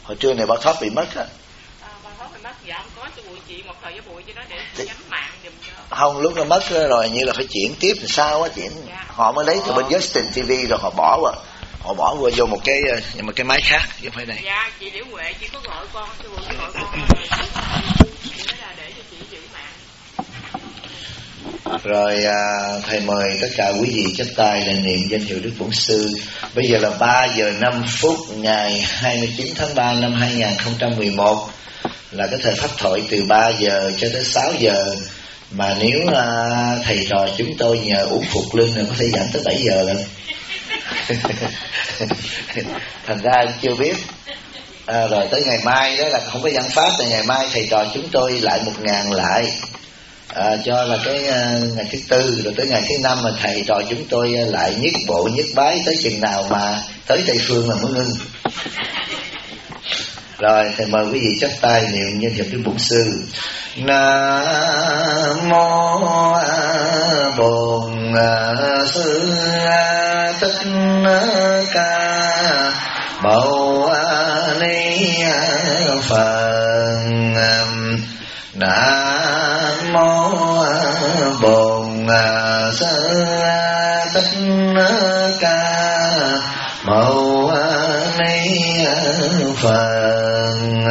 Hồi trưa này bà Thoát bị mất á. Bà Thoát bị mất, dạ không có, tôi bụi chị một thời với bụi cho nó để nhắm mạng giùm cho. Không, lúc nó mất rồi như là phải chuyển tiếp làm sao á, chuyển. Dạ. Họ mới lấy từ bên Justin TV rồi họ bỏ vô một cái máy khác chứ không phải đây. Dạ, chị Liễu Huệ chỉ có gọi con, tôi bụi gọi con. Chị nói là để cho chị giữ mạng. Rồi thầy mời tất cả quý vị chắp tay để niệm danh hiệu Đức Bổn Sư. Bây giờ là 3 giờ 5 phút ngày 29 tháng 3 năm 2011, là cái thời pháp thoại từ 3 giờ cho tới 6 giờ. Mà nếu thầy trò chúng tôi nhờ uống phục linh thì có thể giảm tới 7 giờ lận. Thành ra chưa biết. Rồi tới ngày mai đó là không có văn pháp, thì ngày mai thầy trò chúng tôi lại 1.000 lại. Cho là cái ngày thứ tư, rồi tới ngày thứ năm mà thầy trò chúng tôi lại nhất bộ nhất bái tới chừng nào mà tới Tây Phương là mới ngưng. Rồi thầy mời quý vị chắp tay niệm danh hiệu Đức Bổn Sư. Nam mô Bổn Sư Thích Ca Mâu Ni Phật. Nam mô Bổn Sư Thích Ca Mâu Ni Phật.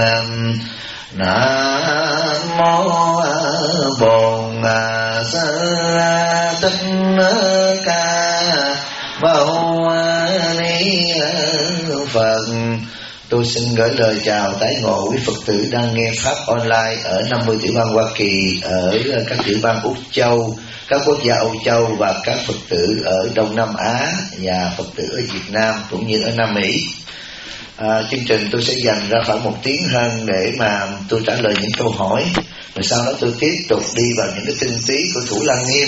Nam mô Bổn Sư Thích Ca Mâu Ni Phật. Tôi xin gửi lời chào tái ngộ quý Phật tử đang nghe Pháp online ở 50 tiểu bang Hoa Kỳ, ở các tiểu bang Úc Châu, các quốc gia Âu Châu và các Phật tử ở Đông Nam Á và Phật tử ở Việt Nam cũng như ở Nam Mỹ. Chương trình tôi sẽ dành ra khoảng 1 tiếng hơn để mà tôi trả lời những câu hỏi, rồi sau đó tôi tiếp tục đi vào những cái tinh túy của Thủ Lăng Nghiêm.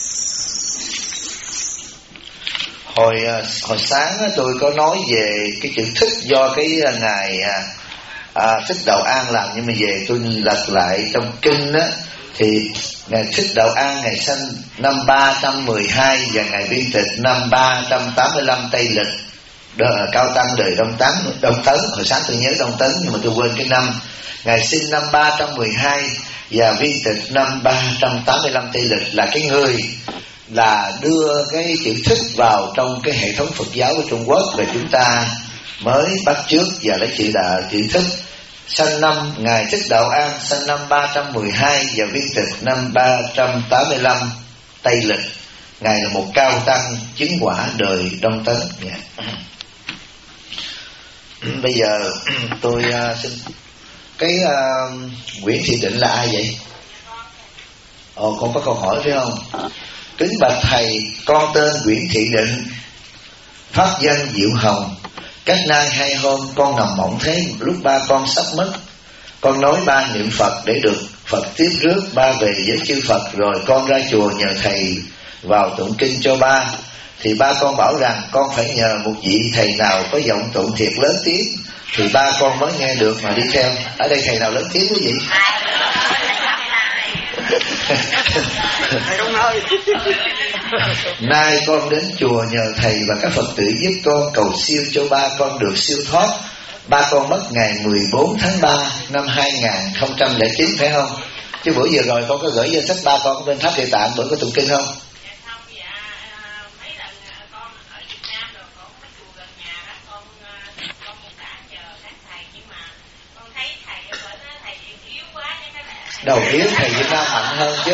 Hồi sáng tôi có nói về cái chữ thích do cái ngài Thích Đạo An làm, nhưng mà về tôi lật lại trong kinh á, thì ngài Thích Đạo An ngày sinh năm 312 và ngài viên tịch năm 385 Tây Lịch. Cao tăng đời Đông Tấn. Hồi sáng tôi nhớ Đông Tấn nhưng mà tôi quên cái năm. Ngài sinh năm 312 và viên tịch năm 385 Tây Lịch, là cái người là đưa cái chữ thích vào trong cái hệ thống Phật giáo của Trung Quốc, và chúng ta mới bắt chước và lấy chữ thích. Sanh năm ngài Thích Đạo An sanh năm 312 và viên tịch năm 385 Tây Lịch. Ngài là một cao tăng chứng quả đời Đông Tấn. Bây giờ tôi xin cái Nguyễn Thị Định là ai vậy? Con có câu hỏi phải không? Kính bạch thầy, con tên Nguyễn Thị Định, pháp danh Diệu Hồng. Cách nay 2 hôm con nằm mộng thấy lúc ba con sắp mất. Con nói ba niệm Phật để được Phật tiếp rước ba về với chư Phật, rồi con ra chùa nhờ thầy vào tụng kinh cho ba. Thì ba con bảo rằng con phải nhờ một vị thầy nào có giọng tụng thiệt lớn tiếng thì ba con mới nghe được mà đi theo. Ở đây thầy nào lớn tiếng quý vị? Nay con đến chùa nhờ thầy và các Phật tử giúp con cầu siêu cho ba con được siêu thoát. Ba con mất ngày 14 tháng 3 năm 2009 phải không? Chứ bữa vừa rồi con có gửi danh sách ba con bên Tháp Địa Tạng, bữa có tụng kinh không? Đầu yếu thầy Việt Nam mạnh hơn chứ.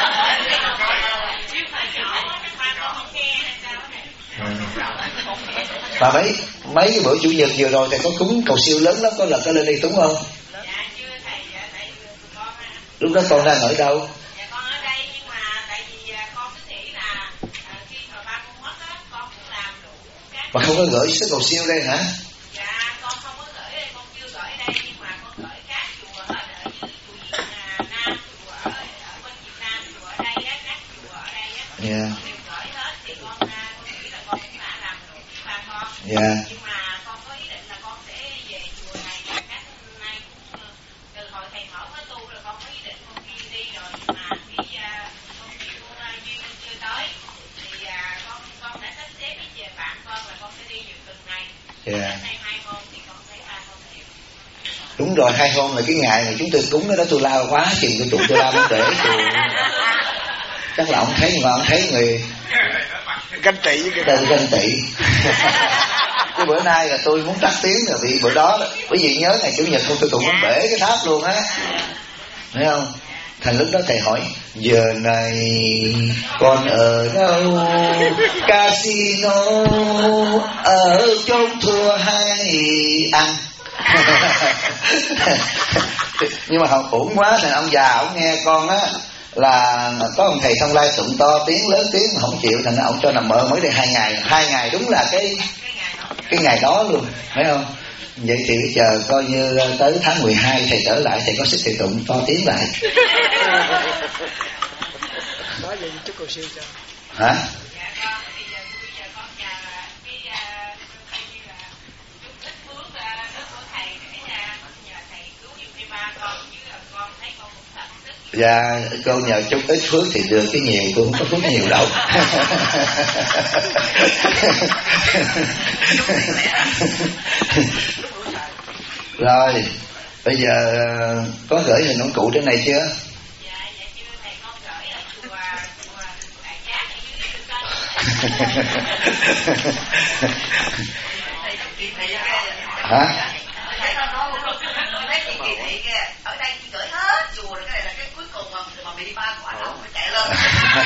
Mà mấy cái bữa chủ nhật vừa rồi thầy có cúng cầu siêu lớn lắm, có lần có lên đây cúng không? Lúc đó con đang ở đâu? Mà không có gửi sức cầu siêu đây hả? Yeah. Yeah. Nhưng mà con có ý định là con sẽ về chùa này và các nay cũng từ hồi thầy mở khóa tu rồi con có ý định con đi rồi, nhưng mà cái công việc con duyên chưa tới thì con đã sắp xếp với về bạn con là con sẽ đi dự tuần này. Yeah. Nay 2 hôm thì con thấy ba con chịu. Đúng rồi, 2 hôm là cái ngày mà chúng tôi cúng đó tôi lao quá chừng cái tụi tôi lao nó để tôi... Chắc là ông thấy, mà ông thấy người ganh tị ganh tị. Cái bữa nay là tôi muốn tắt tiếng rồi, vì bữa đó bởi vì nhớ ngày chủ nhật tôi tụi muốn bể cái tháp luôn á, thấy không? Thành lúc đó thầy hỏi giờ này con ở đâu, casino ở chốn thua hay ăn. Nhưng mà học ổn quá nên ông già ông nghe con á là có ông thầy Thông Lai tụng to tiếng lớn tiếng mà không chịu, thành ra ông cho nằm mơ mới đây 2 ngày đúng là cái ngày đó luôn, thấy không? Vậy thì bây giờ coi như tới tháng 12 thầy trở lại, thầy có sức thầy tụng to tiếng lại. Nói vậy chút cầu siêu cho. Hả? Dạ cô nhờ chút ít phước thì được, cái nhiều tôi không có phước nhiều đâu. Rồi bây giờ có gửi hình ông cụ trên này chưa? Hả? Ở đây chỉ gửi hết chùa rồi, cái này là cái cuối cùng mà bị 3 quả nó phải chạy lên.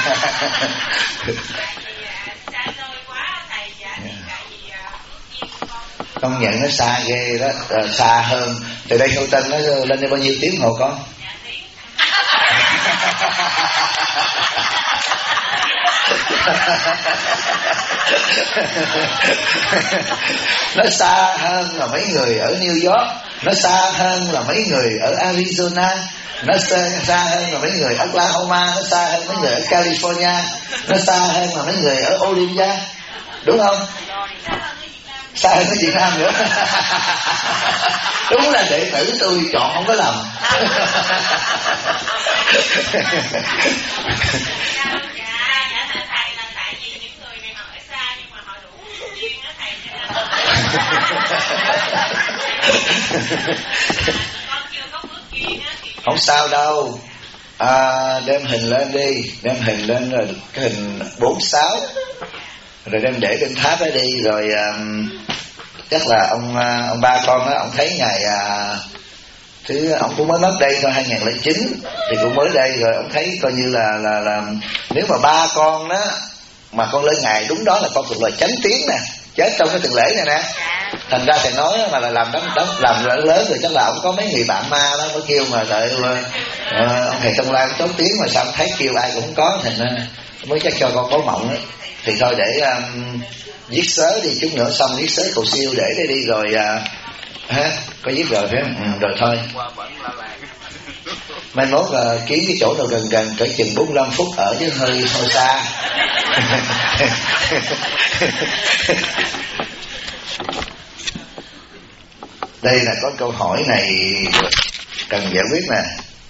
Công nhận nó xa ghê đó, xa hơn từ đây Khâu Tân nó lên đây bao nhiêu tiếng hồ con? Nó xa hơn là mấy người ở New York, nó xa hơn là mấy người ở Arizona, nó xa hơn là mấy người ở Oklahoma, nó xa hơn mấy người ở California, nó xa hơn là mấy người ở Olympia, đúng không? Xa hơn ở Việt Nam nữa. Đúng là đệ tử tôi chọn không có lầm. Không sao đâu, đem hình lên đi, đem hình lên rồi cái hình 46 rồi đem để trên tháp ấy đi, rồi chắc là ông ba con á, ông thấy ngày thứ ông cũng mới mất đây thôi, 2009 thì cũng mới đây rồi, ông thấy coi như là nếu mà ba con đó mà con lên ngày đúng đó là con thuộc loại chánh tiếng nè, chết trong cái tuần lễ này nè. Thành ra thầy nói mà là làm làm lớn rồi chắc là ông có mấy người bạn ma đó mới kêu mà đợi ông thầy Thông Lai tốt tiếng mà sao thấy kêu ai cũng không có, thành ra mới chắc cho con có mộng ấy. Thì thôi để viết sớ đi, chút nữa xong viết sớ cầu siêu để đây đi rồi có viết rồi phải không? Rồi thôi mai mốt kiếm cái chỗ nào gần cỡ chừng 45 phút ở chứ hơi xa. Đây là có câu hỏi này cần giải quyết nè.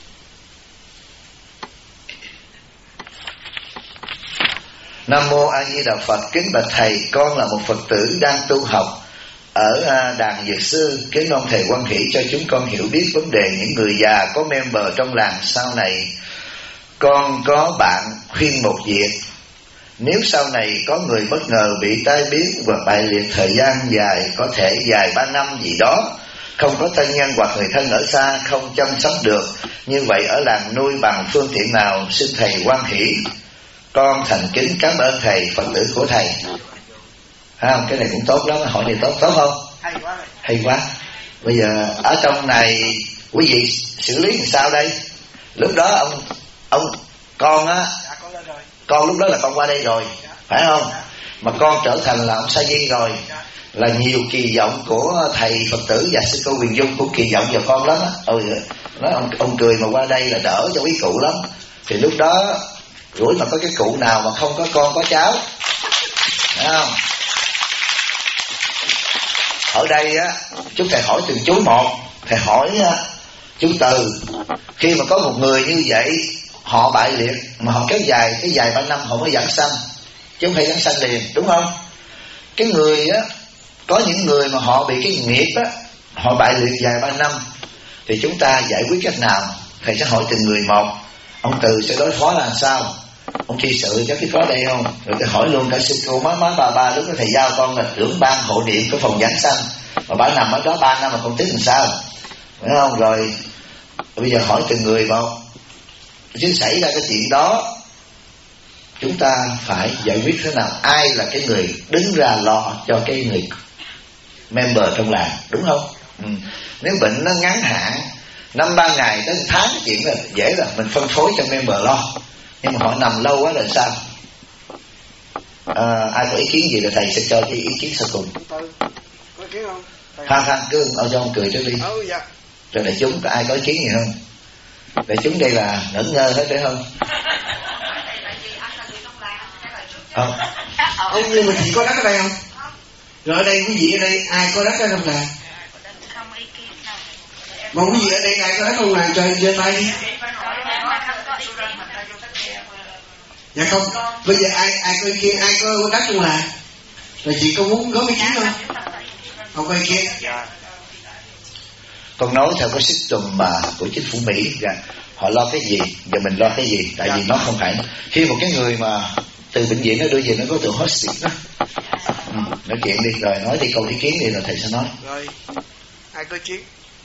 Nam mô A Di Đà Phật. Kính bạch thầy, con là một Phật tử đang tu học ở đàn Dược Sư, kính mong thầy quan hỷ cho chúng con hiểu biết vấn đề những người già có member trong làng sau này. Con có bạn khuyên một việc: nếu sau này có người bất ngờ bị tai biến và bại liệt thời gian dài, có thể dài 3 năm gì đó, không có thân nhân hoặc người thân ở xa, không chăm sóc được, như vậy ở làng nuôi bằng phương tiện nào? Xin thầy quan hỷ. Con thành kính cảm ơn thầy, Phật tử của thầy. Không, cái này cũng tốt lắm, hỏi này tốt không? Hay quá. Bây giờ ở trong này quý vị xử lý làm sao đây? Lúc đó ông con á, con lúc đó là con qua đây rồi, phải không? Mà con trở thành là ông Sa Di rồi, là nhiều kỳ vọng của thầy Phật tử và sư cô Huyền Dung cũng kỳ vọng vào con lắm á. Nói ông cười mà qua đây là đỡ cho quý cụ lắm. Thì lúc đó rủi mà có cái cụ nào mà không có con có cháu, phải không? Ở đây á, chúng thầy hỏi từng chú một. Thầy hỏi chú Từ, khi mà có một người như vậy họ bại liệt mà họ kéo dài cái dài 3 năm họ mới giảng sanh, chứ không phải giảng sanh liền, đúng không? Cái người á, có những người mà họ bị cái nghiệp á, họ bại liệt dài 3 năm thì chúng ta giải quyết cách nào? Thầy sẽ hỏi từng người một. Ông Từ sẽ đối phó làm sao? Ông Tri Sự chắc có đây không? Rồi tôi hỏi luôn cả sư cô má bà lúc đó thầy giao con là trưởng ban hộ niệm của phòng giảng sanh, mà bà nằm ở đó 3 năm mà không tính làm sao, phải không? Rồi bây giờ hỏi từng người một. Chứ xảy ra cái chuyện đó chúng ta phải giải quyết thế nào? Ai là cái người đứng ra lo cho cái người member trong làng, đúng không? Nếu bệnh nó ngắn hạn 5-3 ngày tới 1 tháng, cái chuyện là dễ rồi, mình phân phối cho member lo. Nhưng mà họ nằm lâu quá là sao? Ai có ý kiến gì là thầy sẽ cho cái ý kiến sau cùng. Có ý kiến không? Phan cứ cho ông cười cho đi. Dạ. Rồi đại chúng có ai có ý kiến gì không? Đại chúng đây là ngẩn ngơ hết phải không? Không. Ông nhưng mà chỉ có đất ở đây không? Rồi ở đây quý vị ở đây ai có đất ở trong làng? Mà quý vị ở đây ai có đất trong làng cho anh giơ tay đi. Dạ không. Bây giờ ai có ý kiến, ai có đất trong làng? Rồi chị có muốn góp ý kiến không? Không có ý kiến. Con nói theo cái system mà của chính phủ Mỹ là họ lo cái gì và mình lo cái gì. Tại vì nó không phải khi một cái người mà từ bệnh viện nó đưa về nó có từ hospice đó. Nói chuyện đi, rồi nói thì câu ý kiến đi rồi thầy sẽ nói. Rồi ai có ý kiến?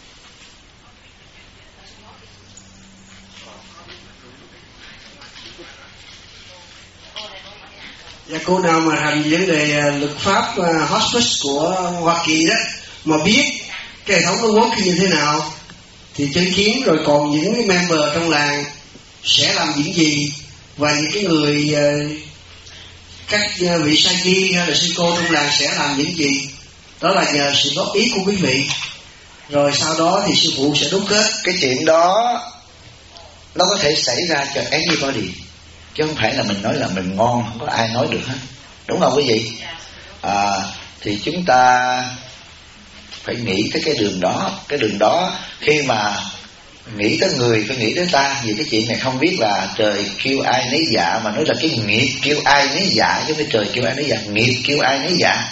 Dạ, cô nào mà hành vấn đề luật pháp hospice của Hoa Kỳ đó mà biết cái hệ thống nó work như thế nào thì cho ý kiến. Rồi còn những cái member trong làng sẽ làm những gì, và những cái người các vị sa di hay là sư cô trong làng sẽ làm những gì, đó là nhờ sự góp ý của quý vị. Rồi sau đó thì sư phụ sẽ đúc kết. Cái chuyện đó nó có thể xảy ra cho anybody, chứ không phải là mình nói là mình ngon không có ai nói được hết, đúng không quý vị? Thì chúng ta phải nghĩ tới cái đường đó. Cái đường đó khi mà nghĩ tới người phải nghĩ tới ta. Vì cái chuyện này không biết là trời kêu ai nấy dạ, mà nói là cái nghiệp kêu ai nấy dạ, chứ không phải trời kêu ai nấy dạ, nghiệp kêu ai nấy dạ.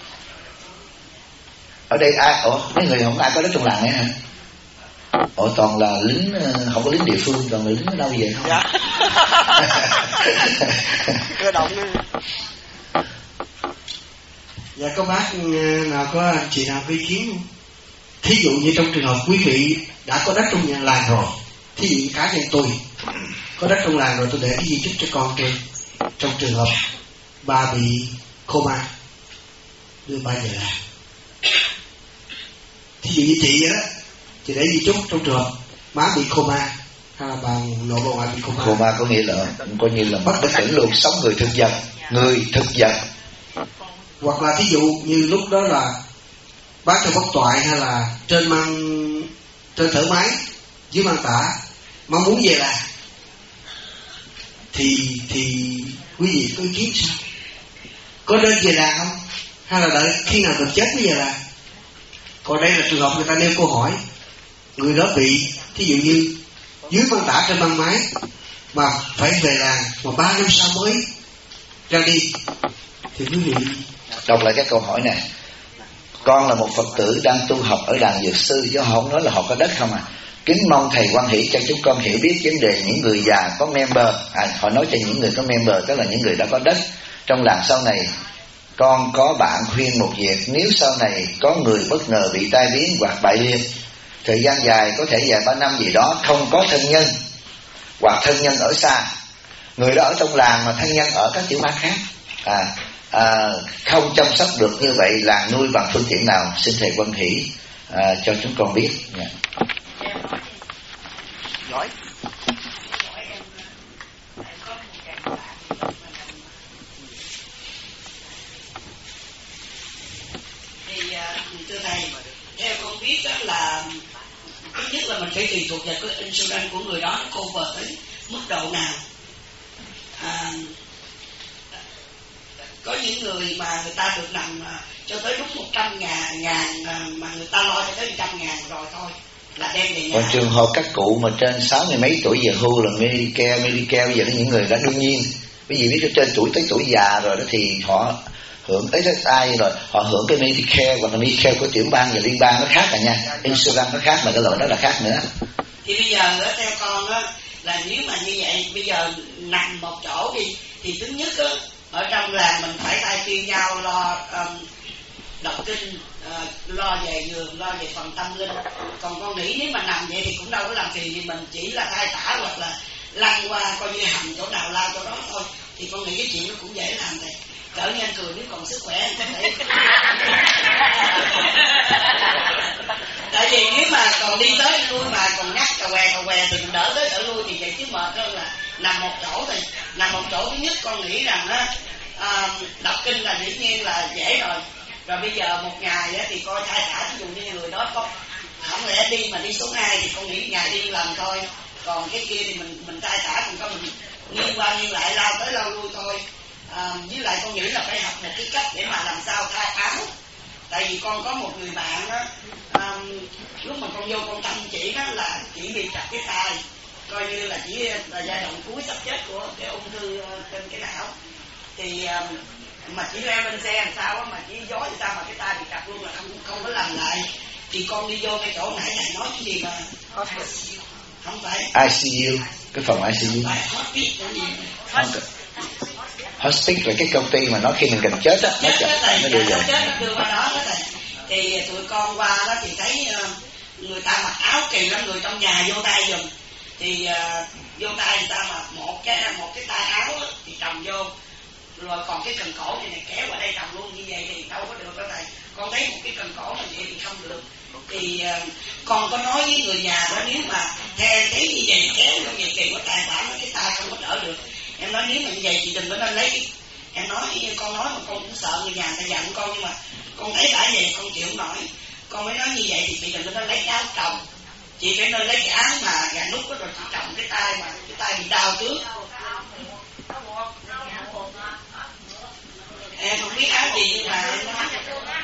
Ở đây ai? Mấy người không ai có đất trong làng này hả? Toàn là lính, không có lính địa phương, toàn là lính ở đâu vậy không? Dạ. Cơ động đó. Dạ, có bác nào, có anh chị nào có ý kiến không? Thí dụ như trong trường hợp quý vị đã có đất trong nhà làng rồi, thí dụ cá nhân tôi có đất trong làng rồi, tôi để cái di chúc cho con tôi. Trong trường hợp ba bị coma, đưa ba về làng. Thí dụ như chị vậy đó, chị để di chúc trong trường hợp má bị coma hay là bà nội bà ngoại bị coma. Coma có nghĩa là coi như là bất tỉnh luôn, sống người thực vật, người thực vật. Hoặc là thí dụ như lúc đó là bác cho bất toại hay là trên thở máy dưới mang tả mong muốn về là thì quý vị có ý kiến sao? Có nên về làng không? Hay là đợi khi nào mình chết mới về làng? Còn đây là trường hợp người ta nêu câu hỏi, người đó bị thí dụ như dưới mang tả trên băng máy mà phải về làng mà 3 năm sau mới ra đi, thì quý vị đọc lại cái câu hỏi này. Con là một Phật tử đang tu học ở đàn Dược Sư, chứ họ không nói là họ có đất không à. Kính mong thầy quan hỷ cho chúng con hiểu biết vấn đề những người già có member. Họ nói cho những người có member, tức là những người đã có đất trong làng. Sau này con có bạn khuyên một việc, nếu sau này có người bất ngờ bị tai biến hoặc bại liệt, thời gian dài có thể vài 3 năm gì đó, không có thân nhân hoặc thân nhân ở xa, người đó ở trong làng mà thân nhân ở các tiểu bang khác, không chăm sóc được như vậy, làng nuôi bằng phương tiện nào? Xin thầy quan hỷ cho chúng con biết. Giỏi. Thì thưa thầy, theo con biết đó là thứ nhất là mình phải tùy thuộc vào cái insurance của người đó cover tới mức độ nào. Có những người mà người ta được nằm cho tới đúng 100.000 mà người ta lo cho tới 100.000 rồi thôi là đem về nhà. Còn trường hợp các cụ mà trên 60 mấy tuổi về hưu là Medicare giờ đó, những người đã đương nhiên. Bởi vì biết trên tuổi tới tuổi già rồi đó thì họ hưởng SSI rồi họ hưởng cái Medicare hoặc là Medicare của tiểu bang và liên bang nó khác nha, insurance nó khác mà cái loại đó là khác nữa. Thì bây giờ nữa theo con á là nếu mà như vậy bây giờ nằm một chỗ đi thì thứ nhất á ở trong làng mình phải thay phiên nhau lo đọc kinh, lo về giường, lo về phần tâm linh. Còn con nghĩ nếu mà nằm vậy thì cũng đâu có làm phiền gì mình, chỉ là thay tả hoặc là lăn qua coi như hầm chỗ nào lao chỗ đó thôi. Thì con nghĩ cái chuyện nó cũng dễ làm này. Cỡ như anh Cười nếu còn sức khỏe anh có thể tại vì nếu mà còn đi tới đi lui mà còn nhắc cà què thì mình đỡ tới đỡ lui thì vậy chứ mệt hơn là nằm một chỗ. Thì nằm một chỗ thứ nhất con nghĩ rằng á đọc kinh là dĩ nhiên là dễ rồi. Rồi bây giờ một ngày á thì coi thay tả, ví dụ như người đó có không lẽ đi mà đi số 2 thì con nghĩ ngày đi lần thôi. Còn cái kia thì mình thay tả còn có mình nghiêng qua nghiêng lại lao tới lao lui thôi. Với lại con nghĩ là phải học một cái cách để mà làm sao thay áo. Tại vì con có một người bạn đó, lúc mà con vô con thăm chị đó là chỉ bị chặt cái tay, coi như là chỉ là giai đoạn cuối sắp chết của cái ung thư trên cái não. Thì mà chỉ leo lên xe làm sao á, mà chỉ gió làm sao mà cái tay bị chặt luôn là không có làm lại. Thì con đi vô cái chỗ nãy thầy nói cái gì mà không phải ICU, cái phòng ICU. Hospice là cái công ty mà nó khi mình gần chết á, nó đưa về. Nó đưa qua đó đó thầy. Thì tụi con qua đó thì thấy người ta mặc áo kỳ lắm, người trong nhà vô tay giùm. Thì vô tay người ta mặc một cái tay áo đó, thì trồng vô. Rồi còn cái cần cổ này kéo qua đây trồng luôn, như vậy thì đâu có được đó thầy. Con thấy một cái cần cổ mà vậy thì không được. Thì con có nói với người nhà đó, nếu mà theo thấy như vậy kéo vô vậy kỳ quá tài bản cái tay không có đỡ được. Em nói nếu mà như vậy chị đừng có nên lấy. Em nói con nói mà con cũng sợ người nhà ta giận con, nhưng mà con thấy đã vậy con chịu không nổi. Con mới nói như vậy thì chị đừng có nên lấy cái áo trồng. Chị phải nên lấy cái áo mà gà nút đó rồi chị trồng cái tay mà cái tay bị đau trước. Em không biết áo gì nhưng mà em nói.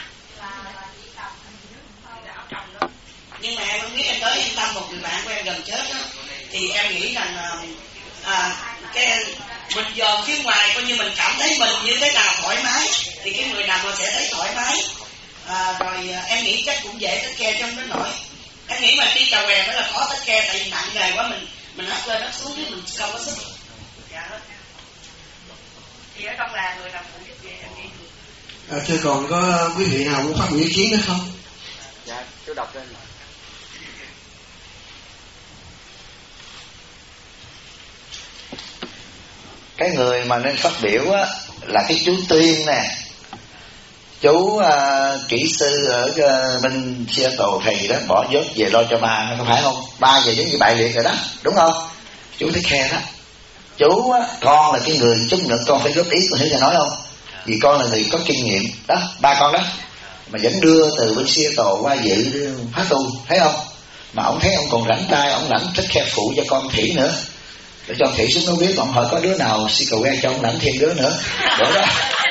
Nhưng mà em không biết, em tới em thăm một người bạn của em gần chết đó, thì em nghĩ rằng cái mình dòm phía ngoài coi như mình cảm thấy mình như thế nào thoải mái thì cái người nào mà sẽ thấy thoải mái. Rồi em nghĩ chắc cũng dễ tất kê trong đến nỗi em nghĩ mà đi cà què phải là khó tất kê, tại vì nặng gầy quá mình hất lên hất xuống chứ mình không có sức. Dạ hết. Thì ở trong làng người nào cũng giúp vậy em nghĩ được. Thưa còn có quý vị nào muốn phát biểu ý kiến nữa không? Dạ chú đọc lên. Cái người mà nên phát biểu á là cái chú Tuyên nè, chú kỹ sư ở bên Seattle thầy đó, bỏ vớt về lo cho ba, có phải không? Ba về giống như bại liệt rồi đó, đúng không? Chú thích khe đó. Chú á, con là cái người chút nữa con phải góp ý, con hiểu cho nói không? Vì con là người có kinh nghiệm đó, ba con đó mà vẫn đưa từ bên Seattle qua dự phá tu, thấy không? Mà ông thấy ông còn rảnh tay, ông rảnh thích khe phụ cho con Thủy nữa, để cho Thủy xuống nó biết. Ông hỏi có đứa nào xì cầu cho ông lãnh thêm đứa nữa đó đó.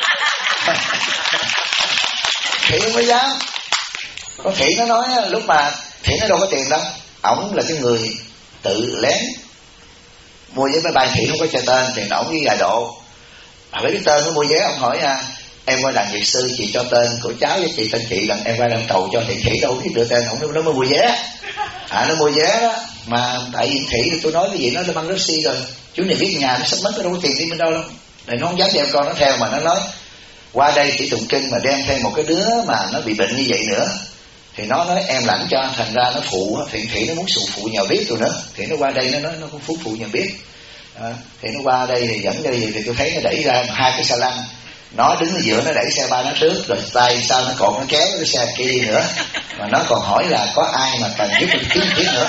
Thủy không có dám. Con Thủy nó nói lúc mà Thủy nó đâu có tiền đâu, ổng là cái người tự lén mua vé máy bay. Thủy không có cho tên, tiền ổng với gà độ. Với cái tên nó mua vé, ông hỏi em qua đàn việt sư chị cho tên của cháu với chị tên chị, lần em qua đàn tàu cho thì Thủy đâu biết đưa tên ổng, nó mới mua vé. Nó mua vé đó mà tại vì Thủy thì tôi nói cái gì nó băng rất si rồi, chú này viết nhà nó sắp mất, nó đâu có tiền đi bên đâu đâu, này nó không dám đem con nó theo, mà nó nói qua đây chỉ tụng kinh mà đem thêm một cái đứa mà nó bị bệnh như vậy nữa thì nó nói em lãnh cho, thành ra nó phụ. Thì Thủy nó muốn phụ nhà biết rồi nữa, thì nó qua đây nó nói nó cũng phụ nhà biết. Thì nó qua đây thì dẫn đi thì tôi thấy nó đẩy ra hai cái xe lăn, nó đứng ở giữa, nó đẩy xe ba nó trước, rồi tay sau nó còn nó kéo cái xe kia đi nữa, mà nó còn hỏi là có ai mà cần giúp mình kiếm tiếng nữa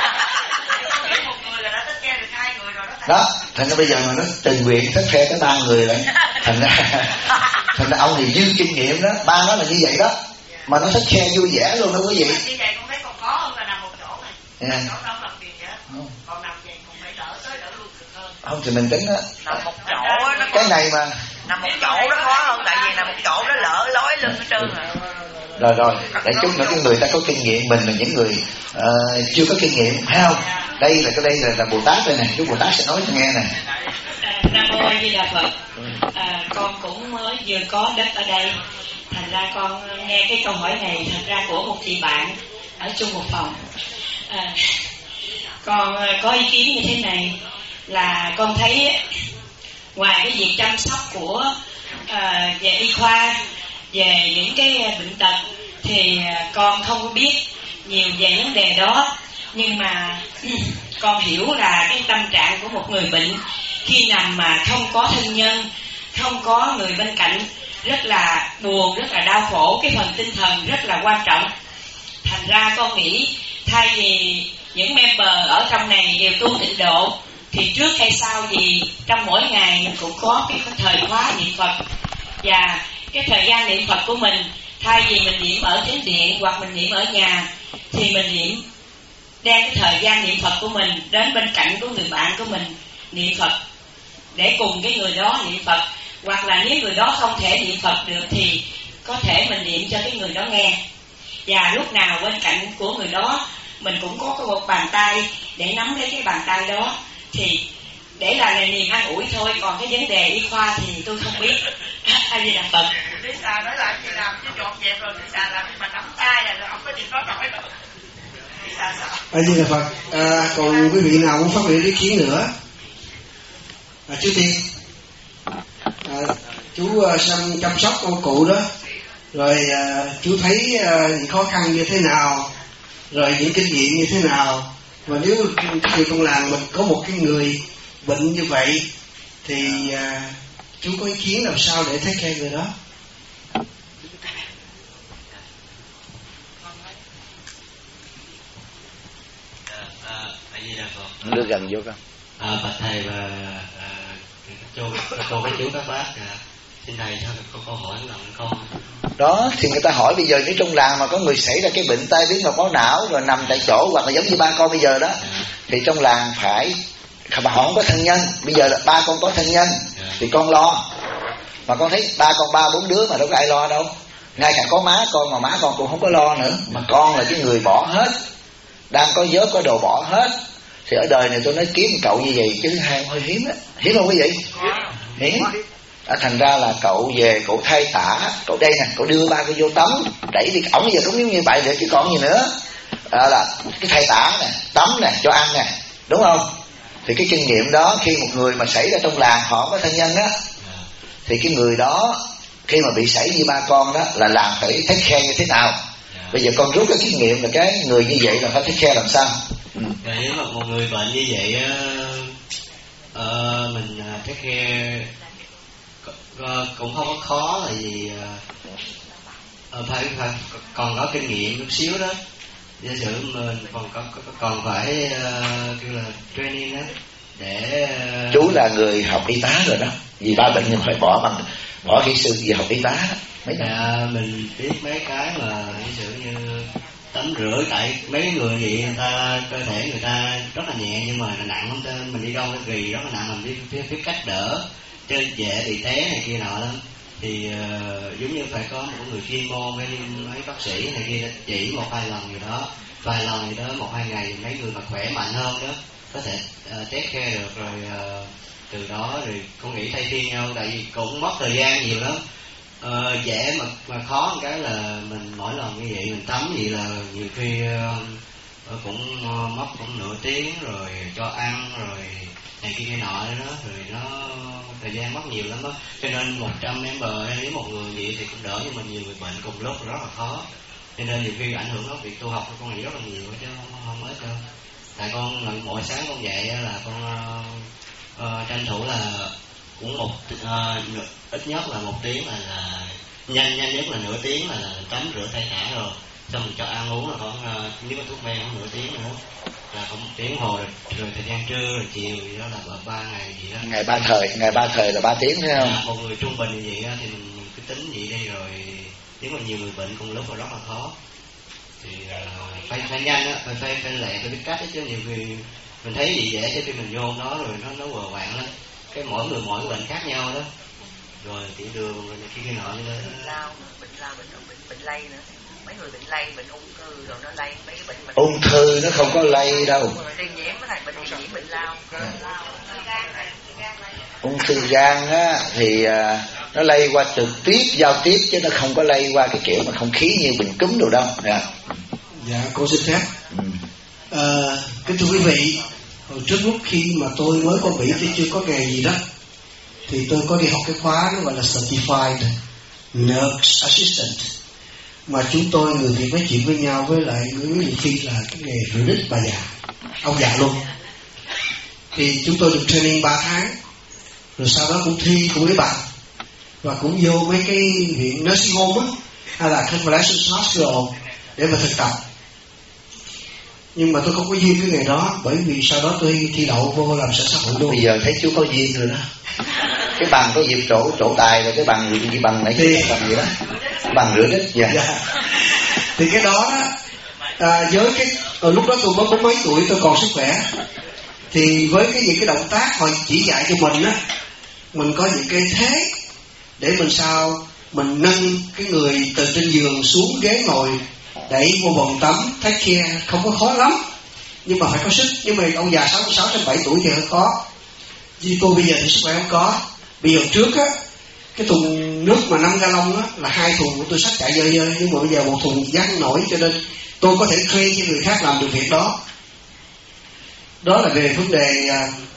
đó. Thành ra bây giờ mà nó tình nguyện thất khe tới 3 người lại, thành ra ông thì dư kinh nghiệm đó, ba nó là như vậy đó, mà nó thất khe vui vẻ luôn đó quý vị. Như vậy con thấy còn khó hơn là nằm một chỗ này, chỗ đó làm việc vậy, còn nằm vậy cũng phải đỡ tới đỡ luôn cực hơn. Không thì mình tính á, nằm một chỗ á, cái này mà nằm một chỗ nó khó hơn, tại vì nằm một chỗ nó lỡ lói lưng hết trơn rồi để chút nữa cái người ta có kinh nghiệm, mình là những người chưa có kinh nghiệm, thấy không? Đây là Bồ Tát đây nè, chú Bồ Tát sẽ nói cho nghe nè. Nam mô A Di Đà Phật. Con cũng mới vừa có đất ở đây, thành ra con nghe cái câu hỏi này thật ra của một chị bạn ở chung một phòng. Con có ý kiến như thế này là con thấy ngoài cái việc chăm sóc của về y khoa, về những cái bệnh tật thì con không có biết nhiều về vấn đề đó, nhưng mà con hiểu là cái tâm trạng của một người bệnh khi nằm mà không có thân nhân, không có người bên cạnh, rất là buồn, rất là đau khổ. Cái phần tinh thần rất là quan trọng. Thành ra con nghĩ thay vì những member ở trong này đều tu tịnh độ thì trước hay sau gì trong mỗi ngày mình cũng có cái thời khóa niệm Phật, và cái thời gian niệm Phật của mình thay vì mình niệm ở chánh điện hoặc mình niệm ở nhà thì mình đem cái thời gian niệm Phật của mình đến bên cạnh của người bạn của mình niệm Phật, để cùng cái người đó niệm Phật. Hoặc là nếu người đó không thể niệm Phật được thì có thể mình niệm cho cái người đó nghe. Và lúc nào bên cạnh của người đó mình cũng có cái một bàn tay để nắm lấy cái bàn tay đó, thì để là niềm an ủi thôi. Còn cái vấn đề y khoa thì tôi không biết. A Di Đà Phật. Lý Sa nói là chị làm chứ dọn dẹp rồi, Lý Sa làm nhưng mà nắm tay là không có gì nói nổi đâu. Lý Sa sợ. A Di Đà Phật. Còn quý vị nào muốn phát biểu ý kiến nữa? Trước tiên chú Sam chăm sóc ông cụ đó, rồi chú thấy những khó khăn như thế nào, rồi những kinh nghiệm như thế nào, và nếu người trong làng mình có một cái người bệnh như vậy thì chú có ý kiến làm sao để take care người đó? Đưa gần vô con. Bạch thầy và cô các chú các bác, xin thầy cho có câu hỏi lòng con. Đó thì người ta hỏi bây giờ nếu trong làng mà có người xảy ra cái bệnh tai biến mạch máu não rồi nằm tại chỗ, hoặc là giống như ba con bây giờ đó, thì trong làng phải mà họ không có thân nhân. Bây giờ là ba con có thân nhân thì con lo, mà con thấy ba con 3-4 đứa mà đâu có ai lo đâu. Ngay cả có má con mà má con cũng không có lo nữa, mà con là cái người bỏ hết, đang có vớt có đồ bỏ hết. Thì ở đời này tôi nói kiếm cậu như vậy chứ hai hơi hiếm á, hiếm không quý vị? Hiếm. Thành ra là cậu về cậu thay tả, cậu đây nè, cậu đưa ba cái vô tắm đẩy thì ổng giờ cũng giống như vậy nữa chứ còn gì nữa. Là cái thay tả nè, tắm nè, cho ăn nè, đúng không? Thì cái kinh nghiệm đó khi một người mà xảy ra trong làng họ có thân nhân á, thì cái người đó khi mà bị xảy như ba con đó là làm phải take care như thế nào. Bây giờ con rút cái kinh nghiệm là cái người như vậy là phải take care làm sao. Nếu mà một người bệnh như vậy mình take care cũng không có khó, là vì phải còn có kinh nghiệm chút xíu đó. Giả sử mình còn phải kêu là training đó để chú là người học y tá rồi đó, vì ba bệnh nhưng phải bỏ kỹ sư về học y tá đó. Mình biết mấy cái mà giả sử như tắm rửa, tại mấy người vậy người ta cơ thể người ta rất là nhẹ nhưng mà nặng không, mình đi đâu cái gì rất là nặng, mình biết cách đỡ chứ dễ bị té này kia nọ lắm. Thì giống như phải có một người chuyên môn, mấy bác sĩ này kia chỉ 1-2 lần gì đó, vài lần gì đó, 1-2 ngày, mấy người mà khỏe mạnh hơn đó có thể take care được. Rồi từ đó rồi con nghĩ thay phiên nhau, tại vì cũng mất thời gian nhiều lắm. Dễ mà khó một cái là mình mỗi lần như vậy mình tắm vậy là nhiều khi cũng mất cũng nửa tiếng, rồi cho ăn rồi này kia nọ đó, rồi nó thời gian mất nhiều lắm đó. Cho nên 100 member nếu một người vậy thì cũng đỡ, nhưng mà nhiều người bệnh cùng lúc rất là khó, cho nên nhiều khi ảnh hưởng đến việc tu học của con nghĩ rất là nhiều chứ không ít đâu. Tại con mỗi sáng con dậy là con tranh thủ là cũng ít nhất là 1 tiếng là nhanh nhất là nửa tiếng là tắm rửa thay tả, rồi xong mình cho ăn uống là khoảng nếu mà thuốc men khoảng nửa tiếng nữa là khoảng 1 tiếng hồ, rồi thời gian trưa rồi chiều gì đó là 3 ngày gì đó. Ngày ba thời là 3 tiếng thấy không? Một người trung bình như vậy đó, thì mình cứ tính vậy đi, rồi nếu mà nhiều người bệnh cùng lúc là rất là khó. Thì phải nhanh á, phải lẹ, phải biết cách đó, chứ nhiều khi mình thấy gì dễ chứ khi mình vô đó rồi nó quờ quạng lắm. Cái mỗi người mỗi bệnh khác nhau đó. rồi tiểu đường rồi này kia nọ nữa. Bệnh lây nữa, mấy người bệnh lây, bệnh ung thư rồi nó lây mấy cái bệnh ung thư nó không có lây đâu. Truyền nhiễm với lại bệnh truyền nhiễm bệnh lao. Ung thư gan á thì nó lây qua trực tiếp giao tiếp chứ nó không có lây qua cái kiểu mà không khí như bệnh cúm đồ đâu. Dạ, cô xin phép. Kính thưa quý vị, hồi trước lúc khi mà tôi mới qua Mỹ thì chưa có nghề gì đó, thì tôi có đi học cái khóa nó gọi là Certified Nurse Assistant, mà chúng tôi người Việt nói chuyện với nhau với lại người Phi là cái nghề rửa đít bà già, ông già luôn. Thì chúng tôi được training 3 tháng, rồi sau đó cũng thi cũng lấy bằng, và cũng vô mấy cái viện nursing home á, hay là convalescent hospital để mà thực tập. Nhưng mà tôi không có duyên cái nghề đó, bởi vì sau đó tôi thi đậu vô làm xã hội luôn. Bây giờ thấy chú có duyên rồi đó. Cái bằng có dịp trổ tài rồi, cái bằng gì bằng nãy thì bằng gì đó, bằng rửa đít. Dạ. Thì cái đó với cái lúc đó tôi mới 40 mấy tuổi, tôi còn sức khỏe, thì với những cái động tác họ chỉ dạy cho mình á, mình có những cái thế để mình sao mình nâng cái người từ trên giường xuống ghế ngồi, đẩy vô bồn tắm, take care, không có khó lắm, nhưng mà phải có sức. Nhưng mà ông già 66, 67 tuổi thì hơi khó. Vì tôi bây giờ thì sức khỏe không có. Bây giờ trước á, cái thùng nước mà 5 gallon á là 2 thùng của tôi xách chạy dơi, nhưng mà bây giờ 1 thùng dắt không nổi, cho nên tôi có thể train cho người khác làm được việc đó. Đó là về vấn đề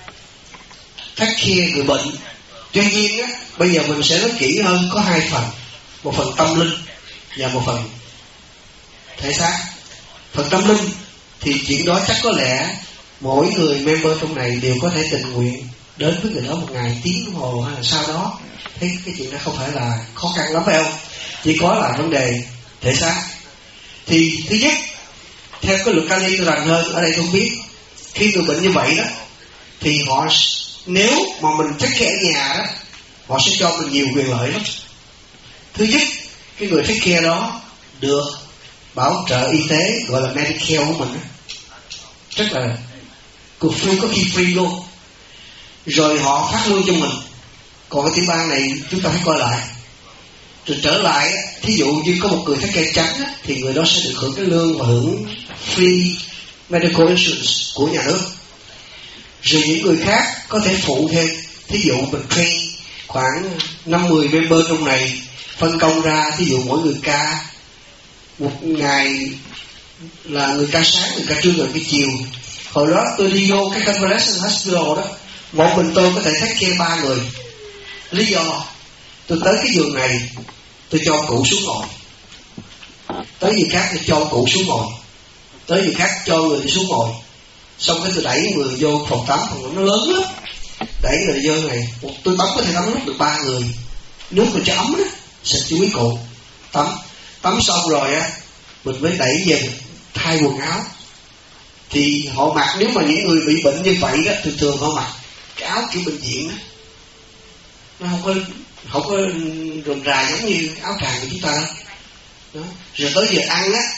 take care người bệnh. Tuy nhiên á, bây giờ mình sẽ nói kỹ hơn, có 2 phần, một phần tâm linh và một phần thể xác. Phần tâm linh thì chuyện đó chắc có lẽ mỗi người member trong này đều có thể tình nguyện đến với người đó một ngày, tiếng đồng hồ hay là sau đó. Thấy cái chuyện đó không phải là khó khăn lắm phải không? Chỉ có là vấn đề thể xác. Thì thứ nhất, theo cái luật Kali tôi rành hơn, ở đây tôi biết khi người bệnh như vậy đó, thì họ nếu mà mình take care ở nhà đó, họ sẽ cho mình nhiều quyền lợi lắm. Thứ nhất, cái người take care đó được bảo trợ y tế gọi là Medicare của mình, rất là free, có khi free luôn. Rồi họ phát lương cho mình. Còn cái tiểu bang này chúng ta phải coi lại. Rồi trở lại, thí dụ như có một người take care trắng á, thì người đó sẽ được hưởng cái lương và hưởng free medical insurance của nhà nước. Rồi những người khác có thể phụ thêm. Thí dụ mình train khoảng 50 member trong này, phân công ra, thí dụ mỗi người ca một ngày là người ca sáng, người ca trưa, người ca chiều. Hồi đó tôi đi vô cái convalescent hospital đó, một mình tôi có thể take care 3 người. Lý do tôi tới cái giường này, tôi cho cụ xuống ngồi, tới giường khác tôi cho cụ xuống ngồi, tới giường khác cho người xuống ngồi, xong cái tôi đẩy người vô phòng tắm, phòng nó lớn lắm, đẩy người vô này, tôi tắm có thể tắm lúc được 3 người, nước mình cho ấm á, xịt cho quý cụ tắm xong rồi á, mình mới đẩy về thay quần áo. Thì họ mặc, nếu mà những người bị bệnh như vậy đó, thường họ mặc cái áo kiểu bệnh viện đó, nó không có rườm rà giống như áo tràng của chúng ta đó. Rồi tới giờ ăn á,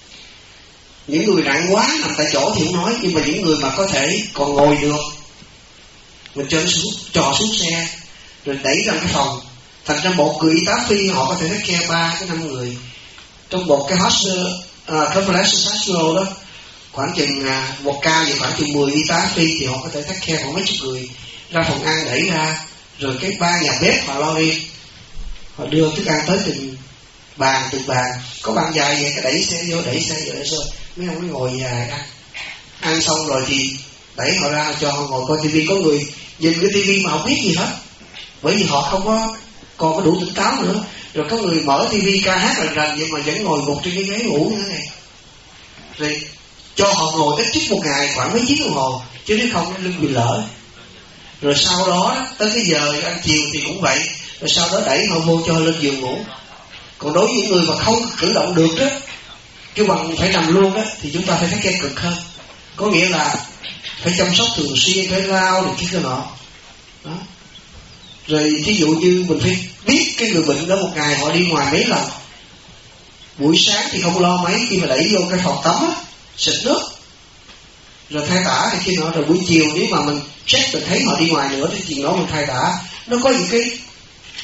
những người nặng quá nằm tại chỗ thì không nói, nhưng mà những người mà có thể còn ngồi được, mình cho xuống xe rồi đẩy ra cái phòng. Thành ra một người y tá phi họ có thể take care 3 tới 5 người. Trong một cái hospital, convalescent hospital đó, khoảng chừng một ca thì khoảng chừng 10 y tá phi thì họ có thể take care khoảng mấy chục người. Ra phòng ăn đẩy ra, rồi cái ba nhà bếp họ lo đi, họ đưa thức ăn tới từng bàn, có bàn dài vậy, cái đẩy xe vô, đẩy xe mấy ông mới ngồi dài ăn xong rồi thì đẩy họ ra cho họ ngồi coi tivi. Có người nhìn cái tivi mà không biết gì hết, bởi vì họ không có còn có đủ tỉnh táo nữa. Rồi có người mở tivi ca hát rành vậy mà vẫn ngồi gục trên cái ghế ngủ như thế này. Rồi cho họ ngồi ít chút một ngày khoảng mấy tiếng đồng hồ, chứ nếu không lưng bị lỡ. Rồi sau đó tới cái giờ ăn chiều thì cũng vậy, rồi sau đó đẩy họ vô cho lên giường ngủ. Còn đối với những người mà không cử động được đó, kêu bằng phải nằm luôn đó, thì chúng ta phải take care cực hơn. Có nghĩa là phải chăm sóc thường xuyên, phải lau được cái nọ đó. Rồi thí dụ như mình phải biết cái người bệnh đó một ngày họ đi ngoài mấy lần. Buổi sáng thì không lo mấy, khi mà đẩy vô cái phòng tắm á, xịt nước rồi thay tả thì kia nọ. Rồi buổi chiều nếu mà mình check mình thấy họ đi ngoài nữa thì chuyện đó mình thay tả. Nó có những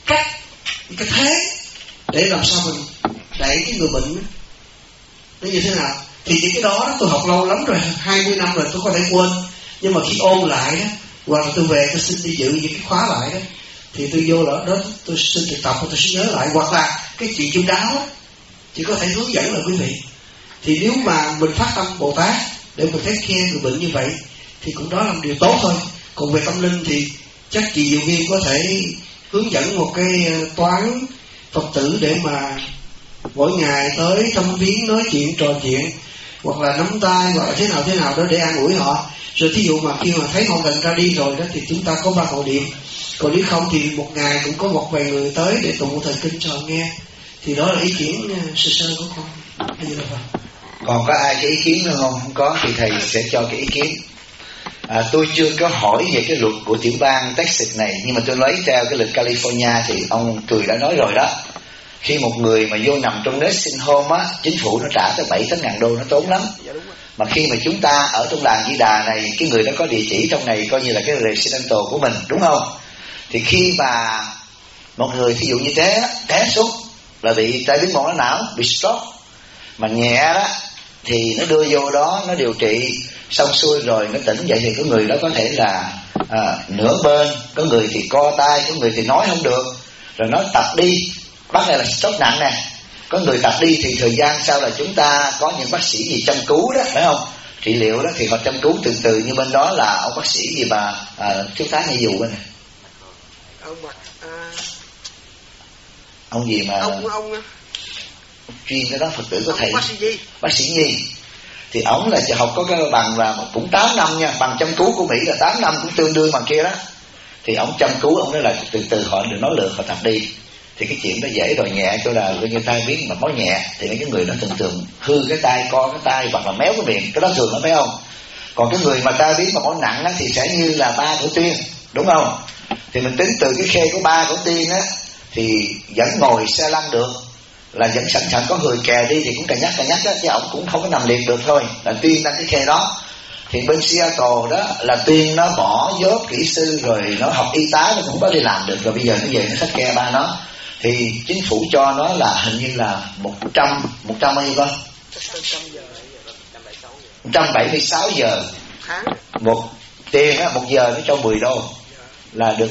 cách, cái thế để làm sao mình đẩy cái người bệnh nó như thế nào. Thì những cái đó tôi học lâu lắm rồi, 20 năm rồi tôi có thể quên, nhưng mà khi ôn lại đó, hoặc là tôi về tôi xin đi dự những cái khóa lại đó, thì tôi vô đó tôi xin thực tập, tôi sẽ nhớ lại, hoặc là cái chuyện chu đáo đó, chỉ có thể hướng dẫn là quý vị. Thì nếu mà mình phát tâm Bồ Tát để mình thấy khe người bệnh như vậy thì cũng đó là một điều tốt thôi. Còn về tâm linh thì chắc chị Diệu Viên có thể hướng dẫn một cái toán Phật tử để mà mỗi ngày tới thăm viếng, nói chuyện, trò chuyện, hoặc là nắm tay, hoặc là thế nào đó để an ủi họ. Rồi thí dụ mà khi mà thấy họ gần ra đi rồi đó thì chúng ta có 3 hộ niệm. Còn nếu không thì một ngày cũng có một vài người tới để tụng một thời kinh cho họ nghe. Thì đó là ý kiến sơ sơ của con. Còn có ai cái ý kiến nữa không? Không có thì thầy sẽ cho cái ý kiến. Tôi chưa có hỏi về cái luật của tiểu bang Texas này, nhưng mà tôi lấy theo cái luật California thì ông Cười đã nói rồi đó. Khi một người mà vô nằm trong nursing home á, chính phủ nó trả tới 7-8 ngàn đô, nó tốn lắm. Mà khi mà chúng ta ở trong làng Di Đà này, cái người đó có địa chỉ trong này coi như là cái residential của mình, đúng không? Thì khi mà một người thí dụ như thế té xuống là bị tai biến mạch máu não, bị stroke, mà nhẹ đó thì nó đưa vô đó, nó điều trị xong xuôi rồi nó tỉnh dậy thì có người đó có thể là nửa bên, có người thì co tay, có người thì nói không được, rồi nó tập đi, bắt này là stroke nặng nè. Có người tập đi thì thời gian sau là chúng ta có những bác sĩ gì chăm cứu đó, phải không? Trị liệu đó thì họ chăm cứu từ từ, như bên đó là ông bác sĩ gì mà thiếu tá hay dù bên này. Ông gì mà ông chuyên cái đó, Phật tử có thầy bác sĩ Nhi. Thì ổng là học có cái bằng là cũng 8 năm nha, bằng chăm cứu của Mỹ là 8 năm, cũng tương đương bằng kia đó. Thì ổng chăm cứu, ổng nói là từ từ họ đừng nói lượt, họ tập đi. Thì cái chuyện đó dễ rồi, nhẹ cho là như tai biến mà máu nhẹ thì mấy cái người đó thường hư cái tay, co cái tay hoặc là méo cái miệng, cái đó thường lắm, phải không? Còn cái người mà tai biến mà máu nặng á, thì sẽ như là 3 Tổ Tiên, đúng không? Thì mình tính từ cái khe của 3 Tổ Tiên á thì vẫn ngồi xe lăn được, là vẫn sẵn sàng có người kè đi thì cũng cà nhắc á, chứ ổng cũng không có nằm liệt được thôi, là Tiên đang cái khe đó. Thì bên Seattle đó là Tiên nó bỏ dốt kỹ sư rồi nó học y tá, nó cũng có đi làm được, rồi bây giờ nó về nó xách ke ba nó. Thì chính phủ cho nó là hình như là 100 bao nhiêu con? 176 giờ. Một tiền á, 1 giờ nó cho 10 đô, là được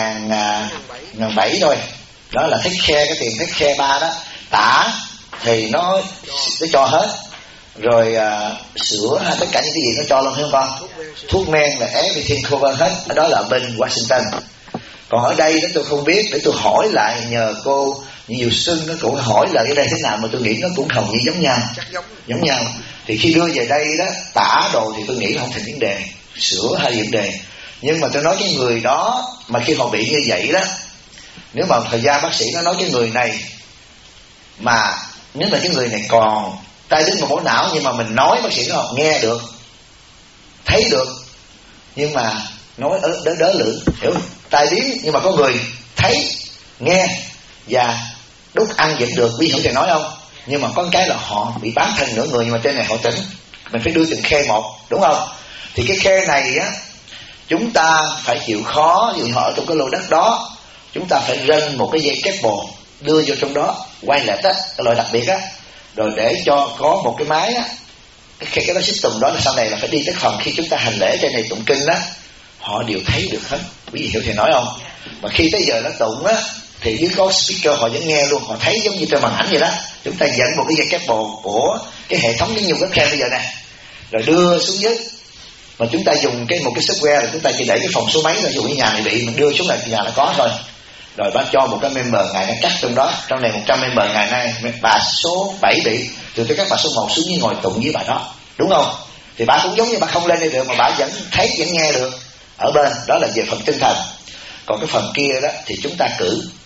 1.700 thôi. Đó là thích khe, cái tiền thích khe ba đó. Tả thì nó cho hết. Rồi sữa hay tất cả những cái gì nó cho luôn, hiểu không con? Thuốc men là everything cover hết. Đó là bên Washington. Còn ở đây đó tôi không biết, để tôi hỏi lại nhờ cô Nhiều Xuân, nó cũng hỏi là cái đây thế nào, mà tôi nghĩ nó cũng hầu như giống nhau. Thì khi đưa về đây đó, tả đồ thì tôi nghĩ không thành vấn đề, sữa hay vấn đề. Nhưng mà tôi nói cái người đó mà khi họ bị như vậy đó, nếu mà thời gian bác sĩ nó nói cái người này mà nếu mà cái người này còn tai biến mạch máu não, nhưng mà mình nói bác sĩ nó nghe được, thấy được, nhưng mà nói đớ lưỡng, hiểu không? Tai biến nhưng mà có người thấy, nghe và đút ăn vẫn được, ví dụ thầy nói không? Nhưng mà có cái là họ bị bán thân nửa người, nhưng mà trên này họ tỉnh, mình phải đưa từng khe một, đúng không? Thì cái khe này á, chúng ta phải chịu khó, ví dụ họ ở trong cái lô đất đó, chúng ta phải rân một cái dây kép bồn đưa vô trong đó, quay lại tách cái loại đặc biệt á, rồi để cho có một cái máy á, cái đó system đó là sau này là phải đi tới phòng khi chúng ta hành lễ trên này tụng kinh á, họ đều thấy được hết, quý vị hiểu thầy nói không? Mà khi tới giờ nó tụng á thì dưới có speaker họ vẫn nghe luôn, họ thấy giống như trên màn ảnh vậy đó. Chúng ta dẫn một cái dây kép bồn của cái hệ thống giống như webcam bây giờ nè, rồi đưa xuống dưới, mà chúng ta dùng một cái software là chúng ta chỉ để cái phòng số mấy, ví dụ như nhà này bị mình đưa xuống là nhà là có thôi. Rồi bác cho một cái member ngài đang cắt trong đó, trong này 100 member ngày nay bà số 7 bị, từ tới các bà số 1 xuống như ngồi tụng với bà đó, đúng không? Thì bà cũng giống như bà không lên đây được, mà bà vẫn thấy vẫn nghe được ở bên đó, là về phần tinh thần. Còn cái phần kia đó thì chúng ta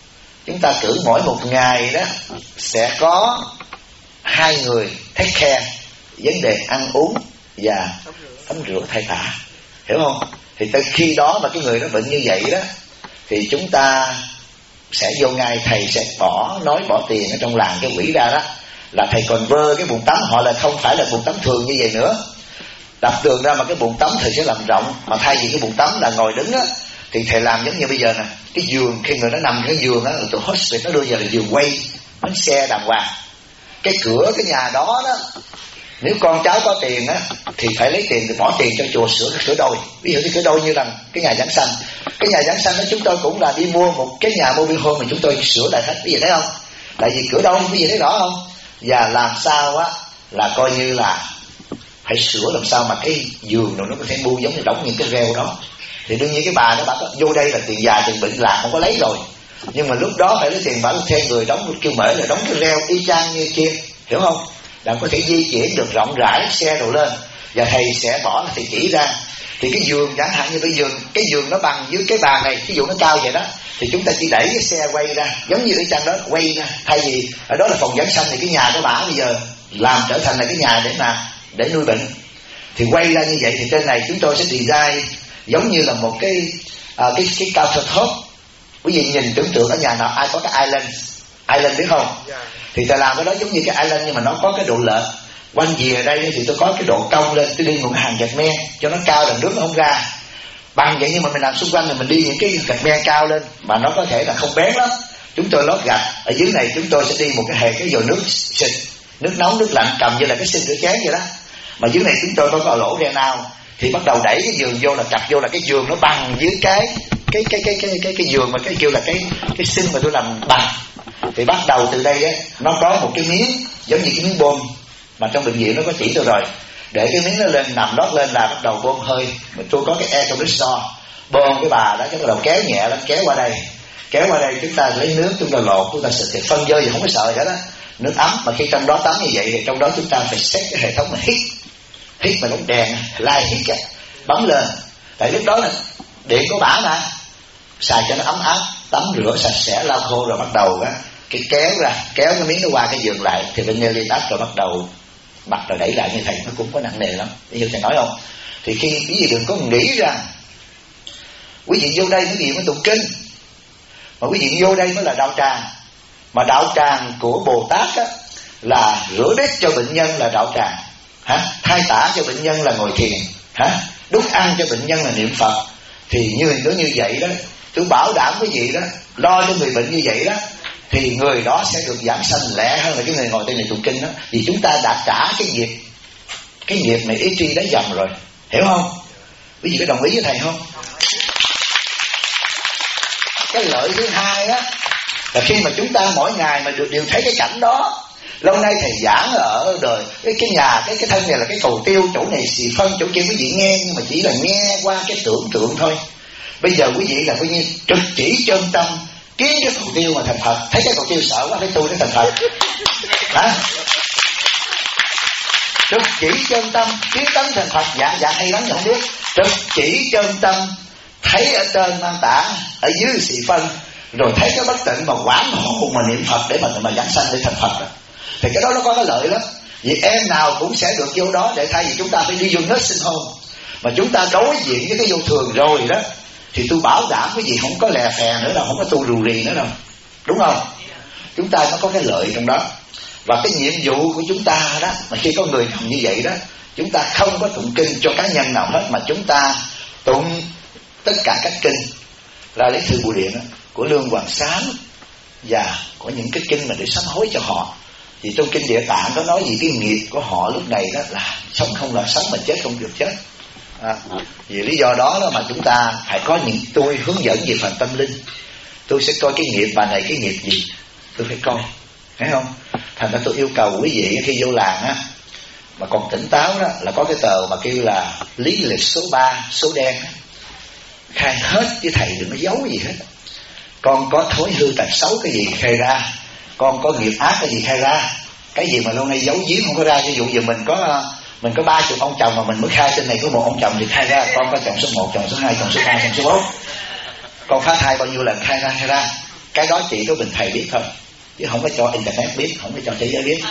cử mỗi một ngày đó sẽ có 2 người take care vấn đề ăn uống và tắm rửa thay tả, hiểu không? Thì tới khi đó mà cái người đó bệnh như vậy đó thì chúng ta sẽ vô ngay, thầy sẽ bỏ tiền ở trong làng cái quỹ ra đó, là thầy còn vơ cái bồn tắm họ là không phải là bồn tắm thường như vậy nữa, đập tường ra mà cái bồn tắm thầy sẽ làm rộng, mà thay vì cái bồn tắm là ngồi đứng á Thì thầy làm giống như bây giờ nè, cái giường khi người nó nằm cái giường á, tụi hospice nó đưa vào là giường quay, bánh xe đàng hoàng. Cái cửa cái nhà đó đó, nếu con cháu có tiền á thì phải lấy tiền, thì bỏ tiền cho chùa sửa cái cửa đôi. Ví dụ như cửa đôi như là cái nhà giảng sanh, cái nhà giảng sanh đó chúng tôi cũng là đi mua một cái nhà mobile home mà chúng tôi sửa lại hết. Cái gì thấy không? Tại vì cửa đôi cái gì thấy rõ không? Và làm sao á là coi như là phải sửa làm sao mà cái giường rồi nó có thể bu giống như đóng những cái reo đó. Thì đương nhiên cái bà đó bà có vô đây là tiền già tiền bệnh lạc không có lấy rồi, nhưng mà lúc đó phải lấy tiền, bà thuê người đóng, kêu mở là đóng cái reo y chang như kia, hiểu không? Là có thể di chuyển được rộng rãi xe đồ lên, và thầy sẽ bỏ là thầy chỉ ra. Thì cái giường chẳng hạn như bây giờ cái giường nó bằng với cái bàn này, ví dụ nó cao vậy đó, thì chúng ta chỉ đẩy cái xe quay ra giống như y chang đó, quay ra. Thay vì ở đó là phòng giảng sanh thì cái nhà của bà bây giờ làm trở thành là cái nhà để nuôi bệnh, thì quay ra như vậy. Thì trên này chúng tôi sẽ design giống như là một cái countertop. Quý vị nhìn tưởng tượng ở nhà nào ai có cái island biết không? Thì tôi làm cái đó giống như cái island, nhưng mà nó có cái độ lệch. Quanh về đây thì tôi có cái độ cong lên, tôi đi một cái hàng gạch men cho nó cao, đằng nước nó không ra. Bằng vậy nhưng mà mình làm xung quanh thì mình đi những cái gạch men cao lên mà nó có thể là không bén lắm. Chúng tôi lót gạch ở dưới này, chúng tôi sẽ đi một cái vòi nước xịt, nước nóng nước lạnh, cầm như là cái xin rửa chén vậy đó. Mà dưới này chúng tôi có lỗ re nào, thì bắt đầu đẩy cái giường vô là cặp vô là cái giường nó bằng dưới cái giường mà cái kêu là cái xin mà tôi làm bằng. Thì bắt đầu từ đây á, nó có một cái miếng giống như cái miếng bơm mà trong bệnh viện nó có chỉ tôi rồi, để cái miếng nó lên nằm đót lên là bắt đầu bơm hơi. Tôi có cái air compressor bơm cái bà đó, cái bắt đầu kéo nhẹ lên, kéo qua đây chúng ta lấy nước, chúng ta lột, chúng ta xịt thì phân dơ gì không có sợ hết đó, nước ấm. Mà khi trong đó tắm như vậy thì trong đó chúng ta phải set cái hệ thống mà hít mà bóng đèn light hít bấm lên, tại lúc đó là điện của bả mà, xài cho nó ấm áp, tắm rửa sạch sẽ lau khô rồi bắt đầu á cái kéo cái miếng nó qua cái giường lại, thì bệnh nhân lên áp rồi bắt đầu mặt rồi đẩy lại như thầy, nó cũng có nặng nề lắm. Bây giờ thầy nói không? Thì khi quý vị đừng có nghĩ rằng quý vị vô đây quý vị mới tụng kinh, mà quý vị vô đây mới là đạo tràng. Mà đạo tràng của Bồ Tát á, là rửa bếp cho bệnh nhân là đạo tràng, thay tả cho bệnh nhân là ngồi thiền, đút ăn cho bệnh nhân là niệm Phật. Thì như vậy đó, tôi bảo đảm quý vị đó, lo cho người bệnh như vậy đó, thì người đó sẽ được giảng sanh lẹ hơn là cái người ngồi trên này tụng kinh đó. Vì chúng ta đã trả cái nghiệp này ý tri đã dầm rồi, hiểu không? Quý vị có đồng ý với thầy không? Cái lợi thứ hai á là khi mà chúng ta mỗi ngày mà đều thấy cái cảnh đó. Lâu nay thầy giảng ở đời cái nhà cái thân này là cái cầu tiêu, chỗ này xì phân, chỗ kia quý vị nghe nhưng mà chỉ là nghe qua cái tưởng tượng thôi. Bây giờ quý vị là coi như trực chỉ chân tâm kiến cái cầu tiêu mà thành Phật. Thấy cái cầu tiêu sợ quá, phải tu để thành Phật. Trực chỉ chân tâm kiến tánh thành Phật. Dạ hay lắm, không biết. Trực chỉ chân tâm thấy ở trên mang tả, ở dưới xì phân, rồi thấy cái bất tịnh mà quán hồn mà niệm Phật để mà giảng sanh để thành Phật đó. Thì cái đó nó có cái lợi lắm. Vì em nào cũng sẽ được vô đó, để thay vì chúng ta phải đi vô nursing home, mà chúng ta đối diện với cái vô thường rồi đó, thì tôi bảo đảm cái gì không có lè phè nữa đâu, không có tu rù rì nữa đâu, đúng không? Chúng ta nó có cái lợi trong đó. Và cái nhiệm vụ của chúng ta đó, mà khi có người nằm như vậy đó, chúng ta không có tụng kinh cho cá nhân nào hết, mà chúng ta tụng tất cả các kinh ra lấy thư Bồ Điện đó, của Lương Hoàng Sám, và có những cái kinh mà để sám hối cho họ. Vì trong kinh Địa Tạng có nói gì cái nghiệp của họ lúc này đó là sống không là sống, mà chết không được chết. Vì lý do đó mà chúng ta phải có những tôi hướng dẫn về phần tâm linh. Tôi sẽ coi cái nghiệp bà này cái nghiệp gì, tôi phải coi, thấy không? Thành ra tôi yêu cầu quý vị khi vô làng á, mà còn tỉnh táo đó, là có cái tờ mà kêu là lý lịch số 3, số đen, khai hết với thầy, đừng có giấu gì hết. Con có thói hư tật xấu cái gì khai ra, con có nghiệp ác cái gì khai ra. Cái gì mà lâu nay giấu giếm không có ra. Ví dụ giờ mình có 30 ông chồng mà mình mới khai trên này có một ông chồng thì khai ra con có chồng số 1, chồng số 2, chồng số 3, chồng số 4. Con phá thai bao nhiêu lần khai ra. Cái đó chỉ có mình thầy biết thôi, chứ không có cho internet biết, không có cho thế giới biết.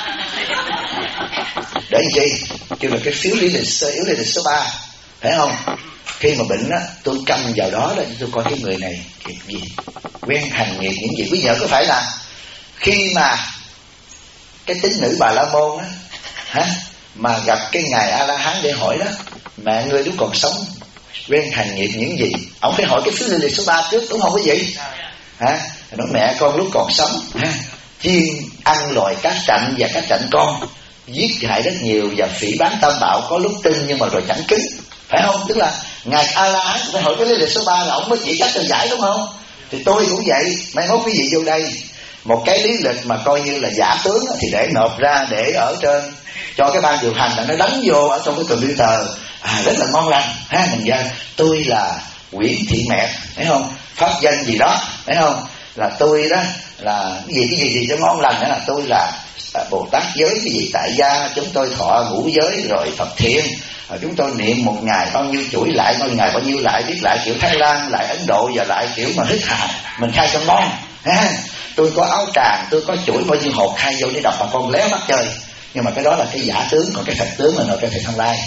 Để làm chi? Kêu là cái phiếu lý lịch số 3, thấy không? Khi mà bệnh á, tôi cầm vào đó là tôi coi cái người này nghiệp gì, quen hành nghiệp những gì. Quý nhớ có phải là khi mà cái tín nữ Bà La Môn á, mà gặp cái ngài A La Hán để hỏi đó, mẹ ngươi lúc còn sống quen hành nghiệp những gì. Ông phải hỏi cái phiếu lý lịch số 3 trước, đúng không quý vị? Hả? Nói mẹ con lúc còn sống chuyên ăn loài cá trạnh và cá trạnh con, giết hại rất nhiều và phỉ báng tam bạo, có lúc tin nhưng mà rồi chẳng kính, phải không? Tức là ngài A-la phải hỏi cái lý lịch số 3 là ông mới chỉ cách cho giải, đúng không? Thì tôi cũng vậy. Mai mốt quý vị vô đây một cái lý lịch mà coi như là giả tướng thì để nộp ra để ở trên cho cái ban điều hành là nó đánh vô ở trong cái computer, rất là ngon lành ha. Mình ra tôi là Nguyễn Thị Mẹ, thấy không? Pháp danh gì đó, thấy không? Là tôi đó là cái gì cho ngon lành đó, là tôi là Bồ Tát giới cái gì tại gia, chúng tôi thọ ngũ giới rồi Phật thiện, chúng tôi niệm một ngày bao nhiêu chuỗi lại, bao ngày bao nhiêu lại, viết lại kiểu Thái Lan, lại Ấn Độ và lại kiểu mà hít hà, mình khai cho ngon ha. Tôi có áo tràng, tôi có chuỗi bao nhiêu hộp khai vô để đọc bà con léo mắt chơi. Nhưng mà cái đó là cái giả tướng, còn cái thật tướng là nội cái thầy Thăng Lai.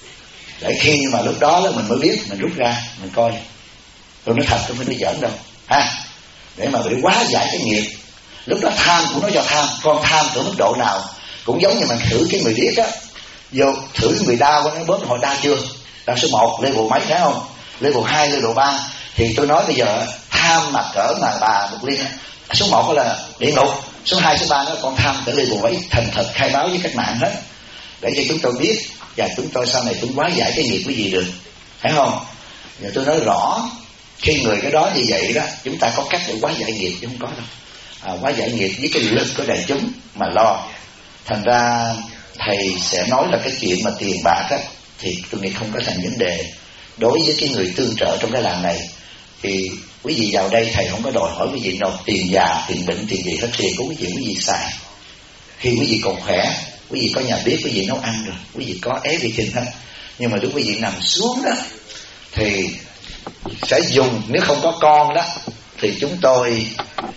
Để khi mà lúc đó mình mới biết, mình rút ra mình coi. Tôi nói thật, tôi không nói giỡn đâu ha. Để mà bị quá giải cái nghiệp. Lúc đó tham cũng nói cho tham, con tham tới mức độ nào cũng giống như mình thử cái người điếc á, vô thử người đau nó bớt hồi đau chưa, đau số 1 level mấy, thấy không? Level 2, level 3. Thì tôi nói bây giờ tham mà cỡ mà bà một liên, số 1 là địa ngục, số 2, số 3 nó con tham tới level mấy, thành thật khai báo với cách mạng hết, để cho chúng tôi biết và chúng tôi sau này cũng hóa giải cái nghiệp cái gì được, thấy không? Giờ tôi nói rõ, khi người cái đó như vậy đó, chúng ta có cách để hóa giải nghiệp chứ không có đâu. Hóa giải nghiệp với cái lực của đại chúng mà lo. Thành ra thầy sẽ nói là cái chuyện mà tiền bạc á, thì tôi nghĩ không có thành vấn đề đối với cái người tương trợ trong cái làng này. Thì quý vị vào đây thầy không có đòi hỏi quý vị nộp tiền già, tiền bệnh, tiền gì hết. Tiền của quý vị xài khi quý vị còn khỏe, quý vị có nhà bếp, quý vị nấu ăn rồi, quý vị có everything hết. Nhưng mà lúc quý vị nằm xuống đó thì sẽ dùng, nếu không có con đó thì chúng tôi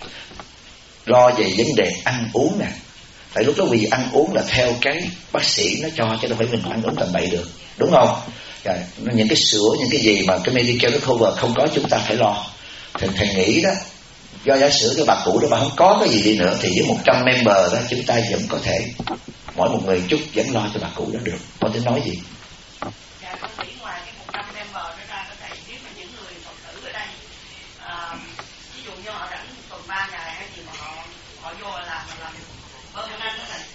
lo về vấn đề ăn uống nè. Tại lúc đó quý vị ăn uống là theo cái bác sĩ nó cho, chứ đâu phải mình ăn uống tầm bậy được, đúng không? Những cái sữa, những cái gì mà cái medical cover không có, chúng ta phải lo. Thì thầy nghĩ đó, do giả sử cái bà cụ đó bà không có cái gì đi nữa thì với 100 member đó chúng ta vẫn có thể mỗi một người chút vẫn lo cho bà cụ đó được. Có thể nói gì? Dạ, con nghĩ ngoài cái 100 member đó ra, có thầy biết là những người Phật tử ở đây, ví dụ như họ rảnh tuần 3 ngày hay gì mà họ vô làm hơn năm đó thầy.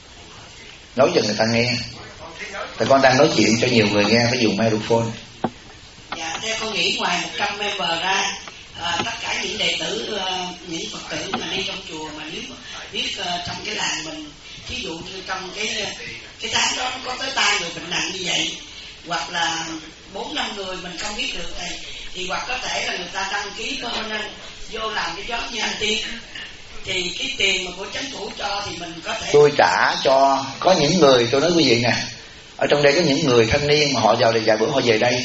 Nói cho người ta nghe. Tại con đang nói chuyện cho nhiều người nghe, phải dùng microphone. Dạ, theo con nghĩ ngoài 100 member ra, tất cả những đệ tử, những Phật tử mà đi trong chùa mà nếu biết trong cái làng mình, ví dụ như trong cái tháng đó có tới 3 người bệnh nặng như vậy, hoặc là 4-5 người mình không biết được thì hoặc có thể là người ta đăng ký permanent vô làm cái job như anh Tiên, thì cái tiền mà của chính phủ cho thì mình có thể tôi trả cho. Có những người, tôi nói quý vị nè, ở trong đây có những người thanh niên mà họ vào đây vài bữa họ về đây,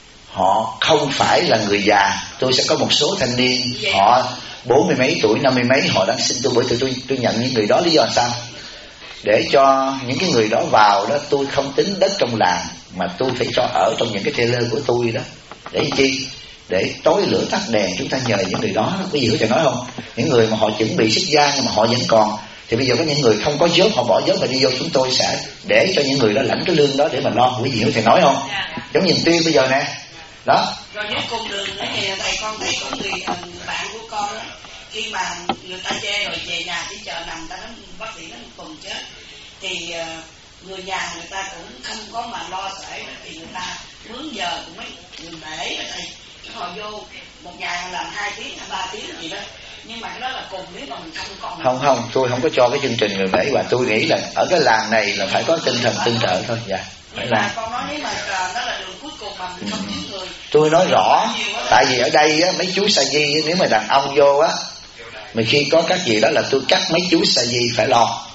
họ không phải là người già. Tôi sẽ có một số thanh niên họ 40 mấy tuổi, 50 mấy, họ đang xin tôi, bởi tôi nhận những người đó. Lý do là sao? Để cho những cái người đó vào đó, tôi không tính đất trong làng mà tôi phải cho ở trong những cái trailer của tôi đó. Để chi? Để tối lửa tắt đèn, chúng ta nhờ những người đó. Có gì có thể nói không? Những người mà họ chuẩn bị xuất gia nhưng mà họ vẫn còn, thì bây giờ có những người không có job, họ bỏ job và đi vô, chúng tôi sẽ để cho những người đó lãnh cái lương đó để mà lo. Quý vị có thể nói không? Giống như Tiên bây giờ nè đó. Rồi nếu cùng đường nữa thì thầy, con thấy có người bạn của con đó, khi mà người ta chê rồi về nhà chỉ chờ nằm, ta nói bác sĩ nó cùng chết, thì người nhà người ta cũng không có mà lo sể, thì người ta mướn giờ cũng mấy người bể đó thầy, họ vô một ngày làm 2 tiếng hay 3 tiếng gì đó. Nhưng mà cái đó là cùng, nếu mà mình không còn không, tôi không có cho cái chương trình người bể. Và tôi nghĩ là ở cái làng này là phải có tinh thần tương trợ thôi. Dạ, phải làm. Con nói nếu mà đó là đường cuối cùng mà mình không thiếu người. Tôi nói rõ, tại vì ở đây á, mấy chú sa di nếu mà đàn ông vô á, mà khi có các gì đó là tôi cắt mấy chú sa di phải lo.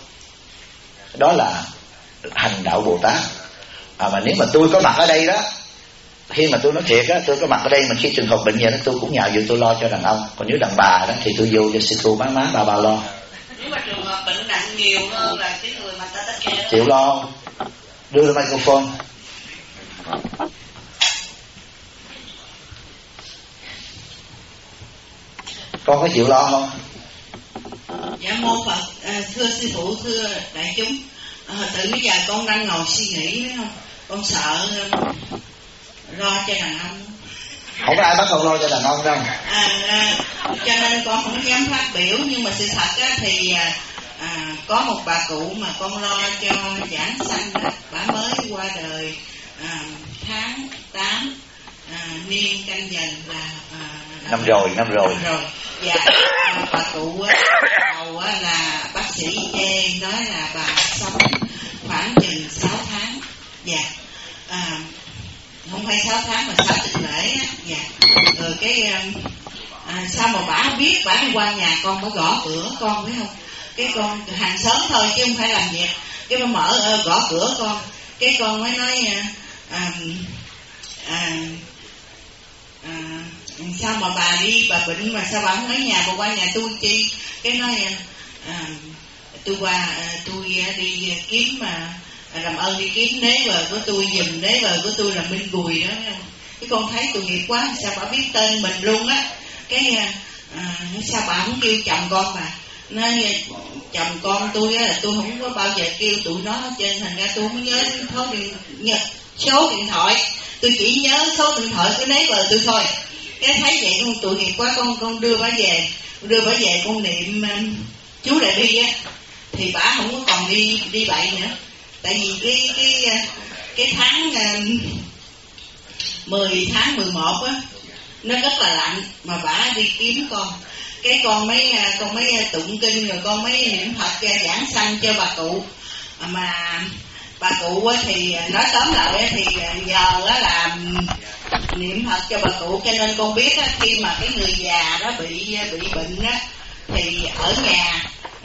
Đó là hành đạo Bồ Tát. Mà nếu mà tôi có mặt ở đây đó, khi mà tôi nói thiệt á, tôi có mặt ở đây mà khi trường hợp bệnh vậy đó, tôi cũng nhào vô tôi lo cho đàn ông. Còn nếu đàn bà đó thì tôi vô cho sư cô má bà lo. Nếu mà trường hợp bệnh nặng nhiều hơn là cái người mà ta tách kê đó chịu lo không? Đưa lên microphone. Con có chịu lo không? Dạ mô Phật. Thưa sư phụ, thưa đại chúng, từ bây giờ con đang ngồi suy nghĩ, thấy không? Con sợ lo cho đàn ông. Không có ai bắt con lo cho đàn ông đâu. Cho nên con không dám phát biểu, nhưng mà sự thật á, thì có một bà cụ mà con lo cho giảng sanh đó, bà mới qua đời tháng 8 niên Canh Dần là năm rồi. Dạ, bà cụ đầu là bác sĩ chê nói là bà sống khoảng chừng 6 tháng. Dạ, không phải 6 tháng mà 6 tuần lễ á. Dạ, rồi cái sao mà bà biết, bà đi qua nhà con, bà gõ cửa con phải không? Cái con hàng xóm thôi chứ không phải làm việc. Cái bà mở gõ cửa con, cái con mới nói sao mà bà đi, bà bệnh mà sao bà không ở nhà, bà qua nhà tôi chi? Cái nói tôi đi kiếm mà làm ơn đi kiếm nế vợ của tôi giùm, nế vợ của tôi là Minh Gùi đó. Cái con thấy tội nghiệp quá, sao bà biết tên mình luôn á? Cái sao bà không kêu chồng con mà? Nói chồng con tôi á là tôi không có bao giờ kêu tụi nó hết trơn, thành ra tôi không nhớ số điện thoại, tôi chỉ nhớ số điện thoại của nế vợ tôi thôi. Cái thấy vậy con tội nghiệp quá, con đưa bà về con niệm chú Đại Bi á, thì bà không có còn đi bậy nữa. Tại vì cái tháng 10 tháng 11 á nó rất là lạnh, mà bà đi kiếm con, cái con mới tụng kinh, rồi con mới niệm Phật giảng sanh cho bà cụ. Mà bà cụ á thì nói tóm lại á, thì giờ á là niệm Phật cho bà cụ, cho nên con biết á, khi mà cái người già đó bị bệnh á thì ở nhà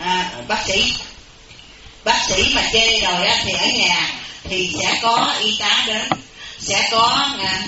bác sĩ mà chê rồi á thì ở nhà thì sẽ có y tá đến, sẽ có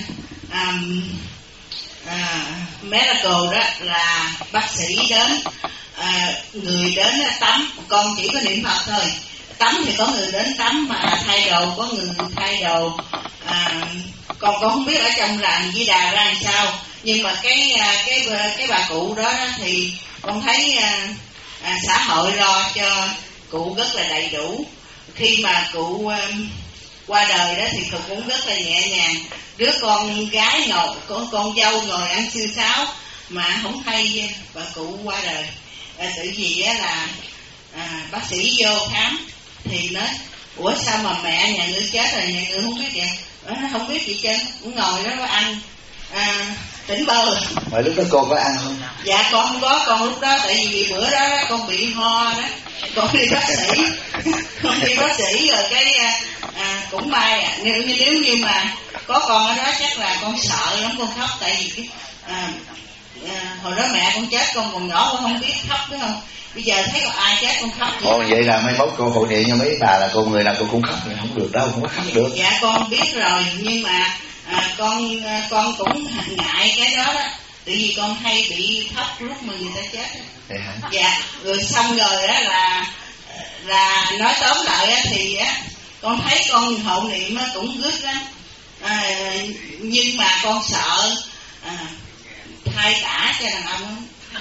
medical đó là bác sĩ đến, người đến tắm, con chỉ có niệm Phật thôi. Tắm thì có người đến tắm, mà thay đồ có người thay đồ. Còn con không biết ở trong làng Di Đà ra làm sao, nhưng mà cái bà cụ đó thì con thấy xã hội lo cho cụ rất là đầy đủ. Khi mà cụ qua đời đó thì cũng rất là nhẹ nhàng. Đứa con gái ngồi, con dâu ngồi ăn xương sáo mà không hay bà cụ qua đời. Tự vì á là bác sĩ vô khám thì nói ủa sao mà mẹ nhà ngươi chết rồi, nhà ngươi không biết vậy? Nó không biết gì trơn, cũng ngồi đó nó ăn tỉnh bơ. Mà lúc đó con có ăn không? Dạ con không có, con lúc đó tại vì bữa đó con bị ho đó, con đi bác sĩ, rồi cái cũng may nếu như mà có con ở đó chắc là con sợ lắm, con khóc. Tại vì hồi đó mẹ con chết con còn nhỏ, con không biết khóc phải không? Bây giờ thấy có ai chết con khóc. Vậy là mai mốt cô hộ niệm cho mấy bà là cô người nào cô cũng khóc, không được đâu, không có khóc được. Dạ con biết rồi, nhưng mà con cũng ngại cái đó đó, tại vì con hay bị khóc lúc mà người ta chết. Dạ, rồi xong rồi đó là nói tóm lại á thì á con thấy con hộ niệm á cũng good lắm, nhưng mà con sợ thay tả cho đàn ông.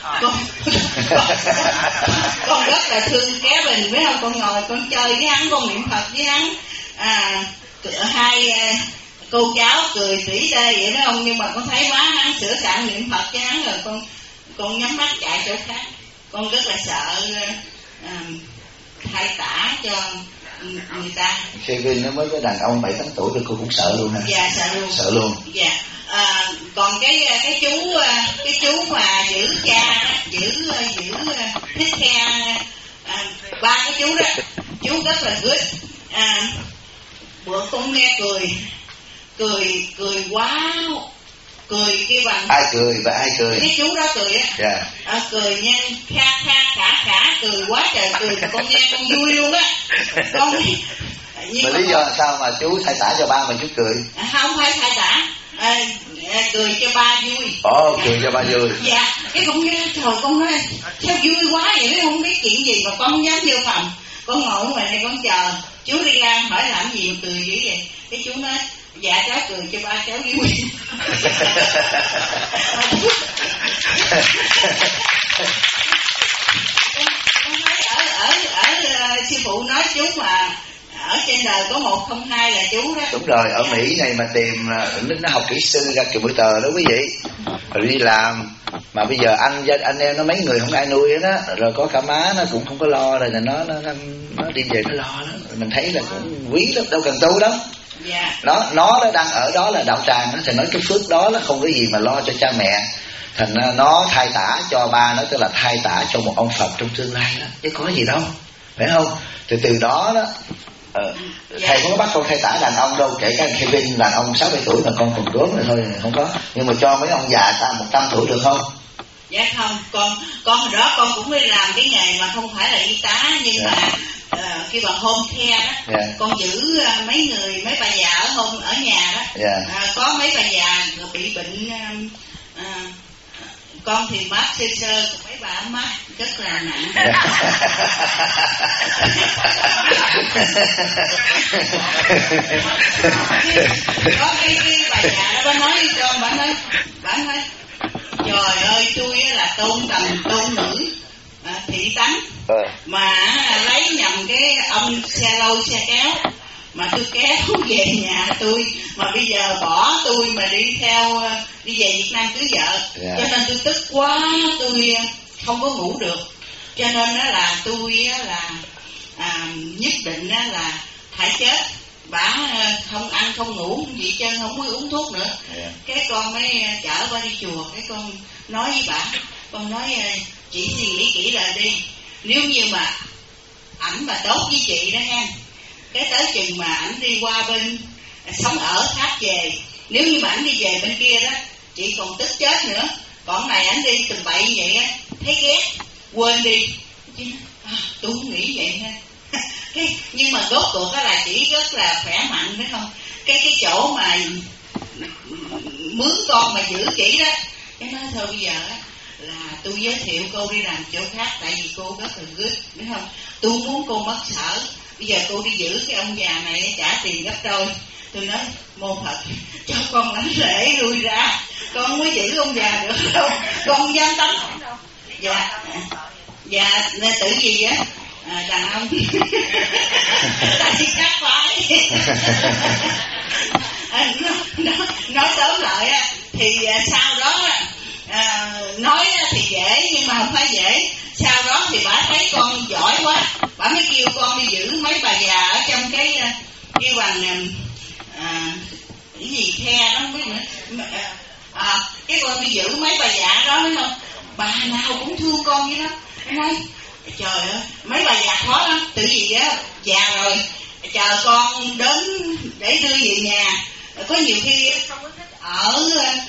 Con rất là thương Kevin biết không, con ngồi con chơi với hắn, con niệm Phật với hắn, hai cô cháu cười tỉ tê vậy đó không, nhưng mà con thấy má hắn sửa soạn niệm Phật với hắn rồi con nhắm mắt chạy chỗ khác. Con rất là sợ thay tả cho người ta. Kevin nó mới có đàn ông 7-8 tuổi thì cô cũng sợ luôn hả? Dạ sợ luôn. Dạ. Còn cái chú mà giữ cha giữ thích cha, ba cái chú đó, chú rất là good. Bữa con nghe cười quá, cười cái bằng ai cười cái chú đó cười á. Yeah. Cười nha, khả cười quá trời, cười con nghe con vui luôn á. Con mà lý do là sao mà chú thay tả cho ba mình chú cười? Không phải thay tả, cười cho ba vui. Cười cho ba vui. Dạ, cái con nghe trời, con nói sao vui quá vậy, nó không biết chuyện gì mà con không dám vô phòng. Con ngồi ngoài này con chờ chú đi ra hỏi làm gì mà cười dữ vậy. Cái chú nói dạ cháu cười cho ba cháu vui. Con thấy ở sư phụ nói chú mà ở trên đời có 102 là chú đó. Đúng rồi, ở Mỹ này mà tìm nó học kỹ sư ra kiểu buổi tờ đó quý vị, rồi đi làm mà bây giờ anh em nó mấy người không ai nuôi hết á, rồi có cả má nó cũng không có lo, rồi là nó đi về nó lo đó, mình thấy là cũng quý lắm, đâu cần tu đâu. Dạ. Nó đang ở đó là đạo tràng, nó thì nói cái phước đó là không có gì mà lo cho cha mẹ, thành ra nó thay tả cho ba nó, tức là thay tả cho một ông Phật trong tương lai đó, chứ có gì đâu, phải không? Từ đó đó thầy không có bắt con thay tả đàn ông đâu, kể cả khi bên đàn ông 60 tuổi mà con còn gớm rồi thôi không có, nhưng mà cho mấy ông già ta 100 tuổi được không? Dạ không, con hồi đó con cũng đi làm cái nghề mà không phải là y tá, nhưng mà khi mà home care đó, con giữ mấy bà già ở nhà đó, có mấy bà già bị bệnh, con thì mát sơ sơ, còn mấy bà mát rất là nặng. Có cái bà già đó, bà nói với con, bà nói trời ơi, tôi là tôn nữ thị tánh, mà lấy nhầm cái ông xe lôi xe kéo mà tôi kéo về nhà tôi, mà bây giờ bỏ tôi mà đi về Việt Nam cưới vợ, cho nên tôi tức quá, tôi không có ngủ được, cho nên đó là tôi là nhất định là phải chết. Bà không ăn không ngủ gì chân, không có uống thuốc nữa. Cái con mới chở bà đi chùa, cái con nói với bà, con nói chị suy nghĩ kỹ lại đi, nếu như mà ảnh mà tốt với chị đó ha, cái tới chừng mà ảnh đi qua bên sống ở khác về, nếu như mà ảnh đi về bên kia đó, chị còn tức chết nữa. Còn này ảnh đi từng bậy vậy á, thấy ghét, quên đi. Tôi không nghĩ vậy ha. Nhưng mà rốt cuộc đó là chỉ rất là khỏe mạnh, phải không? Cái chỗ mà mướn con mà giữ chỉ đó, cái nói thôi bây giờ là tôi giới thiệu cô đi làm chỗ khác, tại vì cô rất là good, biết không? Tôi muốn cô mất sở, bây giờ cô đi giữ cái ông già này trả tiền gấp đôi. Tôi nói mô Phật cho con lãnh lễ lui ra, con mới giữ ông già được đâu, con không dám tắm đâu. Dạ tự gì á, đàn ông tại vì khác phải. Nói tóm lại á thì sau đó nói thì dễ nhưng mà không phải dễ. Sau đó thì bà thấy con giỏi quá, bà mới kêu con đi giữ mấy bà già ở trong cái bằng cái gì khe đó không biết nữa. Cái con đi giữ mấy bà già đó, thấy không? Bà nào cũng thương con vậy đó. Nói trời ơi, mấy bà già khó lắm, tự gì á già rồi chờ con đến để đưa về nhà. Có nhiều khi không có thích ở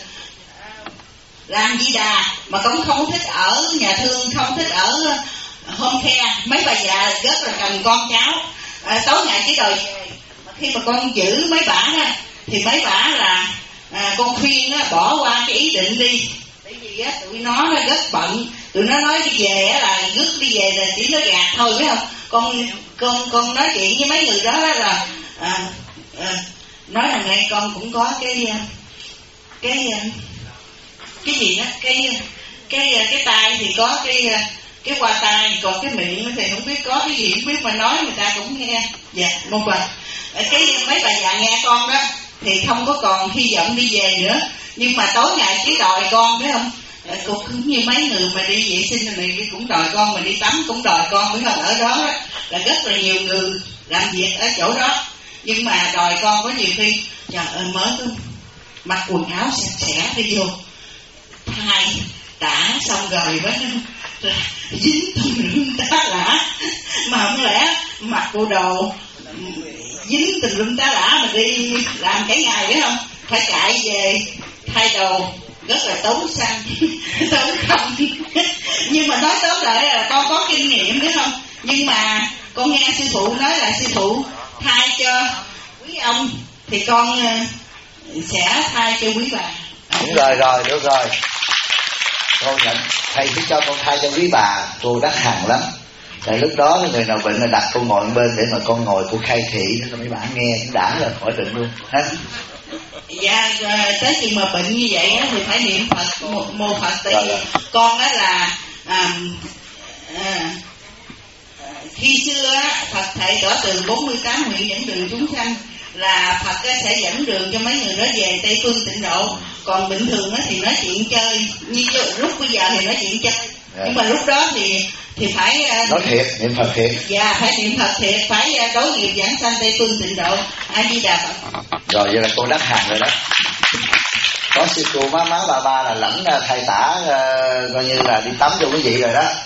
làm Di Đà, mà cũng không thích ở nhà thương, không thích ở home care. Mấy bà già rất là cần con cháu, tối ngày chỉ đòi về. Mà khi mà con giữ mấy bả á, thì mấy bả là con khuyên á, bỏ qua cái ý định đi. Bởi vì á tụi nó rất bận, tụi nó nói đi về á là rước đi về là chỉ nó gạt thôi, phải không? Con nói chuyện với mấy người đó là nói rằng này con cũng có cái gì đó, cái tai thì có cái qua tai, còn cái miệng thì không biết có cái gì, không biết mà nói người ta cũng nghe. Dạ một phần cái mấy bà già nghe con đó thì không có còn hy vọng đi về nữa, nhưng mà tối ngày chỉ đòi con, phải không? Cũng như mấy người mà đi vệ sinh này cũng đòi con, mà đi tắm cũng đòi con, phải không? Ở đó là rất là nhiều người làm việc ở chỗ đó, nhưng mà đòi con có nhiều khi trời ơi mới tôi mặc quần áo sạch sẽ đi vô thay tả xong rồi với là dính tùm lum tá lả, mà không lẽ mặc bộ đồ dính tùm lum tá lả mà đi làm cả ngày, phải không? Phải chạy về thay đồ rất là tốn xăng tốn không. Nhưng mà nói tóm lại là con có kinh nghiệm, phải không? Nhưng mà con nghe sư phụ nói là sư phụ thay cho quý ông thì con sẽ thay cho quý bà. Đúng rồi, được rồi. Cô nhận thầy cứ cho con thay cho quý bà, cô đắt hàng lắm. Tại lúc đó người nào bệnh là đặt cô ngồi bên để mà con ngồi cô khai thị cho mấy bạn nghe cũng đã là khỏi bệnh luôn ha. Dạ tới khi mà bệnh như vậy á thì phải niệm Phật, mô Phật. Tại vì con á là khi xưa á, Phật thầy rõ từ 48 nguyện dẫn đường chúng sanh, là Phật sẽ dẫn đường cho mấy người đó về Tây Phương Tịnh Độ. Còn bình thường thì nói chuyện chơi, như lúc bây giờ thì nói chuyện chơi, nhưng mà lúc đó thì phải nói thiệt, niệm Phật thiệt. Dạ, phải niệm Phật thiệt, phải đối nghiệp giảng sanh Tây Phương Tịnh Độ. A Di Đà Phật. Rồi vậy là cô đắc hàng rồi đó. Có sư cô má ba là lẫn thay tả, coi như là đi tắm cho quý vị rồi đó.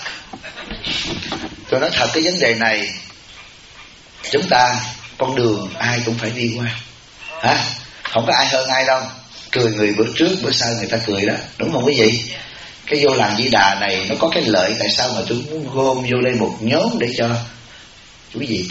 Tôi nói thật, cái vấn đề này chúng ta con đường ai cũng phải đi qua, hả? Không có ai hơn ai đâu. Cười người bữa trước bữa sau người ta cười đó, đúng không quý vị? Cái vô làng Di Đà này nó có cái lợi, tại sao mà tôi muốn gom vô đây một nhóm để cho quý vị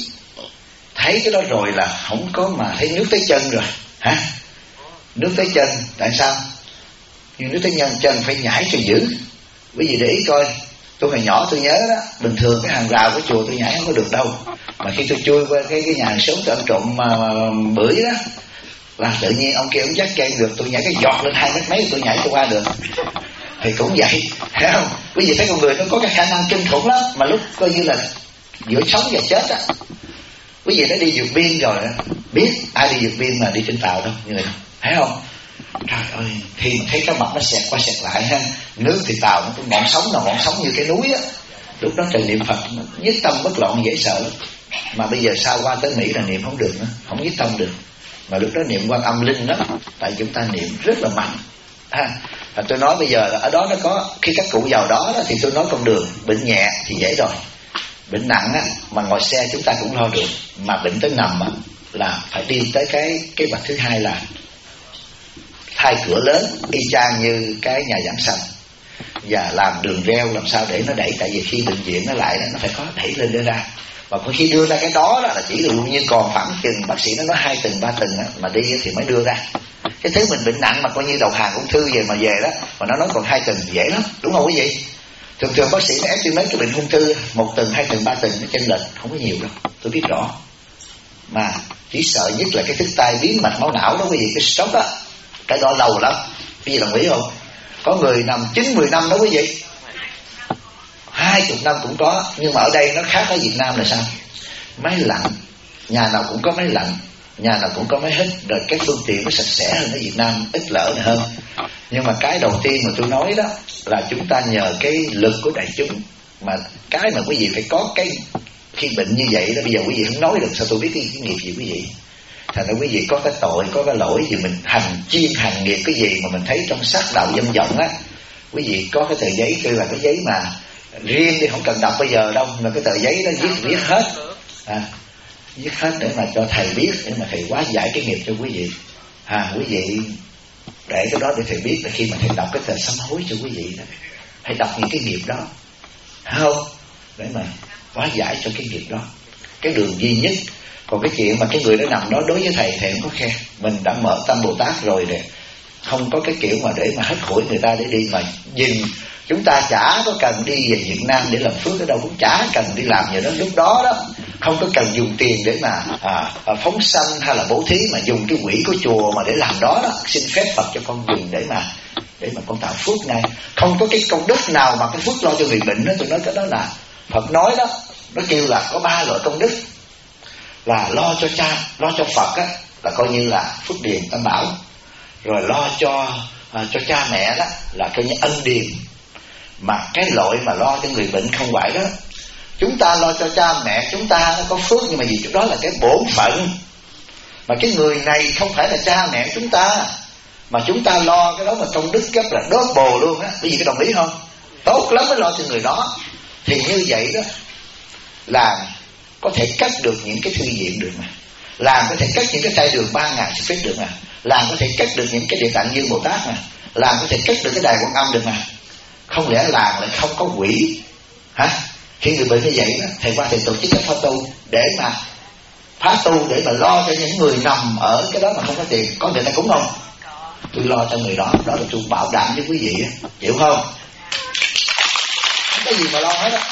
thấy cái đó rồi là không có mà thấy nước tới chân rồi, hả? Nước tới chân, tại sao? Nhưng nước tới chân phải nhảy cho dữ. Quý vị để ý coi, tôi hồi nhỏ tôi nhớ đó, bình thường cái hàng rào của chùa tôi nhảy không có được đâu, mà khi tôi chui qua cái nhà hàng xóm tôi ăn trộm mà bưởi đó, là tự nhiên ông kia ông dắt cây được, tôi nhảy cái giọt lên 2 mét mấy tôi nhảy tôi qua được. Thì cũng vậy, thấy không? Quý vị thấy con người nó có cái khả năng kinh khủng lắm, mà lúc coi như là giữa sống và chết á. Quý vị đã đi vượt biên rồi đó, biết ai đi vượt biên mà đi trên tàu đâu, người đâu, thấy không? Trời ơi, khi mà thấy cá mập nó xẹt qua xẹt lại ha, nước thì tàu nó cũng ngọn sóng như cái núi á. Lúc đó trời niệm Phật nhất tâm bất loạn dễ sợ lắm. Mà bây giờ sao qua tới Mỹ là niệm không được nữa, không nhất tâm được. Mà lúc đó niệm Quan Âm Linh đó, tại chúng ta niệm rất là mạnh ha. Và tôi nói bây giờ là ở đó nó có, khi các cụ vào đó thì tôi nói con đường bệnh nhẹ thì dễ rồi, bệnh nặng á, mà ngồi xe chúng ta cũng lo được, mà bệnh tới nằm á, là phải đi tới cái bậc thứ hai là thay cửa lớn y chang như cái nhà giảng sanh, và làm đường reo làm sao để nó đẩy, tại vì khi bệnh viện nó lại nó phải có đẩy lên đưa ra, và khi đưa ra cái đó là chỉ dụ như còn khoảng chừng bác sĩ nó nói 2 tầng 3 tầng mà đi thì mới đưa ra. Cái thứ mình bệnh nặng mà coi như đầu hàng ung thư về mà về đó, mà nó nói còn 2 tầng dễ lắm, đúng không quý vị? Thường bác sĩ nó ép cho mấy cái bệnh ung thư 1 tầng 2 tầng 3 tầng nó chênh lệch không có nhiều đâu, tôi biết rõ. Mà chỉ sợ nhất là cái thức tai biến mạch máu não đó quý vị, cái stroke đó, cái đó lâu lắm, quý vị đồng ý không? Có người nằm 9-10 năm đó quý vị, 20 năm cũng có. Nhưng mà ở đây nó khác ở Việt Nam là sao? Máy lạnh, nhà nào cũng có máy lạnh, nhà nào cũng có máy hít, rồi các phương tiện nó sạch sẽ hơn ở Việt Nam, ít lỡ này hơn. Nhưng mà cái đầu tiên mà tôi nói đó là chúng ta nhờ cái lực của đại chúng, mà cái mà quý vị phải có cái khi bệnh như vậy đó, bây giờ quý vị không nói được sao tôi biết cái nghiệp gì quý vị. Thành ra quý vị có cái tội, có cái lỗi gì mình hành chuyên hành nghiệp cái gì mà mình thấy trong sát đạo dâm vọng á, quý vị có cái tờ giấy kêu là cái giấy mà riêng đi, không cần đọc bây giờ đâu, mà cái tờ giấy đó viết hết, viết hết để mà cho thầy biết, để mà thầy hóa giải cái nghiệp cho quý vị. Quý vị để cái đó để thầy biết, là khi mà thầy đọc cái tờ sám hối cho quý vị đó, hãy đọc những cái nghiệp đó, không? Để mà hóa giải cho cái nghiệp đó, cái đường duy nhất. Còn cái chuyện mà cái người đó nằm đó đối với thầy không có khen, mình đã mở tâm Bồ Tát rồi để không có cái kiểu mà để mà hết củi người ta để đi mà dừng. Chúng ta chả có cần đi về Việt Nam để làm phước ở đâu, cũng chả cần đi làm gì đó. Lúc đó đó không có cần dùng tiền để mà phóng sanh hay là bố thí, mà dùng cái quỹ của chùa mà để làm đó đó. Xin phép Phật cho con dùng để mà con tạo phước này. Không có cái công đức nào mà cái phước lo cho người bệnh đó. Tôi nói cái đó là Phật nói đó, nó kêu là có 3 loại công đức, là lo cho cha, lo cho Phật á, là coi như là phước điền tam bảo. Rồi lo cho cha mẹ đó là coi như ân điền. Mà cái loại mà lo cho người bệnh không phải đó. Chúng ta lo cho cha mẹ chúng ta nó có phước, nhưng mà vì chỗ đó là cái bổn phận. Mà cái người này không phải là cha mẹ chúng ta, mà chúng ta lo cái đó mà công đức gấp là đốt bồ luôn á. Quý vị có đồng ý không? Tốt lắm mới lo cho người đó. Thì như vậy đó là có thể cắt được những cái thư viện được mà, làm có thể cắt những cái trai đường 3.000 sự phép được mà, làm có thể cắt được những cái địa tạng Dương Bồ Tát mà, làm có thể cắt được cái đài Quan Âm được mà. Không lẽ làng lại không có quỷ hả? Khi người bệnh như vậy đó, thầy qua thầy tổ chức cái phá tu để mà phá tu, để mà lo cho những người nằm ở cái đó mà không có tiền. Có người ta cúng không? Tôi lo cho người đó, đó là tôi bảo đảm với quý vị á, chịu không? Không có gì mà lo hết á.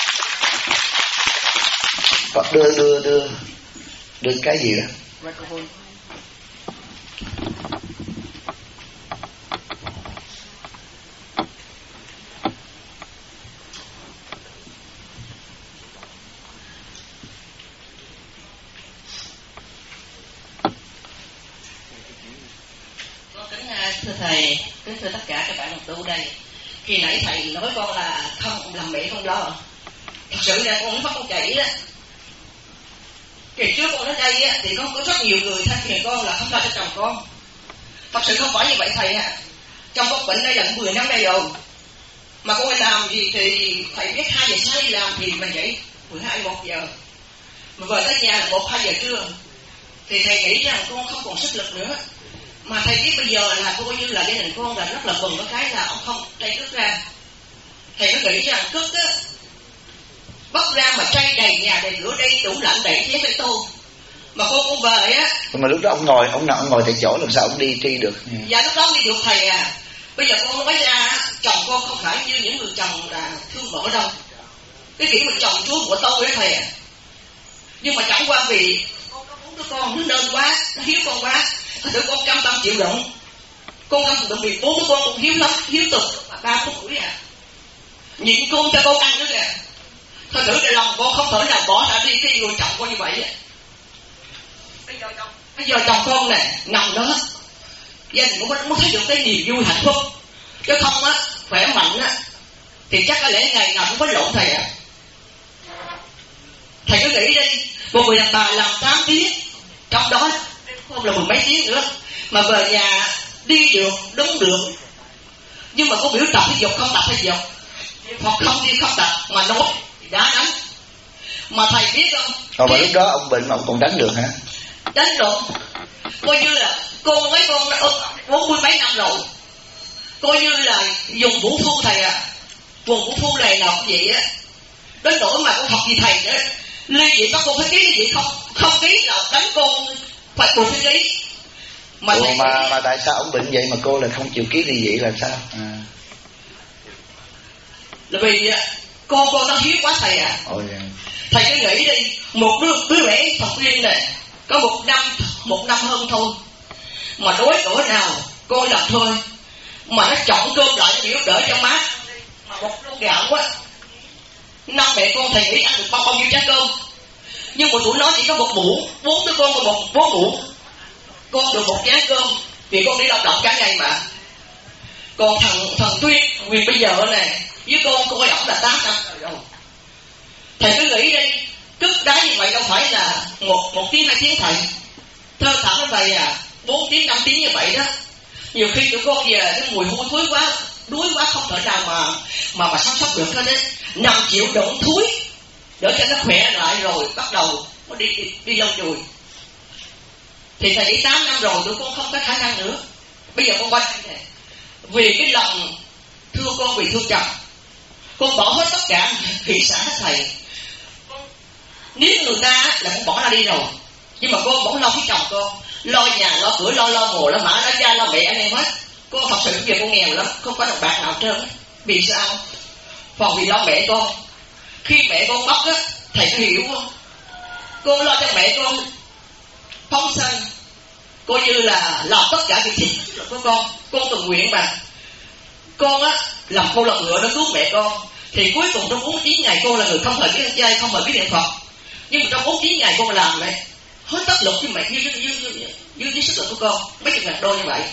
Đưa cái gì đó. thưa thầy, thưa tất cả các bạn đồng tu đây. Khi nãy thầy nói con là không làm mẹ không lo. Thật sự ra con phát con chạy đó. Kỳ trước con đến đây á, thì có rất nhiều người than phiền con là không lo cho chồng con. Thật sự không phải như vậy thầy ạ. Chồng con bệnh đây là 10 năm đây rồi. Mà con đi làm gì thì thầy biết 2 giờ sáng đi làm thì mình dậy 12, 1 giờ. Mà về tới nhà là 1, 2 giờ trưa. Thì thầy nghĩ rằng con không còn sức lực nữa. Mà thầy biết bây giờ là coi như là gia đình con là rất là mừng cái là ông không tray cất ra. Thầy có nghĩ rằng cất á, bắt ra mà tray đầy nhà đầy cửa đây tủ lạnh đầy chén bê tô. Mà con về á. Mà lúc đó ông ngồi tại chỗ làm sao ông đi tri được? Dạ lúc đó đi được thầy à. Bây giờ con nói ra chồng con không phải như những người chồng là thương vợ đâu. Cái kiểu mà chồng chúa của tôi đó thầy à. Nhưng mà chẳng qua vì con có 4 đứa con nó nên quá, nó hiếu con quá. Thật sự con cam tâm chịu đựng. Con cam tâm vì 4 đứa con cũng hiếu lắm, hiếu tục mà 3 tuổi à. Nhịn cơm cho con ăn nữa kìa. Thật sự cái lòng con không thể nào bỏ ra đi cái người chồng con như vậy à. Bây giờ chồng con nè nằm đó, gia đình cũng mới thấy được cái niềm vui hạnh phúc. Chứ không á, khỏe mạnh á thì chắc có lẽ ngày nào cũng có lộn thầy ạ. Thầy cứ nghĩ đi, một người đàn bà làm 8 tiếng, trong đó không là 10 mấy tiếng nữa, mà về nhà đi được, đúng được. Nhưng mà có biểu tập thể dục không tập thể dục, hoặc không đi không tập mà nói đá đánh. Mà thầy biết không? Mà lúc đó ông bệnh mà ông còn đánh được hả? Đánh được. Coi như là con mấy con 40 mấy năm rồi. Coi như là dùng vũ phu thầy à. Vùng vũ phu này nào cũng vậy á. Đến nỗi mà con học gì thầy đó, ly dị bắt con phải ký ly dị không ký là đánh con phải buộc phải ký. Mà tại sao ông bệnh vậy mà cô là không chịu ký ly dị là sao? Là vì con nó hiếu quá thầy à. Thầy cứ nghĩ đi, một đứa bé học viên này có một năm hơn thôi, mà đói cỡ nào cô làm thôi, mà nó chọn cơm lại kiểu đỡ cho má, mà một lô gạo quá, năm mẹ con thầy nghĩ ăn được bao nhiêu chén cơm, nhưng mà tụi nó chỉ có một muỗng, 4 đứa con có một muỗng, con được 1 chén cơm, vì con đi lao động cả ngày mà. Còn thằng Tuyết vì bây giờ này với con coi ổng là 8 năm rồi. Thầy cứ nghĩ đi, cất đá như vậy đâu phải là một tiếng 2 tiếng thầy. Thơ thẳng nó vậy à, 4 tiếng 5 tiếng như vậy đó. Nhiều khi tụi con về cái mùi hôi thối quá, đuối quá không thể nào mà sắp sắp được hết đấy. 5 triệu đụng thúi để cho nó khỏe lại rồi bắt đầu nó đi lâu chùi. Thì thầy nghĩ 8 năm rồi tụi con không có khả năng nữa. Bây giờ con quay này, vì cái lòng thương con vì thương chồng, con bỏ hết tất cả thị sản hết thầy. Nếu người ta là con bỏ ra đi rồi, nhưng mà con vẫn lo cái chồng con, lo nhà, lo cửa, lo mồ, lo mã, lo cha, lo mẹ anh em hết. Con thật sự bây giờ con nghèo lắm, không có đồng bạc nào trơn. Vì sao? Còn vì lo mẹ con. Khi mẹ con mất á, thầy có hiểu không? Con lo cho mẹ con phóng sanh, coi như là làm tất cả việc thiện của con tự nguyện mà. Con á làm cô là ngựa nó cứu mẹ con, thì cuối cùng trong 49 ngày cô là người không hề biết ăn chay, không hề biết niệm Phật. Nhưng mà trong 49 ngày con làm này hết tất lực với mẹ dưới sức lực của con mấy chục ngàn đô như vậy.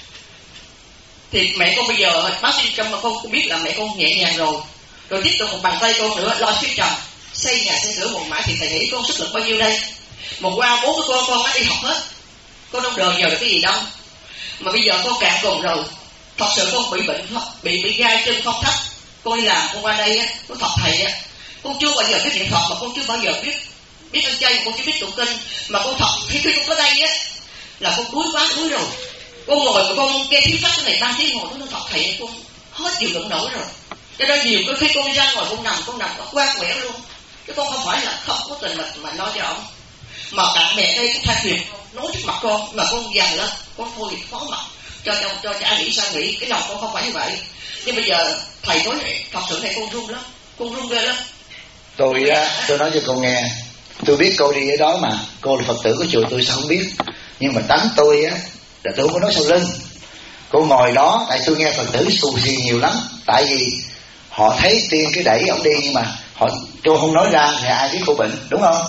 Thì mẹ con bây giờ bác sĩ trong mà con cũng biết là mẹ con nhẹ nhàng rồi tiếp tục một bàn tay con nữa lo phía chồng, xây nhà xây cửa một mãi. Thì thầy nghĩ con sức lực bao nhiêu đây? Một qua 4 đứa con nó đi học hết, con không đời nhờ được cái gì đâu. Mà bây giờ con cạn cùng rồi, thật sự con bị bệnh, bị gai chân không thấp. Con đi làm con qua đây á, con thật thầy á, con chưa bao giờ biết niệm Phật, mà con chưa bao giờ biết ăn chay, mà con chưa biết tụng kinh. Mà con thật khi con có đây á là con đuối rồi. Con ngồi mà con nghe thuyết pháp cái này 3 tiếng ngồi, nó thật thầy con hết chịu đựng nổi rồi. Cho nên nhiều khi con đi ra ngoài con nằm nó qua quẻ luôn. Chứ con không phải là không có tình mà lo cho ông. Mà bạn bè đây cũng thay phiền nói trước mặt con, mà con dằn lên, con thôi thì khó mặt cho ai nghĩ sao nghĩ, cái lòng con không phải như vậy. Nhưng bây giờ thầy nói này, thật sự này con run lắm, con run ghê lắm. Tôi nói cho cô nghe, tôi biết cô đi ở đó mà, cô là Phật tử của chùa tôi sao không biết. Nhưng mà tánh tôi á là tôi không có nói sau lưng. Cô ngồi đó, tại tôi nghe Phật tử xù xì nhiều lắm. Tại vì họ thấy tiên cái đẩy ông đi, nhưng mà cô không nói ra thì ai biết cô bệnh, đúng không?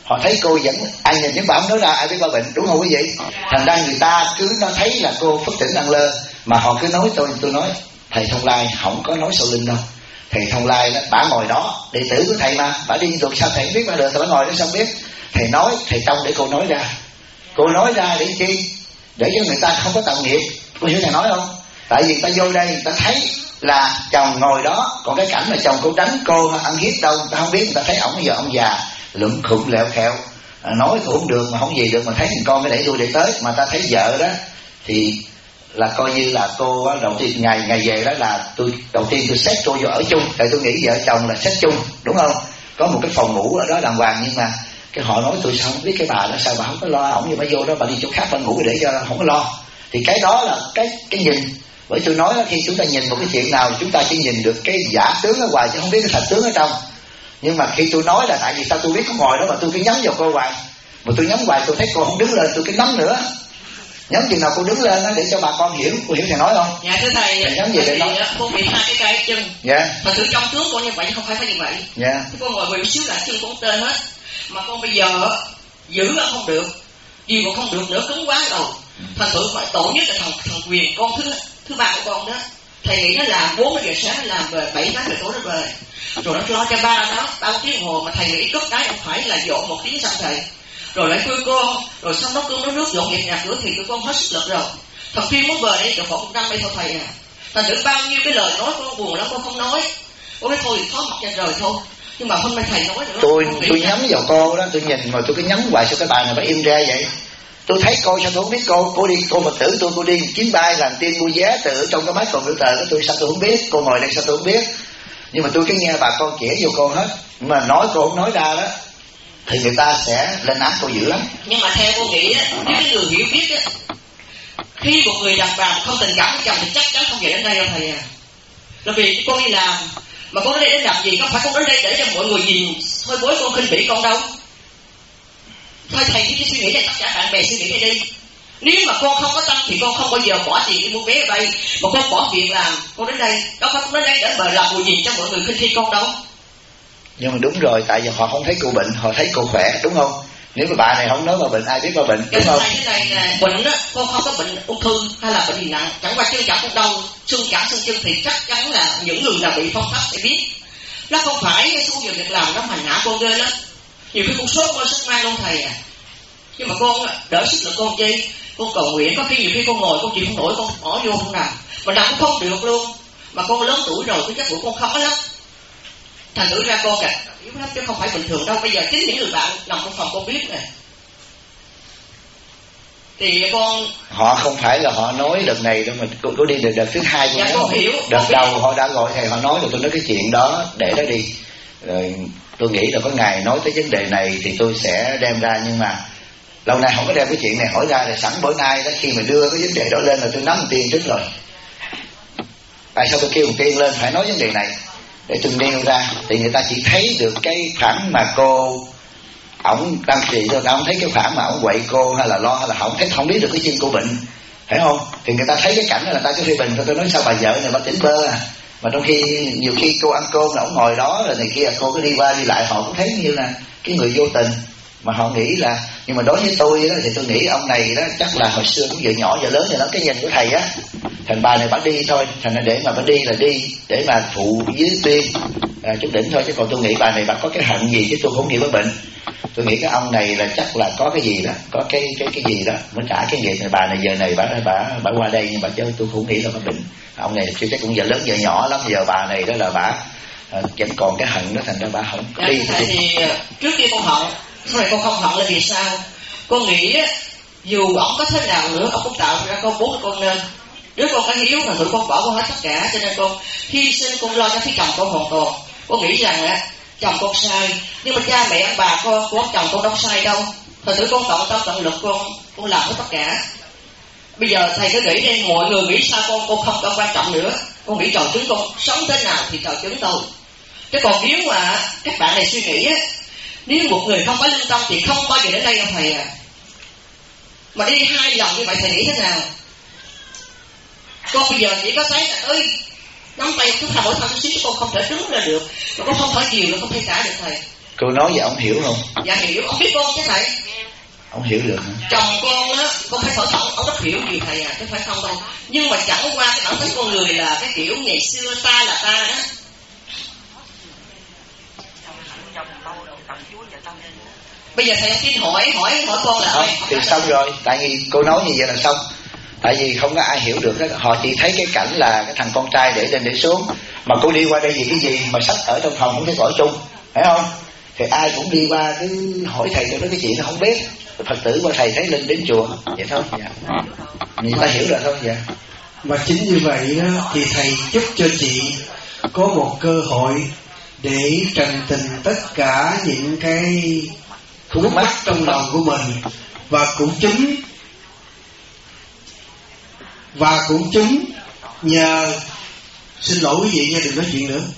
họ thấy cô vẫn ai nhìn những bà không nói ra, ai biết bà bệnh, đúng không quý vị? Thành ra người ta cứ nó thấy là cô phước tỉnh ăn lơ, mà họ cứ nói tôi nói thầy Thông Lai không có nói sau lưng đâu. Thầy Thông Lai đó, bả ngồi đó, đệ tử của thầy mà, bả đi được sao thầy biết bà được, bả ngồi đó sao biết? Thầy nói, thầy tông để cô nói ra. Cô nói ra để chi? Để cho người ta không có tạo nghiệp. Cô hiểu thầy nói không? Tại vì ta vô đây người ta thấy là chồng ngồi đó, còn cái cảnh mà chồng cô đánh cô ăn hiếp đâu người ta không biết. Người ta thấy ổng giờ ông già lụm khụng lẹo khẹo, nói cũng không được mà không gì được, mà thấy thằng con cái đẩy đuôi để tới. Mà ta thấy vợ đó thì là coi như là cô đầu tiên ngày về đó là tôi đầu tiên tôi xét cô vô ở chung, tại tôi nghĩ vợ chồng là xét chung, đúng không? Có một cái phòng ngủ ở đó đàng hoàng, nhưng mà cái họ nói tôi sao không biết cái bà đó sao bà không có lo ổng, như bà vô đó bà đi chỗ khác bà ngủ để cho không có lo. Thì cái đó là cái nhìn. Bởi tôi nói khi chúng ta nhìn một cái chuyện nào chúng ta chỉ nhìn được cái giả tướng ở ngoài chứ không biết cái thật tướng ở trong. Nhưng mà khi tôi nói là tại vì sao tôi biết có ngồi đó mà tôi cứ nhắm vào cô hoài, mà tôi nhắm hoài tôi thấy cô không đứng lên tôi cứ nhắm nữa, nhắm chừng nào cô đứng lên đó để cho bà con hiểu. Cô hiểu thầy nói không? Dạ thưa thầy, nhắm gì để nói cô bị hai cái chân. Dạ. Thật sự trong tướng cô như vậy không phải như vậy. Dạ. Cô ngồi quỳ xíu là chân cũng tê hết, mà con bây giờ giữ là không được, gì mà không được nữa, cứng quá rồi. Thành thử phải tội nhất là thằng Quyền con thứ ba của con đó. Thầy nghĩ nó làm 4 giờ sáng nó làm về 7 giờ tối nó về, rồi nó lo cho ba nó 3 tiếng đồng hồ, mà thầy nghĩ cất cái không phải là dọn 1 tiếng xong thầy, rồi lại tươi con, rồi xong nó cơm nó nước dọn dẹp nhà cửa thì tụi con hết sức lực rồi. Thằng Phiên muốn về đây được khoảng 1 năm đây thôi thầy à. Thành thử bao nhiêu cái lời nói con buồn lắm con không nói, con nói thôi thì khó mặt trên trời thôi. Nhưng mà hôm nay thầy nói nữa, tôi nhắm vào cô đó, tôi nhìn mà tôi cứ nhắm hoài sao cái bà này phải im ra vậy. Tôi thấy cô sao tôi không biết cô đi cô Phật tử cô đi chuyến bay làm tiên mua vé từ trong cái máy computer của tôi sao tôi không biết, cô ngồi đây sao tôi không biết. Nhưng mà tôi cứ nghe bà con chỉ vô cô hết, mà nói cô không nói ra đó thì người ta sẽ lên án cô dữ lắm. Nhưng mà theo cô nghĩ á, nếu cái người hiểu biết á, khi một người đàn bà không tình cảm với chồng thì chắc chắn không về đến đây đâu thầy à. Là vì con đi làm, mà con đến đây để làm gì? Không phải con đến đây để cho mọi người nhìn thôi bối con khinh bỉ con đâu. Thôi thầy cứ suy nghĩ cho tất cả bạn bè suy nghĩ đây đi. Nếu mà con không có tâm thì con không bao giờ bỏ tiền đi mua vé ở đây, mà con bỏ việc làm con đến đây, đâu phải con đến đây để mà làm người nhìn cho mọi người khinh khi con đâu. Nhưng mà đúng rồi, tại vì họ không thấy cô bệnh, họ thấy cô khỏe, đúng không? Nếu mà bà này không nói bà bệnh, ai biết bà bệnh, đúng không? Cái này nè, bệnh á, con không có bệnh ung thư hay là bệnh gì nặng, chẳng qua chân chạm không đau, xương chạm xương chân thì chắc chắn là những người nào bị phong thấp sẽ biết. Nó không phải cái số giờ việc làm nó hành hạ con ghê lắm. Nhiều khi con sốt con sức mang luôn thầy à. Nhưng mà con đỡ sức lực con chi, con cầu nguyện, có khi nhiều khi con ngồi con chịu không nổi con bỏ vô không nào, mà nằm cũng không được luôn. Mà con lớn tuổi rồi cái giấc ngủ con khó lắm. Thành thử ra con kìa yếu lắm chứ không phải bình thường đâu. Bây giờ chính những người bạn nằm trong phòng con biết nè, thì con họ không phải là họ nói đợt này đâu, mà cô đi đợt thứ hai dạ, con hiểu. Đợt đầu họ đã gọi thầy, họ nói là tôi nói cái chuyện đó để đó đi. Rồi tôi nghĩ là có ngày nói tới vấn đề này thì tôi sẽ đem ra, nhưng mà lâu nay không có đem cái chuyện này hỏi ra. Rồi sẵn bữa nay đó khi mà đưa cái vấn đề đó lên là tôi nắm tiền trước rồi. Tại sao tôi kêu tiền lên phải nói vấn đề này để tôi nêu ra, thì người ta chỉ thấy được cái khoản mà cô ổng đăng trị thôi, ổng thấy cái khoản mà ổng quậy cô hay là lo, hay là không biết được cái chân cô bệnh, phải không? Thì người ta thấy cái cảnh đó là ta cứ phê bình thôi. Tôi nói sao bà vợ này bà tỉnh bơ à, mà trong khi nhiều khi cô ăn cơm là ổng ngồi đó rồi này kia, cô cứ đi qua đi lại họ cũng thấy như là cái người vô tình, mà họ nghĩ là. Nhưng mà đối với tôi đó thì tôi nghĩ ông này đó chắc là hồi xưa cũng vợ nhỏ vợ lớn rồi đó, cái nhìn của thầy á, thành bà này bà đi thôi, thành ra để mà bà đi là đi để mà phụ với Tuyên chút đỉnh thôi, chứ còn tôi nghĩ bà này bà có cái hận gì, chứ tôi không nghĩ bà bệnh. Tôi nghĩ cái ông này là chắc là có cái gì đó, có cái gì đó mới trả cái nghiệp này. Bà này giờ này bà qua đây, nhưng mà chứ tôi không nghĩ là bà bệnh. Ông này chắc cũng vợ lớn vợ nhỏ lắm, giờ bà này đó là bà vẫn còn cái hận đó, thành ra bà không đi. Thì trước kia con hận, sau này con không hận là vì sao? Con nghĩ dù ổng có thế nào nữa, ổng cũng tạo ra con 4 con nên. Nếu con có hiếu là tụi con bỏ con hết tất cả, cho nên con hy sinh, con lo cho phía chồng con hoàn toàn. Con nghĩ rằng chồng con sai, nhưng mà cha mẹ ông bà con của chồng con đâu sai đâu. Thật sự con tận tâm tận lực con làm hết tất cả. Bây giờ thầy cứ nghĩ đi, mọi người nghĩ sao con không có quan trọng nữa. Con nghĩ trời chứng con sống thế nào thì trời chứng thôi. Chứ còn nếu mà các bạn này suy nghĩ nếu một người không có lương tâm thì không bao giờ đến đây đâu thầy à. Mà đi 2 lần như vậy thầy nghĩ thế nào? Con bây giờ chỉ có thấy là nắm tay chúng ta mỗi thằng chút xíu, con không thể đứng ra được, mà con không thể chiều, nó không thể trả được thầy. Cô nói vậy ông hiểu không? Dạ hiểu, ông biết con chứ thầy. Ông hiểu được hả? Chồng con á, con phải phẫu thuật, ông rất hiểu nhiều thầy à, chứ phải không đâu. Nhưng mà chẳng qua cái bản tính con người là cái kiểu ngày xưa ta là ta đó. Bây giờ thầy xin hỏi con là không, thì xong rồi, tại vì cô nói như vậy là xong. Tại vì không có ai hiểu được đó. Họ chỉ thấy cái cảnh là cái thằng con trai để lên để xuống, mà cô đi qua đây vì cái gì mà sách ở trong phòng không thấy gọi chung, phải không? Thì ai cũng đi qua cứ hỏi thầy cho nó cái chuyện nó không biết. Phật tử qua thầy thấy lên đến chùa vậy thôi. Dạ. Người ta hiểu rồi thôi. Dạ. Và chính như vậy đó, thì thầy chúc cho chị có một cơ hội để trần tình tất cả những cái khúc mắc trong lòng của mình, và cũng chúng nhờ, xin lỗi quý vị nha, đừng nói chuyện nữa,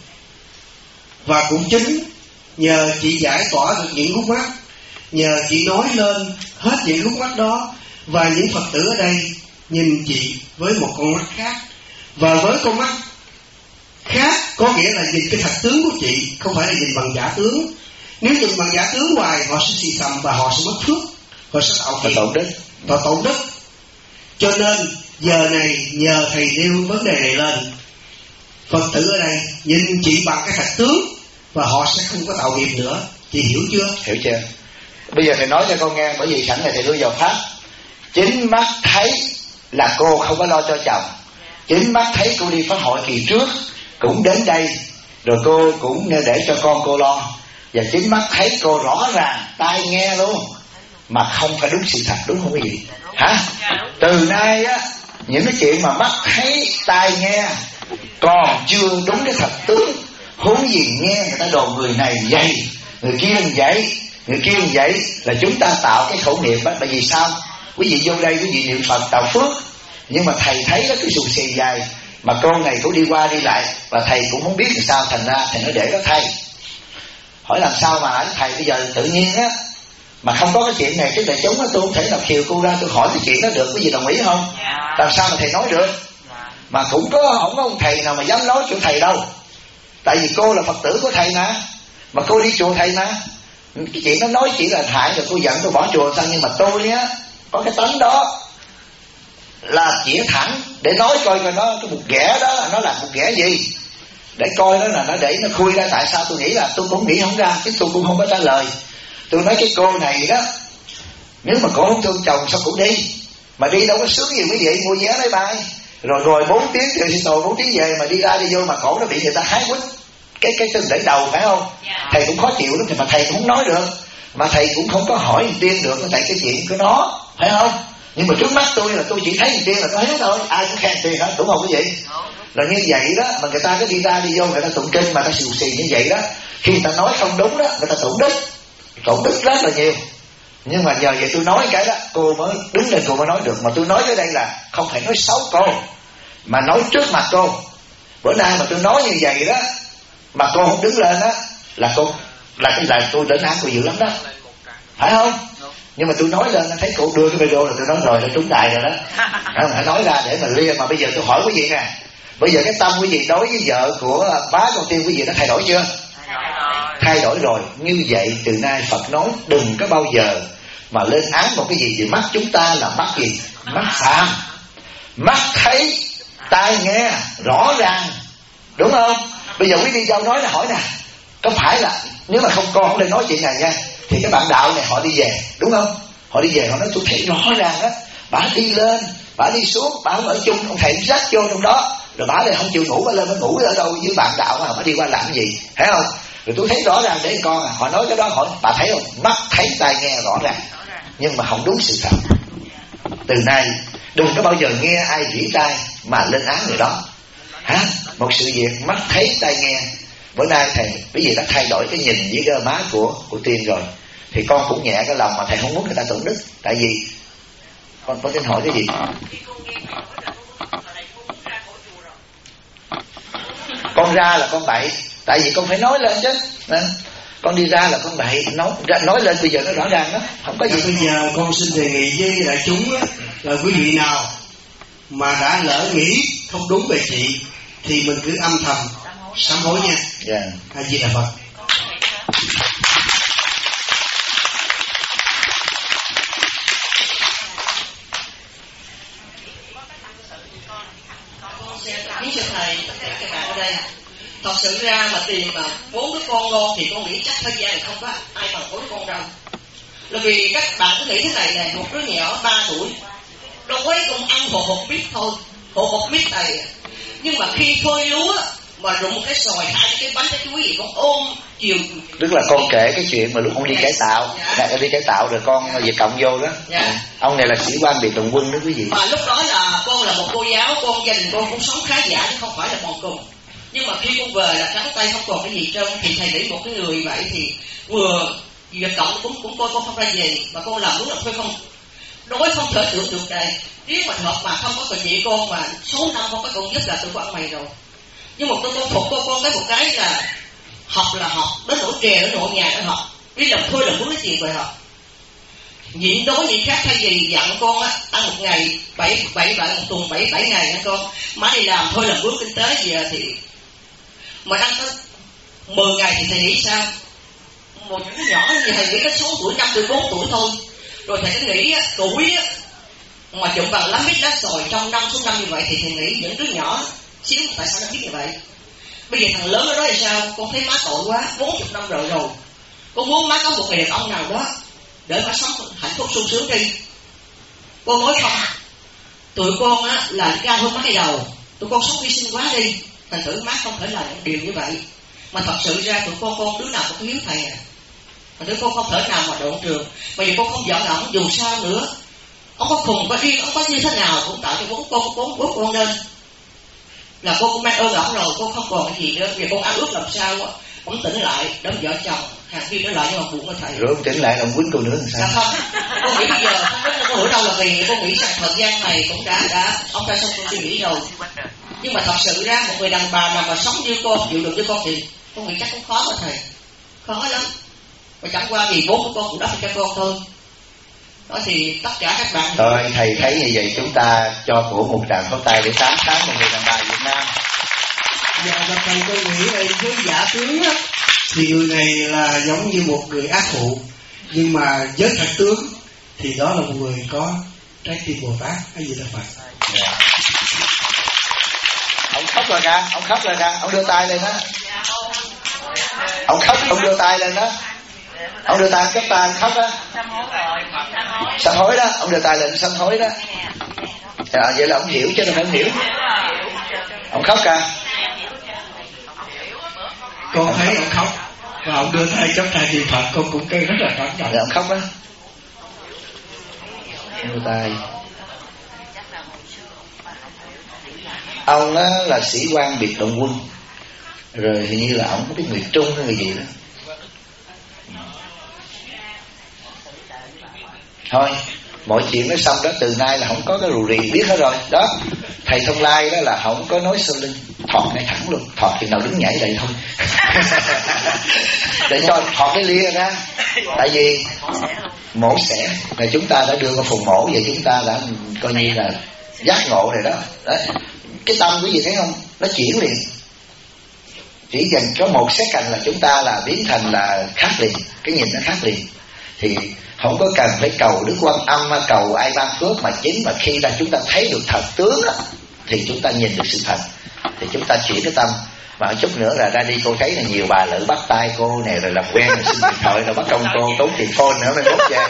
và cũng chính nhờ chị giải tỏa được những khúc mắc, nhờ chị nói lên hết những khúc mắc đó, và những Phật tử ở đây nhìn chị với một con mắt khác. Và với con mắt khác có nghĩa là nhìn cái thật tướng của chị, không phải là nhìn bằng giả tướng. Nếu nhìn bằng giả tướng hoài, họ sẽ xì xầm và họ sẽ mất phước, họ sẽ tạo nghiệp, tổn đức. Cho nên giờ này nhờ thầy nêu vấn đề này lên, Phật tử ở đây nhìn chị bằng cái thật tướng và họ sẽ không có tạo nghiệp nữa. Chị hiểu chưa? Hiểu chưa? Bây giờ thầy nói cho con nghe, bởi vì sẵn này thầy đưa vào pháp. Chính mắt thấy là cô không có lo cho chồng, chính mắt thấy cô đi pháp hội kỳ trước cũng đến đây, rồi cô cũng để cho con cô lo, và chính mắt thấy cô rõ ràng, tai nghe luôn, mà không phải đúng sự thật, đúng không quý vị? Hả? Từ nay á, những cái chuyện mà mắt thấy tai nghe còn chưa đúng cái thật tướng, huống gì nghe người ta đồn người này vậy, người kia vậy, người kia vậy, là chúng ta tạo cái khẩu nghiệp á. Bởi vì sao? Quý vị vô đây quý vị niệm Phật tạo phước, nhưng mà thầy thấy đó cái sùn xì dài, mà cô này cũng đi qua đi lại, và thầy cũng không biết làm sao, thành ra thầy nói để đó thầy hỏi làm sao mà thầy bây giờ tự nhiên á mà không có cái chuyện này, cái đại chúng á, tôi không thể nào khiều cô ra tôi hỏi cái chuyện đó được, quý vị đồng ý không? Làm sao mà thầy nói được? Mà cũng có không có ông thầy nào mà dám nói chỗ thầy đâu, tại vì cô là Phật tử của thầy mà cô đi chùa thầy mà. Cái chuyện nó nói chỉ là hại rồi cô giận tôi bỏ chùa sao, nhưng mà tôi á có cái tánh đó là chỉ thẳng để nói coi nó cái một ghẻ đó nó là một ghẻ gì, để coi nó là nó để nó khui ra. Tại sao tôi nghĩ là tôi cũng nghĩ không ra, chứ tôi cũng không có trả lời. Tôi nói cái cô này đó, nếu mà cổ không thương chồng sao cổ đi, mà đi đâu có sướng gì quý vị, mua vé máy bay rồi ngồi 4 tiếng rồi xin tồi 4 tiếng về, mà đi ra đi vô mà cổ nó bị người ta hái quýt cái chân để đầu, phải không? Thầy cũng khó chịu lắm, mà thầy cũng không nói được, mà thầy cũng không có hỏi tiên được, tại cái chuyện của nó, phải không? Nhưng mà trước mắt tôi là tôi chỉ thấy tiên là có hết thôi, ai cũng khen tiên hết, đúng không quý vị? Là như vậy đó, mà người ta cứ đi ra đi vô người ta tụng kinh mà ta xù xì như vậy đó, khi người ta nói không đúng đó, người ta tổn đức rất là nhiều. Nhưng mà nhờ vậy tôi nói cái đó, cô mới đứng lên cô mới nói được. Mà tôi nói tới đây là không phải nói xấu cô, mà nói trước mặt cô. Bữa nay mà tôi nói như vậy đó mà cô không đứng lên đó, là cô là tôi đến án cô dữ lắm đó, phải không? Nhưng mà tôi nói lên, thấy cô đưa cái video là tôi nói rồi, nó trúng đại rồi đó. Không phải nói ra để mà lia. Mà bây giờ tôi hỏi quý vị nè, bây giờ cái tâm quý vị đối với vợ của bá con Tiên quý vị nó thay đổi chưa? Thay đổi rồi. Như vậy từ nay Phật nói đừng có bao giờ mà lên án một cái gì, vì mắt chúng ta là mắt gì? Mắt phàm. Mắt thấy, tai nghe rõ ràng, đúng không? Bây giờ quý đi giao nói là hỏi nè, có phải là nếu mà con không lên nói chuyện này nha, thì cái bạn đạo này họ đi về, đúng không? Họ đi về họ nói tôi thấy rõ ràng á, bà đi lên, bà đi xuống, bà không ở chung, ông thầy dắt vô trong đó, rồi bà lại không chịu ngủ, bà lên bà ngủ ở đâu với bạn đạo mà bà đi qua làm cái gì, thấy không? Rồi tôi thấy rõ ràng để con họ nói cái đó, hỏi bà thấy không? Mắt thấy tai nghe rõ ràng, nhưng mà không đúng sự thật. Từ nay đừng có bao giờ nghe ai rỉ tai mà lên án người đó. Hả? Một sự việc mắt thấy tai nghe. Bữa nay thầy cái gì đã thay đổi cái nhìn với cái má của Tiên rồi, thì con cũng nhẹ cái lòng, mà thầy không muốn người ta tổn đức. Tại vì con có tin hỏi cái gì? Con ra là con bậy, tại vì con phải nói lên chứ. Con đi ra là con bậy, nói lên bây giờ nó rõ ràng đó, không có gì. Bây giờ con xin đề nghị với đại chúng á, là quý vị nào mà đã lỡ nghĩ không đúng về chị thì mình cứ âm thầm sám hối nha. Yeah. A Di Đà Phật. kính thưa thầy, tất cả các bạn ở đây, thật sự ra mà tìm mà 4 đứa con ngon thì con nghĩ chắc thế gian này không có ai bằng 4 đứa con đâu. Là vì các bạn cứ nghĩ thế này này, một đứa nhỏ 3 tuổi, đâu ấy cũng ăn hột mít thôi, hột mít này, nhưng mà khi phơi lúa mà rụng một cái sòi 2 cái bánh cái chuối gì con ôm chiều. Tức là con kể cái chuyện mà lúc ông đi cải tạo, đi cải tạo rồi con về cộng vô đó. Ông này là sĩ quan biệt động quân đó quý vị. Mà lúc đó là con là một cô giáo, con gia đình con cũng sống khá giả chứ không phải là bọn cùng. Nhưng mà khi con về là trắng tay không còn cái gì trơn, thì thầy nghĩ một cái người vậy thì vừa Việt Cộng cũng coi con không ra gì, mà con làm đúng là thôi không, đối không thể tưởng được đây. Nếu mà thật mà không có người chị con mà số năm không có con giúp là tụi con ăn mày rồi. Nhưng mà tôi con phục con cái một cái là học là học, đến nỗi trè đến nỗi nhà để học, đi làm thôi là muốn cái gì về học. Nhịn đối nhịn khác thay vì dặn con á, ăn một ngày 7 một tuần 7 ngày nha con, má đi làm thôi là bước kinh tế về thì mà đang có 10 ngày thì thầy nghĩ sao? Một đứa nhỏ như thầy nghĩ nó 6 tuổi, 5 tuổi, 4 tuổi thôi, rồi thầy cứ nghĩ tuổi á mà chụm bằng lá mít lá sồi trong 5 số năm như vậy thì thầy nghĩ những đứa nhỏ xíu tại sao nó biết như vậy? Bây giờ thằng lớn nó nói là sao? Con thấy má tội quá, 40 năm rồi, con muốn má có một người đàn ông nào đó để má sống hạnh phúc sung sướng đi. Con nói không, tụi con á là cao hơn má cái đầu, tụi con sống hy sinh quá đi, thành thử má không thể làm những điều như vậy. Mà thật sự ra tụi con đứa nào cũng hiếu thầy à, mà tụi con không thể nào mà độn trường. Bây giờ con không giận ổng dù sao nữa, ông có khùng có điên, ông có như thế nào cũng tạo cho bốn con lên là cô cũng mang ơn ổng rồi, cô không còn cái gì nữa. Bây giờ con ăn ước làm sao ổng tỉnh lại đám vợ chồng hàng khi trở lại nhưng mà buồn với thầy rồi ông tỉnh lại là ông quýnh cô nữa làm sao? Là không, con nghĩ bây giờ không có hiểu đâu, là vì con nghĩ rằng thời gian này cũng đã ông ta xong con suy nghĩ rồi. Nhưng mà thật sự ra một người đàn bà nào mà sống như con, chịu được với con thì con nghĩ chắc cũng khó mà thầy, khó lắm. Mà chẳng qua vì 4 của con cũng đắp cho con thôi. Đó thì tất cả các bạn. Rồi thầy thấy như vậy chúng ta cho cổ một tràng pháo tay để tán thán một người đàn bà Việt Nam. Dạ và thầy tôi nghĩ đây với giả tướng á, thì người này là giống như một người ác phụ, nhưng mà với thật tướng thì đó là một người có trái tim Bồ Tát. Cái gì là Phật. Yeah. Ông khóc rồi kìa, ông đưa tay lên đó. Ông khóc, ông đưa tay lên đó. Ông đưa tay cấp tay khóc đó. Sám hối đó, ông đưa tay lên sám hối đó. Vậy là ông hiểu chứ đâu phải không hiểu. Ông khóc kìa. Con thấy ông khóc và ông đưa tay cấp tay thì Phật, con cũng kêu rất là cảm động. Ông khóc đó. Ông đưa tay. Ông á là sĩ quan biệt động quân, rồi hình như là ông có biết người Trung hay người gì đó. Thôi mọi chuyện nó xong đó, từ nay là không có cái rù rì biết hết rồi đó. Thầy Thông Lai đó là không có nói sau lưng, thọt ngay thẳng luôn, thọt chừng nào đứng nhảy đây thôi. Để cho thọt cái lia ra. Tại vì mổ xẻ là chúng ta đã đưa vào phòng mổ, và chúng ta đã coi như là giác ngộ rồi đó. Đấy. Cái tâm quý vị thấy không, nó chuyển liền, chỉ dành có một second là chúng ta là biến thành là khác liền, cái nhìn nó khác liền. Thì không có cần phải cầu Đức Quan Âm, cầu ai ban phước, mà chính mà khi là chúng ta thấy được thật tướng á, thì chúng ta nhìn được sự thật, thì chúng ta chuyển cái tâm. Mà chút nữa là ra đi cô thấy là nhiều bà lữ bắt tay cô này rồi làm quen rồi xin điện thoại rồi bắt công cô tốn tiền phone nữa mới mốt về.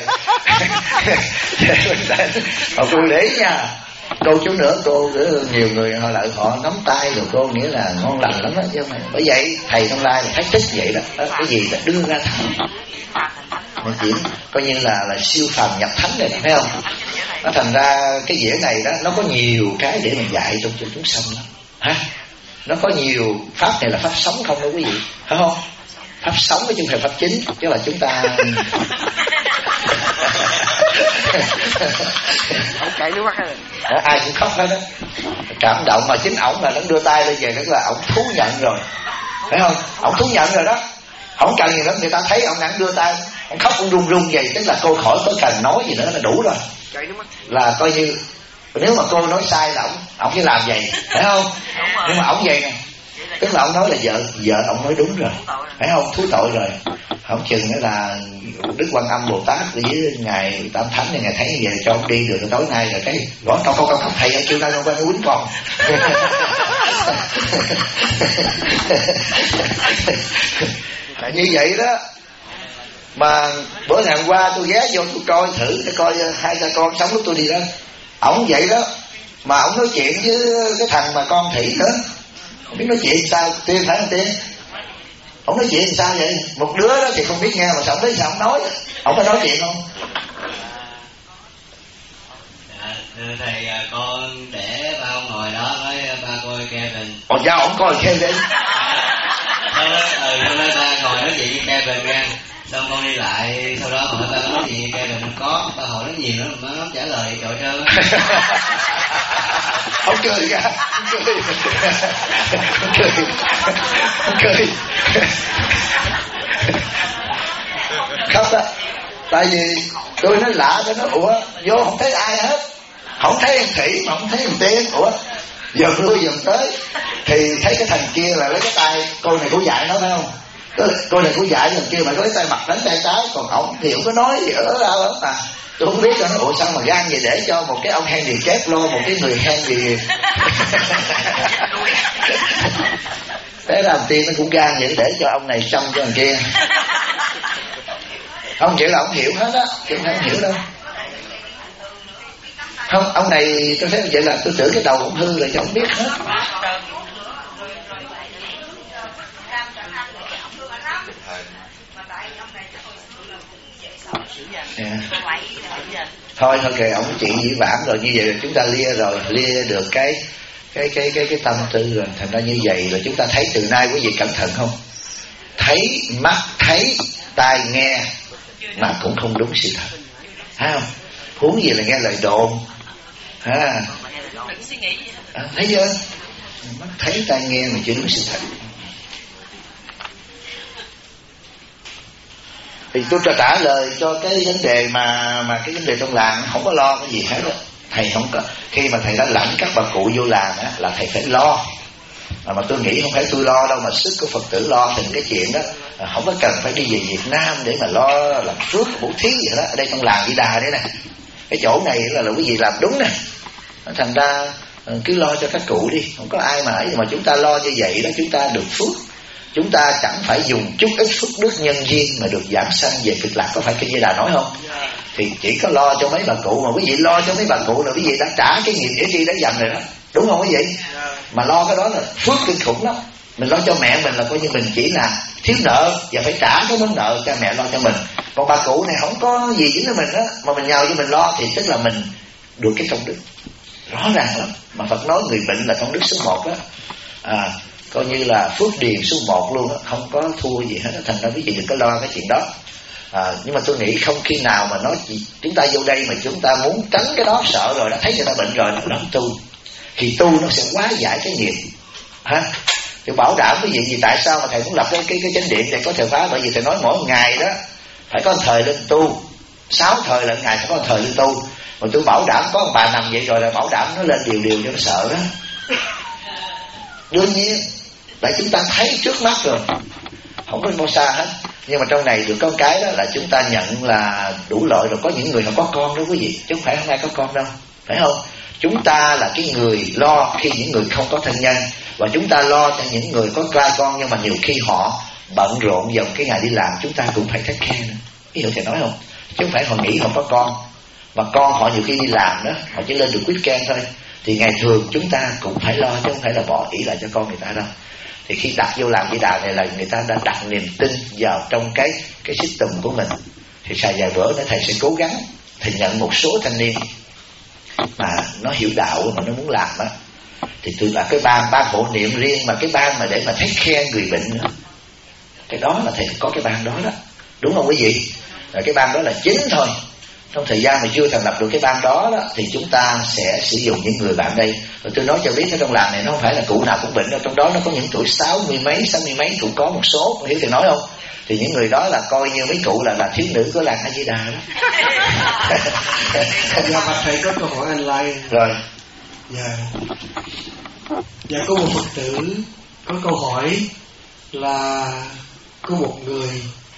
Mà cô để ý nha, cô chút nữa cô nhiều người họ lại họ nắm tay rồi cô nghĩa là ngon lành lắm đó chứ mà. Bởi vậy thầy Thông Lai là thách thức vậy đó, cái gì là đưa ra thẳng. Nó chỉ coi như là siêu phàm nhập thánh này, phải không? Nó thành ra cái dĩa này đó nó có nhiều cái để mình dạy cho chúng sanh đó. Hả? Nó có nhiều pháp này là pháp sống không đâu quý vị, phải không? Pháp sống chứ không phải pháp chính, chứ là chúng ta chảy nước mắt rồi. Ai cũng khóc hết đó, cảm động. Mà chính ổng là nó đưa tay lên về, tức là ổng thú nhận rồi, phải không? Ổng thú nhận rồi đó, không cần gì nữa, người ta thấy ổng đang đưa tay, ổng khóc cũng run run vậy, tức là cô khỏi có cần nói gì nữa là đủ rồi. Là coi như nếu mà cô nói sai là ổng chỉ làm vậy, phải không? Nhưng mà ổng vậy nè, tức là ổng nói là vợ ổng nói đúng rồi, phải không? Thú tội rồi. Không chừng nữa là Đức Quan Âm Bồ Tát với ngài Tam Thánh này, ngài thấy như vậy cho ông đi được tối nay, rồi cái gõ câu thầy ở chiều nay hôm qua nó quýnh con. Như vậy đó. Mà bữa ngày hôm qua tôi ghé vô tôi coi thử, để coi hai cha con sống lúc tôi đi đó. Ổng vậy đó, mà ổng nói chuyện với cái thằng mà con Thủy nữa, không biết nói chuyện sao. Tiên phải không Tiên? Ổng nói chuyện sao vậy? Một đứa đó thì không biết nghe, mà sao ổng biết sao ổng nói. Ổng có nói chuyện không? Thưa thầy, con để ba ông ngồi đó với ba coi Kevin. Ồ sao ổng coi Kevin? Hôm nay ba ngồi nói chuyện với Kevin nha. Xong con đi lại, sau đó hỏi ba có nói chuyện với Kevin không có. Ba hỏi nó nhiều nữa mà nó không trả lời trội trơn á. Ông cười ra, ông cười. Không đó. Tại vì tôi nói lạ, tôi nói ủa vô không thấy ai hết, không thấy em Thủy mà không thấy em Tiên. Ủa dòm lui dòm tới thì thấy cái thằng kia là lấy cái tay, cô này cô dạy nó phải không? Cô này cô dạy thằng kia mà lấy tay mặt đánh tay trái, còn ổng thì ổng có nói gì ở đâu lắm mà. Tôi không biết cho nó ủa sao mà gan vậy để cho một cái ông handicap lo một cái người gì. Thế là Tiên nó cũng gan vậy để cho ông này xong cho thằng kia. Không vậy là ông hiểu hết á, chứ không hiểu đâu. Không, ông này tôi thấy vậy là tôi tưởng cái đầu ông hư rồi chứ không biết hết. Thôi kệ ông chuyện dĩ vãng rồi, như vậy là chúng ta lia được cái tâm tư rồi. Thành ra như vậy là chúng ta thấy từ nay quý vị cẩn thận không? Thấy mắt thấy, tai nghe mà cũng không đúng sự thật, thấy không? Huống gì là nghe lời đồn ha. Thấy chưa? Mắt thấy tai nghe mà chưa đúng sự thật. Thì tôi trả lời cho cái vấn đề mà cái vấn đề trong làng không có lo cái gì hết đó. Thầy không có, khi mà thầy đã lãnh các bà cụ vô làng á là thầy phải lo. Mà tôi nghĩ không phải tôi lo đâu, mà sức của Phật tử lo. Thì cái chuyện đó không có cần phải đi về Việt Nam để mà lo làm phước bố thí gì đó. Ở đây trong làng Di Đà đấy nè, cái chỗ này là quý vị làm đúng nè. Thành ra cứ lo cho các cụ đi, không có ai mà ấy. Mà chúng ta lo như vậy đó, chúng ta được phước. Chúng ta chẳng phải dùng chút ít phước đức nhân duyên mà được giảng sanh về cực lạc. Có phải Kinh Di Đà nói không? Thì chỉ có lo cho mấy bà cụ, mà quý vị lo cho mấy bà cụ là quý vị đã trả cái nghiệp nghĩa tri đã dành rồi đó, đúng không quý vị? Mà lo cái đó là phước kinh khủng lắm. Mình lo cho mẹ mình là coi như mình chỉ là thiếu nợ và phải trả cái món nợ cho mẹ lo cho mình. Còn bà cụ này không có gì dính với mình á, mà mình nhờ cho mình lo thì tức là mình được cái công đức rõ ràng lắm. Mà Phật nói người bệnh là công đức số 1 đó, coi như là phước điền số 1 luôn đó, không có thua gì hết. Thành ra quý vị đừng có lo cái chuyện đó. Nhưng mà tôi nghĩ không khi nào mà nói chúng ta vô đây mà chúng ta muốn tránh cái đó, sợ rồi đã thấy người ta bệnh rồi nó không tu. Thì tu nó sẽ hóa giải cái nghiệp ha. Tôi bảo đảm quý vị, vì tại sao mà thầy muốn lập cái chánh điện để có thời khóa? Bởi vì thầy nói mỗi ngày đó phải có thời lên tu, 6 thời là ngày phải có thời lên tu. Mà tôi bảo đảm có một bà nằm vậy rồi là bảo đảm nó lên điều cho nó sợ đó. Đương nhiên tại chúng ta thấy trước mắt rồi, không có bao xa hết. Nhưng mà trong này được có cái đó là chúng ta nhận là đủ loại rồi. Có những người họ có con đó quý vị, chứ không phải không ai có con đâu, phải không? Chúng ta là cái người lo khi những người không có thân nhân, và chúng ta lo cho những người có trai con, nhưng mà nhiều khi họ bận rộn vào cái ngày đi làm, chúng ta cũng phải take care nữa. Hiểu thầy nói không? Chứ không phải họ nghĩ họ có con, mà con họ nhiều khi đi làm đó, họ chỉ lên được weekend thôi. Thì ngày thường chúng ta cũng phải lo, chứ không phải là bỏ ỷ lại cho con người ta đâu. Thì khi đặt vô làm Di Đà này là người ta đã đặt niềm tin vào trong cái system của mình. Thì xài vài bữa nữa thầy sẽ cố gắng, thầy nhận một số thanh niên mà nó hiểu đạo mà nó muốn làm á, thì từ là cái ban hộ niệm riêng, mà cái ban mà để mà take care người bệnh nữa, cái đó là thầy có cái ban đó đó, đúng không quý vị? Rồi cái ban đó là chính thôi. Trong thời gian mà chưa thành lập được cái ban đó đó, thì chúng ta sẽ sử dụng những người bạn đây. Rồi tôi nói cho biết, ở trong làng này nó không phải là cụ nào cũng bệnh đâu. Trong đó nó có những tuổi 60 mấy cũng có một số, hiểu thầy nói không? Thì những người đó là coi như mấy cụ là thiếu nữ của làng A Di Đà đó. Dạ mà thầy có câu hỏi online rồi. Dạ có một Phật tử có câu hỏi là có một người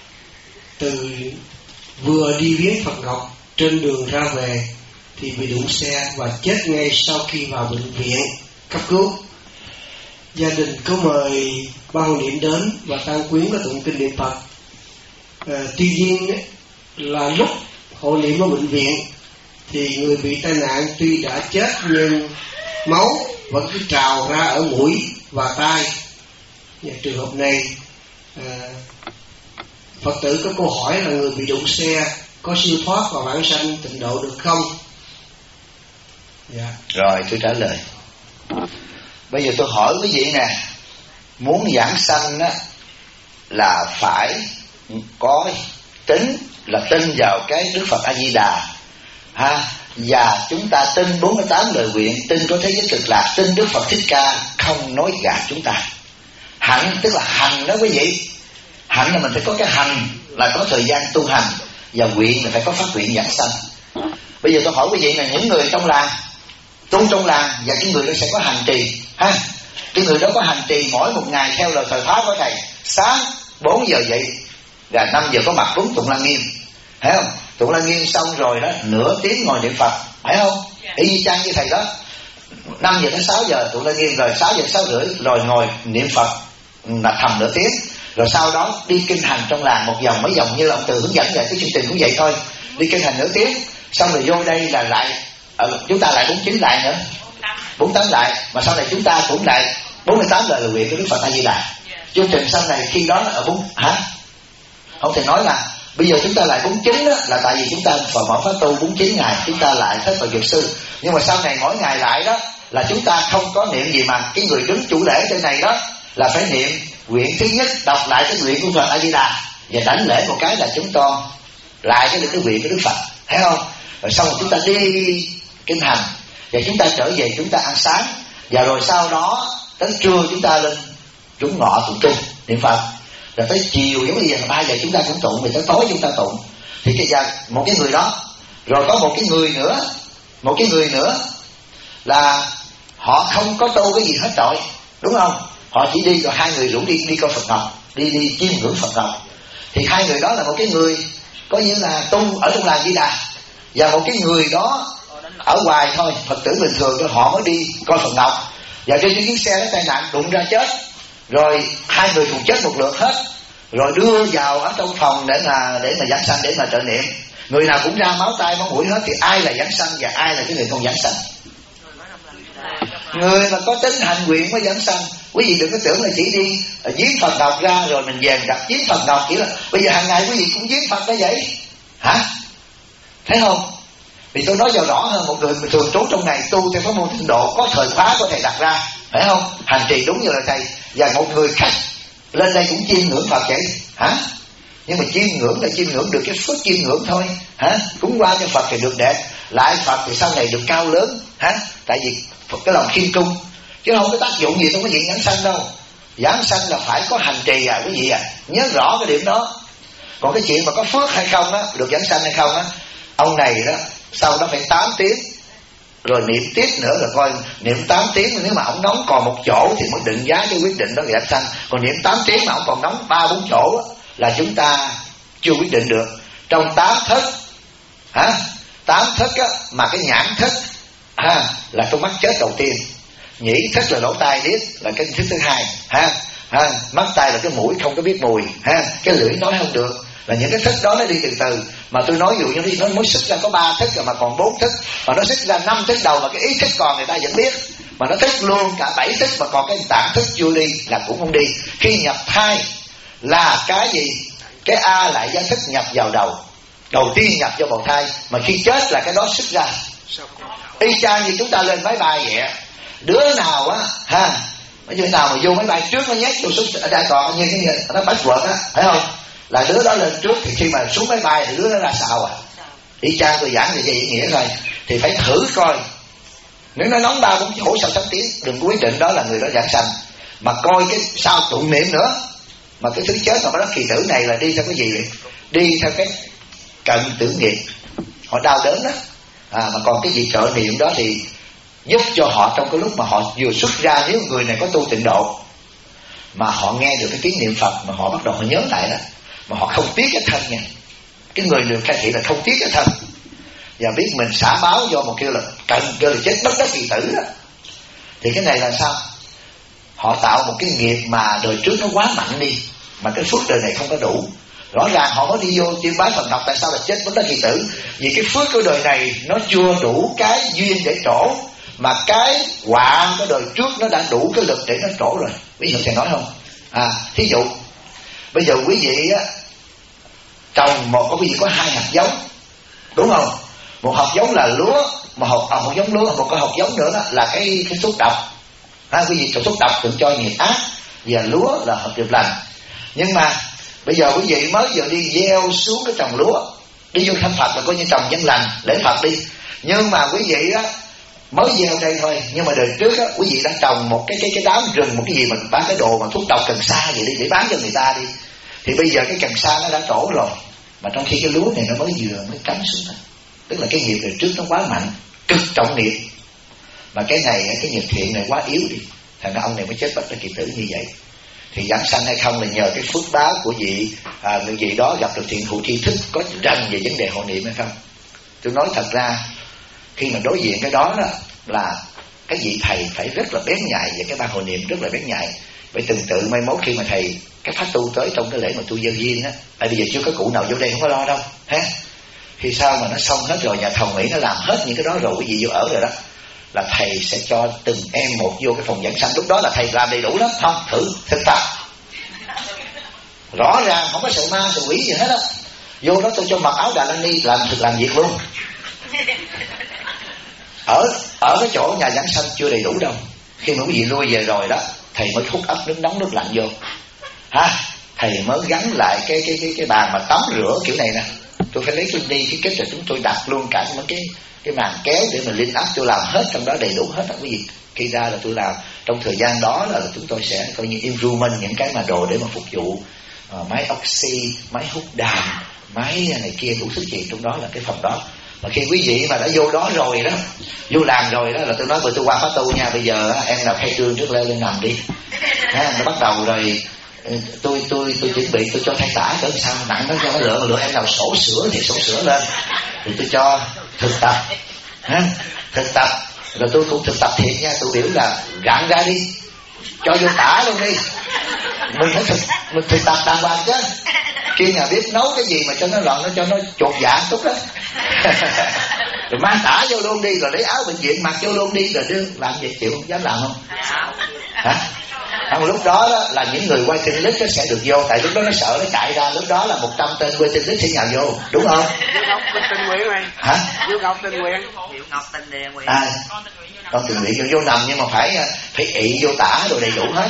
vừa đi viếng Phật Ngọc, trên đường ra về thì bị đụng xe và chết ngay sau khi vào bệnh viện cấp cứu. gia đình có mời ba hộ niệm đến và tang quyến có tụng kinh niệm Phật. Tuy nhiên là lúc hộ niệm ở bệnh viện thì người bị tai nạn tuy đã chết nhưng máu vẫn cứ trào ra ở mũi và tai. Trường hợp này Phật tử có câu hỏi là người bị đụng xe có siêu thoát và vãng sanh tịnh độ được không? Rồi tôi trả lời. Bây giờ tôi hỏi quý vị nè, muốn vãng sanh á là phải có tính là tin vào cái Đức Phật A Di Đà ha, và chúng ta tin 48 lời nguyện, tin có thế giới cực lạc, tin Đức Phật Thích Ca không nói gạt chúng ta. Hạnh tức là hành đó quý vị. Hạnh là mình phải có cái hành, là có thời gian tu hành, và nguyện là phải có phát nguyện vãng sanh. Bây giờ tôi hỏi quý vị là những người trong làng, tu trong làng, và cái người đó sẽ có hành trì ha. Cái người đó có hành trì mỗi một ngày theo lời thời pháp của thầy. Sáng 4 giờ dậy và 5 giờ có mặt đúng tụng Lăng Nghiêm, thấy không? Tụng Lăng Nghiêm xong rồi đó nửa tiếng ngồi niệm Phật, phải không? Y chang như thầy đó. 5 giờ đến 6 giờ tụng Lăng Nghiêm, rồi 6 giờ 6 rưỡi rồi ngồi niệm Phật là thầm nửa tiếng, rồi sau đó đi kinh hành trong làng một vòng mấy vòng như là ông Từ hướng dẫn vậy. Cái chương trình cũng vậy thôi, đi kinh hành nửa tiếng xong rồi vô đây là lại chúng ta lại 49 lại nữa, 48 lại, mà sau này chúng ta cũng lại 48 lời nguyện của Đức Phật A Di Đà. Chương trình sau này khi đó ở ông thầy nói là bây giờ chúng ta lại 49 đó là tại vì chúng ta vào mở khóa tu 49 ngày chúng ta lại hết vào dược sư, nhưng mà sau này mỗi ngày lại đó là chúng ta không có niệm gì, mà cái người đứng chủ lễ trên này đó là phải niệm nguyện thứ nhất, đọc lại cái nguyện của Phật A Di Đà và đảnh lễ một cái là chúng con lại cái nguyện của Đức Phật, thấy không? Rồi xong rồi chúng ta đi kinh hành và chúng ta trở về, chúng ta ăn sáng, và rồi sau đó đến trưa chúng ta lên chúng ngọ tụng kinh niệm Phật, rồi tới chiều giống như giờ 3 giờ chúng ta cũng tụng, rồi tới tối chúng ta tụng. Thì cái giờ một cái người đó, rồi có một cái người nữa là họ không có tu cái gì hết trọi, đúng không? Họ chỉ đi, rồi hai người rủ đi coi Phật Ngọc, đi chiêm ngưỡng Phật Ngọc. Thì hai người đó là một cái người coi như là tu ở trong làng Di Đà, và một cái người đó ở ngoài thôi, Phật tử bình thường thôi, họ mới đi coi Phật Ngọc, và trên chiếc xe đó tai nạn đụng ra chết, rồi hai người cùng chết một lượt hết, rồi đưa vào ở trong phòng để mà vãng sanh, để mà trợ niệm. Người nào cũng ra máu tai máu mũi hết, thì ai là vãng sanh và ai là cái người không vãng sanh? Người mà có tính hành nguyện mới vãng sanh. Quý vị đừng có tưởng là chỉ đi viếng Phật Ngọc ra rồi mình về gặp viếng Phật Ngọc, chỉ là bây giờ hàng ngày quý vị cũng viếng Phật đó vậy hả? Thấy không? Vì tôi nói vào rõ hơn, một người thường trú trong ngày tu theo pháp môn tịnh độ có thời khóa của thầy đặt ra, phải không? Hành trì đúng như là thầy, và một người khách lên đây cũng chiêm ngưỡng Phật vậy hả? Nhưng mà chiêm ngưỡng là chiêm ngưỡng được cái phước chiêm ngưỡng thôi hả? Cúng qua cho Phật thì được đẹp, lại Phật thì sau này được cao lớn hả? Tại vì cái lòng khiêm cung, chứ không có tác dụng gì trong cái chuyện vãng sanh đâu. Vãng sanh là phải có hành trì quý vị nhớ rõ cái điểm đó. Còn cái chuyện mà có phước hay không á, được vãng sanh hay không á, ông này đó sau đó phải 8 tiếng rồi niệm tiếp nữa, rồi coi niệm 8 tiếng, nếu mà ông nóng còn một chỗ thì mới định giá cái quyết định đó vãng sanh. Còn niệm 8 tiếng mà ông còn nóng 3-4 chỗ á, là chúng ta chưa quyết định được. Trong 8 thức 8 thức á, mà cái nhãn thức là con mắt chết đầu tiên, nhĩ thức là lỗ tai biết là cái thức thứ hai mắt tai là cái mũi không có biết mùi cái lưỡi nói không được, là những cái thức đó nó đi từ từ. Mà tôi nói dụ như nó mới xuất ra có 3 thức rồi mà còn 4 thức, mà nó xuất ra 5 thức đầu mà cái ý thức còn người ta vẫn biết, mà nó thức luôn cả 7 thức mà còn cái tạng thức chưa đi là cũng không đi. Khi nhập thai là cái gì? Cái A lại gia thức nhập vào đầu tiên nhập vào bào thai, mà khi chết là cái đó xuất ra. Y chang như chúng ta lên máy bay vậy, đứa nào á đứa nào mà vô máy bay trước nó nhét vô xuống ở đây còn như cái nó bắt vợt á, thấy không? Là đứa đó lên trước, thì khi mà xuống máy bay thì đứa nó ra sao Y chang tôi giảng thì vậy nghĩa thôi. Thì phải thử coi, nếu nó nóng 3-4 chỗ sau 8 tiếng đừng có quyết định đó là người đó vãng sanh, mà coi cái sao tụng niệm nữa. Mà cái thứ chết mà đó kỳ tử này là đi theo cái gì vậy? Đi theo cái cận tử nghiệp, họ đau đớn đó mà còn cái gì trợ niệm đó thì giúp cho họ trong cái lúc mà họ vừa xuất ra. Nếu người này có tu tịnh độ mà họ nghe được cái tiếng niệm Phật mà họ bắt đầu họ nhớ lại đó, mà họ không tiếc cái thân nha. Cái người được khai thị là không tiếc cái thân, và biết mình xả báo do một kêu là chết bất đắc kỳ tử đó. Thì cái này là sao? họ tạo một cái nghiệp mà đời trước nó quá mạnh đi, mà cái phước đời này không có đủ. Rõ ràng họ mới đi vô chiêm bái Phật học, tại sao là chết bất đắc kỳ tử? Vì cái phước của đời này nó chưa đủ cái duyên để trổ, mà cái quả của đời trước nó đã đủ cái lực để nó trổ rồi. Ví dụ thầy nói không? Thí dụ bây giờ quý vị á, trồng một, quý vị có 2 hạt giống, đúng không? Một hạt giống là lúa, một giống lúa, một cái hạt giống nữa đó là cái thuốc độc. Quý vị trồng thuốc độc tượng cho nghiệp ác, và lúa là hợp nghiệp lành. Nhưng mà bây giờ quý vị mới vừa đi gieo xuống cái trồng lúa, đi vô thăm Phật là coi như trồng nhân lành để Phật đi. Nhưng mà quý vị á mới gieo đây thôi, nhưng mà đời trước á quý vị đã trồng một cái đám rừng, một cái gì mà bán cái đồ mà thuốc độc cần sa vậy đi để bán cho người ta đi. Thì bây giờ cái cần sa nó đã trổ rồi, mà trong khi cái lúa này nó mới cắm xuống thôi. Tức là cái nghiệp đời trước nó quá mạnh, cực trọng nghiệp, mà cái này cái nghiệp thiện này quá yếu đi, thành ra ông này mới chết bất đắc kỳ tử như vậy. Thì giảng sanh hay không là nhờ cái phước báo của vị người vị đó gặp được thiện hữu tri thức có rành về vấn đề hộ niệm hay không. Tôi nói thật ra khi mà đối diện cái đó là cái vị thầy phải rất là bén nhạy về cái ban hộ niệm, rất là bén nhạy. Vậy từng tự mai mốt khi mà thầy cái pháp tu tới trong cái lễ mà tu dân duyên á, tại bây giờ chưa có cụ nào vô đây không có lo đâu ha. Khi sao mà nó xong hết rồi, nhà thầu nghĩ nó làm hết những cái đó rồi, quý vị vô ở rồi đó, là thầy sẽ cho từng em một vô cái phòng giảng sanh. Lúc đó là thầy làm đầy đủ lắm, không thử thực tập rõ ràng, không có sợ ma sợ quỷ gì hết á. Vô đó tôi cho mặc áo Đà La Ni làm việc luôn. Ở cái chỗ nhà giảng sanh chưa đầy đủ đâu, khi mà quý vị lui về rồi đó, thầy mới hút ấp nước nóng nước lạnh vô thầy mới gắn lại cái bàn mà tắm rửa kiểu này nè. Tôi phải lấy tôi đi cái kết rồi chúng tôi đặt luôn cả mấy cái màn kéo để mà linh áp, tôi làm hết trong đó đầy đủ hết đó quý vị. Khi ra là tôi làm trong thời gian đó là chúng tôi sẽ coi như improvement những cái mà đồ để mà phục vụ, máy oxy, máy hút đàm, máy này kia đủ thứ gì trong đó là cái phòng đó. Mà khi quý vị mà đã vô đó rồi đó, vô làm rồi đó, là tôi nói vừa tôi qua khóa tu nha, bây giờ em nào khai trương trước leo lên nằm đi nó bắt đầu rồi. Tôi chuẩn bị tôi cho thay tả cỡ sao nặng nó cho nó lựa em nào sổ sữa thì sổ sữa lên, thì tôi cho thực tập thực tập rồi tôi cũng thực tập thiệt nha. Tôi biểu là gặn ra đi, cho vô tả luôn đi, mình phải thực tập đàng hoàng chứ. Kia nhà biết nấu cái gì mà cho nó loạn, nó cho nó chuột dạ chút đó rồi mang tả vô luôn đi, rồi lấy áo bệnh viện mặc vô luôn đi, rồi đưa làm gì chịu không, dám làm không không? Lúc đó là những người waiting list nó sẽ được vô, tại lúc đó nó sợ nó chạy ra, lúc đó là 100 tên waiting list sẽ nhào vô, đúng không? Diệu Ngọc tình nguyện rồi. Hả? Diệu Ngọc tình nguyện. Diệu Ngọc tình nguyện. Con tình nguyện vô nằm, nhưng mà phải ị vô tả đồ đầy đủ hết.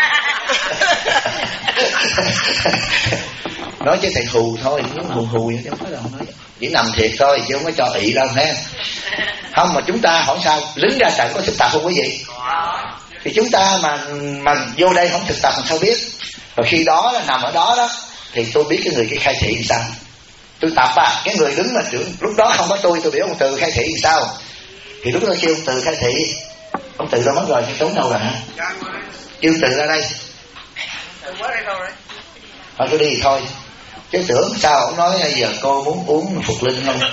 Nói chứ thầy hù thôi, nhưng hù chứ không có đâu nói, chỉ nằm thiệt thôi chứ không có cho ị đâu ha. Không, mà chúng ta hỏi sao lính ra trận có thực tập không quý vị? Thì chúng ta mà vô đây không thực tập làm sao biết? Rồi khi đó là nằm ở đó đó thì tôi biết cái người cái khai thị làm sao. Tôi tập cái người đứng mà trưởng lúc đó không có tôi biết ông Từ khai thị làm sao. Thì lúc đó kêu ông Từ khai thị, ông Từ đâu mất rồi, nhưng trốn đâu rồi hả? Kêu Từ ra đây. Thôi tôi đi thì thôi, chứ tưởng sao ông nói giờ cô muốn uống Phục Linh không?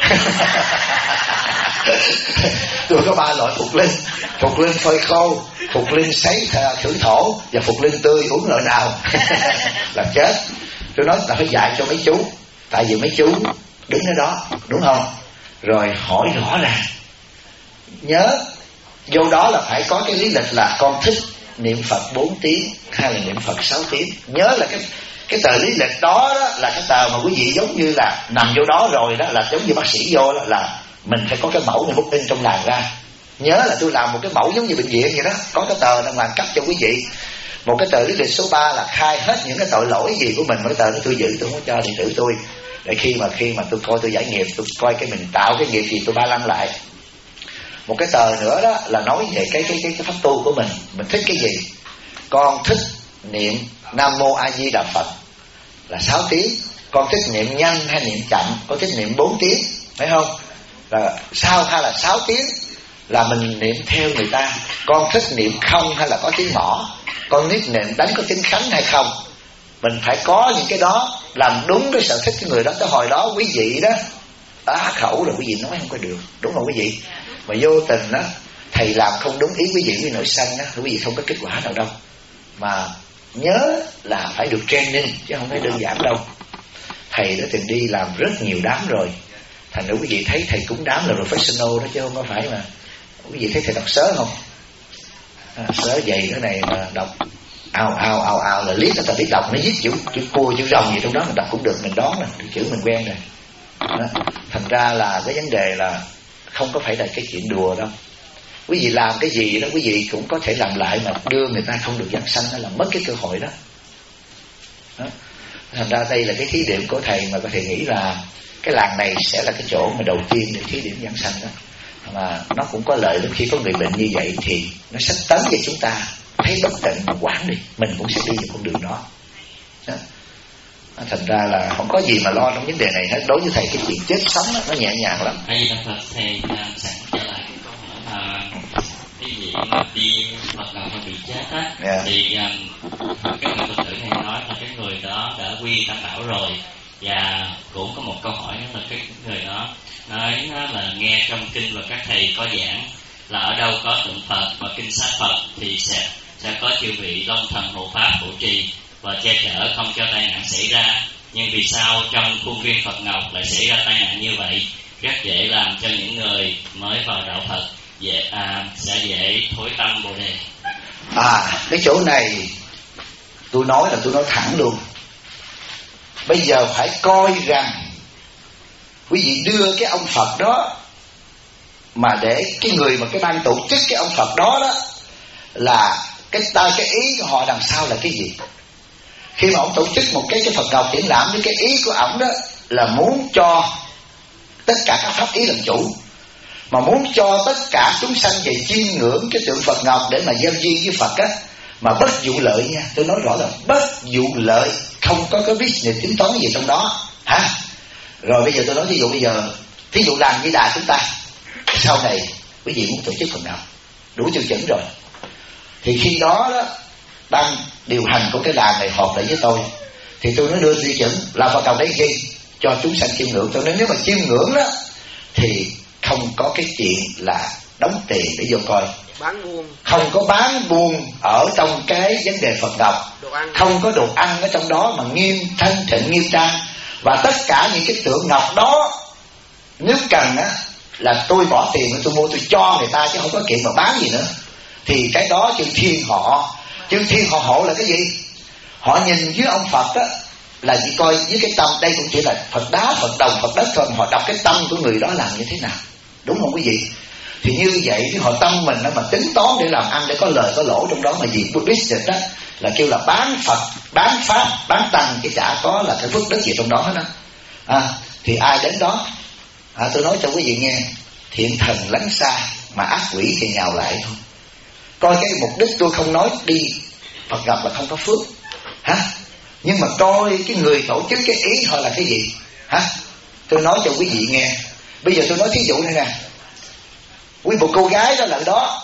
Tôi có 3 loại Phục Linh phơi khô, Phục Linh sấy khử thổ và Phục Linh tươi, uống loại nào? Làm chết. Tôi nói là phải dạy cho mấy chú, tại vì mấy chú đứng ở đó, đúng không? Rồi hỏi rõ ràng, nhớ vô đó là phải có cái lý lịch là con thích niệm Phật 4 tiếng hay là niệm Phật 6 tiếng. Nhớ là cái tờ lý lịch đó, là cái tờ mà quý vị giống như là nằm vô đó rồi đó, là giống như bác sĩ vô đó, là mình phải có cái mẫu này bút in trong làng ra. Nhớ là tôi làm một cái mẫu giống như bệnh viện vậy đó, có cái tờ trong làng cấp cho quý vị. Một cái tờ lý lịch số 3 là khai hết những cái tội lỗi gì của mình. Một cái tờ đó tôi giữ, tôi không có cho điện tử tôi, để khi mà tôi coi tôi giải nghiệp, tôi coi cái mình tạo cái nghiệp gì tôi ba lăng lại. Một cái tờ nữa đó là nói về cái pháp tu của mình thích cái gì. Con thích niệm Nam Mô A Di Đà Phật là 6 tiếng. Con thích niệm nhanh hay niệm chậm? Con thích niệm 4 tiếng, phải không? Là sao hay là 6 tiếng là mình niệm theo người ta. Con thích niệm không hay là có tiếng mỏ? Con niệm đánh có tiếng khánh hay không? Mình phải có những cái đó, làm đúng cái sở thích cái người đó. Tới hồi đó quý vị đó á khẩu là quý vị nói không có được, đúng không quý vị? Mà vô tình đó thầy làm không đúng ý quý vị, quý nổi sân đó, quý vị không có kết quả nào đâu. mà nhớ là phải được training chứ không phải đơn giản đâu. Thầy đã từng đi làm rất nhiều đám rồi, thành ra quý vị thấy thầy cúng đám là professional đó, chứ không có phải mà quý vị thấy thầy đọc sớ không? Sớ dày cái này mà đọc ào là liếc, ta biết đọc nó viết chữ cua chữ rồng gì trong đó mình đọc cũng được, mình đoán nè, chữ mình quen rồi đó. Thành ra là cái vấn đề là không có phải là cái chuyện đùa đâu. Quý vị làm cái gì đó quý vị cũng có thể làm lại, mà đưa người ta không được giảng sanh là mất cái cơ hội đó. Thành ra đây là cái thí điểm của thầy, mà thầy nghĩ là cái làng này sẽ là cái chỗ mà đầu tiên để thí điểm giảng sanh đó. Mà nó cũng có lợi lắm, khi có người bệnh như vậy thì nó sẽ tấn về chúng ta thấy bất tận mà quản đi, mình cũng sẽ đi vào con đường đó. Thành ra là không có gì mà lo trong vấn đề này hết. Đối với thầy cái chuyện chết sống đó, nó nhẹ nhàng lắm. Hay là Phật thầy sẵn trở lại cái câu hỏi là cái gì mà đi Phật đạo mà bị chết á, thì cái người Phật tử này nói là cái người đó đã quy tam bảo rồi, và cũng có một câu hỏi là cái người đó nói là nghe trong kinh và các thầy có giảng là ở đâu có tượng Phật và kinh sách Phật thì sẽ có chư vị long thần hộ pháp hộ trì và che chở không cho tai nạn xảy ra. Nhưng vì sao trong khuôn viên Phật Ngọc lại xảy ra tai nạn như vậy? Rất dễ làm cho những người mới vào đạo Phật sẽ dễ thối tâm Bồ Đề. Cái chỗ này tôi nói thẳng luôn. Bây giờ phải coi rằng quý vị đưa cái ông Phật đó, mà để cái người mà cái ban tổ chức cái ông Phật đó là cái ý của họ đằng sau là cái gì. Khi mà ông tổ chức một cái Phật Ngọc triển lãm, với cái ý của ổng đó là muốn cho tất cả các pháp ý làm chủ, mà muốn cho tất cả chúng sanh về chiêm ngưỡng cái tượng Phật Ngọc để mà giao duyên với Phật á, mà bất vụ lợi nha, tôi nói rõ là bất vụ lợi, không có cái business tính toán gì trong đó hả. Rồi bây giờ tôi nói ví dụ bây giờ thí dụ làng Di Đà chúng ta sau này quý vị muốn tổ chức Phật Ngọc đủ tiêu chuẩn rồi, thì khi đó ban điều hành của cái làng này họp lại với tôi, thì tôi nói đưa tiêu chuẩn là Phật Ngọc đấy ghi cho chúng sanh chiêm ngưỡng. Tôi nói nếu mà chiêm ngưỡng đó thì không có cái chuyện là đóng tiền để vô coi, bán buôn, không có bán buôn ở trong cái vấn đề Phật Ngọc, không có đồ ăn ở trong đó, mà nghiêm thanh tịnh nghiêm trang. Và tất cả những cái tượng ngọc đó nếu cần á là tôi bỏ tiền tôi mua, tôi cho người ta, chứ không có chuyện mà bán gì nữa. Thì cái đó chư thiên họ hộ là cái gì? Họ nhìn với ông Phật á là chỉ coi với cái tâm, đây cũng chỉ là Phật đá, Phật đồng, Phật đất thôi, họ đọc cái tâm của người đó làm như thế nào, đúng không quý vị? Thì như vậy thì họ tâm mình đó mà tính toán để làm ăn, để có lời có lỗ trong đó, mà gì business đó là kêu là bán Phật, bán Pháp, bán Tăng, chứ chả có là cái phước đức gì trong đó hết đó. Thì ai đến đó, tôi nói cho quý vị nghe, thiện thần lánh xa mà ác quỷ thì nhào lại thôi. Coi cái mục đích tôi không nói đi Phật Ngọc là không có phước nhưng mà coi cái người tổ chức cái ý họ là cái gì tôi nói cho quý vị nghe. Bây giờ tôi nói thí dụ này nè, quý một cô gái đó lại đó,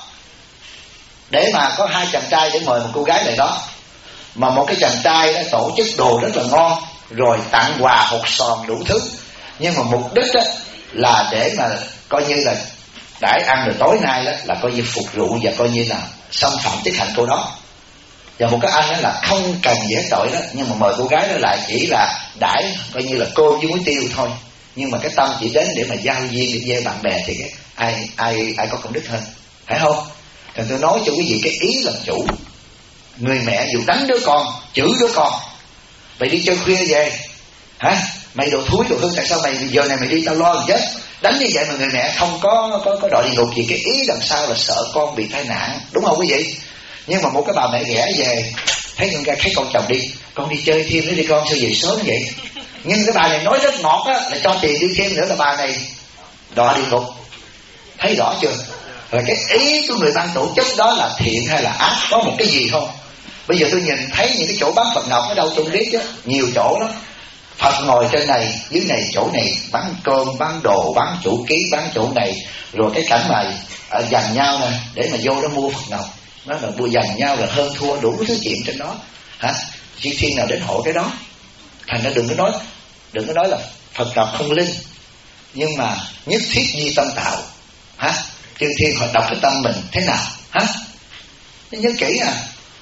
để mà có hai chàng trai để mời một cô gái lại đó, mà một cái chàng trai đó tổ chức đồ rất là ngon, rồi tặng quà hột sòn đủ thứ, nhưng mà mục đích đó là để mà coi như là đãi ăn, rồi tối nay đó là coi như phục vụ và coi như là xâm phạm chức hạnh cô đó. Và một cái anh đó là không cần gì hết tội đó, nhưng mà mời cô gái đó lại chỉ là đãi coi như là cơm với muối tiêu thôi, nhưng mà cái tâm chỉ đến để mà giao duyên, để với bạn bè, thì cái ai có công đức hơn, phải không? Thì tôi nói cho quý vị cái ý làm chủ. Người mẹ dù đánh đứa con, chửi đứa con, mày đi chơi khuya về mày đồ thúi đồ hư, tại sao mày giờ này mày đi, tao lo làm chết. Đánh như vậy mà người mẹ không có đòi địa ngục gì, cái ý làm sao là sợ con bị tai nạn, đúng không quý vị? Nhưng mà một cái bà mẹ ghẻ về, thấy con chồng đi, con đi chơi thêm nữa đi con, sao về sớm vậy? Nhưng cái bà này nói rất ngọt á, là cho tiền đi thêm nữa, là bà này đòi địa ngục. Thấy rõ chưa? Rồi cái ý của người ban tổ chức đó là thiện hay là ác, có một cái gì không? Bây giờ tôi nhìn thấy những cái chỗ bán Phật Ngọc ở đâu tôi biết chứ, nhiều chỗ lắm. Phật ngồi trên này, dưới này, chỗ này bán cơm, bán đồ, bán chủ ký, bán chỗ này, rồi cái cảnh mà giành nhau nè, để mà vô đó mua Phật Ngọc, nó là mua giành nhau là hơn thua đủ thứ chuyện trên đó chư thiên nào đến hộ cái đó. Thành ra đừng có nói là Phật Ngọc không linh, nhưng mà nhất thiết di tâm tạo chư thiên họ đọc cái tâm mình thế nào nhớ kỹ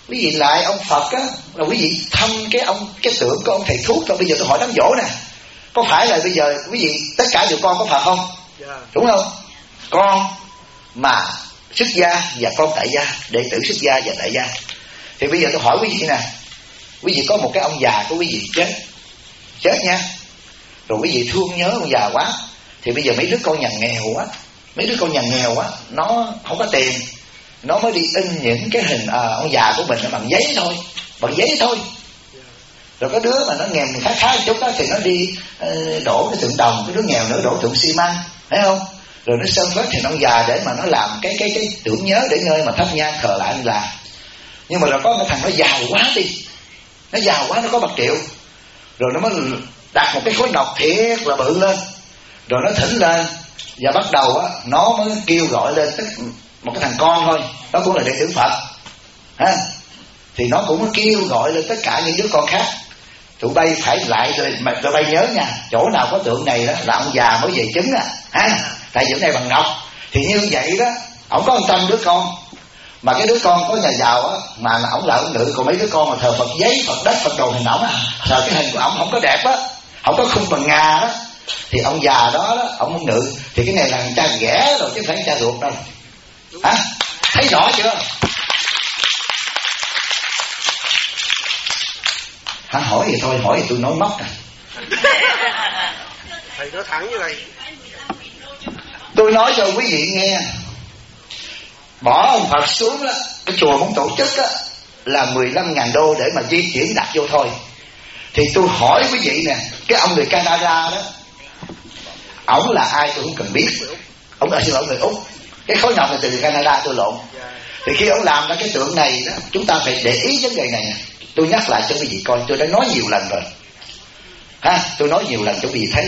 quý vị lại ông Phật á, là quý vị thăm cái tượng của ông thầy thuốc thôi. Bây giờ tôi hỏi đám dỗ nè, có phải là bây giờ quý vị tất cả đều con có Phật không? Đúng không? Con mà xuất gia và con tại gia, đệ tử xuất gia và tại gia. Thì bây giờ tôi hỏi quý vị nè, quý vị có một cái ông già của quý vị chết nha, rồi quý vị thương nhớ ông già quá, thì bây giờ mấy đứa con nhà nghèo á, nó không có tiền, nó mới đi in những cái hình ông già của mình bằng giấy thôi. Rồi có đứa mà nó nghèo khá chút đó thì nó đi đổ cái tượng đồng, cái đứa nghèo nữa đổ tượng xi măng, thấy không? Rồi nó sơn vết thì ông già để mà nó làm cái tưởng nhớ để nơi mà thắp nhang thờ lại là. Nhưng mà rồi có cái thằng nó giàu quá, nó có bạc triệu, rồi nó mới đặt một cái khối ngọc thiệt là bự lên, rồi nó thỉnh lên, và bắt đầu á nó mới kêu gọi lên một cái thằng con thôi, đó cũng là đệ tử Phật ha, thì nó cũng kêu gọi lên tất cả những đứa con khác, tụi bay phải lại rồi, mà tụi bay nhớ nha, chỗ nào có tượng này đó là ông già mới về chứng ha, tại vì này bằng ngọc. Thì như vậy đó, ổng có 100 đứa con, mà cái đứa con có nhà giàu á mà ổng là ông nữ, còn mấy đứa con mà thờ Phật giấy, Phật đất, Phật đồ hình ổng thờ cái hình của ổng không có đẹp á, không có khung bằng Nga đó, thì ông già đó ổng ông nữ, thì cái này là thằng cha ghẻ rồi chứ không phải cha ruột đâu hả? Thấy rõ chưa? Hả? Hỏi thì thôi, hỏi thì tôi nói mất à. Thầy nói thẳng như vậy. Tôi nói cho quý vị nghe, bỏ ông Phật xuống đó, cái chùa muốn tổ chức á là 15.000 đô để mà di chuyển đặt vô thôi. Thì tôi hỏi quý vị nè, cái ông người Canada đó, ổng là ai tôi không cần biết, ổng là người Úc, cái khối ngọc là từ Canada, tôi lộn. Thì khi ổng làm ra cái tượng này đó, chúng ta phải để ý vấn đề này. Tôi nhắc lại cho quý vị coi, tôi đã nói nhiều lần rồi ha, tôi nói nhiều lần cho quý vị thấy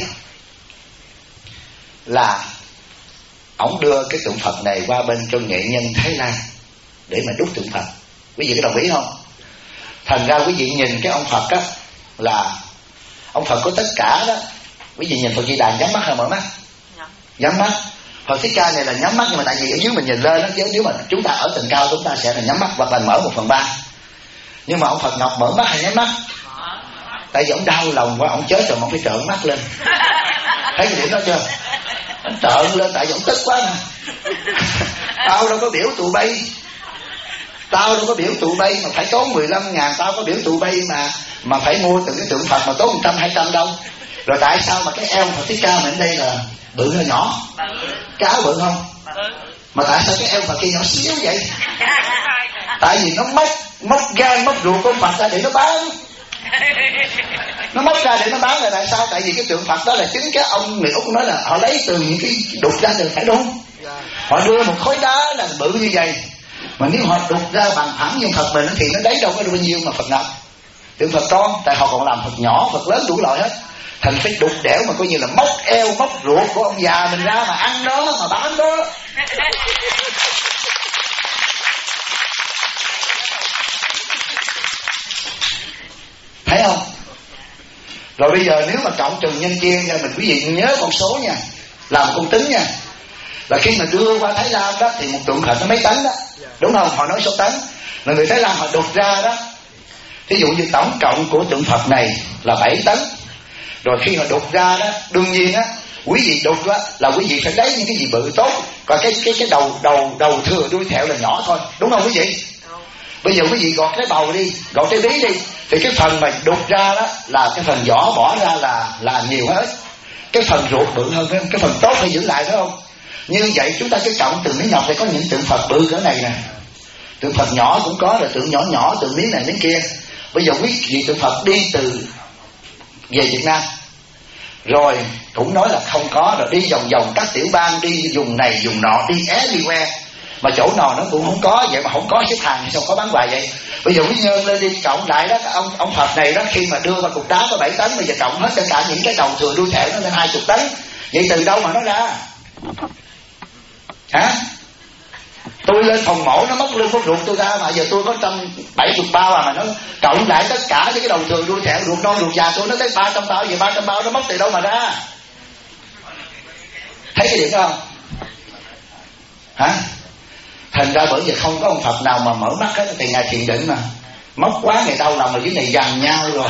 là ổng đưa cái tượng Phật này qua bên cho nghệ nhân Thái Lan để mà đúc tượng Phật. Quý vị có đồng ý không? Thành ra quý vị nhìn cái ông Phật á, là ông Phật có tất cả đó. Quý vị nhìn Phật Di Đà nhắm mắt hay mở mắt? Nhắm mắt. Phật Thích Ca này là nhắm mắt, nhưng mà tại vì ở dưới mình nhìn lên đó, nếu mà chúng ta ở tầng cao chúng ta sẽ là nhắm mắt hoặc là mở 1/3. Nhưng mà ông Phật Ngọc mở mắt hay nhắm mắt? Tại vì ông đau lòng quá, ông chết rồi mà ông phải trợn mắt lên. Thấy cái điểm đó chưa? Ông trợn lên tại vì ông tức quá nè. Tao đâu có biểu tụi bay, mà phải tốn 15.000, tao có biểu tụi bay mà phải mua từng cái tượng Phật mà tốn 100-200 đâu. Rồi tại sao mà cái eo Phật Thích Ca mình đây là bự hay nhỏ? Cái áo bự không? Mà tại sao cái eo Phật kia nhỏ xíu vậy? Tại vì nó móc gan móc ruột của Phật ra để nó bán. Nó móc ra để nó bán là tại sao? Tại vì cái tượng Phật đó là chính cái ông người Úc nói là họ lấy từ những cái đục ra được, phải đúng? Họ đưa một khối đá là bự như vậy, mà nếu họ đục ra bằng thẳng như Phật mình thì nó đấy đâu có bao nhiêu mà Phật Ngọc. Tượng Phật con, tại họ còn làm Phật nhỏ, Phật lớn đủ loại hết. Thành phải đục đẽo mà coi như là móc eo móc ruột của ông già mình ra mà ăn đó, mà bán đó. Thấy không? Rồi bây giờ nếu mà cộng trừ nhân chia nha, mình quý vị nhớ con số nha, làm con tính nha, là khi mà đưa qua Thái Lan đó thì một tượng Phật nó mấy tấn đó, đúng không? Họ nói số tấn, là người Thái Lan họ đục ra đó. Thí dụ như tổng cộng của tượng Phật này là 7 tấn. Rồi khi họ đục ra đó, đương nhiên á, quý vị đục á là quý vị phải lấy những cái gì bự tốt, còn cái đầu thừa đuôi thẹo là nhỏ thôi, đúng không quý vị? Bây giờ quý vị gọt cái bầu đi, gọt cái bí đi, thì cái phần mà đục ra đó là cái phần vỏ bỏ ra là nhiều hết. Cái phần ruột bự hơn, cái phần tốt phải giữ lại, phải không? Như vậy chúng ta cứ cộng từng miếng ngọc để có những tượng Phật bự cỡ này nè, tượng Phật nhỏ cũng có, rồi tượng nhỏ tượng miếng này miếng kia. Bây giờ quý vị tượng Phật đi từ về Việt Nam rồi cũng nói là không có, rồi đi vòng các tiểu bang, đi vùng này vùng nọ, đi everywhere mà chỗ nào nó cũng không có, vậy mà không có xếp hàng thì sao có bán hoài vậy? Bây giờ quý nhân lên đi cộng lại đó, ông Phật này đó, khi mà đưa qua cục đá có 7 tấn, bây giờ cộng hết tất cả những cái đầu thừa đuôi thẹo nó lên 20 tấn, vậy từ đâu mà nó ra hả? Tôi lên phòng mổ nó móc lưng móc ruột tôi ra, mà giờ tôi có 170 bao mà nó cộng lại tất cả với cái đầu thừa đuôi thẹo, ruột non ruột già tôi nó tới 300 bao, vậy 300 bao nó móc từ đâu mà ra? Thấy cái điểm đó không hả? Thành ra bởi vì không có ông Phật nào mà mở mắt hết. Thì ngài thiền định mà móc quá ngày đau lòng, mà dưới này dằn nhau rồi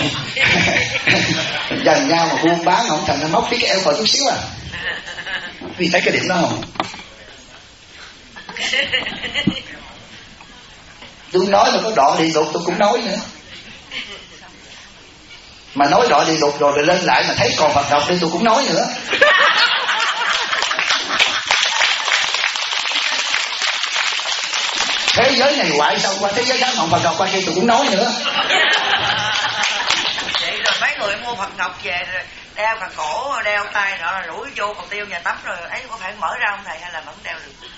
dằn nhau mà buôn bán không thành, nó móc cái eo còn chút xíu à. Vì thấy cái điểm đó không? Tôi nói mà có đọa địa ngục tôi cũng nói nữa. Mà nói đọa địa ngục rồi lên lại mà thấy còn Phật học đi tôi cũng nói nữa. Thế giới này hoại xong qua thế giới khác Phật ngọc qua kia tôi cũng nói nữa. Vậy rồi mấy người mua Phật ngọc về rồi đeo cả cổ, đeo tay rồi rủi vô còn tiêu nhà tắm rồi ấy có phải mở ra không thầy hay là vẫn đeo được?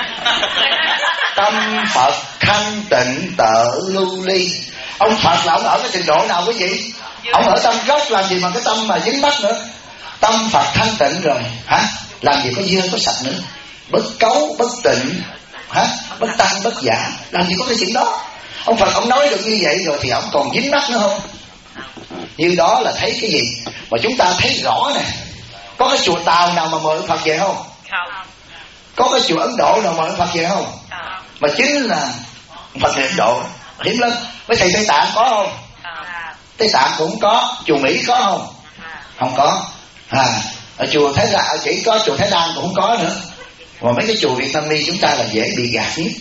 Tâm Phật thanh tịnh tự lưu ly. Ông Phật là ông ở cái trình độ nào quý vị? Ông ở tâm gốc làm gì mà cái tâm mà dính mắc nữa. Tâm Phật thanh tịnh rồi hả? Làm gì có dơ có sạch nữa. Bất cấu bất tịnh hả? Bất tăng bất giả. Làm gì có cái chuyện đó. Ông Phật ông nói được như vậy rồi thì ông còn dính mắc nữa không? Như đó là thấy cái gì? Mà chúng ta thấy rõ nè. Có cái chùa Tàu nào mà mời ông Phật về không? Không. Có cái chùa Ấn Độ nào mời ông Phật về không? Mà chính là Phật Ấn Độ hiếm lắm. Mấy thầy Tây Tạng có không? Tây Tạng cũng có. Chùa Mỹ có không? Không có. Ở chùa Thái Lan chỉ có, chùa Thái Lan cũng không có nữa. Mà mấy cái chùa Việt Nam mi chúng ta là dễ bị gạt nhất.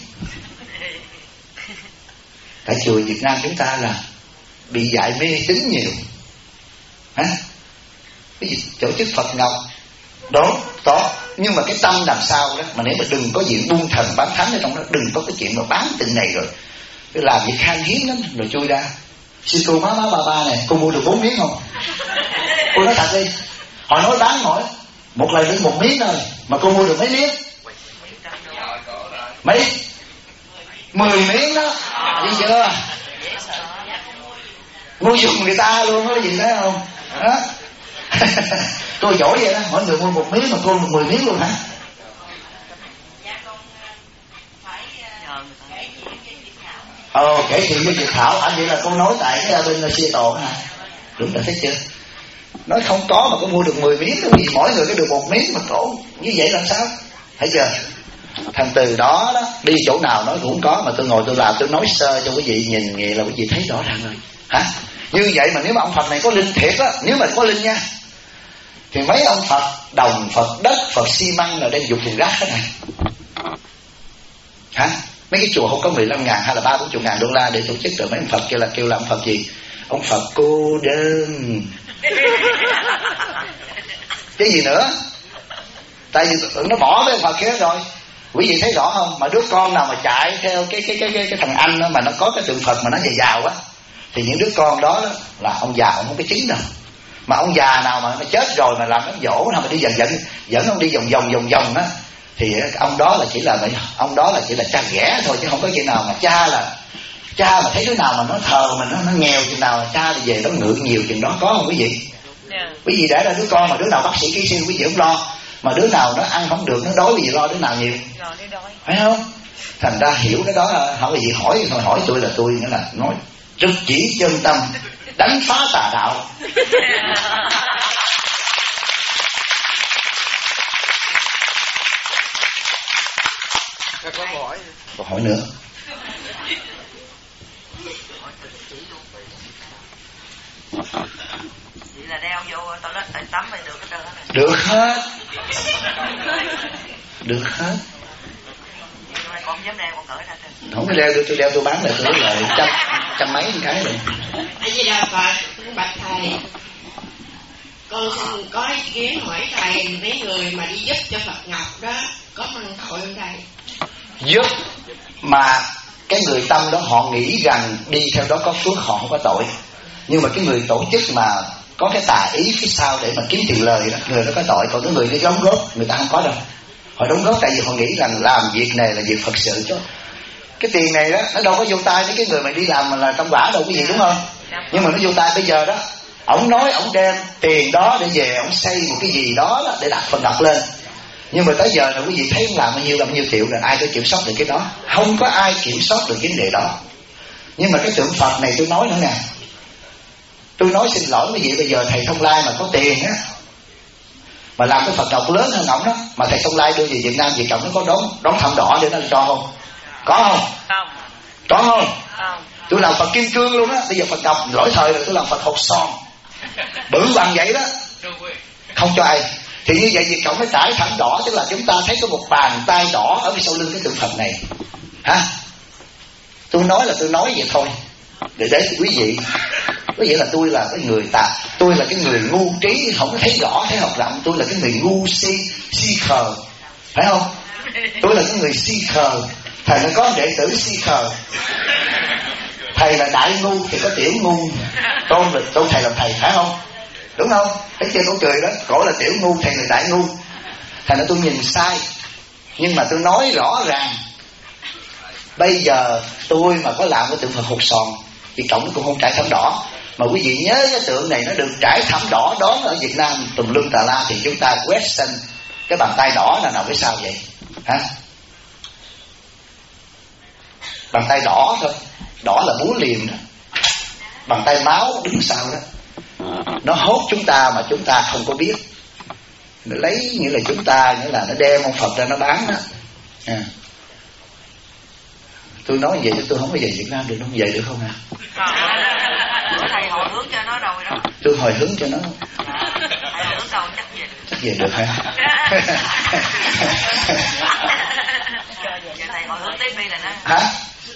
Tại chùa Việt Nam chúng ta là bị dạy mê tín nhiều. Hả? Cái gì tổ chức Phật ngọc đó có, nhưng mà cái tâm làm sao đó. Mà nếu mà đừng có chuyện buôn thần bán thánh ở trong đó, đừng có cái chuyện mà bán tình này rồi cái làm việc khan hiếm lắm rồi chui ra. Sư cô má ba này, cô mua được 4 miếng không? Cô nói thật đi. Họ nói bán mỗi một lần được 1 miếng thôi, mà cô mua được mấy miếng? Mấy? 10 miếng đó. Đi chưa? Mua dùng người ta luôn có gì đấy không? Đó. Cô giỏi vậy đó, mỗi người mua 1 miếng mà cô 10 miếng luôn hả? Kể chuyện với Việt Thảo. Anh vậy là cô nói tại cái bên Seattle hả? Đúng là thấy chưa? Nói không có mà cô mua được 10 miếng thì mỗi người có được 1 miếng mà cổ như vậy làm sao? Thấy chưa? Thành từ đó đó đi chỗ nào nói cũng có. Mà tôi ngồi tôi làm tôi nói sơ cho quý vị nhìn vậy là quý vị thấy rõ ràng rồi hả? Như vậy mà nếu mà ông Phật này có linh thiệt á, nếu mà có linh nha, thì mấy ông Phật đồng, Phật đất, Phật xi măng là đem dục thùng rác hết này hả? Mấy cái chùa không có 15.000 hay là 30-40.000 đô la để tổ chức rồi mấy ông Phật kia là kêu là ông Phật gì? Ông Phật cô đơn. Cái gì nữa? Tại vì nó bỏ với ông Phật kia rồi. Quý vị thấy rõ không? Mà đứa con nào mà chạy theo cái thằng anh đó, mà nó có cái tượng Phật mà nó giàu á, thì những đứa con đó là ông già ông không có chính đâu. Mà ông già nào mà nó chết rồi mà làm đám dỗ nào mà đi dẫn ông đi vòng á, thì ông đó là chỉ là cha ghẻ thôi, chứ không có chuyện nào mà cha mà thấy đứa nào mà nó thờ mà nó nghèo chừng nào cha thì về nó ngự nhiều chừng đó, có không quý vị? Quý vị để ra đứa con mà đứa nào bác sĩ kỹ sư quý vị không lo, mà đứa nào nó ăn không được nó đói quý vị lo đứa nào nhiều, phải không? Thành ra hiểu cái đó là hỏi quý vị hỏi tôi là tôi nghĩa là nói trực chỉ chân tâm, đánh phá tà đạo. Câu hỏi nữa. Vậy là đeo vô toilet tại tắm thì được hết trơn á? Được hết. Được hết. Vậy mà con dám đeo con cởi ra trên. Không có đeo được, tôi đeo tôi bán lại tôi lấy lại trăm mấy cái rồi. A Di Đà Phật. Bạch thầy, con xin có ý kiến hỏi thầy, mấy người mà đi giúp cho Phật Ngọc đó có mang tội không thầy? Giúp mà cái người tâm đó họ nghĩ rằng đi theo đó có phước, họ không có tội. Nhưng mà cái người tổ chức mà có cái tà ý phía sau để mà kiếm tiền lời đó, người đó có tội. Còn cái người đi đóng góp người ta không có đâu. Họ đóng góp tại vì họ nghĩ rằng làm việc này là việc Phật sự, chứ cái tiền này đó nó đâu có vô tay với cái người mà đi làm mà là trong quả đâu, cái gì đúng không? Nhưng mà nó vô tay bây giờ đó. Ổng nói ổng đem tiền đó để về ổng xây một cái gì đó, để đặt Phật Ngọc lên. Nhưng mà tới giờ là quý vị thấy ông làm bao nhiêu triệu rồi, ai có kiểm soát được cái đó? Không có ai kiểm soát được vấn đề đó. Nhưng mà cái tượng Phật này tôi nói nữa nè, tôi nói xin lỗi quý vị, bây giờ thầy Thông Lai mà có tiền á, mà làm cái Phật Ngọc lớn hơn ổng đó, mà thầy Thông Lai đưa về Việt Nam, Việt Cộng nó có đón thảm đỏ để nó cho không? Có không? Không. Có không? Không. Tôi làm Phật kim cương luôn á. Bây giờ Phật Ngọc lỗi thời rồi, tôi làm Phật hột son bự bằng vậy đó, không cho ai. Thì như vậy Việt Cộng nó trải thảm đỏ, tức là chúng ta thấy có một bàn tay đỏ ở phía sau lưng cái tượng Phật này, hả? Tôi nói là tôi nói vậy thôi, để quý vị có nghĩa là tôi là cái người tôi là cái người ngu trí, không có thấy rõ thấy học rộng. Tôi là cái người ngu si khờ, phải không? Tôi là cái người si khờ. Thầy nó có đệ tử si khờ, thầy là đại ngu thì có tiểu ngu, tôn thầy làm thầy, phải không? Đúng không? Thấy chưa, có cười đó. Cổ là tiểu ngu, thầy là đại ngu. Thầy nói tôi nhìn sai, nhưng mà tôi nói rõ ràng. Bây giờ tôi mà có làm cái tượng Phật hột sòn thì cộng nó cũng không trải thảm đỏ. Mà quý vị nhớ cái tượng này nó được trải thảm đỏ đón ở Việt Nam tùm lum tà la, thì chúng ta question cái bàn tay đỏ là nào cái sao vậy, hả? Bàn tay đỏ thôi, đỏ là búa liềm đó. Bàn tay máu đứng sau đó, nó hốt chúng ta mà chúng ta không có biết. Nó lấy nghĩa là chúng ta, nghĩa là nó đem ông Phật ra nó bán đó. Tôi nói vậy chứ tôi không có về Việt Nam được, không về được không ạ? Thầy hồi hướng cho nó rồi đó. Tôi hồi hướng cho nó. Thầy hồi hướng đâu chắc về được hả? Thầy hồi hướng tiếp đi là nó. Hả?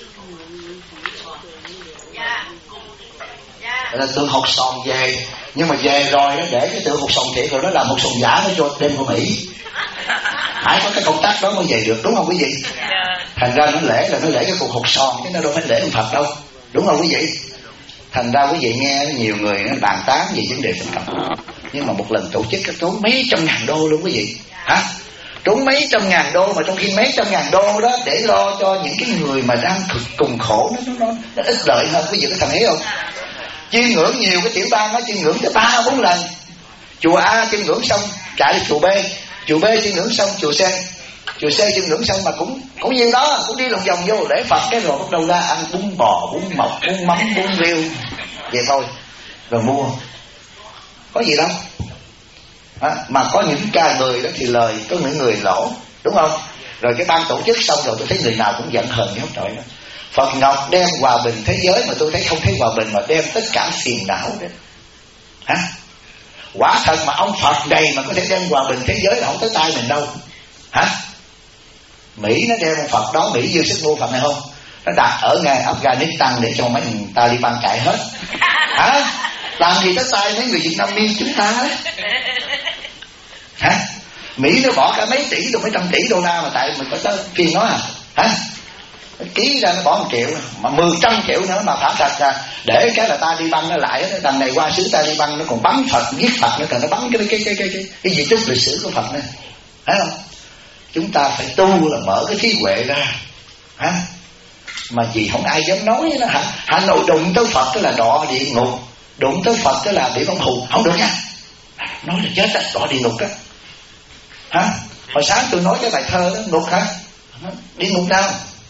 Là tượng hột sòn về, nhưng mà về rồi nó để cái tượng hột sòn thiệt rồi nó làm hột sòn giả nó cho đem qua Mỹ. Phải có cái công tác đó mới về được, đúng không quý vị? Thành ra nó lễ là nó lễ cái cục hột sòn, chứ nó đâu phải lễ ông Phật đâu, đúng không quý vị? Thành ra quý vị nghe nhiều người nó bàn tán về vấn đề Phật Cộng, nhưng mà một lần tổ chức nó tốn mấy trăm ngàn đô luôn quý vị, hả? Tốn mấy trăm ngàn đô, mà trong khi mấy trăm ngàn đô đó để lo cho những cái người mà đang cùng khổ nó ít lợi hơn, quý vị có thấy không? Chiêm ngưỡng nhiều cái tiểu bang nó chiêm ngưỡng tới 3-4 lần. Chùa A chiêm ngưỡng xong chạy đi chùa B, chùa B chiêm ngưỡng xong chùa C chiêm ngưỡng xong mà cũng nhiêu đó, cũng đi lòng vòng vô để Phật, cái rồi bắt đầu ra ăn bún bò, bún mọc, bún mắm, bún riêu vậy thôi, rồi mua có gì đâu. Mà có những ca người đó thì lời, có những người lỗ, đúng không? Rồi cái ban tổ chức xong rồi tôi thấy người nào cũng giận hờn giống trời đó. Phật Ngọc đem hòa bình thế giới mà tôi thấy không thấy hòa bình, mà đem tất cả phiền não đấy, hả? Quả thật mà ông Phật này mà có thể đem hòa bình thế giới là không tới tay mình đâu, hả? Mỹ nó đem ông Phật đó, Mỹ dư sức mua Phật này không? Nó đặt ở ngay Afghanistan để cho mấy người Taliban chạy hết, hả? Làm gì tới tay mấy người Việt Nam Minh chúng ta đấy, hả? Mỹ nó bỏ cả mấy tỷ, mấy trăm tỷ đô la mà tại mình có tới phiền nó hả? Ký ra nó bỏ 1 triệu, mà 10-100 triệu nữa mà thả sạch ra, để cái là Taliban nó lại, đằng này qua xứ Taliban nó còn bắn Phật, giết Phật nữa, còn nó bắn cái di tích lịch sử của Phật nữa, thấy không? Chúng ta phải tu là mở cái trí huệ ra, hả? Mà gì không ai dám nói đó, hả? Hà Nội đụng tới Phật tức là đọa địa ngục, đụng tới Phật tức là bị ông hù, không được nha, nói là chết đó, đọa địa ngục đó, hả? Hồi sáng tôi nói cái bài thơ đó, ngục hả? Địa ngục đâu?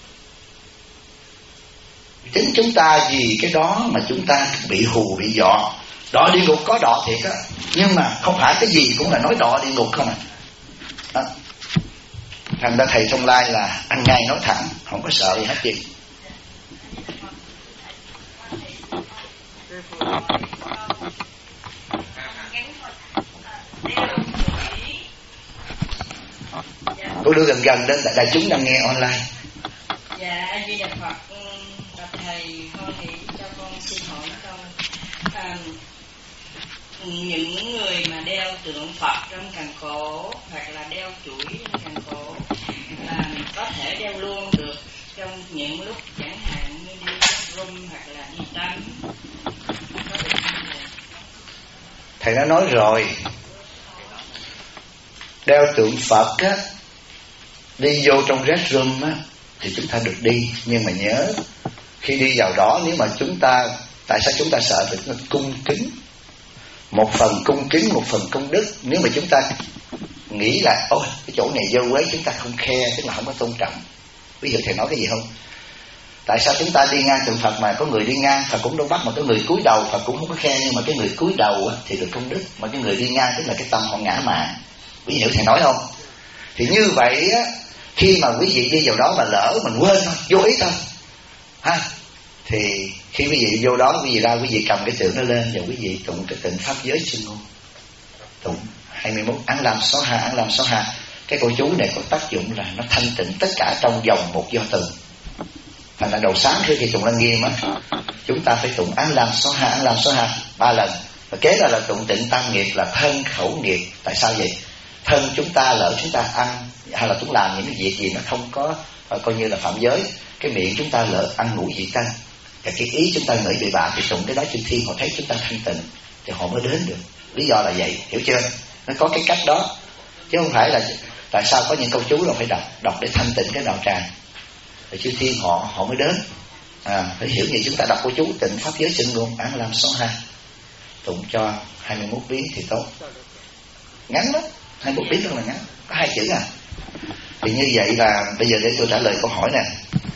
Chính chúng ta vì cái đó mà chúng ta bị hù, bị dọ. Đọa địa ngục có đọa thiệt á, nhưng mà không phải cái gì cũng là nói đọa địa ngục không à. Thành ra thầy trong lai là ăn ngay nói thẳng, không có sợ gì hết gì. Cô đưa gần đến đại chúng đang nghe online. Dạ, A Di Đà Phật. Thầy con thì cho con xin hỏi con, những người mà đeo tượng Phật trong càng cổ hoặc là đeo chuỗi trong càng cổ có thể đeo luôn được trong những lúc chẳng hạn như đi bathroom hoặc là đi tắm, có được không thầy? Thầy đã nói rồi, đeo tượng Phật á, đi vô trong restroom á thì chúng ta được đi, nhưng mà nhớ khi đi vào đó, nếu mà chúng ta, tại sao chúng ta sợ? Thì chúng ta cung kính, một phần cung kính, một phần công đức. Nếu mà chúng ta nghĩ là ôi cái chỗ này dơ quế, chúng ta không khe, tức là không có tôn trọng. Ví dụ thầy nói cái gì không? Tại sao chúng ta đi ngang tượng Phật mà có người đi ngang, Phật cũng đâu bắt, mà có người cúi đầu Phật cũng không có khe, nhưng mà cái người cúi đầu thì được công đức, mà cái người đi ngang tức là cái tâm họ ngã mạn. Ví dụ thầy nói không? Thì như vậy á, Khi mà quý vị đi vào đó mà lỡ mình quên thôi, vô ý thôi ha, thì khi quý vị vô đó, quý vị ra, quý vị cầm cái tượng nó lên và quý vị tụng cái tịnh pháp giới chân ngôn, tụng 21 Án Lam Xóa Ha, Án Lam Xóa Ha. Cái câu chú này có tác dụng là nó thanh tịnh tất cả trong vòng một do từ. Thành ra đầu sáng khi tụng Lăng Nghiêm á, chúng ta phải tụng Án Lam Xóa Ha, Án Lam Xóa Ha 3 lần. Và kế là tụng tịnh tam nghiệp là thân khẩu nghiệp. Tại sao vậy? Thân chúng ta lỡ chúng ta ăn hay là chúng làm những cái việc gì nó không có coi như là phạm giới, cái miệng chúng ta lỡ ăn ngủ dị tăng, và cái ý chúng ta ngửi bậy bạ, thì tụng cái đó chư thiên họ thấy chúng ta thanh tịnh thì họ mới đến được. Lý do là vậy, hiểu chưa? Nó có cái cách đó, chứ không phải là tại sao có những câu chú là phải đọc để thanh tịnh cái đạo tràng, rồi chư thiên họ mới đến. Phải hiểu như chúng ta đọc câu chú tịnh pháp giới chân ngôn Án Lam Xóa Ha, tụng cho 21 biến thì tốt. Ngắn đó, 21 biến rất là ngắn, có 2 chữ à. Thì như vậy là bây giờ để tôi trả lời câu hỏi nè.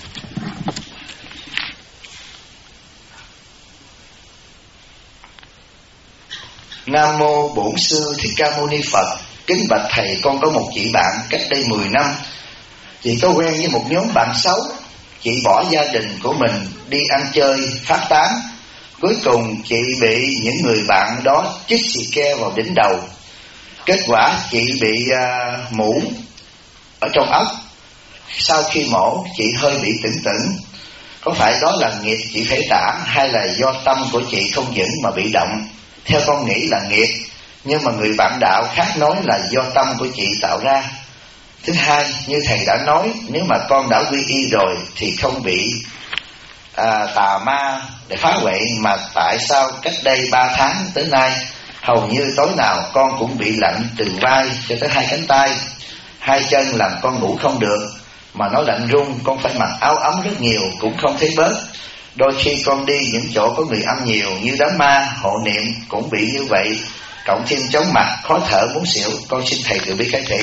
Nam mô Bổn Sư Thích Ca Mâu Ni Phật. Kính bạch thầy, con có một chị bạn cách đây 10 năm. Chị có quen với một nhóm bạn xấu. Chị bỏ gia đình của mình đi ăn chơi phát tán. Cuối cùng chị bị những người bạn đó chích xì ke vào đỉnh đầu. Kết quả chị bị mũ ở trong óc. Sau khi mổ chị hơi bị tỉnh tỉnh. Có phải đó là nghiệp chị phải trả, hay là do tâm của chị không vững mà bị động? Theo con nghĩ là nghiệp, nhưng mà người bạn đạo khác nói là do tâm của chị tạo ra. Thứ hai, như thầy đã nói, nếu mà con đã quy y rồi thì không bị tà ma để phá huệ, mà tại sao cách đây 3 tháng tới nay hầu như tối nào con cũng bị lạnh từ vai cho tới 2 cánh tay, 2 chân làm con ngủ không được, mà nó lạnh run, con phải mặc áo ấm rất nhiều cũng không thấy bớt. Đôi khi con đi những chỗ có người âm nhiều như đám ma, hộ niệm cũng bị như vậy, cộng thêm chóng mặt, khó thở, muốn xỉu. Con xin thầy từ bi khai thị.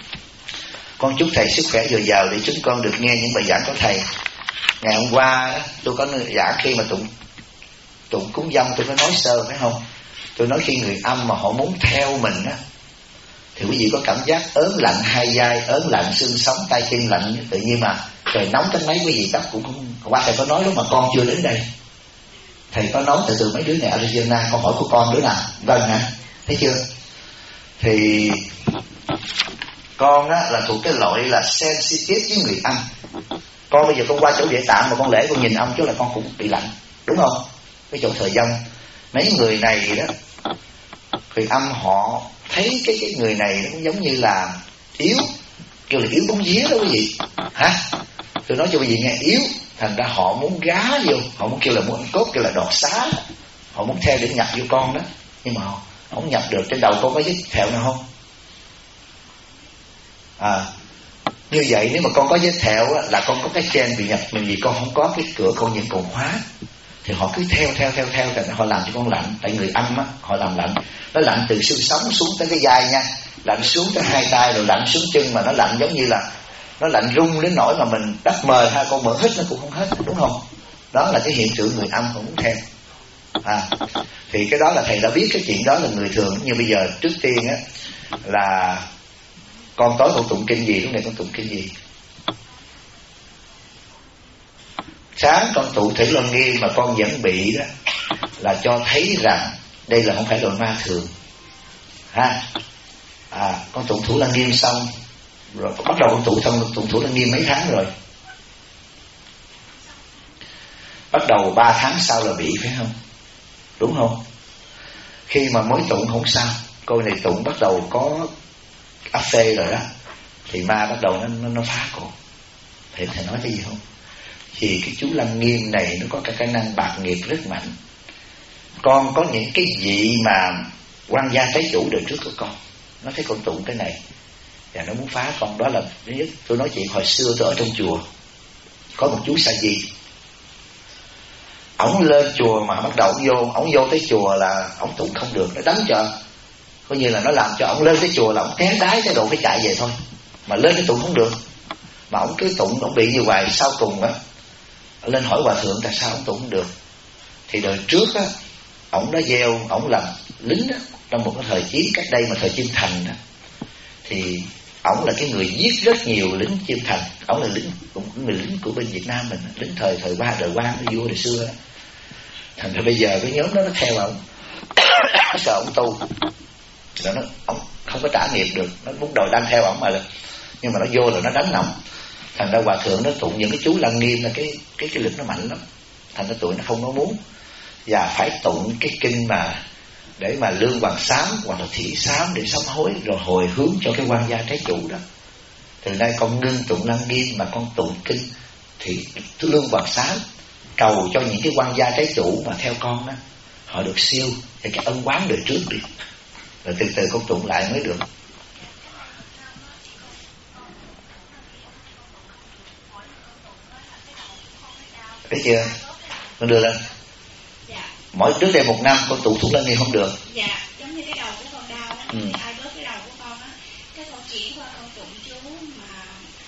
Con chúc thầy sức khỏe dồi dào để chúng con được nghe những bài giảng của thầy. Ngày hôm qua tôi có giảng khi mà tụng cúng dông, tôi có nói sơ phải không? Tôi nói khi người âm mà họ muốn theo mình á, thì quý vị có cảm giác ớn lạnh hai vai, ớn lạnh xương sống, tay chân lạnh tự nhiên, mà trời nóng tới mấy quý vị chắc cũng không. Qua thầy có nói lúc mà con chưa đến đây, thầy có nói từ mấy đứa này Arizona, con hỏi của con đứa nào? Vâng hả? Thấy chưa? Thì con á là thuộc cái loại là sensitive với người âm. Con bây giờ con qua chỗ Địa Tạng mà con lễ con nhìn ông chứ là con cũng bị lạnh, đúng không? Cái chỗ thời dông, mấy người này đó, người âm họ thấy cái người này nó cũng giống như là yếu, kêu là yếu bóng vía đó quý vị hả? Tôi nói cho quý vị nghe, yếu, thành ra họ muốn gá vô, họ muốn kêu là muốn cốt, kêu là đọt xá, họ muốn theo để nhập vô con đó, nhưng mà họ không nhập được. Trên đầu con có vết thẹo nào không? Như vậy nếu mà con có vết thẹo á, là con có cái trên bị nhập, mình vì con không có cái cửa con vẫn còn khóa, thì họ cứ theo họ làm cho con lạnh. Tại người âm á, họ làm lạnh, nó lạnh từ xương sống xuống tới cái vai nha, lạnh xuống tới 2 tay, rồi lạnh xuống chân, mà nó lạnh giống như là nó lạnh rung đến nỗi mà mình đắp mờ ha, con mở hít nó cũng không hết, đúng không? Đó là cái hiện tượng người âm họ muốn theo. Thì cái đó là thầy đã biết cái chuyện đó là người thường. Như bây giờ trước tiên á là con tối con tụng kinh gì, lúc này con tụng kinh gì? Sáng con tụng Thủy Luân Nghiêm mà con vẫn bị đó, là cho thấy rằng đây là không phải loại ma thường ha. Con tụng Thủ Lăng Nghiêm xong rồi, bắt đầu con tụng Thủ Lăng Nghiêm mấy tháng rồi? Bắt đầu 3 tháng sau là bị, phải không? Đúng không? Khi mà mới tụng không sao, cô này tụng bắt đầu có áp phê rồi đó, thì ma bắt đầu nó phá cổ. Thầy nói cái gì không? Thì cái chú Lăng Nghiêm này nó có cái khả năng bạc nghiệp rất mạnh. Con có những cái vị mà quan gia trái chủ đời trước của con, nó thấy con tụng cái này và nó muốn phá con. Đó là thứ nhất. Tôi nói chuyện hồi xưa tôi ở trong chùa, có một chú Sa Di, ổng lên chùa mà bắt đầu ổng vô tới chùa là ổng tụng không được, nó đánh cho, coi như là nó làm cho ổng lên tới chùa là ổng té đái cái độ phải chạy về thôi, mà lên cái tụng không được, mà ổng cứ tụng ổng bị như vậy. Sau cùng á lên hỏi hòa thượng tại sao ổng tụng không được, thì đời trước á ổng đã gieo, ổng làm lính á, trong một cái thời chiến cách đây mà thời Chiêm Thành á, thì ổng là cái người giết rất nhiều lính Chiêm Thành. Ổng là người lính của bên Việt Nam mình, lính thời ba đời Quan, vua đời xưa. Thành ra bây giờ cái nhóm đó nó theo ổng, sợ ổng tu, rồi nó ổng không có trả nghiệp được, nó lúc đầu đang theo ổng mà, nhưng mà nó vô rồi nó đánh ổng. Thành ra hòa thượng nó tụng những cái chú Lăng Nghiêm là cái lực nó mạnh lắm. Thành ra tụi nó không có muốn, và phải tụng cái kinh mà để mà lương hoàng sám hoặc là thủy sám để sám hối, rồi hồi hướng cho cái quan gia trái chủ đó. Từ nay con ngưng tụng Lăng Nghiêm mà con tụng kinh thì lương hoàng sám, cầu cho những cái quan gia trái chủ mà theo con đó, họ được siêu thì cái ân oán đời trước đi, rồi từ từ con tụng lại mới được. Thấy chưa? Con đưa lên. Mỗi trước đây 1 năm con tụng Lăng Nghiêm không được. Dạ, giống như cái đầu của con đau á, thì ai bớt cái đầu của con á, cái con chuyển qua con tụng chú mà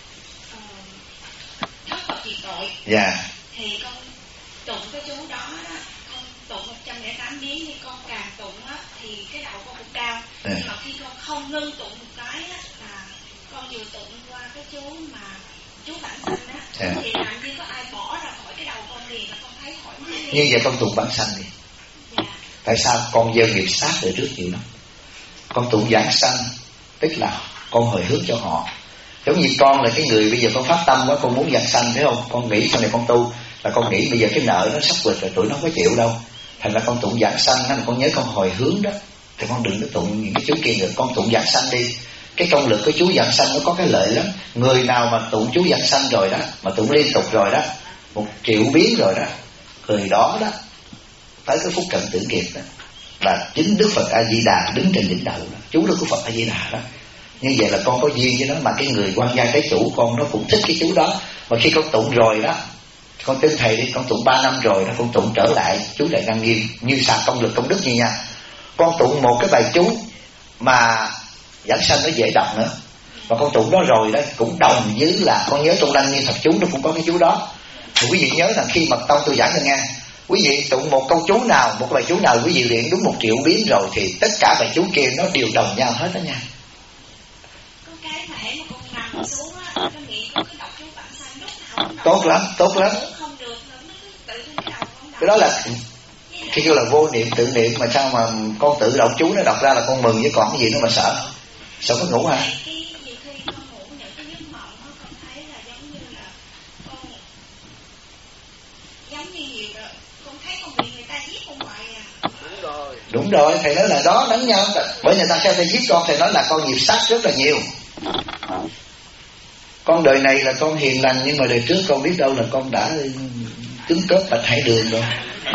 thất Phật diệt tội. Dạ. Thì con tụng cái chú đó đó, con tụng 108 biến thì con càng tụng á thì cái đầu con cũng đau. Nhưng mà khi con không ngưng tụng một cái á là con vừa tụng qua cái chú mà chú bản sanh á, thì làm như có ai bỏ ra khỏi cái đầu con liền, là con thấy thoải mái. Như vậy con tụng bản sanh đi. Tại sao? Con gieo nghiệp sát đời trước nhiều lắm. Con tụng giảng sanh, tức là con hồi hướng cho họ. Giống như con là cái người bây giờ con phát tâm quá, con muốn giảng sanh, thấy không? Con nghĩ sau này con tu là con nghĩ bây giờ cái nợ nó sắp vượt rồi, tụi nó không có chịu đâu. Thành ra con tụng giảng sanh, là con nhớ con hồi hướng đó. Thì con đừng có tụng những cái chú kia nữa, con tụng giảng sanh đi. Cái công lực của chú giảng sanh nó có cái lợi lắm. Người nào mà tụng chú giảng sanh rồi đó, mà tụng liên tục rồi đó, 1 triệu biến rồi đó, người đó đó tới cái phút cận tử nghiệp đó là chính Đức Phật A Di Đà đứng trên đỉnh đầu đó. Chú đó của Phật A Di Đà đó. Như vậy là con có duyên với nó, mà cái người quan gia trái chủ con nó cũng thích cái chú đó. Mà khi con tụng rồi đó, con tin thầy đi, con tụng 3 năm rồi đó, con tụng trở lại chú Đại Lăng Nghiêm như sạc công lực công đức như nha. Con tụng một cái bài chú mà giảng sanh nó dễ đọc nữa, và con tụng đó rồi đó cũng đồng với là con nhớ trong Lăng Nghiêm Thập Chú nó cũng có cái chú đó. Thì quý vị nhớ là khi mật tông tôi giảng cho nghe, quý vị tụng một câu chú nào, một bài chú nào quý vị luyện đúng 1 triệu biến rồi thì tất cả bài chú kia nó đều đồng nhau hết đó nha. Có cái mà hễ mà con nằm xuống á, con nghĩ con cứ đọc chú bản sanh lúc nào cũng tốt lắm, tốt lắm. Không được, nó cứ tự cái đầu con đọc. Cái đó là cái kêu là vô niệm tự niệm, mà sao mà con tự đọc chú nó đọc ra là con mừng, chứ còn cái gì nó mà sợ. Sợ có ngủ hả? Nhiều khi con ngủ những cái giấc mộng á, con thấy là giống như là con giống như nhiều rồi, con thấy con bị người ta giết con hoài à. Đúng rồi, thầy nói là đó đánh nhau. Bởi người ta sao thầy giết con, thầy nói là con nghiệp sát rất là nhiều. Con đời này là con hiền lành, nhưng mà đời trước con biết đâu là con đã cứng cớp bạch hải đường rồi.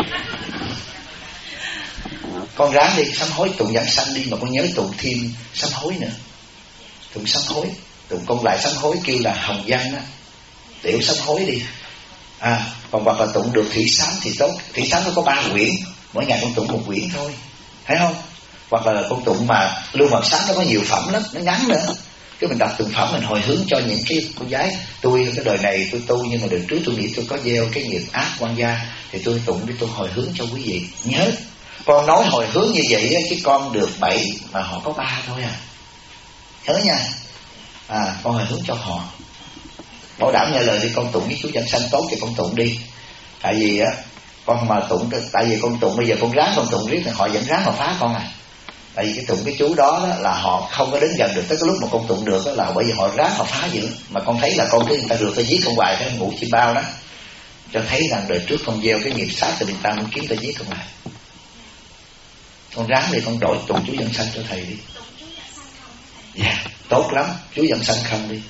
Con ráng đi sám hối, tụng giảng sanh đi, mà con nhớ tụng thêm sám hối nữa. Tụng sám hối, tụng con lại sám hối kêu là hồng văn á, tiểu sám hối đi. Còn hoặc là tụng được thủy sám thì tốt. Thủy sám nó có 3 quyển, mỗi ngày con tụng 1 quyển thôi, thấy không? Hoặc là con tụng mà lưu mật sám nó có nhiều phẩm lắm, nó ngắn nữa. Cái mình đọc từng phẩm mình hồi hướng cho những cái cô gái. Tôi cái đời này tôi tu, nhưng mà đời trước tôi nghĩ tôi có gieo cái nghiệp ác quan gia, thì tôi tụng để tôi hồi hướng cho quý vị. Nhớ con nói hồi hướng như vậy chứ con được 7 mà họ có 3 thôi à. Nhớ nha. Con hồi hướng cho họ, bảo đảm nghe lời đi. Con tụng với chú giảng sanh tốt thì con tụng đi. Tại vì á con mà tụng, tại vì con tụng bây giờ con ráng con tụng riết thì họ vẫn ráng mà phá con à. Tại vì cái tụng cái chú đó, là họ không có đến gần được. Tới cái lúc mà con tụng được đó, là bởi vì họ ráng mà phá dữ. Mà con thấy là con cứ người ta rượt ta giết con hoài, cái ngủ chim bao đó, cho thấy rằng đời trước con gieo cái nghiệp sát thì người ta muốn kiếm ta giết con lại. Con ráng đi, con đổi tụng chú giảng sanh cho thầy đi. Dạ, tốt lắm, chú giảng sanh không đi.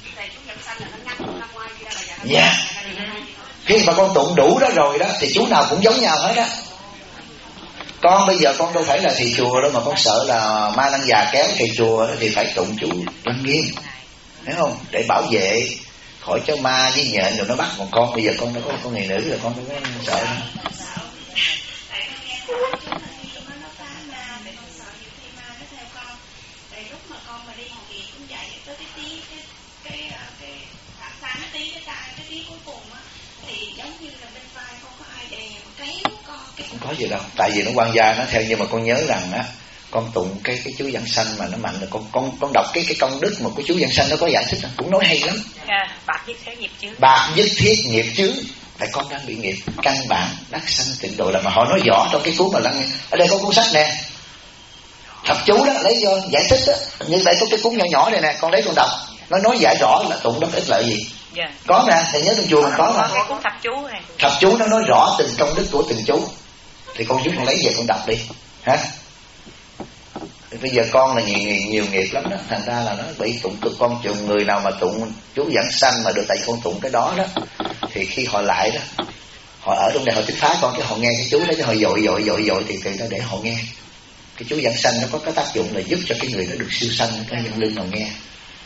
Dạ. Khi mà con tụng đủ đó rồi đó thì chú nào cũng giống nhau hết á. Con bây giờ con đâu phải là thầy chùa đâu mà con sợ là ma năng già kéo thầy chùa đó, thì phải tụng chú Lăng Nghiêm, thấy không? Để bảo vệ khỏi cho ma với nhện rồi nó bắt. Còn con bây giờ con đâu có con người nữ rồi, con đâu có sợ đâu. Không có gì đâu, tại vì nó quan gia nó theo. Nhưng mà con nhớ rằng á, con tụng cái chú Giảng Sanh mà nó mạnh, là con đọc cái công đức mà của chú Giảng Sanh nó có giải thích, cũng nói hay lắm. Bạc nhất thế nghiệp chướng. Bạc nhất thiết nghiệp chướng, tại con đang bị nghiệp căn bản đắc sanh tịnh độ, là mà họ nói rõ trong cái cuốn mà Lăng. Ở đây có cuốn sách nè, thập chú đó, lấy vô giải thích đó. Như đây có cái cuốn nhỏ nhỏ này nè, con lấy con đọc, nó nói giải rõ là tụng đó ích lợi gì. Có nè, thầy nhớ trong chùa mình có mà. Cuốn thập chú này. Thập chú nó nói rõ từng công đức của từng chú, thì con giúp con lấy về con đọc đi, hả? Bây giờ con là nhiều nghiệp lắm đó, thành ra là nó bị tụng cực. Con chừng người nào mà tụng chú Giảng Sanh mà được, tại con tụng cái đó đó, thì khi họ lại đó, họ ở trong đây họ thích phá con, cái họ nghe cái chú đó, cái họ dội thì từ đó để họ nghe cái chú Giảng Sanh. Nó có cái tác dụng là giúp cho cái người đó được siêu sanh, cái nhân linh nào nghe.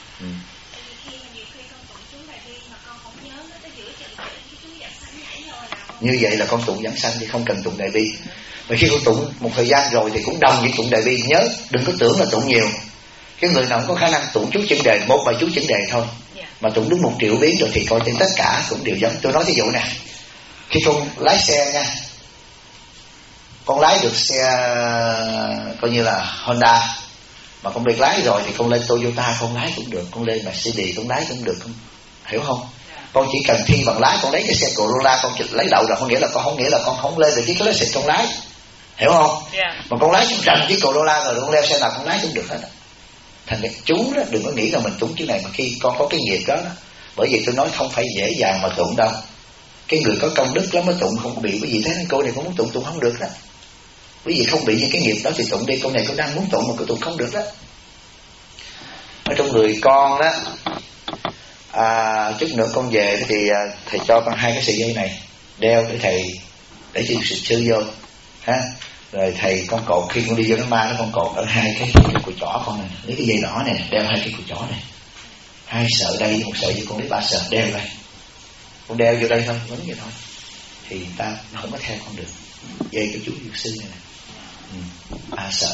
Như vậy là con tụng Giảng Sanh thì không cần tụng Đại Bi. Mà khi con tụng một thời gian rồi thì cũng đồng với tụng Đại Bi. Nhớ đừng có tưởng là tụng nhiều. Cái người nào có khả năng tụng chú chân đề, một bài chú chân đề thôi, mà tụng đúng 1 triệu biến rồi thì coi trên tất cả cũng đều giống. Tôi nói thí dụ nè, khi con lái xe nha, con lái được xe coi như là Honda, mà con biết lái rồi thì con lên Toyota con lái cũng được, con lên Mercedes con lái cũng được, con hiểu không? Con chỉ cần thi bằng lái, con lấy cái xe Corolla con lấy đậu rồi, không nghĩa là con không lên được cái class con lái, hiểu không? Mà con lái trong rành cái Corolla rồi con leo xe nào con lái cũng được hết. Thành ra chú đó đừng có nghĩ là mình tụng chữ này mà khi con có cái nghiệp đó, bởi vì tôi nói không phải dễ dàng mà tụng đâu. Cái người có công đức lắm mới tụng, không có bị cái gì thế. Cô này con muốn tụng không được đó, bởi vì không bị những cái nghiệp đó thì tụng đi. Con này con đang muốn tụng mà cô tụng không được đó. Ở trong người con đó, chút nữa con về thì thầy cho con 2 cái sợi dây này đeo để thầy để cho sư vô ha. Rồi thầy con cột, khi con đi vô nó ma nó con cột ở 2 cái cùi chỏ con này, lấy cái dây đỏ này đeo 2 cái cùi chỏ này, 2 sợi đây, 1 sợi với con lấy 3 sợi đeo đây, con đeo vô đây thôi, đúng vậy thôi, thì người ta không có theo con được. Dây của chú Dược Sư này nè, 3 sợi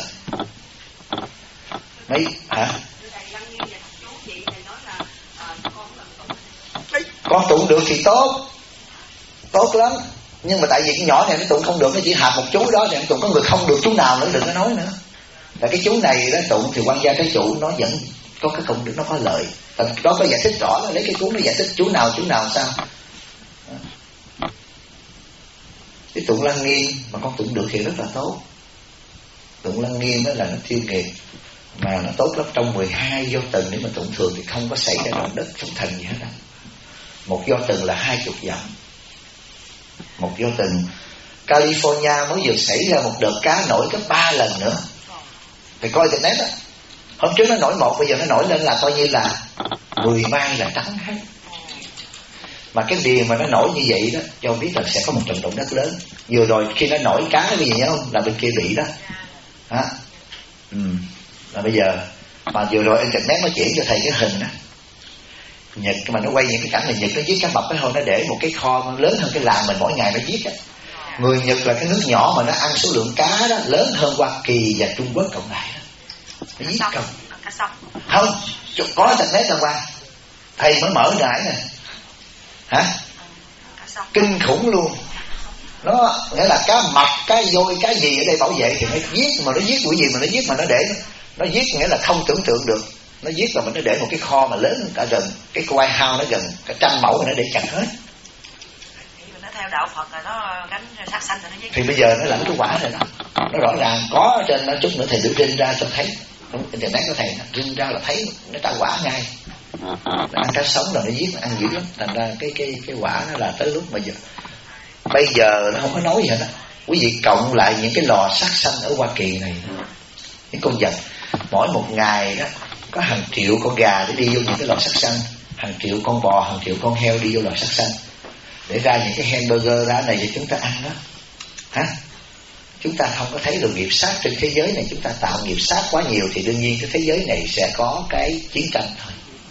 mấy hả? Con tụng được thì tốt lắm, nhưng mà tại vì cái nhỏ này nó tụng không được, nó chỉ hạt một chú đó thì nó tụng. Có người không được chú nào nữa đừng có nói nữa. Tại cái chú này đó tụng thì quan gia cái chủ nó vẫn có cái công đức, nó có lợi. Tại đó có giải thích rõ, lấy cái cuốn nó giải thích chú nào sao. Cái tụng Lăng Nghiêm mà con tụng được thì rất là tốt. Tụng Lăng Nghiêm đó là nó tiêu nghiệp, mà nó tốt lắm. Trong 12 do từng nếu mà tụng thường thì không có xảy ra động đất sóng thần gì hết á. Một do từng là 20 dặm. Một do từng California mới vừa xảy ra một đợt cá nổi gấp 3 lần nữa. Thì coi internet á, hôm trước nó nổi 1, bây giờ nó nổi lên là coi như là 10 mai là trắng hết. Mà cái điều mà nó nổi như vậy đó cho biết là sẽ có một trận động đất lớn. Vừa rồi khi nó nổi cá cái gì nhớ không, là bên kia bị đó hả? Là bây giờ mà vừa rồi internet nó chỉ cho thầy cái hình đó Nhật, mà nó quay những cái cảnh là Nhật nó giết cá mập cái hồi nó để một cái kho lớn hơn cái làng mình mỗi ngày nó giết á. Người Nhật là cái nước nhỏ mà nó ăn số lượng cá đó lớn hơn Hoa Kỳ và Trung Quốc cộng lại đó. Nó giết không? Không, có internet đàng hoàng. Thầy mới mở nãy nè. Hả? Kinh khủng luôn. Nó nghĩa là cá mập, cá voi, cá gì ở đây bảo vệ thì nó giết, mà nó giết cái gì mà nó giết mà nó để nó giết nghĩa là không tưởng tượng được. Nó giết là mình nó để một cái kho mà lớn cả gần cái White House, nó gần cả 100 mẫu mà nó để chặt hết. Nó theo đạo Phật rồi nó gánh sát sanh rồi nó giết. Thì bây giờ nó là cái quả rồi đó. Nó rõ ràng có ở trên nó, chút nữa thầy biểu rinh ra cho thấy. Trong internet có thầy rinh ra là thấy nó trả quả ngay. Nó ăn cá sống rồi nó giết, nó ăn dữ lắm. Thành ra cái quả nó là tới lúc mà giờ bây giờ nó không có nói gì hết á. Quý vị cộng lại những cái lò sát sanh ở Hoa Kỳ này, những con vật mỗi một ngày đó có hàng triệu con gà để đi vô những cái lò sát sanh, hàng triệu con bò, hàng triệu con heo đi vô lò sát sanh để ra những cái hamburger ra này để chúng ta ăn đó. Hả? Chúng ta không có thấy được nghiệp sát trên thế giới này, chúng ta tạo nghiệp sát quá nhiều thì đương nhiên cái thế giới này sẽ có cái chiến tranh thôi.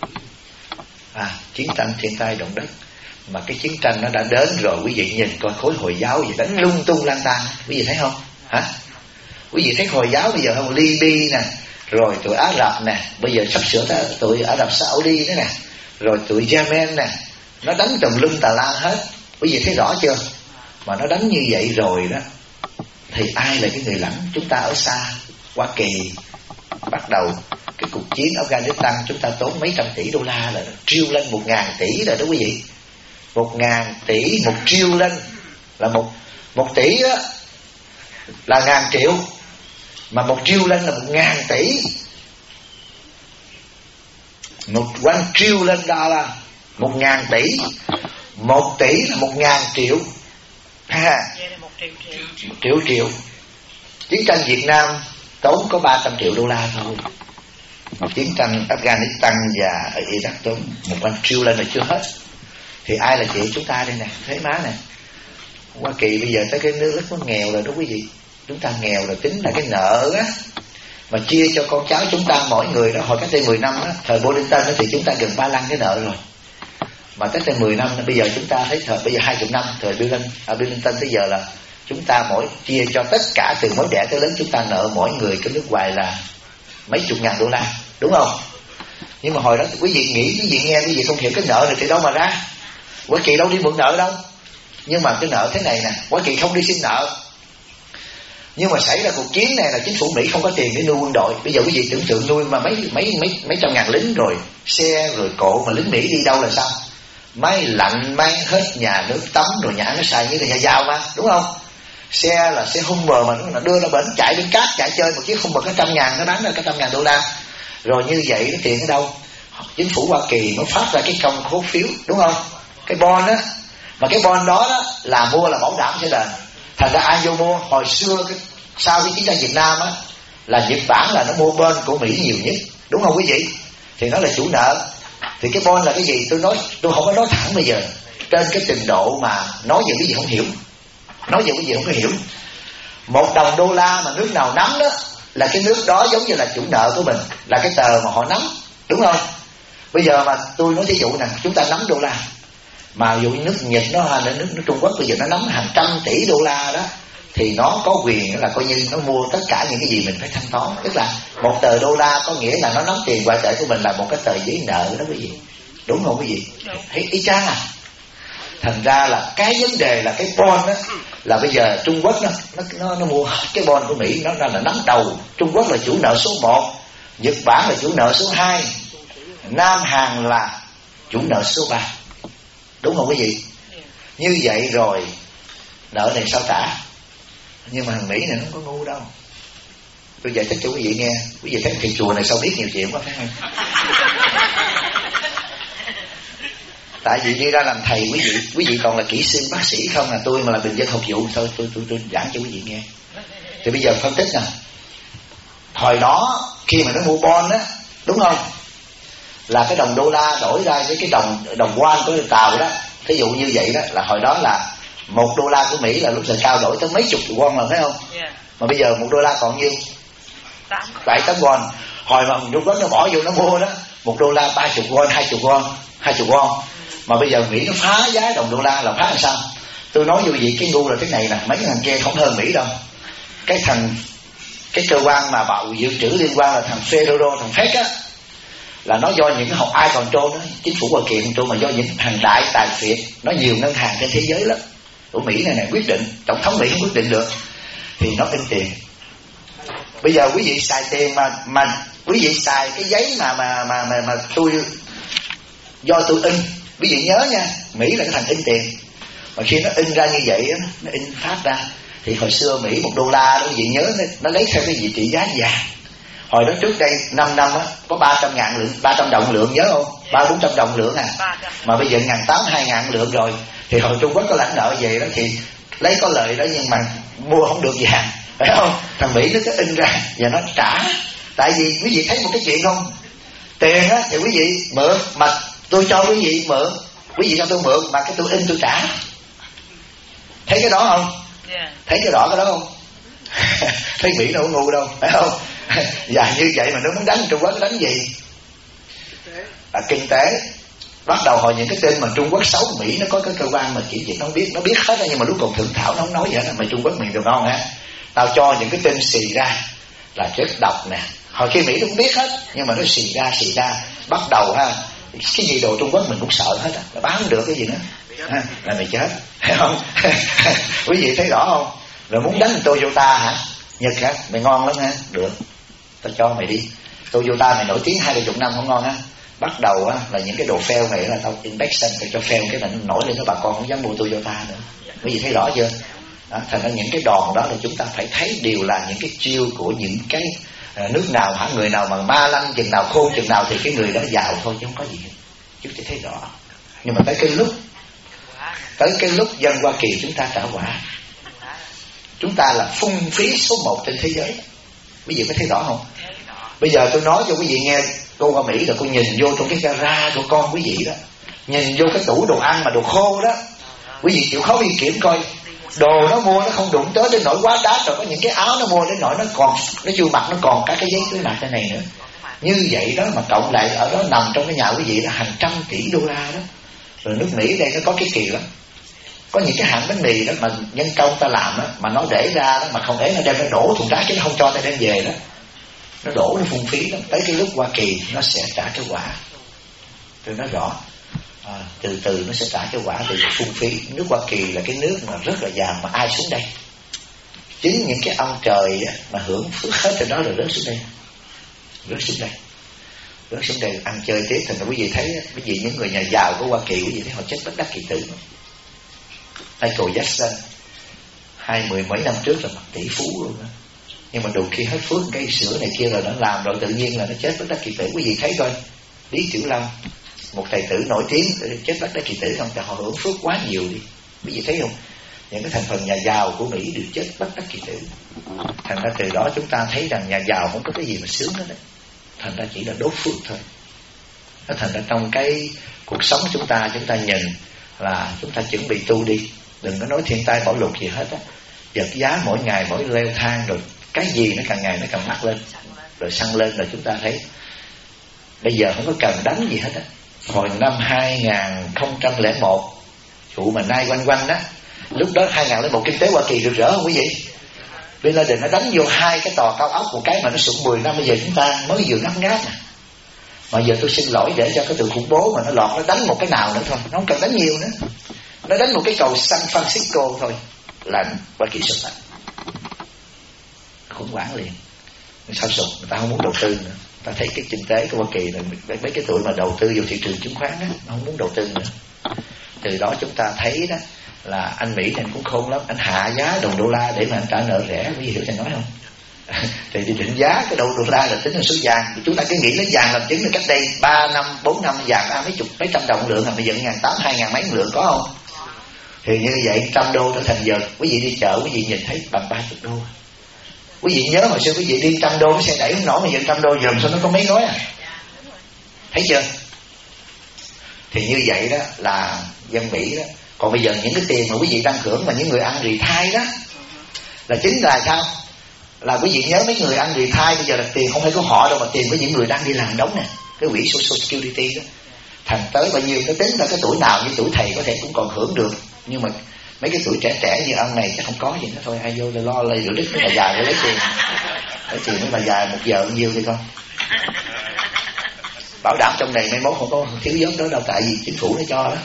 Chiến tranh, thiên tai, động đất. Mà cái chiến tranh nó đã đến rồi, quý vị nhìn coi khối Hồi giáo gì đánh lung tung lang tan, quý vị thấy không? Hả? Quý vị thấy Hồi giáo bây giờ không? Libya nè, rồi tụi Ả Rập nè, bây giờ sắp sửa tụi Ả Rập Saudi nữa nè, rồi tụi Yemen nè, nó đánh tùm lum tà la hết. Quý vị thấy rõ chưa? Mà nó đánh như vậy rồi đó thì ai là cái người lãnh? Chúng ta ở xa, Hoa Kỳ bắt đầu cái cuộc chiến Afghanistan, chúng ta tốn mấy trăm tỷ đô la rồi, triêu lên 1.000 tỷ rồi đó quý vị. 1.000 tỷ, 1 triệu lên là 1 tỷ đó là ngàn triệu, mà 1 triệu lên là 1.000 tỷ. 1 triệu lên đó là 1.000 tỷ, 1 tỷ là 1.000 triệu ha. Triệu. Chiến tranh Việt Nam tốn có 300 triệu đô la thôi. Chiến tranh Afghanistan và ở Iraq tốn 1 triệu lên là chưa hết. Thì ai là chị chúng ta đây nè, thấy má nè. Hoa Kỳ bây giờ tới cái nước nó nghèo rồi đó quý vị. Chúng ta nghèo rồi tính là cái nợ á, mà chia cho con cháu chúng ta mỗi người đó, hồi cách đây 10 năm á, thời Clinton đó thì chúng ta gần 3 lần cái nợ rồi. Mà cách đây 10 năm bây giờ chúng ta thấy bây giờ 20 năm thời Bill Clinton tới giờ là chúng ta mỗi chia cho tất cả từ mới đẻ tới lớn, chúng ta nợ mỗi người cái nước ngoài là mấy chục ngàn đô la, đúng không? Nhưng mà hồi đó quý vị nghĩ, quý vị nghe, quý vị không hiểu cái nợ này từ đâu mà ra. Hoa Kỳ đâu đi mượn nợ đâu. Nhưng mà cái nợ thế này nè, Hoa Kỳ không đi xin nợ. Nhưng mà xảy ra cuộc chiến này là chính phủ Mỹ không có tiền để nuôi quân đội. Bây giờ quý vị tưởng tượng nuôi mà mấy trăm ngàn lính, rồi xe rồi cộ, mà lính Mỹ đi đâu là sao? Máy lạnh, máy hết nhà nước tắm, rồi nhà nó xài như là nhà giàu mà, đúng không? Xe là xe Hummer mà nó đưa ra bển chạy bên cát chạy chơi, một chiếc Hummer có 100.000 nó bán ra có 100.000 đô la. Rồi như vậy nó tiền ở đâu? Chính phủ Hoa Kỳ nó phát ra cái công khố phiếu, đúng không? Cái bond á, mà cái bond đó là mua là bảo đảm sẽ đền. Thành ra ai vô mua hồi xưa sau cái chiến tranh Việt Nam á, là Nhật Bản là nó mua bond của Mỹ nhiều nhất, đúng không quý vị? Thì nó là chủ nợ. Thì cái bond là cái gì? Tôi không có nói thẳng bây giờ, trên cái trình độ mà nói về cái gì không hiểu, nói về cái gì không có hiểu. 1 đồng đô la mà nước nào nắm đó là cái nước đó giống như là chủ nợ của mình, là cái tờ mà họ nắm, đúng không? Bây giờ mà tôi nói thí dụ nè, chúng ta nắm đô la, mà dụ nước Nhật nước Trung Quốc bây giờ nó nắm hàng trăm tỷ đô la đó, thì nó có quyền là coi như nó mua tất cả những cái gì mình phải thanh toán. Tức là 1 tờ đô la có nghĩa là nó nắm tiền ngoại tệ của mình là một cái tờ giấy nợ đó quý vị, đúng không quý vị? Thấy ý chang à? Thành ra là cái vấn đề là cái bond đó, là bây giờ Trung Quốc nó mua cái bond của Mỹ, nó là nắm đầu. Trung Quốc là chủ nợ số 1, Nhật Bản là chủ nợ số 2, Nam Hàn là chủ nợ số 3, đúng không quý vị? Như vậy rồi nợ này sao trả? Nhưng mà thằng Mỹ này nó không có ngu đâu. Tôi giải thích cho quý vị nghe. Quý vị thấy thầy chùa này sao biết nhiều chuyện quá phải không? Tại vì đi ra làm thầy quý vị còn là kỹ sư bác sĩ không, là tôi mà là bình dân học vụ thôi, tôi giảng cho quý vị nghe. Thì bây giờ phân tích nè, hồi đó khi mà nó mua bond á, đúng không, là cái đồng đô la đổi ra với cái đồng won của Tàu đó, thí dụ như vậy đó, là hồi đó là 1 đô la của Mỹ là lúc giờ cao đổi tới mấy chục won là phải không? Mà bây giờ 1 đô la còn nhiêu? 7-8 won. Hồi mà Trung Quốc nó bỏ vô nó mua đó, 1 đô la 30 won, 20 won. Mà bây giờ Mỹ nó phá giá đồng đô la là phá làm sao? Tôi nói với quý vị cái ngu là cái này nè, mấy thằng kia không hơn Mỹ đâu. Cái cơ quan mà bạo dự trữ liên quan là thằng Federal, thằng Fed á, là nó do những cái học ai control đó, chính phủ Hoa Kỳ control, mà do những thằng đại tài phiệt, nó nhiều ngân hàng trên thế giới lắm của Mỹ này quyết định, tổng thống Mỹ không quyết định được, thì nó in tiền. Bây giờ quý vị xài tiền mà quý vị xài cái giấy mà tôi do tôi in, quý vị nhớ nha, Mỹ là cái thằng in tiền, mà khi nó in ra như vậy á, nó in phát ra, thì hồi xưa Mỹ 1 đô la đó quý vị nhớ, nó lấy theo cái gì trị giá vàng. Hồi đó trước đây 5 năm á, có 300 đồng lượng, nhớ không? 300-400 đồng lượng à. Mà bây giờ 1.800-2.000 lượng rồi. Thì hồi Trung Quốc có lãnh nợ về đó thì lấy có lợi đó, nhưng mà mua không được vàng, phải không? Thằng Mỹ nó cứ in ra và nó trả. Tại vì quý vị thấy một cái chuyện không? Tiền á thì quý vị mượn, mà tôi cho quý vị mượn, quý vị cho tôi mượn, mà cái tôi in tôi trả. Thấy cái đó không? Thấy cái đó không? Thấy Mỹ nó không ngu đâu, phải không? Và như vậy mà nó muốn đánh Trung Quốc, đánh gì? Kinh tế. Bắt đầu hồi những cái tên mà Trung Quốc xấu, Mỹ nó có cái cơ quan mà chỉ việc nó biết hết đó, nhưng mà lúc còn thượng thảo nó không nói vậy đó. Mà Trung Quốc mình được ngon ha, tao cho những cái tên xì ra là chất độc nè. Hồi khi Mỹ nó cũng biết hết, nhưng mà nó xì ra bắt đầu ha, cái gì đồ Trung Quốc mình cũng sợ hết á, là bán không được cái gì nữa là mày chết, thấy không? Quý vị thấy rõ không? Rồi muốn đánh Toyota hả? Nhật hả? Mày ngon lắm ha. Được, tao cho mày đi. Toyota mày nổi tiếng 20 năm không ngon á. Bắt đầu á là những cái đồ fail này là tao inspection, tao cho fail cái là nó nổi lên, các bà con không dám mua Toyota nữa. Quý vị thấy rõ chưa? Đó, thành ra những cái đòn đó là chúng ta phải thấy đều là những cái chiêu của những cái nước nào hả, người nào mà ma lanh chừng nào, khôn chừng nào thì cái người đó giàu thôi, chứ không có gì hết. Chúng ta thấy rõ. Nhưng mà tới cái lúc dân Hoa Kỳ chúng ta trả quả, chúng ta là phung phí số 1 trên thế giới. Quý vị có thấy rõ không? Bây giờ tôi nói cho quý vị nghe, cô qua Mỹ rồi cô nhìn vô trong cái gara của con quý vị đó, nhìn vô cái tủ đồ ăn mà đồ khô đó, quý vị chịu khó đi kiểm coi đồ nó mua nó không đụng tới đến nỗi quá đắt, rồi có những cái áo nó mua đến nỗi nó còn, nó chưa mặc nó còn cả cái giấy cưới mặt trên này nữa. Như vậy đó mà cộng lại ở đó nằm trong cái nhà quý vị là hàng trăm tỷ đô la đó. Rồi nước Mỹ đây nó có cái kỳ lắm, có những cái hãng bánh mì đó mà nhân công ta làm đó, mà nó để ra đó mà không ấy nó đem nó đổ thùng rác chứ nó không cho ta đem về đó, nó đổ nó phung phí đó. Tới cái lúc Hoa Kỳ nó sẽ trả cái quả, tôi nói rõ. Từ từ nó sẽ trả cái quả từ phung phí. Nước Hoa Kỳ là cái nước mà rất là giàu, mà ai xuống đây? Chính những cái ông trời mà hưởng phước hết từ đó rồi rớt xuống đây, rớt xuống đây ăn chơi tiếp. Thành ra quý vị thấy, quý vị những người nhà giàu của Hoa Kỳ, quý vị thấy họ chết bất đắc kỳ tử. Michael Jackson 20 mấy năm trước là mặt tỷ phú luôn đó. Nhưng mà đủ khi hết phước cây sữa này kia rồi nó làm rồi tự nhiên là nó chết bất đắc kỳ tử. Quý vị thấy coi, Lý Tiểu Long, một thầy tử nổi tiếng chết bất đắc kỳ tử không? Tại họ hưởng phước quá nhiều đi. Quý vị thấy không? Những cái thành phần nhà giàu của Mỹ đều chết bất đắc kỳ tử. Thành ra từ đó chúng ta thấy rằng nhà giàu không có cái gì mà sướng hết đấy. Thành ra chỉ là đốt phước thôi. Thành ra trong cái cuộc sống chúng ta nhìn là chúng ta chuẩn bị tu đi. Đừng có nói thiên tai bão lụt gì hết á. Vật giá mỗi ngày mỗi leo thang, rồi cái gì nó càng ngày nó càng mắc lên, rồi xăng lên, rồi chúng ta thấy bây giờ không có cần đánh gì hết á. Hồi năm 2001, vụ mà nay quanh đó, lúc đó 2001 kinh tế Hoa Kỳ rực rỡ không quý vị? Bin Laden nó đánh vô 2 cái tòa cao ốc, một cái mà nó sụn 10 năm, bây giờ chúng ta mới vừa ngáp ngáp nè. Mà giờ tôi xin lỗi để cho cái từ khủng bố mà nó lọt, nó đánh một cái nào nữa thôi, nó không cần đánh nhiều nữa. Nó đánh một cái cầu San Francisco thôi là Hoa Kỳ sụp lại, khủng hoảng liền. Sao sụp? Người ta không muốn đầu tư nữa. Ta thấy cái kinh tế của Hoa Kỳ là mấy cái tuổi mà đầu tư vào thị trường chứng khoán đó, nó không muốn đầu tư nữa. Từ đó chúng ta thấy đó là anh Mỹ này cũng khôn lắm, anh hạ giá đồng đô la để mà anh trả nợ rẻ. Quý vị hiểu tôi nói không? Thì định giá cái đồng đô la là tính là số vàng. Chúng ta cứ nghĩ lấy vàng làm chứng là cách đây 3 năm 4 năm vàng mấy trăm đồng lượng, là bây giờ 1.800, 2.000 mấy lượng có không? Thì như vậy 100 đô trở thành giờ quý vị đi chợ quý vị nhìn thấy bằng 30 đô. Quý vị nhớ hồi xưa quý vị đi 100 đô cái xe đẩy không nổi, mà giờ 100 đô dùm sao nó có mấy gói à? Thấy chưa? Thì như vậy đó là dân Mỹ đó. Còn bây giờ những cái tiền mà quý vị đang hưởng mà những người ăn retire đó là chính là sao? Là quý vị nhớ mấy người ăn retire bây giờ là tiền không phải của họ đâu, mà tiền của những người đang đi làm đóng nè, cái quỹ Social Security đó. Thành tới bao nhiêu nó tính ra cái tuổi nào, như tuổi thầy có thể cũng còn hưởng được, nhưng mà mấy cái tuổi trẻ như ông này chắc không có gì nữa thôi. Ai vô là lo lây rửa đứt với bà già để lấy tiền với bà già 1 giờ bao nhiêu đi con. Bảo đảm trong này mai mốt không có thiếu giống đó đâu, tại vì chính phủ nó cho đó.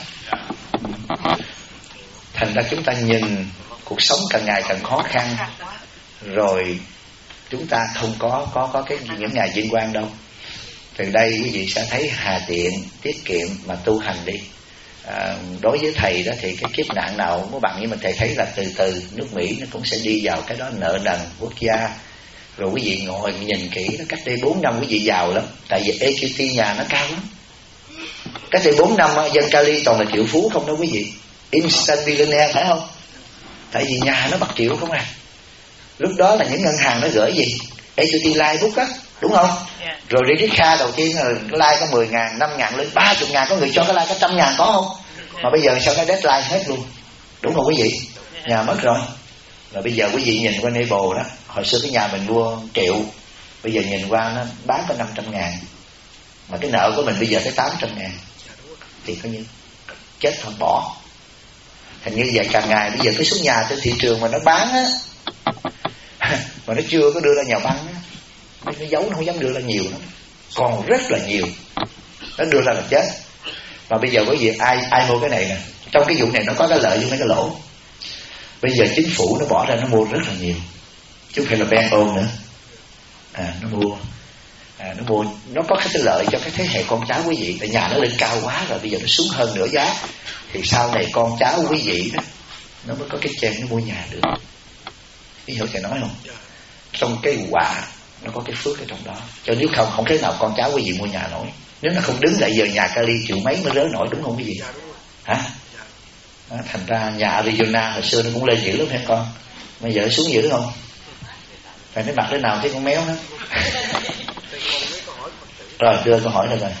Thành ra chúng ta nhìn cuộc sống càng ngày càng khó khăn, rồi chúng ta không có cái những ngày vinh quang đâu. Từ đây quý vị sẽ thấy hà tiện, tiết kiệm mà tu hành đi. Đối với thầy đó thì cái kiếp nạn nào cũng có bằng, nhưng mà thầy thấy là từ từ nước Mỹ nó cũng sẽ đi vào cái đó, nợ nần quốc gia. Rồi quý vị ngồi nhìn kỹ đó, cách đây 4 năm quý vị giàu lắm, tại vì EQT nhà nó cao lắm. Cách đây 4 năm dân Cali toàn là triệu phú không đó quý vị, instant millionaire phải không? Tại vì nhà nó bạc triệu không à. Lúc đó là những ngân hàng nó gửi gì? EQT Live Book á, đúng không? Rồi Credit Card đầu tiên là like có 10.000, 5.000 lên 30.000, có người cho cái like có 100.000 có không? Mà bây giờ sao cái deadline hết luôn, đúng không quý vị? Nhà mất rồi. Rồi bây giờ quý vị nhìn qua Naples đó, hồi xưa cái nhà mình mua 1 triệu, bây giờ nhìn qua nó bán có 500.000, mà cái nợ của mình bây giờ tới 800.000, thì coi như chết thôi, bỏ. Thành như vậy càng ngày bây giờ cái số nhà trên thị trường mà nó bán á, mà nó chưa có đưa ra nhà băng á, nó giấu, nó không dám đưa ra nhiều lắm, còn rất là nhiều, nó đưa ra là chết. Mà bây giờ quý vị ai mua cái này nè, trong cái vụ này nó có cái lợi với mấy cái lỗ. Bây giờ chính phủ nó bỏ ra nó mua rất là nhiều, chứ không phải là Ben ôm nữa. Nó mua, nó có cái lợi cho cái thế hệ con cháu quý vị. Tại nhà nó lên cao quá rồi, bây giờ nó xuống hơn nửa giá, thì sau này con cháu quý vị đó nó mới có cái chen nó mua nhà được. Biết hiểu thầy nói không? Trong cái quả nó có cái phước ở trong đó. Cho nếu không thế nào con cháu quý vị mua nhà nổi. Nếu nó không đứng lại giờ nhà Cali triệu mấy mới rớ nổi, đúng không quý vị? Hả? Thành ra nhà Arizona hồi xưa nó cũng lên dữ lắm hả con? Bây giờ nó xuống dữ không? Phải cái mặt thế nào thấy con méo hết. Rồi đưa câu hỏi này rồi.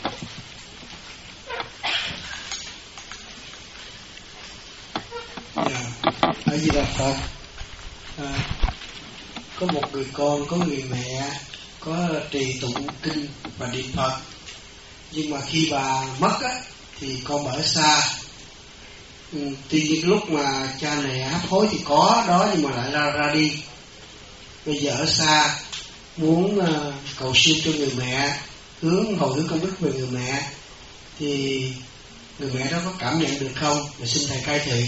A Di Đà Phật. Có một người con, có người mẹ có trì tụng kinh và niệm Phật, nhưng mà khi bà mất á, thì con ở xa. Tuy nhiên lúc mà cha mẹ hấp hối thì có đó, nhưng mà lại ra đi. Bây giờ ở xa muốn cầu siêu cho người mẹ, hồi hướng công đức về người mẹ, thì người mẹ đó có cảm nhận được không? Và xin thầy khai thị.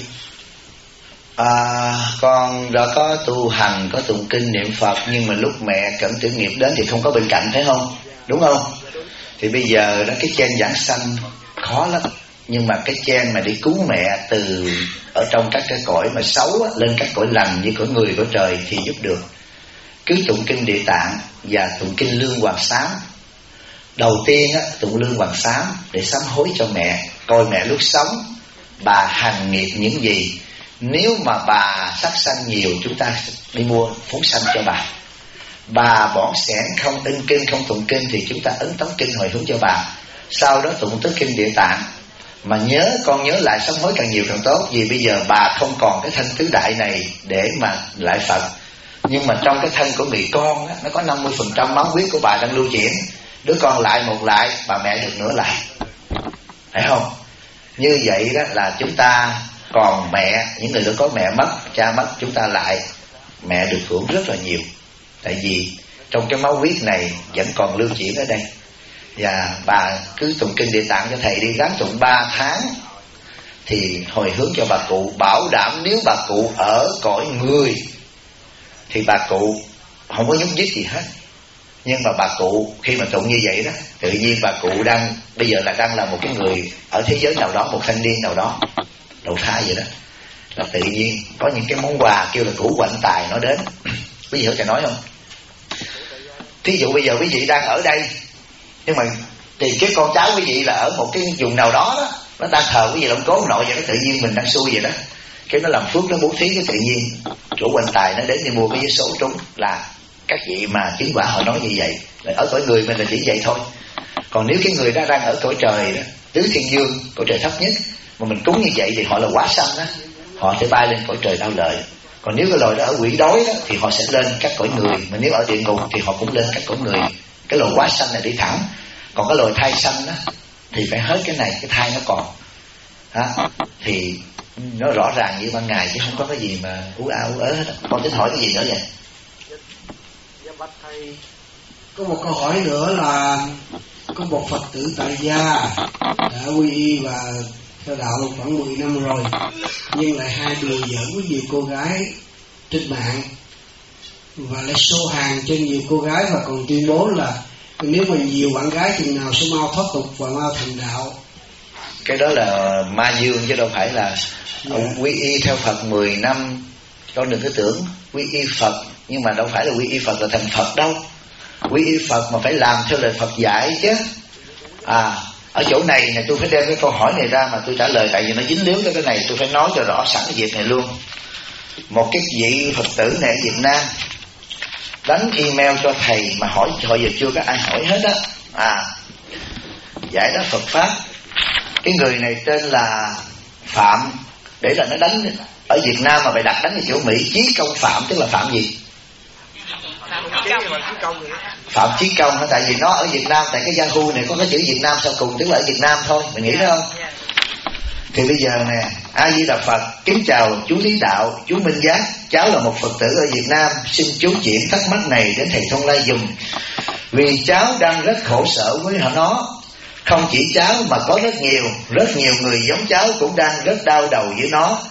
Con đã có tu hành, có tụng kinh niệm Phật, nhưng mà lúc mẹ cận tử nghiệp đến thì không có bên cạnh, thấy không? Đúng không? Thì bây giờ đó, cái chen giảng sanh khó lắm, nhưng mà cái chen mà đi cứu mẹ từ ở trong các cái cõi mà xấu á, lên các cõi lành như cõi người cõi trời thì giúp được. Cứ tụng kinh Địa Tạng và tụng kinh Lương Hoàng Sám. Đầu tiên á, tụng Lương Hoàng Sám để sám hối cho mẹ, coi mẹ lúc sống bà hành nghiệp những gì. Nếu mà bà sát sanh nhiều, chúng ta đi mua phóng sanh cho bà. Bà bỏng sẻn không in kinh, không tụng kinh, thì chúng ta ấn tống kinh hồi hướng cho bà. Sau đó tụng tới kinh Địa Tạng. Mà con nhớ lại sám hối càng nhiều càng tốt. Vì bây giờ bà không còn cái thân tứ đại này để mà lại Phật. Nhưng mà trong cái thân của người con á, nó có 50% máu huyết của bà đang lưu chuyển. Đứa con lại một lại, bà mẹ được nửa lại. Phải không? Như vậy đó là chúng ta còn mẹ, những người đã có mẹ mất, cha mất, chúng ta lại mẹ được hưởng rất là nhiều. Tại vì trong cái máu huyết này vẫn còn lưu chuyển ở đây. Và bà cứ tụng kinh Địa Tạng cho thầy đi, gắng tụng 3 tháng thì hồi hướng cho bà cụ. Bảo đảm nếu bà cụ ở cõi người thì bà cụ không có nhúc nhích gì hết. Nhưng mà bà cụ khi mà tụng như vậy đó, tự nhiên bà cụ bây giờ đang là một cái người ở thế giới nào đó, một thanh niên nào đó đầu thai vậy đó, là tự nhiên có những cái món quà kêu là củ quạnh tài nó đến. Quý vị hiểu thầy nói không? Thí dụ bây giờ quý vị đang ở đây, nhưng mà thì cái con cháu quý vị là ở một cái vùng nào đó đó, nó đang thờ quý vị làm cố nội vậy đó, tự nhiên mình đang xui vậy đó, cái nó làm phước, nó bố thí, cái tự nhiên chủ quanh tài nó đến đi mua cái vé số trúng. Là các vị mà chứng quả họ nói như vậy. Ở cõi người mình là chỉ vậy thôi. Còn nếu cái người đó đang ở cõi trời đó, tứ thiên dương, cõi trời thấp nhất, mà mình cúng như vậy thì họ là quá sanh đó, họ sẽ bay lên cõi trời đau lợi. Còn nếu cái loài đó ở quỷ đói đó, thì họ sẽ lên các cõi người. Mà nếu ở địa ngục thì họ cũng lên các cõi người. Cái loài quá sanh này đi thẳng. Còn cái loài thai sanh đó thì phải hết cái này, cái thai nó còn thì nó rõ ràng như ban ngày, chứ không có cái gì mà ú ớ hết. Con tính hỏi cái gì nữa vậy? Dạ bạch thầy, có một câu hỏi nữa là có một Phật tử tại gia đã quy y và theo đạo khoảng 10 năm rồi, nhưng lại hai đùa giỡn với nhiều cô gái trên mạng và lại show hàng cho nhiều cô gái, và còn tuyên bố là nếu mà nhiều bạn gái chừng nào sẽ mau thoát tục và mau thành đạo. Cái đó là ma dương chứ đâu phải là quy y theo Phật 10 năm. Con đừng có tưởng quy y Phật, nhưng mà đâu phải là quy y Phật là thành Phật đâu. Quy y Phật mà phải làm theo lời Phật dạy chứ. Ở chỗ này tôi phải đem cái câu hỏi này ra mà tôi trả lời, tại vì nó dính líu tới cái này, tôi phải nói cho rõ sẵn cái việc này luôn. Một cái vị Phật tử này ở Việt Nam đánh email cho thầy mà hỏi giờ chưa có ai hỏi hết á. Giải đáp Phật pháp. Cái người này tên là Phạm, để là nó đánh ở Việt Nam mà bày đặt đánh ở chỗ Mỹ. Chí Công Phạm tức là Phạm gì? Phạm Chí Công hả? Tại vì nó ở Việt Nam, tại cái Yahoo này có cái chữ Việt Nam sau cùng, tức là ở Việt Nam thôi, mình nghĩ đó không? Thì bây giờ nè, A Di Đà Phật, kính chào chú Lý Đạo, chú Minh Giác. Cháu là một Phật tử ở Việt Nam, xin chú chuyển thắc mắc này đến thầy Thông Lai dùm. Vì cháu đang rất khổ sở với nó. Không chỉ cháu mà có rất nhiều người giống cháu cũng đang rất đau đầu với nó.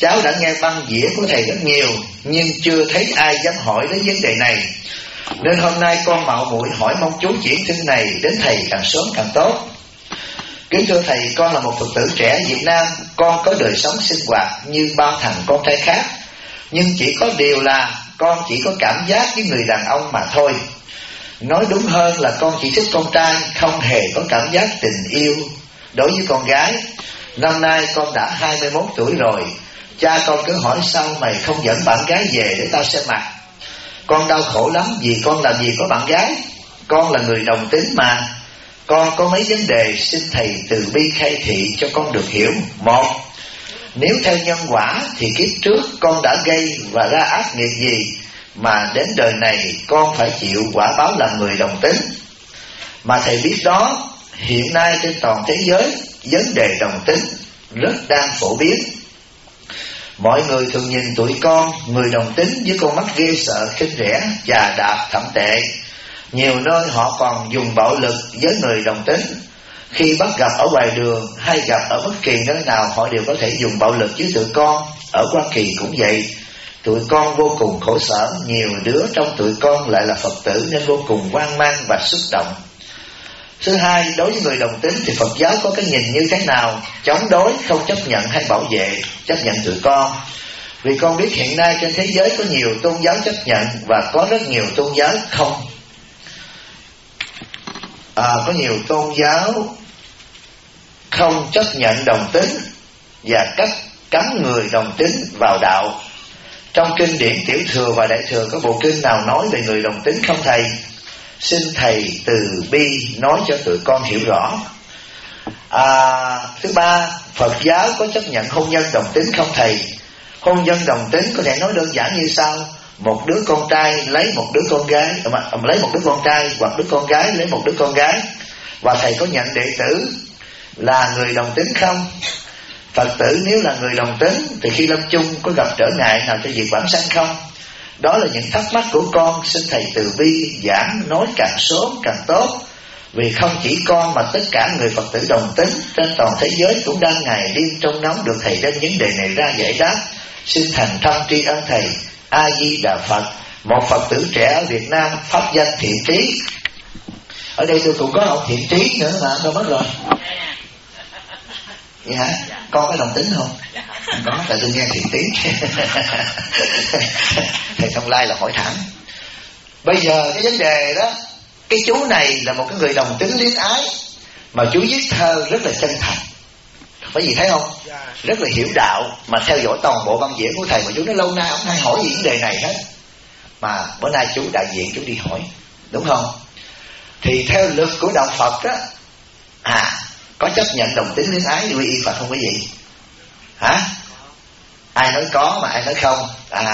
cháu đã nghe băng dĩa của thầy rất nhiều, nhưng chưa thấy ai dám hỏi đến vấn đề này, nên hôm nay con mạo muội hỏi, mong chú chuyển tin này đến thầy càng sớm càng tốt. Kính thưa thầy, con là một Phật tử trẻ Việt Nam. Con có đời sống sinh hoạt như bao thằng con trai khác, nhưng chỉ có điều là con chỉ có cảm giác với người đàn ông mà thôi. Nói đúng hơn là con chỉ thích con trai, không hề có cảm giác tình yêu đối với con gái. Năm nay con đã 21 tuổi rồi. Cha con cứ hỏi sao mày không dẫn bạn gái về để tao xem mặt. Con đau khổ lắm vì con làm gì có bạn gái. Con là người đồng tính mà. Con có mấy vấn đề xin thầy từ bi khai thị cho con được hiểu. Một, nếu theo nhân quả thì kiếp trước con đã gây và ra ác nghiệp gì mà đến đời này con phải chịu quả báo làm người đồng tính. Mà thầy biết đó, hiện nay trên toàn thế giới vấn đề đồng tính rất đang phổ biến. Mọi người thường nhìn tụi con người đồng tính với con mắt ghê sợ, khinh rẻ, chà đạp, thậm tệ. Nhiều nơi họ còn dùng bạo lực với người đồng tính. Khi bắt gặp ở ngoài đường hay gặp ở bất kỳ nơi nào, họ đều có thể dùng bạo lực với tụi con. Ở Hoa Kỳ cũng vậy. Tụi con vô cùng khổ sở. Nhiều đứa trong tụi con lại là Phật tử nên vô cùng hoang mang và xúc động. Thứ hai, đối với người đồng tính thì Phật giáo có cái nhìn như thế nào? Chống đối, không chấp nhận hay bảo vệ, chấp nhận tụi con. Vì con biết hiện nay trên thế giới có nhiều tôn giáo chấp nhận và có rất nhiều tôn giáo không. Có nhiều tôn giáo không chấp nhận đồng tính và cấm người đồng tính vào đạo. Trong kinh điển Tiểu Thừa và Đại Thừa có bộ kinh nào nói về người đồng tính không thầy? Xin thầy từ bi nói cho tụi con hiểu rõ. Thứ ba, Phật giáo có chấp nhận hôn nhân đồng tính không thầy? Hôn nhân đồng tính có thể nói đơn giản như sau: một đứa con trai lấy một đứa con gái, lấy một đứa con trai, hoặc đứa con gái lấy một đứa con gái. Và thầy có nhận đệ tử là người đồng tính không? Phật tử nếu là người đồng tính thì khi lâm chung có gặp trở ngại nào cho việc vãng sanh không? Đó là những thắc mắc của con. Xin thầy từ bi giảng nói càng sớm càng tốt. Vì không chỉ con mà tất cả người Phật tử đồng tính trên toàn thế giới cũng đang ngày đêm trông ngóng được thầy đem vấn đề này ra giải đáp. Xin thành tâm tri ân thầy. A Di Đà Phật. Một Phật tử trẻ ở Việt Nam, pháp danh Thiện Trí. Ở đây tôi cũng có ông Thiện Trí nữa mà đâu mất rồi. Vậy hả? Con có đồng tính không? Không có, tại tôi nghe Thiện Trí. Thầy Thông Lai là hỏi thẳng. Bây giờ cái vấn đề đó, cái chú này là một cái người đồng tính luyến ái, mà chú viết thơ rất là chân thành. Bởi vì thấy không? Rất là hiểu đạo, mà theo dõi toàn bộ văn diễn của thầy. Mà chú nói lâu nay ông hay hỏi gì vấn đề này hết, mà bữa nay chú đại diện chú đi hỏi, đúng không? Thì theo luật của đạo Phật đó, có chấp nhận đồng tính luyến ái quy y Phật không quý vị? Hả? Ai nói có mà ai nói không?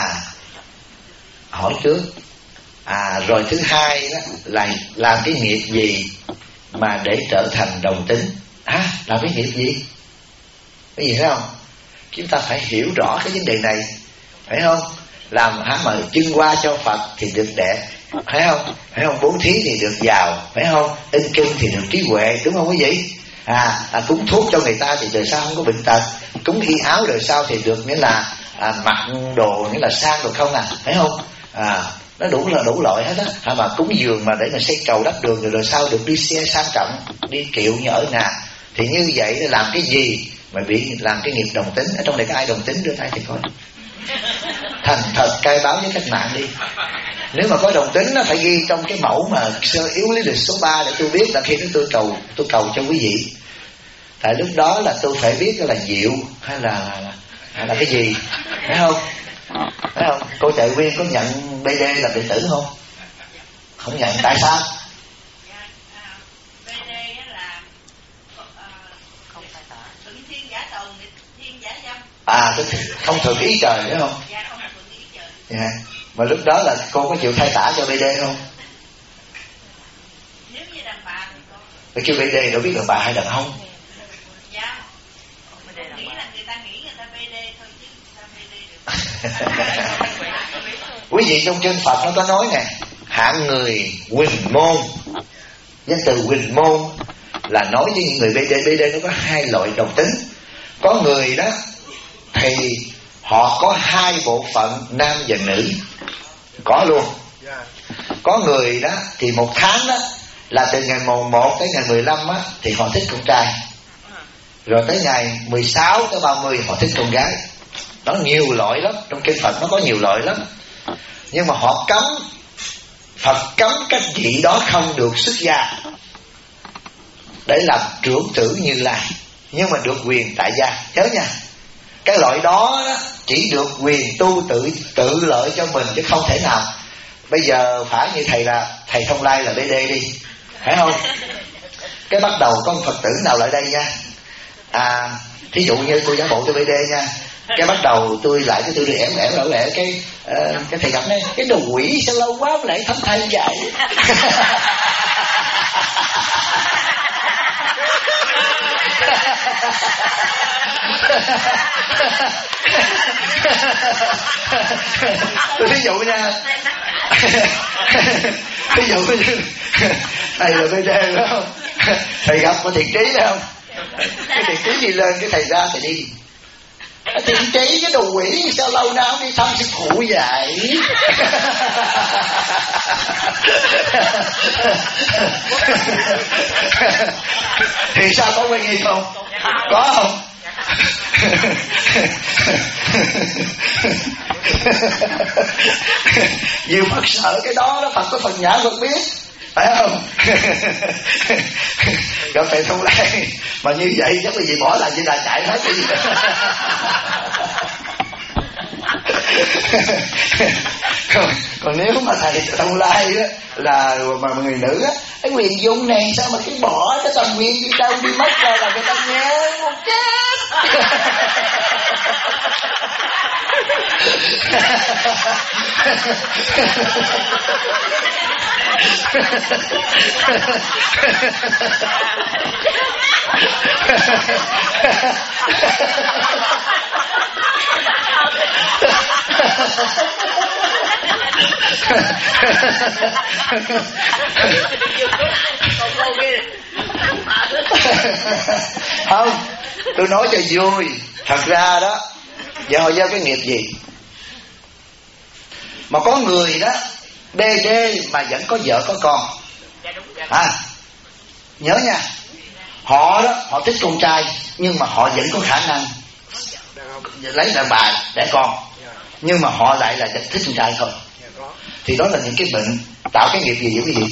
Hỏi trước. Rồi thứ hai đó là làm cái nghiệp gì mà để trở thành đồng tính? Làm cái nghiệp gì? Cái gì thấy không? Chúng ta phải hiểu rõ cái vấn đề này, phải không? Làm mà trưng hoa cho Phật thì được đẹp, phải không? Phải không? Bố thí thì được giàu, phải không? In kinh thì được trí huệ, đúng không quý vị? Cúng thuốc cho người ta thì đời sau không có bệnh tật. Cúng y áo đời sau thì được, nghĩa là mặc đồ, nghĩa là sang được không phải không? Nó đủ loại hết á. Mà cúng dường mà để mà xây cầu đắp đường rồi sau được đi xe sang trọng, đi kiệu như ở nhà. Thì như vậy làm cái gì mà bị làm cái nghiệp đồng tính? Ở trong này có ai đồng tính đưa tay thì coi. Thành thật cai báo với cách mạng đi. Nếu mà có đồng tính nó phải ghi trong cái mẫu mà sơ yếu lý lịch số 3 để tôi biết là khi đó tôi cầu cho quý vị. Tại lúc đó là tôi phải biết là diệu hay là cái gì, phải không? Phải không? Cô Chạy Nguyên có nhận BD là đệ tử không? Không nhận, tại sao? Không thường ý trời đúng không? Mà lúc đó là cô có chịu thay tả cho BD không? Nếu như đàn bà thì cô. Để kêu BD đâu biết đàn bà hay đàn ông? Dạ. Nghĩ là người ta nghĩ người ta BD thôi chứ sao BD được. Quý vị trong kinh Phật nó có nói nè, hạng người huỳnh môn. Danh từ huỳnh môn là nói với những người BD. BD nó có hai loại đồng tính. Có người đó thì họ có hai bộ phận nam và nữ, có luôn. Có người đó thì một tháng đó là từ ngày mùng 1 tới ngày 15 á, thì họ thích con trai, rồi tới ngày 16 tới 30 họ thích con gái. Nó nhiều loại lắm, trong kinh Phật nó có nhiều loại lắm. Nhưng mà họ cấm, Phật cấm các vị đó không được xuất gia để làm trưởng tử Như Lai, nhưng mà được quyền tại gia. Nhớ nha, cái loại đó chỉ được quyền tu tự lợi cho mình, chứ không thể nào. Bây giờ phải như thầy là thầy Thông Lai là BD đi, phải không? Cái bắt đầu có Phật tử nào lại đây nha, thí dụ như tôi giả bộ tôi BD nha, cái bắt đầu tôi lại cái tôi đi ẻm lẻo lẻ cái thầy gặp này, cái đồ quỷ sao lâu quá lại thấm thay vậy. Tôi ví dụ nha, ví dụ như thầy là BD phải không, thầy gặp có thiện trí phải không, cái thiện trí đi lên, cái thầy ra thầy đi, thiện trí cái đồ quỷ sao lâu nào đi thăm sư phụ vậy. Thì sao có quen nghi không? Có không? Nhiều Phật sợ cái đó, Phật có phần nhã Phật biết, phải không? Gặp thầy Thông Lai mà như vậy chắc là gì bỏ là gì là chạy hết cái gì. Còn nếu mà thầy Thông Lai đó là mà người nữ á, cái quyền dung này sao mà cái bỏ cái tầm quyền đi đâu đi mất rồi là người ta nhớ một chết. Không, tôi nói cho vui. Thật ra đó, giờ họ gieo cái nghiệp gì mà có người đó BD mà vẫn có vợ có con. Nhớ nha, họ đó họ thích con trai nhưng mà họ vẫn có khả năng lấy đàn bà đẻ con, nhưng mà họ lại là thích con trai thôi. Thì đó là những cái bệnh tạo cái nghiệp gì vậy quý vị?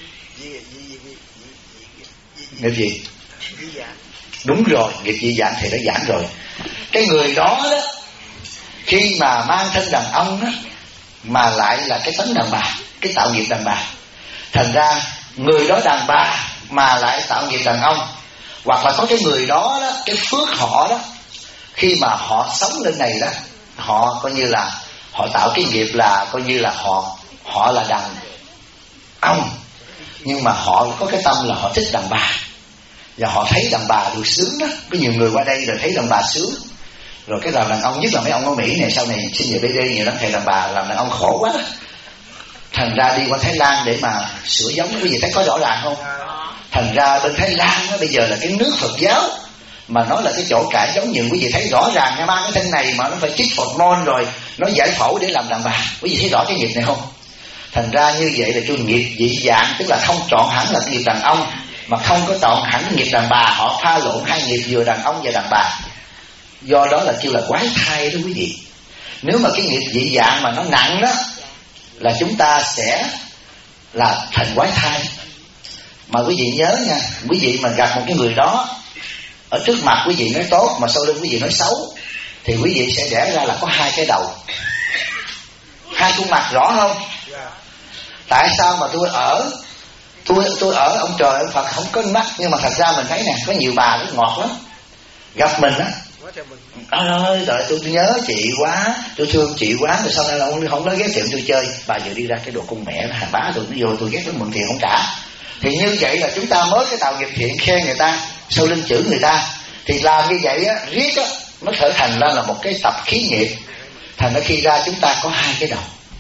Nghiệp gì? Đúng rồi, nghiệp dị dạng thì đã giảng rồi. Cái người đó đó khi mà mang thân đàn ông đó mà lại là cái tánh đàn bà, cái tạo nghiệp đàn bà, thành ra người đó đàn bà mà lại tạo nghiệp đàn ông. Hoặc là có cái người đó đó, cái phước họ đó, khi mà họ sống lên này đó, họ coi như là họ tạo cái nghiệp là coi như là họ là đàn ông, nhưng mà họ có cái tâm là họ thích đàn bà, và họ thấy đàn bà được sướng đó. Có nhiều người qua đây rồi thấy đàn bà sướng, rồi cái làm đàn ông, nhất là mấy ông ở Mỹ này sau này xin về BD nhiều lắm, thầy đàn bà làm đàn ông khổ quá đó. Thành ra đi qua Thái Lan để mà sửa giống, quý vị thấy có rõ ràng không? Thành ra bên Thái Lan đó, bây giờ là cái nước Phật giáo mà nó là cái chỗ cải giống nhiều, quý vị thấy rõ ràng nha, mang cái thân này mà nó phải chích Phật môn rồi nó giải phẫu để làm đàn bà, quý vị thấy rõ cái nghiệp này không? Thành ra như vậy là cho nghiệp dị dạng, tức là không chọn hẳn là nghiệp đàn ông mà không có chọn hẳn nghiệp đàn bà, họ pha lộn hai nghiệp vừa đàn ông và đàn bà, do đó là kêu là quái thai đó quý vị. Nếu mà cái nghiệp dị dạng mà nó nặng đó là chúng ta sẽ là thành quái thai. Mà quý vị nhớ nha, quý vị mà gặp một cái người đó ở trước mặt quý vị nói tốt mà sau lưng quý vị nói xấu, thì quý vị sẽ đẻ ra là có hai cái đầu, hai khuôn mặt, rõ không? Tại sao mà tôi ở ông trời ông Phật không có mắt, nhưng mà thật ra mình thấy nè, có nhiều bà rất ngọt lắm, gặp mình á, ơi trời, tôi nhớ chị quá, tôi thương chị quá, rồi sau này là không nói ghé tiệm tôi chơi, bà vừa đi ra cái đồ con mẹ hàng bá tôi nó vô tôi ghét nó mượn tiền không trả. Thì như vậy là chúng ta mới cái tạo nghiệp thiện khen người ta, sau lưng chửi người ta, thì làm như vậy á, riết á, nó trở thành ra là một cái tập khí nghiệp. Thành ra khi ra chúng ta có hai cái đầu.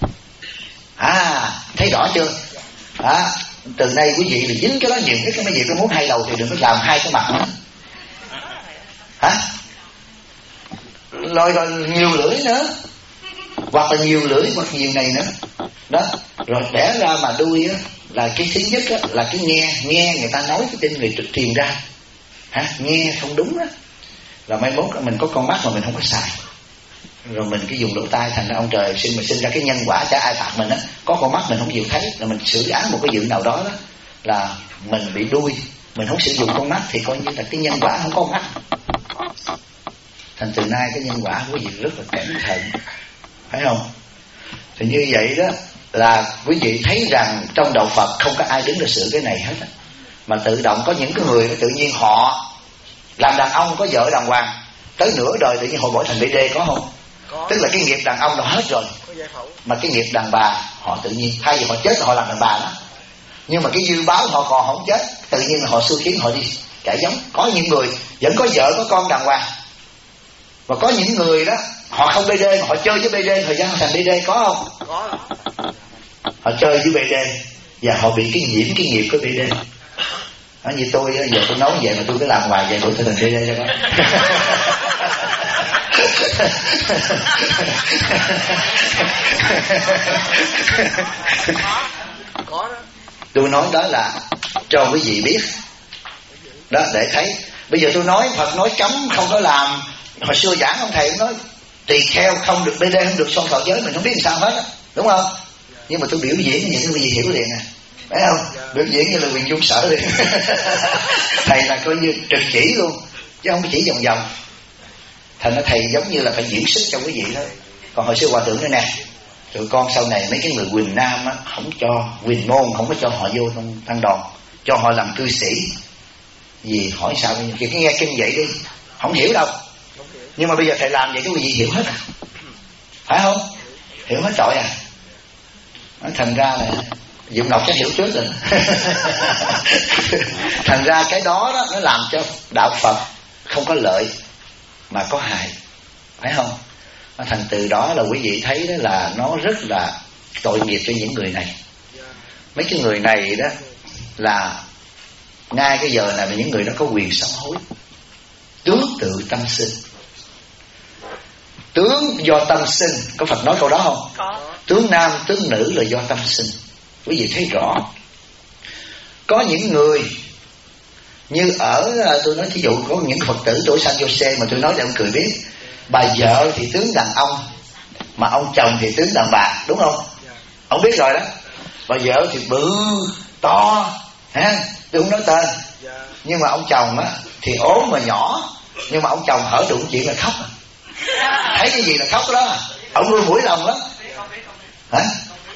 Thấy rõ chưa? Từ nay quý vị thì dính cái đó nhiều nhất, cái mấy vị có muốn hai đầu thì đừng có làm hai cái mặt nữa. loài rồi nhiều lưỡi nữa, hoặc là nhiều lưỡi hoặc nhiều này nữa đó. Rồi đẻ ra mà đuôi á, là cái thứ nhất á, là cái nghe người ta nói cái tên người truyền ra nghe không đúng á, là mai mốt mình có con mắt mà mình không có xài, rồi mình cái dùng lỗ tai, thành ra ông trời sinh ra cái nhân quả chả ai phạt mình á. Có con mắt mình không chịu thấy, là mình xử án một cái dự nào đó, là mình bị đuôi, mình không sử dụng con mắt thì coi như là cái nhân quả không có mắt. Thành từ nay cái nhân quả của quý vị rất là cẩn thận, phải không? Thì như vậy đó là quý vị thấy rằng trong đạo Phật không có ai đứng ra sửa cái này hết á, mà tự động có những cái người tự nhiên họ làm đàn ông có vợ đàng hoàng, tới nửa đời tự nhiên họ bỏ thành BD, có không? Có. Tức là cái nghiệp đàn ông nó hết rồi, mà cái nghiệp đàn bà họ tự nhiên thay vì họ chết họ làm đàn bà đó, nhưng mà cái dư báo họ còn không chết, tự nhiên là họ xui khiến họ đi cải giống. Có những người vẫn có vợ có con đàng hoàng, và có những người đó họ không BD mà họ chơi với BD, thời gian thành BD, có không? Có. Họ chơi với BD và họ bị cái nhiễm cái nghiệp của BD. Như tôi giờ tôi nói vậy mà tôi cứ làm hoài vậy, tôi thành BD cho con. Có đó. Tôi nói đó là cho quý vị biết đó, để thấy. Bây giờ tôi nói Phật nói cấm không có làm. Hồi xưa giảng ông thầy nói tỳ kheo không được BD, không được son thọ giới, mình không biết làm sao hết á, đúng không? Nhưng mà tôi biểu diễn như quý vị hiểu liền à, phải không? Biểu diễn như là Quyền Dung sợ liền. Thầy là coi như trực chỉ luôn, chứ không chỉ vòng vòng. Thành ra thầy giống như là phải diễn xuất cho quý vị thôi. Còn hồi xưa hòa thượng nữa nè, tụi con sau này mấy cái người Quỳnh Nam á, không cho Quỳnh Môn, không có cho họ vô trong tăng đoàn, cho họ làm cư sĩ. Vì hỏi sao thì cứ nghe kinh vậy đi, không hiểu đâu. Nhưng mà bây giờ thầy làm vậy cái quý vị hiểu hết à, phải không? Hiểu hết trọi à. Thành ra là Dụng Ngọc sẽ hiểu trước rồi. Thành ra cái đó nó làm cho đạo Phật không có lợi mà có hại, phải không? Thành từ đó là quý vị thấy đó là nó rất là tội nghiệp cho những người này. Mấy cái người này đó là ngay cái giờ này mà những người đó có quyền sám hối. Tướng tự tâm sinh, tướng do tâm sinh. Có Phật nói câu đó không? Có. Tướng nam tướng nữ là do tâm sinh. Quý vị thấy rõ. Có những người như tôi nói thí dụ có những Phật tử tuổi San Jose mà tôi nói để ông cười biết. Bà vợ thì tướng đàn ông, mà ông chồng thì tướng đàn bà, đúng không? Ông biết rồi đó. Bà vợ thì bự to ha, tôi không nói tên. Nhưng mà ông chồng á thì ốm mà nhỏ, nhưng mà ông chồng hở đụng chuyện là khóc à. Thấy cái gì là khóc đó. Ông nuôi mũi lòng lắm. Hả?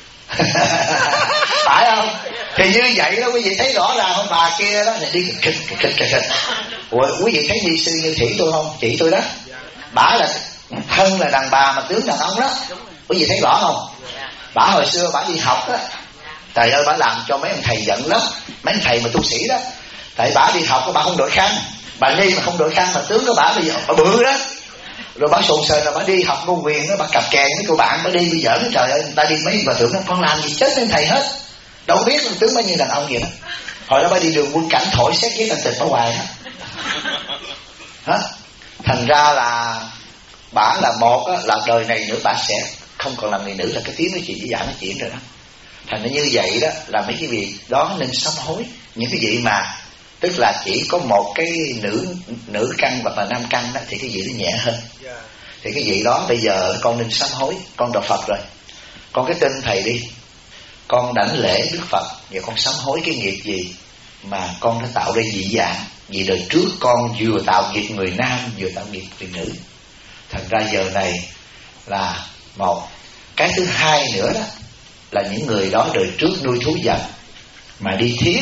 Phải không? Thì như vậy đó quý vị thấy rõ ràng ông bà kia đó đi kịch. Ủa, quý vị thấy ni sư Như Thủy tôi không? Chị tôi đó. Bả là thân là đàn bà mà tướng đàn ông đó. Quý vị thấy rõ không? Bả hồi xưa bả đi học đó, trời ơi bả làm cho mấy ông thầy giận lắm. Mấy ông thầy mà tu sĩ đó. Tại bả đi học bả không đội khăn, bà ni mà không đội khăn mà tướng của bả bây giờ bả bự đó. Rồi bả sồn sờn rồi bả đi học ngôn quyền đó, bả cặp kèn với cô bạn bả đi bây giờ nó trời ơi, người ta đi mấy bà tưởng nó con làm gì chết nên thầy hết. Đâu biết là tướng bả như đàn ông vậy đó. Hồi đó bả đi đường quân cảnh thổi xét giấy thành tịch bả hoài đó. Hả? Thành ra là bả là một á, là đời này nữa bả sẽ không còn làm người nữ, là cái tiếng nói chuyện với dạng nói chuyện rồi đó. Thành ra như vậy đó là mấy cái việc đó nên sám hối. Những cái vị mà tức là chỉ có một cái nữ căn hoặc là nam căn đó, thì cái vị nó nhẹ hơn. Thì cái vị đó bây giờ con nên sám hối. Con đạo Phật rồi, con cái tin thầy đi, con đảnh lễ Đức Phật và con sám hối cái nghiệp gì mà con đã tạo ra dị dạng. Vì đời trước con vừa tạo nghiệp người nam vừa tạo nghiệp người nữ. Thành ra giờ này là một. Cái thứ hai nữa đó là những người đó đời trước nuôi thú vật mà đi thiến.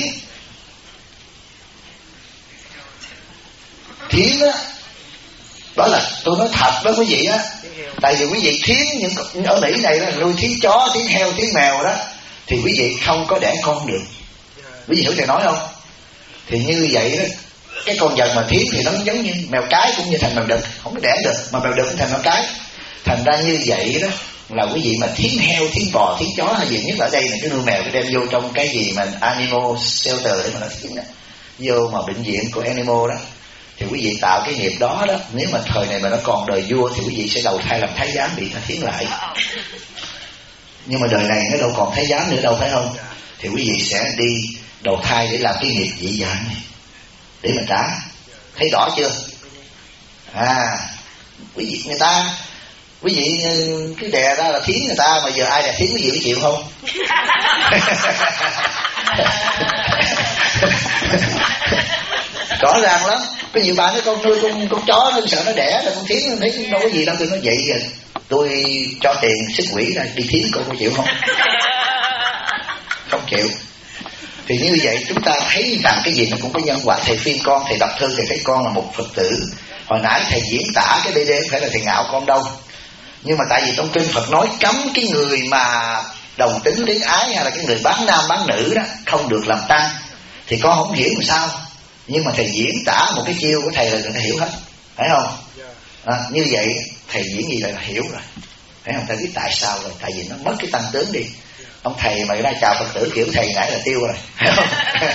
Thiến đó, đó là tôi nói thật đó quý vị á. Tại vì quý vị thiến những ở Mỹ này đó, nuôi thiến chó, thiến heo, thiến mèo đó, thì quý vị không có đẻ con được. Quý vị hiểu thầy nói không? Thì như vậy đó, cái con vật mà thiến thì nó giống như mèo cái, cũng như thành mèo đực, không có đẻ được, mà mèo đực cũng thành mèo cái. Thành ra như vậy đó là quý vị mà thiến heo, thiến bò, thiến chó hay gì, nhất là ở đây là cái nuôi mèo cái đem vô trong cái gì mà animal shelter để mà nó thiến đó, vô mà bệnh viện của animal đó, thì quý vị tạo cái nghiệp đó đó. Nếu mà thời này mà nó còn đời vua thì quý vị sẽ đầu thai làm thái giám bị ta thiến lại. Nhưng mà đời này nó đâu còn thái giám nữa đâu, phải không? Thì quý vị sẽ đi đầu thai để làm cái nghiệp dị dạng này để mà trả. Thấy rõ chưa? Quý vị người ta, quý vị cứ đè ra là thiến người ta, mà giờ ai đè thiến quý vị có chịu không? Rõ ràng lắm. Có nhiều bạn nói con nuôi con chó nó sợ nó đẻ là con thiến, nó thấy đâu có gì đâu. Tôi nói vậy rồi tôi cho tiền xích quỷ ra đi thiến, cô có chịu không? Không chịu. Thì như vậy chúng ta thấy rằng cái gì nó cũng có nhân quả. Thầy khuyên con, thầy đọc thư, thầy thấy con là một Phật tử. Hồi nãy thầy diễn tả cái BD không phải là thầy ngạo con đâu, nhưng mà tại vì trong kinh Phật nói cấm cái người mà đồng tính luyến ái hay là cái người bán nam bán nữ đó không được làm tăng, thì con không hiểu làm sao. Nhưng mà thầy diễn tả một cái chiêu của thầy là người ta hiểu hết, phải không? Như vậy thầy diễn gì là hiểu rồi, phải không? Thầy biết tại sao rồi, tại vì nó mất cái tăng tướng đi. Ông thầy mà ra chào Phật tử kiểu thầy nãy là tiêu rồi, phải không?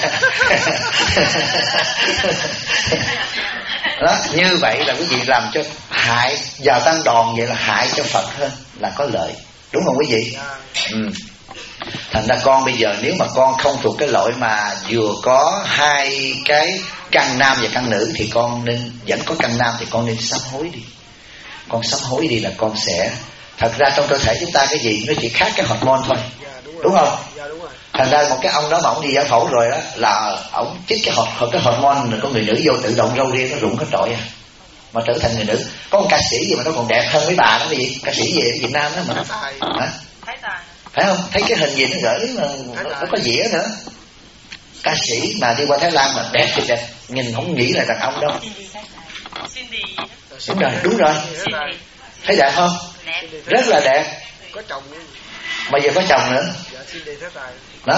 Đó, như vậy là quý vị làm cho hại vào tăng đòn, vậy là hại cho Phật hơn là có lợi, đúng không quý vị? Thành ra con bây giờ nếu mà con không thuộc cái loại mà vừa có hai cái căn nam và căn nữ, thì con nên vẫn có căn nam thì con nên sám hối đi. Con sám hối đi là con sẽ, thật ra trong cơ thể chúng ta cái gì nó chỉ khác cái hormone thôi, đúng không? Thành ra một cái ông đó mà ông đi giải phẫu rồi đó là ông chích cái hormone của người nữ vô, tự động râu ria nó rụng hết trọi mà trở thành người nữ. Có một ca sĩ gì mà nó còn đẹp hơn mấy bà đó, cái gì ca sĩ gì ở Việt Nam đó mà phải không? Thấy cái hình gì nó gửi mà nó có dĩa nữa. Ca sĩ mà đi qua Thái Lan mà đẹp thì đẹp, nhìn không nghĩ là đàn ông đâu. Đúng rồi. Thấy đẹp không? Rất là đẹp. Có chồng mà giờ có chồng nữa. Đó.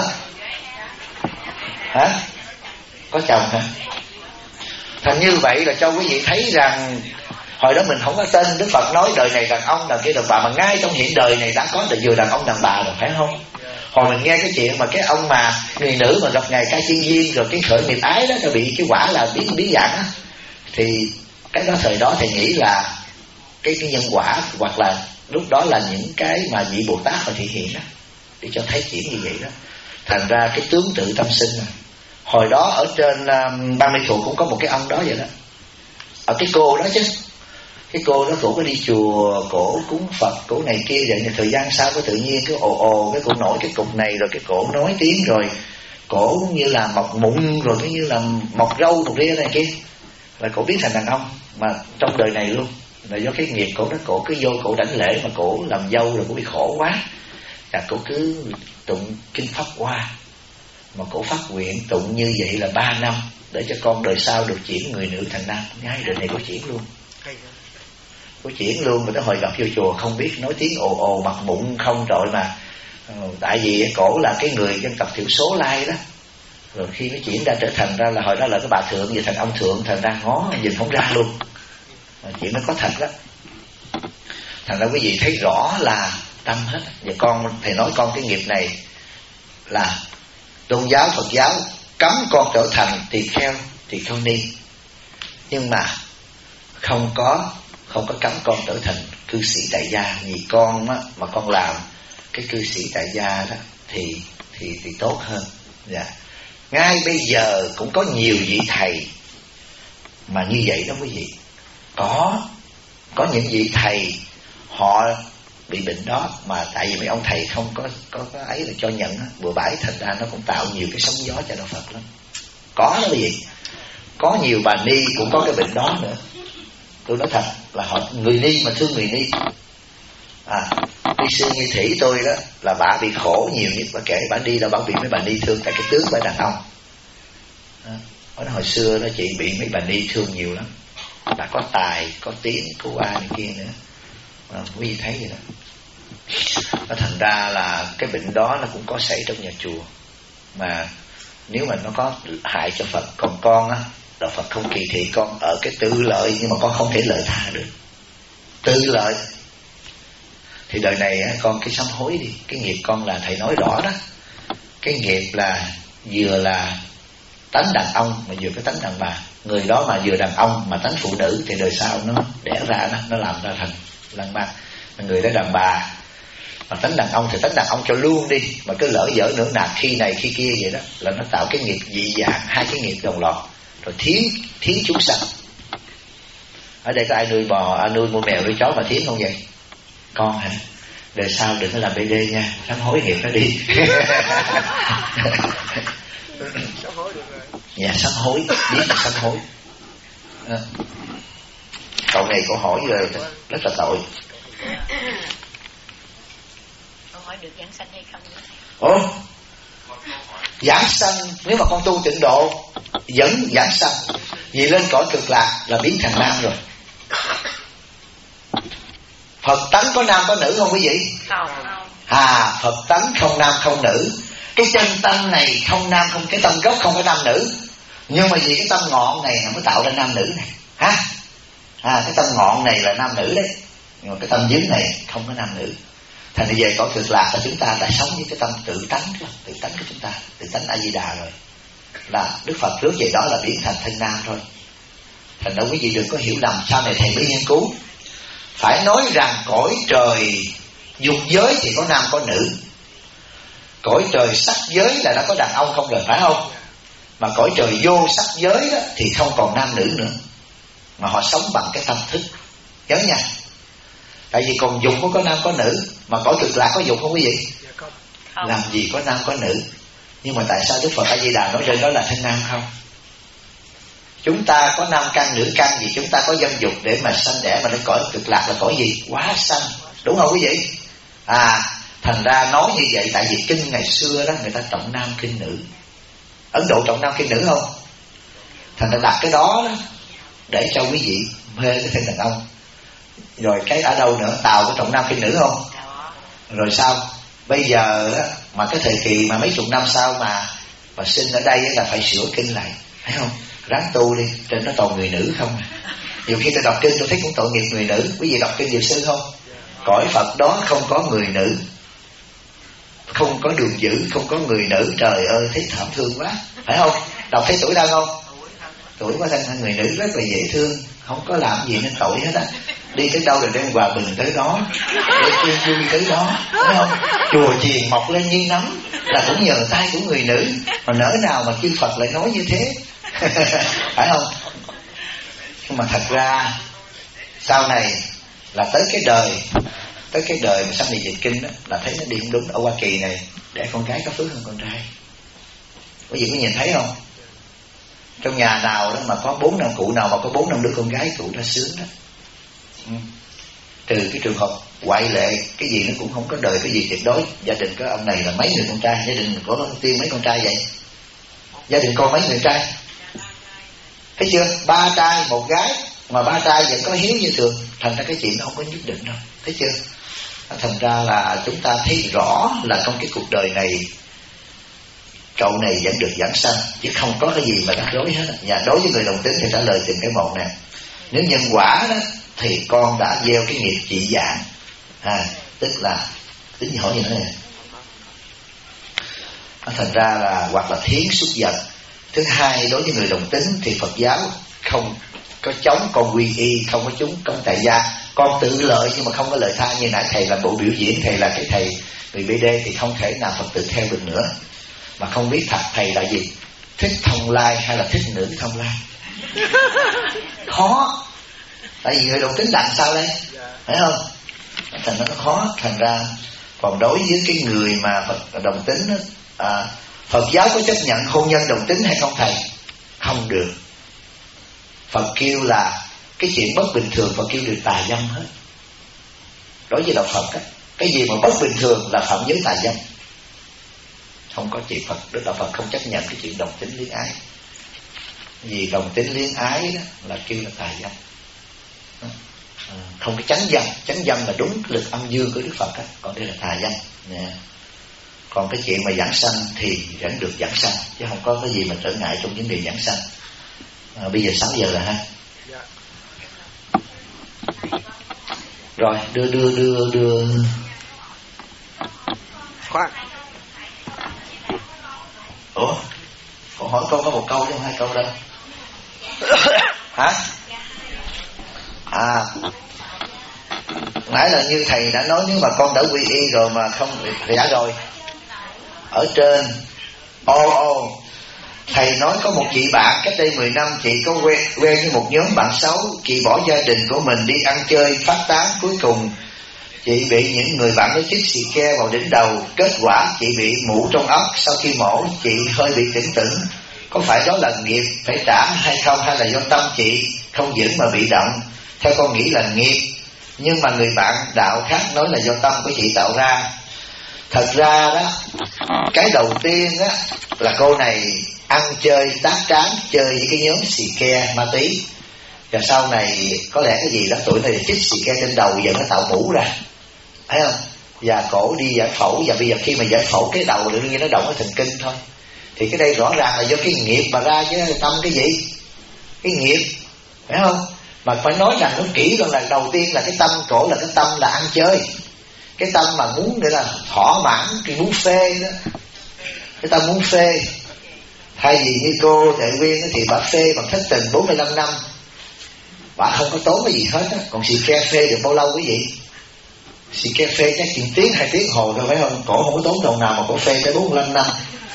Hả? Có chồng hả? Thành như vậy là cho quý vị thấy rằng hồi đó mình không có tin. Đức Phật nói đời này đàn ông, đàn kia đàn bà, mà ngay trong hiện đời này đã có vừa đàn ông đàn bà rồi, phải không? Hồi mình nghe cái chuyện mà cái ông mà người nữ mà gặp ngài Ca Chiên Viên rồi cái khởi nghiệp ái đó, nó bị cái quả là biến dạng á, thì cái đó thời đó thầy nghĩ là cái nhân quả, hoặc là lúc đó là những cái mà vị Bồ Tát họ thể hiện đó, để cho thấy chuyện như vậy đó. Thành ra cái tướng tự tâm sinh này. Hồi đó ở trên Ban Mê Thuột cũng có một cái ông đó vậy đó. Ở cái cô đó chứ, cái cô đó cổ có đi chùa, cổ cúng Phật, cổ này kia vậy. Thời gian sau có tự nhiên cái ồ cái cổ nổi cái cục này, rồi cái cổ nói tiếng, rồi cổ như là mọc mụn, rồi cái như là mọc râu mọc ria này kia, là cổ biến thành đàn ông mà trong đời này luôn. Là do cái nghiệp cổ đó, cổ cứ vô cổ đảnh lễ mà cổ làm dâu rồi cổ bị khổ quá, và cổ cứ tụng kinh Pháp Hoa, mà cổ phát nguyện tụng như vậy là 3 năm để cho con đời sau được chuyển người nữ thành nam. Ngay đời này có chuyển luôn, có chuyển luôn. Mà tới hồi gặp vô chùa không biết nói tiếng ồ mặt mụn không trội mà tại vì cổ là cái người dân tộc thiểu số Lai đó. Rồi khi nó chuyển ra trở thành ra là hồi đó là cái bà thượng, giờ thành ông thượng, thành ra ngó nhìn không ra luôn. Chuyện nó có thật đó. Thành ra quý vị thấy rõ là tâm hết. Và con, thầy nói con cái nghiệp này là tôn giáo Phật giáo cấm con trở thành tỳ kheo ni, nhưng mà không có cấm con trở thành cư sĩ tại gia. Vì con á, mà con làm cái cư sĩ tại gia đó thì tốt hơn. Dạ. Ngay bây giờ cũng có nhiều vị thầy mà như vậy đó quý vị. Có những vị thầy họ bị bệnh đó, mà tại vì mấy ông thầy không có ấy là cho nhận bừa bãi, thành ra nó cũng tạo nhiều cái sóng gió cho đạo Phật lắm. Có đó quý vị. Có nhiều bà ni cũng có cái bệnh đó nữa. Tôi nói thật là họ người ni mà thương người ni. Đi sư Như Thủy tôi đó là bà bị khổ nhiều nhất. Bà kể bà đi là bà bị mấy bà ni thương, tại cái tướng bà đàn ông. Hồi xưa đó chị bị mấy bà ni thương nhiều lắm. Bà có tài, có tiếng, có qua này kia nữa. Quý vị thấy vậy đó. Nó thành ra là cái bệnh đó nó cũng có xảy trong nhà chùa. Mà nếu mà nó có hại cho Phật, còn con á, đạo Phật không kỳ thị con ở cái tư lợi, nhưng mà con không thể lợi tha được. Tư lợi thì đời này á, con cái sám hối đi. Cái nghiệp con là thầy nói rõ đó. Cái nghiệp là vừa là tánh đàn ông mà vừa cái tánh đàn bà. người đó mà vừa đàn ông mà tánh phụ nữ thì đời sau nó đẻ ra nó làm ra thành lăng ma. Người đó đàn bà mà tánh đàn ông thì tánh đàn ông cho luôn đi, mà cứ lỡ dở nửa nạt khi này khi kia vậy đó, là nó tạo cái nghiệp dị dạng, hai cái nghiệp đồng loạt, rồi thiến chúng sanh. Ở đây có ai nuôi bò, nuôi mua mèo nuôi chó mà thiến không vậy? Con hả? Đời sau đừng có làm BD nha, sám hối nghiệp nó đi. Dạ sám hối, biết là sám hối. Cậu này câu hỏi rồi rất là tội. Câu hỏi được giảng sanh hay không? Ồ, giảng sanh nếu mà con tu tịnh độ vẫn giảng sanh, vì lên cõi cực lạc là biến thành nam rồi. Phật tánh có nam có nữ không quý vị? Không. Phật tánh không nam không nữ. Cái chân tâm này không nam không, cái tâm gốc không có nam nữ, nhưng mà vì cái tâm ngọn này nó mới tạo ra nam nữ này. Cái tâm ngọn này là nam nữ đấy, nhưng mà cái tâm dưới này không có nam nữ. Thành ra về cõi cực lạc là chúng ta đã sống với cái tâm tự tánh của chúng ta, tự tánh A Di Đà rồi. Là Đức Phật trước về đó là biến thành thân nam thôi. Thành ra quý vị đừng có hiểu lầm, sau này thầy mới nghiên cứu. Phải nói rằng cõi trời dục giới thì có nam có nữ, cõi trời sắc giới là nó có đàn ông không rồi, phải không? Mà cõi trời vô sắc giới đó thì không còn nam nữ nữa, mà họ sống bằng cái tâm thức. Nhớ nha. Tại vì còn dục có nam có nữ, mà cõi cực lạc có dục không quý vị? Không. Làm gì có nam có nữ. Nhưng mà tại sao Đức Phật A Di Đà nói trên đó là thân nam không? Chúng ta có nam căn nữ căn, vì chúng ta có dâm dục để mà sanh đẻ, mà đến cõi cực lạc là cõi gì? Quá sanh. Đúng không quý vị? Thành ra nói như vậy tại vì kinh ngày xưa đó người ta trọng nam khinh nữ. Ấn Độ trọng nam khinh nữ không? Thành ra đặt cái đó để cho quý vị mê cái thân đàn ông. Rồi cái ở đâu nữa? Tàu có trọng nam khinh nữ không? Rồi sao? Bây giờ mà cái thời kỳ mà mấy chục năm sau mà sinh ở đây là phải sửa kinh lại, phải không? Ráng tu đi, trên nó toàn người nữ không. Nhiều khi tôi đọc kinh tôi thấy cũng tội nghiệp người nữ. Quý vị đọc kinh Dược Sư không? Cõi Phật đó không có người nữ, không có đường dữ, không có người nữ. Trời ơi, thấy thảm thương quá, phải không? Đọc thấy tuổi đau không? Tuổi quá thân người nữ rất là dễ thương, không có làm gì nên tội hết á. Đi tới đâu rồi đem hòa bình tới đó, để chuyên vui tới đó, phải không? Chùa chiền mọc lên như nấm là cũng nhờ tay của người nữ. Mà nỡ nào mà chư Phật lại nói như thế. Phải không? Nhưng mà thật ra sau này là tới cái đời mà sanh đi dịch kinh đó, là thấy nó đi không đúng. Ở Hoa Kỳ này để con gái có phước hơn con trai. Quý vị có nhìn thấy không? Trong nhà nào đó mà có 4 năm cụ nào mà có 4 năm đứa con gái, cụ đã sướng đó. Trừ cái trường hợp ngoại lệ, cái gì nó cũng không có đời cái gì tuyệt đối. Gia đình có ông này là mấy người con trai, gia đình có Tiên mấy con trai vậy? Gia đình con mấy người trai? Thấy chưa? 3 trai 1 gái, mà 3 trai vẫn có hiếu như thường. Thành ra cái chuyện nó không có nhất định đâu. Thấy chưa? Thành ra là chúng ta thấy rõ là trong cái cuộc đời này cậu này vẫn được giảng sanh, chứ không có cái gì mà rắc rối hết. Và đối với người đồng tính thì trả lời từng cái một nè. Nếu nhân quả đó thì con đã gieo cái nghiệp dị dạng, tức là tính hỏi gì nữa nè. Thành ra là hoặc là thiến xuất vật. Thứ hai, đối với người đồng tính thì Phật giáo không có chống con quy y, không có chúng công tại gia. Con tự lợi nhưng mà không có lợi tha. Như nãy thầy làm bộ biểu diễn, thầy là cái thầy người BD thì không thể nào Phật tử theo được nữa. Mà không biết thật thầy là gì, thích thông lai hay là thích nữ thông lai. Khó. Tại vì người đồng tính đặng sao đây, phải không? Thành nó khó. Thành ra còn đối với cái người mà Phật đồng tính đó, Phật giáo có chấp nhận hôn nhân đồng tính hay không thầy? Không được. Phật kêu là cái chuyện bất bình thường, Phật kêu được tà dâm hết. Đối với đạo Phật đó, cái gì mà bất bình thường là phạm giới tà dâm. Không có chuyện Phật, Đức Đạo Phật không chấp nhận cái chuyện đồng tính luyến ái. Vì đồng tính luyến ái đó là kêu là tà dâm. Không có chánh dâm là đúng lực âm dương của Đức Phật đó. Còn đây là tà dâm nè. Còn cái chuyện mà giảng sanh thì vẫn được giảng sanh, chứ không có cái gì mà trở ngại trong vấn đề giảng sanh. Bây giờ 6 giờ rồi ha. Rồi đưa khoan. Ủa, cậu hỏi con có 1 câu chứ không 2 câu đâu. Hả? Nãy là như thầy đã nói, nếu mà con đã quy y rồi mà không thì đã rồi. Ở trên thầy nói có một chị bạn cách đây 10 năm chị có quen với một nhóm bạn xấu. Chị bỏ gia đình của mình đi ăn chơi phát tán, cuối cùng chị bị những người bạn nói chích xì ke vào đỉnh đầu. Kết quả chị bị mủ trong óc. Sau khi mổ chị hơi bị tỉnh tỉnh. Có phải đó là nghiệp phải trả hay không, hay là do tâm chị không vững mà bị động? Theo con nghĩ là nghiệp, nhưng mà người bạn đạo khác nói là do tâm của chị tạo ra. Thật ra đó, cái đầu tiên á là cô này ăn chơi tác tráng, chơi với cái nhóm xì ke ma túy, và sau này có lẽ cái gì đó tuổi này chích xì ke trên đầu, giờ nó tạo mũ ra, thấy không? Và cổ đi giải phẫu, và bây giờ khi mà giải phẫu cái đầu đương nhiên nó động cái thần kinh thôi. Thì cái đây rõ ràng là do cái nghiệp mà ra, chứ tâm cái gì? Cái nghiệp, phải không? Mà phải nói rằng nó kỹ luôn, là đầu tiên là cái tâm cổ là cái tâm là ăn chơi, cái tâm mà muốn để là thỏa mãn, cái muốn phê đó, cái tâm muốn phê. Thay vì như cô Thệ Nguyên thì bà phê bằng thất tình 45 năm, bà không có tốn cái gì hết á. Còn xì ke phê được bao lâu quý vị? Xì ke phê chắc chừng tiếng 2 tiếng hồ thôi, phải không? Cổ không có tốn đồng nào mà cổ phê tới 45 năm.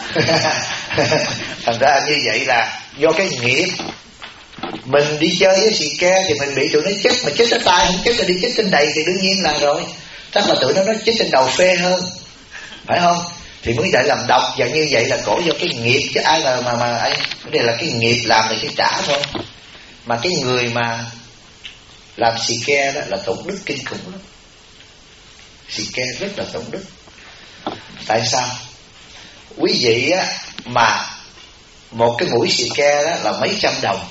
Thành ra như vậy là do cái nghiệp. Mình đi chơi với xì ke thì mình bị tụi nó chích, mà chích ở tay không chích là đi chích trên đầy thì đương nhiên là rồi. Chắc là tụi nó chích trên đầu phê hơn, phải không? Thì mới dạy làm độc, và như vậy là cổ do cái nghiệp, chứ ai là mà anh cái này là cái nghiệp làm thì cái trả thôi. Mà cái người mà làm xì ke đó là tổn đức kinh khủng lắm. Xì ke rất là tổn đức. Tại sao? Quý vị á, mà một cái mũi xì ke đó là mấy trăm đồng,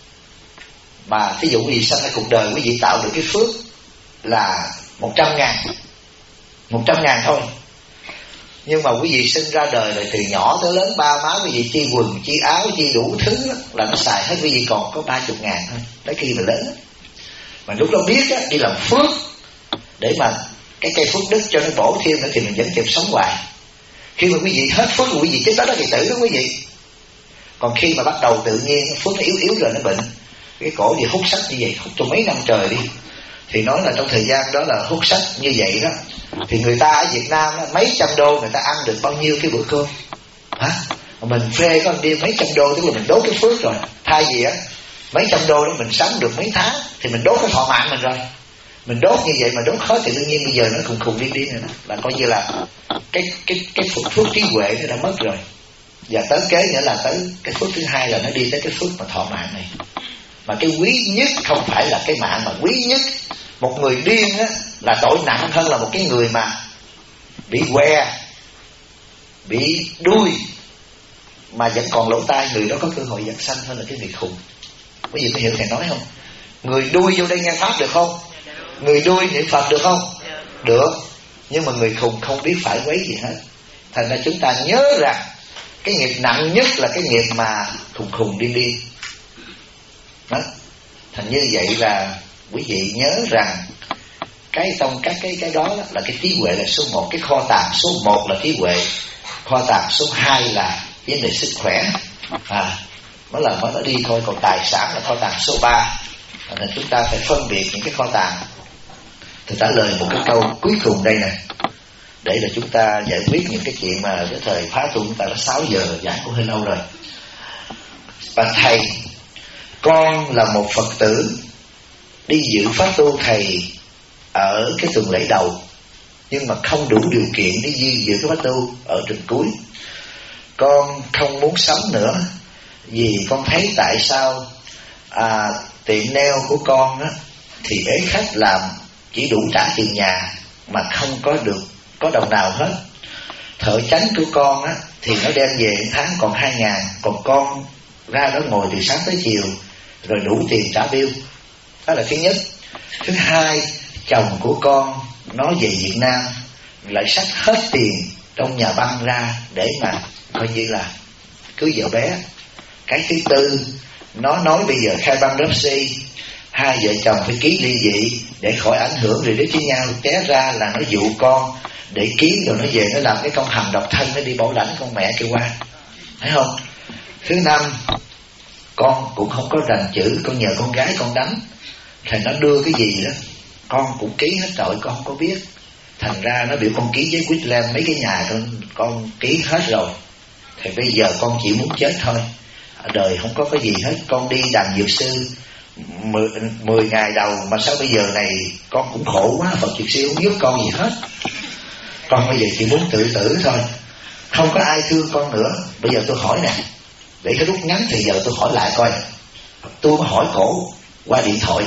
mà ví dụ quý vị sanh ra cuộc đời quý vị tạo được cái phước là 100.000, 100.000 thôi. Nhưng mà quý vị sinh ra đời rồi từ nhỏ tới lớn, ba má quý vị chi quần, chi áo, chi đủ thứ đó, là nó xài hết, quý vị còn có 30.000 thôi. Tới khi mà lớn đó. Mà lúc đó biết á, đi làm phước để mà cái cây phước đức cho nó bổ thêm nữa thì mình vẫn kịp sống hoài. Khi mà quý vị hết phước rồi quý vị chết đó thì tử đó quý vị. Còn khi mà bắt đầu tự nhiên phước nó yếu rồi nó bệnh, cái cổ thì hút sách như vậy, hút trong mấy năm trời đi, thì nói là trong thời gian đó là hút sách như vậy đó, thì người ta ở Việt Nam đó, mấy trăm đô người ta ăn được bao nhiêu cái bữa cơm hả? Mình phê có đi mấy trăm đô, tức là mình đốt cái phước rồi. Thay vì á mấy trăm đô đó mình sống được mấy tháng thì mình đốt cái thọ mạng mình rồi. Mình đốt như vậy mà đốt hết thì đương nhiên bây giờ nó khùng điên rồi đó, là coi như là cái phước trí huệ nó đã mất rồi. Và tới kế nữa là tới cái phước thứ hai là nó đi tới cái phước mà thọ mạng này. Mà cái quý nhất không phải là cái mạng, mà quý nhất một người điên á là tội nặng hơn là một cái người mà bị què, bị đuôi mà vẫn còn lỗ tai. Người đó có cơ hội giảng sanh hơn là cái người khùng. Quý vị có hiểu thầy nói không? Người đuôi vô đây nghe pháp được không? Người đuôi niệm Phật được không? Được. Nhưng mà người khùng không biết phải quấy gì hết. Thành ra chúng ta nhớ rằng cái nghiệp nặng nhất là cái nghiệp mà khùng điên đó. Thành như vậy là quý vị nhớ rằng cái trong các cái đó là cái trí huệ là số 1. Cái kho tàng số 1 là trí huệ, kho tàng số 2 là vấn đề sức khỏe. Nó đi thôi. Còn tài sản là kho tàng số 3. Nên chúng ta phải phân biệt những cái kho tàng. Tôi trả lời một cái câu cuối cùng đây nè, để là chúng ta giải quyết những cái chuyện mà cái thời khóa tu chúng ta đã 6 giờ, giảng cũng hơi lâu rồi. Và thầy, con là một Phật tử đi dự pháp tu thầy ở cái tuần lễ đầu, nhưng mà không đủ điều kiện để dự cái pháp tu ở tuần cuối. Con không muốn sống nữa, vì con thấy tại sao tiệm nail của con á, thì ế khách làm chỉ đủ trả tiền nhà mà không có đồng nào hết. Thợ chánh của con á, thì nó đem về tháng còn 2.000, còn con ra đó ngồi từ sáng tới chiều rồi đủ tiền trả bill. Đó là thứ nhất. Thứ hai, chồng của con nó về Việt Nam lại xách hết tiền trong nhà băng ra để mà coi như là cưới vợ bé. Cái thứ tư, nó nói bây giờ khai bankruptcy, hai vợ chồng phải ký ly dị để khỏi ảnh hưởng rồi đứa với nhau. Té ra là nó dụ con để ký rồi nó về nó làm cái công hàm độc thân, nó đi bảo lãnh con mẹ kêu qua, thấy không? Thứ năm, con cũng không có rành chữ, con nhờ con gái con đánh. Thầy nó đưa cái gì đó con cũng ký hết rồi, con không có biết. Thành ra nó biểu con ký giấy quýt lên mấy cái nhà con ký hết rồi. Thì bây giờ con chỉ muốn chết thôi, đời không có cái gì hết. Con đi đàn dược sư 10 ngày đầu mà sao bây giờ này con cũng khổ quá, Phật dược sư không giúp con gì hết. Con bây giờ chỉ muốn tự tử thôi, không có ai thương con nữa. Bây giờ tôi hỏi nè, để cái rút ngắn thì giờ tôi hỏi lại coi. Tôi có hỏi cổ qua điện thoại,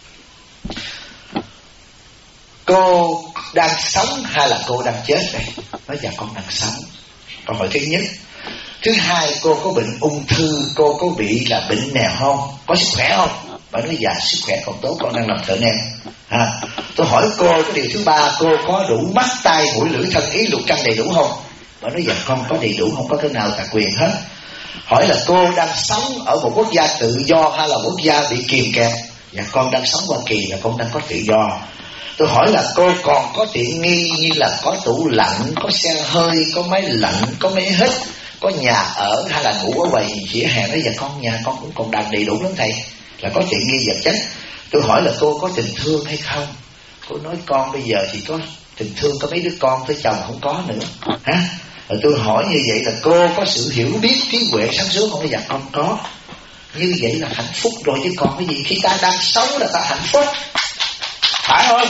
cô đang sống hay là cô đang chết đây? Nói dạ con đang sống. Câu hỏi thứ nhất. Thứ hai, cô có bệnh ung thư, cô có bị là bệnh nào không? Có sức khỏe không? Bà nói dạ sức khỏe còn tốt, con đang làm thợ nem. Tôi hỏi cô cái điều thứ ba, cô có đủ mắt tai mũi lưỡi thân ý lục căn đầy đủ không? Bà nói dạ con có đầy đủ, không có cái nào tà quyền hết. Hỏi là cô đang sống ở một quốc gia tự do hay là quốc gia bị kìm kẹp? Dạ con đang sống Hoa Kỳ, là con đang có tự do. Tôi hỏi là cô còn có tiện nghi như là có tủ lạnh, có xe hơi, có máy lạnh, có máy hít, có nhà ở hay là ngủ ở quầy vỉa hè? Nói dạ con nhà con cũng còn đang đầy đủ lắm thầy, là có tiện nghi vật chất. Tôi hỏi là cô có tình thương hay không? Cô nói con bây giờ thì có tình thương, có mấy đứa con tới chồng không có nữa. Rồi tôi hỏi như vậy là cô có sự hiểu biết trí huệ sáng suốt không? Dạ con có. Như vậy là hạnh phúc rồi chứ còn cái gì. Khi ta đang sống là ta hạnh phúc, phải không?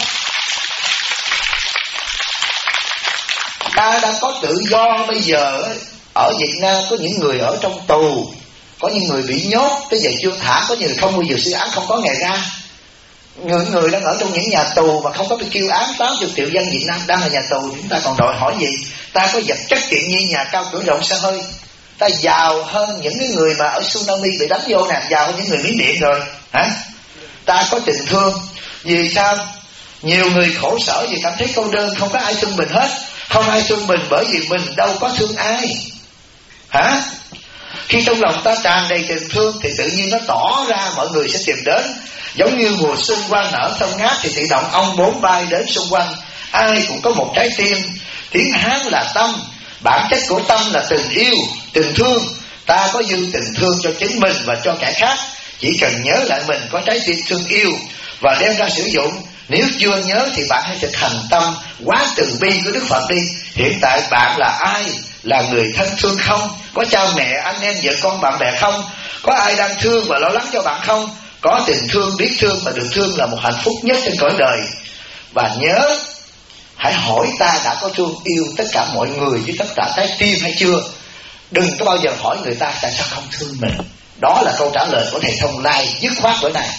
Ta đang có tự do. Bây giờ ở Việt Nam có những người ở trong tù, có những người bị nhốt tới giờ chưa thả, có những người không bao giờ xử án, không có ngày ra. Người đang ở trong những nhà tù mà không có bị kêu án. 80 triệu dân Việt Nam đang ở nhà tù, chúng ta còn đòi hỏi gì? Ta có vật chất tiện nghi, nhà cao cửa rộng xe hơi, ta giàu hơn những cái người mà ở tsunami bị đánh vô nè, giàu hơn những người Miến Điện rồi hả? Ta có tình thương. Vì sao? Nhiều người khổ sở vì cảm thấy cô đơn, không có ai thương mình hết. Không ai thương mình bởi vì mình đâu có thương ai hả? Khi trong lòng ta tràn đầy tình thương thì tự nhiên nó tỏ ra, mọi người sẽ tìm đến. Giống như mùa xuân hoa nở thơm ngát thì tự động ong bốn bay đến xung quanh. Ai cũng có một trái tim. Tiếng Hán là tâm. Bản chất của tâm là tình yêu, tình thương. Ta có dư tình thương cho chính mình và cho kẻ khác. Chỉ cần nhớ lại mình có trái tim thương yêu và đem ra sử dụng. Nếu chưa nhớ thì bạn hãy thực hành tâm quá từ bi của Đức Phật đi. Hiện tại bạn là ai? Là người thân thương không? Có cha mẹ, anh em, vợ con, bạn bè không? Có ai đang thương và lo lắng cho bạn không? Có tình thương, biết thương và được thương là một hạnh phúc nhất trên cõi đời. Và nhớ, hãy hỏi ta đã có thương yêu tất cả mọi người với tất cả trái tim hay chưa? Đừng có bao giờ hỏi người ta tại sao không thương mình. Đó là câu trả lời của thầy Thông Lai dứt khoát bữa này.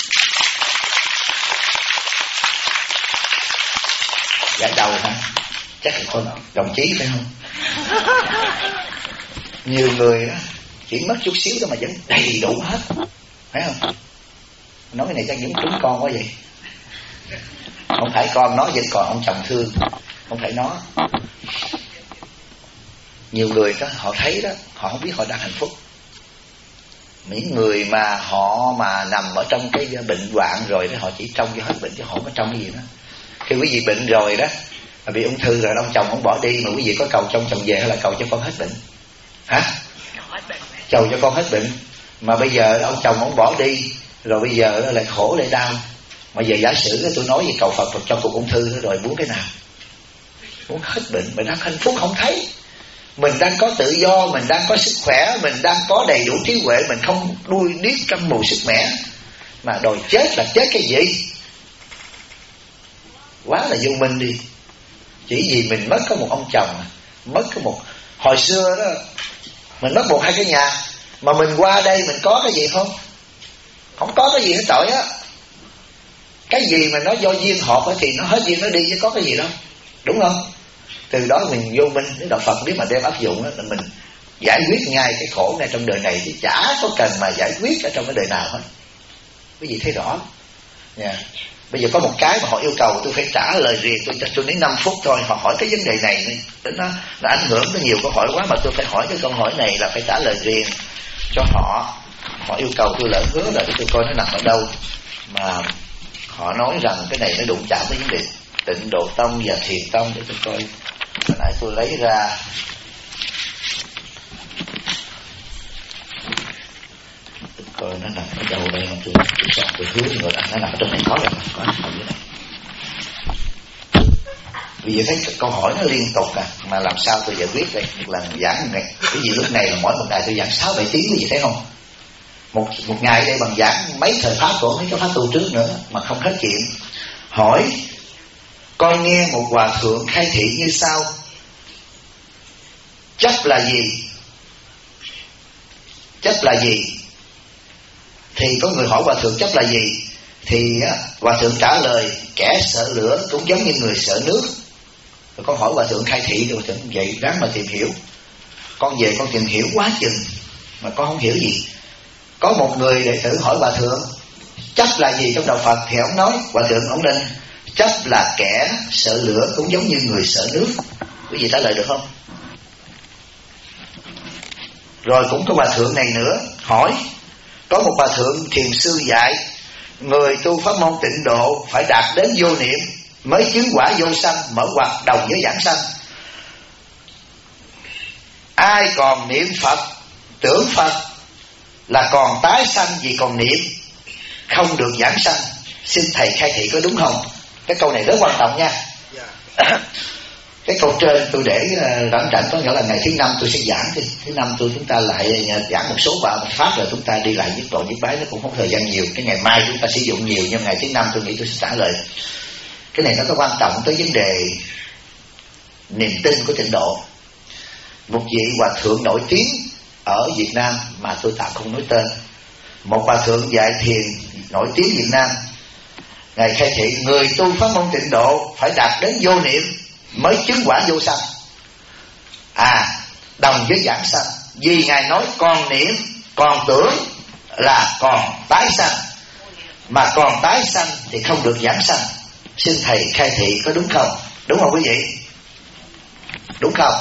Gãi đầu hả? Chắc là con đồng chí phải không? Nhiều người đó chỉ mất chút xíu đó mà vẫn đầy đủ hết, phải không? Nói cái này chắc giống trúng con quá vậy. Không phải con nói vẫn còn ông chồng thương, không phải nó. Nhiều người đó họ thấy đó, họ không biết họ đang hạnh phúc. Những người mà họ mà nằm ở trong cái bệnh hoạn rồi đó, họ chỉ trông cho hết bệnh chứ họ không có trông cái gì đó. Khi quý vị bệnh rồi đó, bị ung thư rồi, ông chồng không bỏ đi, mà quý vị có cầu trong chồng về hay là cầu cho con hết bệnh? Hả? Cầu cho con hết bệnh. Mà bây giờ ông chồng không bỏ đi, rồi bây giờ lại khổ lại đau. Mà giờ giả sử tôi nói về cầu Phật cho cuộc ung thư nữa, rồi muốn cái nào? Muốn hết bệnh. Mình đang hạnh phúc không thấy. Mình đang có tự do, mình đang có sức khỏe, mình đang có đầy đủ trí huệ, mình không đuôi điếc trong mù sức mẻ. Mà đòi chết là chết cái gì? Quá là vô minh đi. Chỉ vì mình mất có một ông chồng, mất có một... Hồi xưa đó mình mất 1-2 cái nhà, mà mình qua đây mình có cái gì không? Không có cái gì hết trọi á. Cái gì mà nó do duyên hợp thì nó hết duyên nó đi chứ có cái gì đâu. Đúng không? Từ đó mình vô minh. Nếu đạo Phật biết mà đem áp dụng đó, là mình giải quyết ngay cái khổ này trong đời này, chứ chả có cần mà giải quyết ở trong cái đời nào hết. Quý vị thấy rõ nha. Bây giờ có một cái mà họ yêu cầu tôi phải trả lời riêng, tôi đến 5 phút thôi. Họ hỏi cái vấn đề này nó ảnh hưởng tới nhiều câu hỏi quá, mà tôi phải hỏi cái câu hỏi này là phải trả lời riêng cho họ. Họ yêu cầu tôi lỡ hứa là để tôi coi nó nằm ở đâu. Mà họ nói rằng cái này nó đụng chạm với vấn đề Tịnh Độ Tông và Thiền Tông. Để tôi coi. Hồi nãy tôi lấy ra nó nằm ở đâu đây mà tôi hứa người ta nó nằm ở trong này có rồi, có nằm dưới này. Bây giờ thấy câu hỏi nó liên tục mà làm sao tôi giải quyết đây? Một lần giảng này, cái gì lúc này là mỗi một ngày tôi giảng 6-7 tiếng cái gì thấy không? Một ngày đây bằng giảng mấy thời pháp của mấy cái pháp tu trước nữa mà không hết chuyện. Hỏi con nghe một hòa thượng khai thị như sau: chấp là gì? Chấp là gì? Thì có người hỏi hòa thượng chấp là gì? Thì hòa thượng trả lời kẻ sợ lửa cũng giống như người sợ nước. Rồi con hỏi hòa thượng khai thị, rồi hòa thượng vậy ráng mà tìm hiểu. Con về con tìm hiểu quá chừng mà con không hiểu gì. Có một người đệ tử hỏi hòa thượng chấp là gì trong đạo Phật, thì ông nói, hòa thượng ông nên chấp là kẻ sợ lửa cũng giống như người sợ nước. Quý vị trả lời được không? Rồi cũng có hòa thượng này nữa hỏi, có một hòa thượng thiền sư dạy người tu pháp môn tịnh độ phải đạt đến vô niệm mới chứng quả vô sanh, mở hoạt đồng với giảng sanh. Ai còn niệm Phật, tưởng Phật là còn tái sanh vì còn niệm, không được giảng sanh. Xin thầy khai thị có đúng không? Cái câu này rất quan trọng nha. Cái câu trên tôi để rảnh, có nghĩa là ngày thứ 5 tôi sẽ giảng. Thứ 5 chúng ta lại giảng một số bài pháp, rồi chúng ta đi lại nhất độ nhất bái, nó cũng không thời gian nhiều. Cái ngày mai chúng ta sử dụng nhiều, nhưng ngày thứ 5 tôi nghĩ tôi sẽ trả lời. Cái này nó có quan trọng tới vấn đề niềm tin của tịnh độ. Một vị hòa thượng nổi tiếng ở Việt Nam mà tôi tạm không nói tên, một hòa thượng dạy thiền nổi tiếng Việt Nam, ngài khai thị người tu pháp môn tịnh độ phải đạt đến vô niệm mới chứng quả vô sanh, đồng với giảng sanh. Vì ngài nói còn niệm, còn tưởng là còn tái sanh, mà còn tái sanh thì không được giảng sanh. Xin thầy khai thị có đúng không? Đúng không quý vị? Đúng không?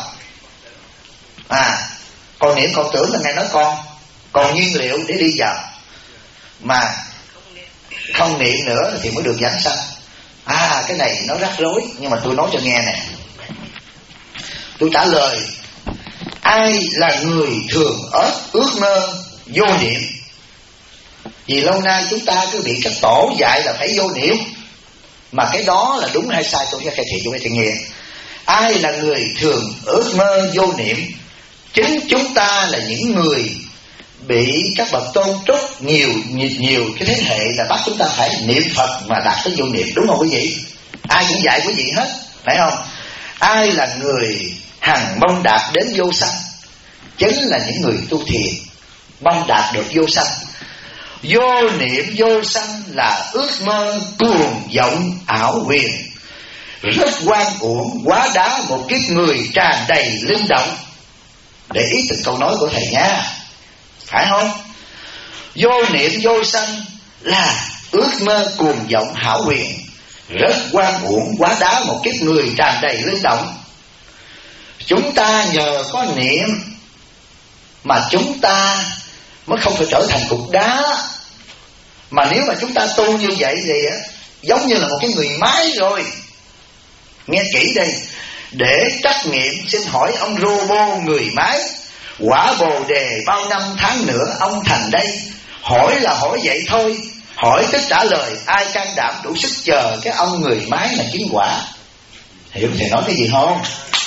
Còn niệm còn tưởng là ngài nói còn nguyên liệu để đi vào, mà không niệm nữa thì mới được giảng sanh. Cái này nó rắc rối, nhưng mà tôi nói cho nghe nè. Tôi trả lời, ai là người thường ước mơ vô niệm? Vì lâu nay chúng ta cứ bị các tổ dạy là phải vô niệm, mà cái đó là đúng hay sai tôi sẽ khai thị cho quý vị nghe. Ai là người thường ước mơ vô niệm? Chính chúng ta là những người bị các bậc tôn trúc nhiều cái thế hệ là bắt chúng ta phải niệm Phật mà đạt tới vô niệm, đúng không quý vị? Ai cũng dạy quý vị hết, phải không? Ai là người hằng mong đạt đến vô sanh? Chính là những người tu thiền mong đạt được vô sanh. Vô niệm vô sanh là ước mơ cuồng vọng ảo huyền, rất oan uổng quá đá một kiếp người tràn đầy linh động. Để ý từng câu nói của thầy nha, phải không? Vô niệm vô sanh là ước mơ cuồng vọng hảo huyền, rất oan uổng quá đá một kiếp người tràn đầy linh động. Chúng ta nhờ có niệm mà chúng ta mới không phải trở thành cục đá. Mà nếu mà chúng ta tu như vậy thì giống như là một cái người máy rồi. Nghe kỹ đây, để trắc nghiệm xin hỏi ông robot người máy, quả bồ đề bao năm tháng nữa ông thành đây. Hỏi là hỏi vậy thôi, hỏi tức trả lời, ai can đảm đủ sức chờ cái ông người máy là chứng quả. Hiểu thầy nói cái gì không?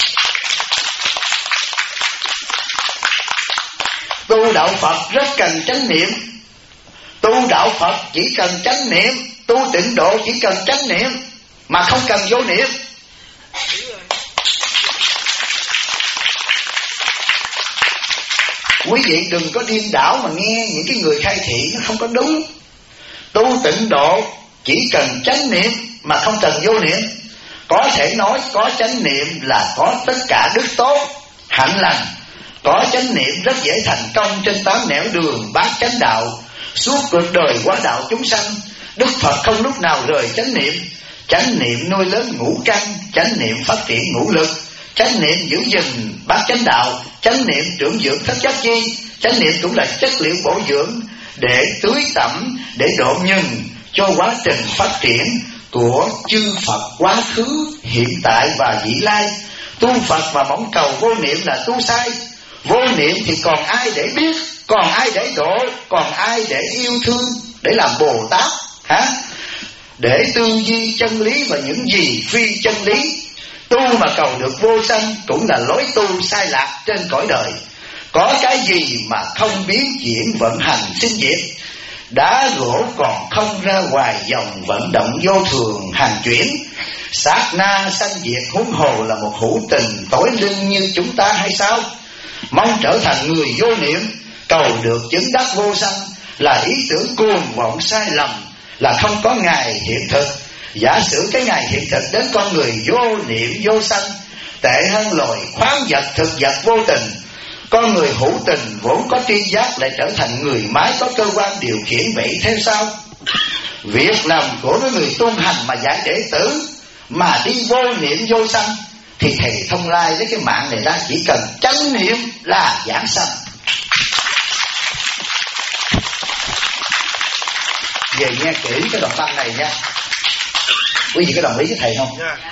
Tu đạo Phật rất cần chánh niệm. Tu đạo Phật chỉ cần chánh niệm, tu tịnh độ chỉ cần chánh niệm mà không cần vô niệm. Quý vị đừng có điên đảo mà nghe những cái người khai thị, nó không có đúng. Tu tịnh độ chỉ cần chánh niệm mà không cần vô niệm. Có thể nói có chánh niệm là có tất cả đức tốt, hạnh lành. Có chánh niệm rất dễ thành công trên 8 nẻo đường bát chánh đạo. Suốt cuộc đời hóa đạo chúng sanh, Đức Phật không lúc nào rời chánh niệm. Chánh niệm nuôi lớn ngũ căn, chánh niệm phát triển ngũ lực, chánh niệm giữ gìn bát chánh đạo, chánh niệm trưởng dưỡng thất giác chi. Chánh niệm cũng là chất liệu bổ dưỡng để tưới tẩm, để độ nhân cho quá trình phát triển của chư Phật quá khứ, hiện tại và vị lai. Tu Phật mà mong cầu vô niệm là tu sai. Vô niệm thì còn ai để biết, Còn ai để độ, còn ai để yêu thương, để làm Bồ Tát hả? Để tư duy chân lý và những gì phi chân lý. Tu mà cầu được vô sanh cũng là lối tu sai lạc trên cõi đời. Có cái gì mà không biến chuyển vận hành sinh diệt. Đá gỗ còn không ra ngoài dòng vận động vô thường hàng chuyển. Sát na sanh diệt huống hồ là một hữu tình tối lưng như chúng ta hay sao? Mong trở thành người vô niệm, cầu được chứng đắc vô sanh là ý tưởng cuồng vọng sai lầm, là không có ngày hiện thực. Giả sử cái ngày hiện thực đến con người vô niệm vô sanh, tệ hơn loài khoáng vật thực vật vô tình. Con người hữu tình vốn có tri giác lại trở thành người máy có cơ quan điều khiển, vậy theo sao? Việc làm của người tu hành mà giải đệ tử mà đi vô niệm vô sanh thì thầy Thông Lai với cái mạng này ra chỉ cần chánh niệm là giảng sanh. Về nghe kỹ cái đoạn văn này nha. Quý vị có đồng ý với thầy không?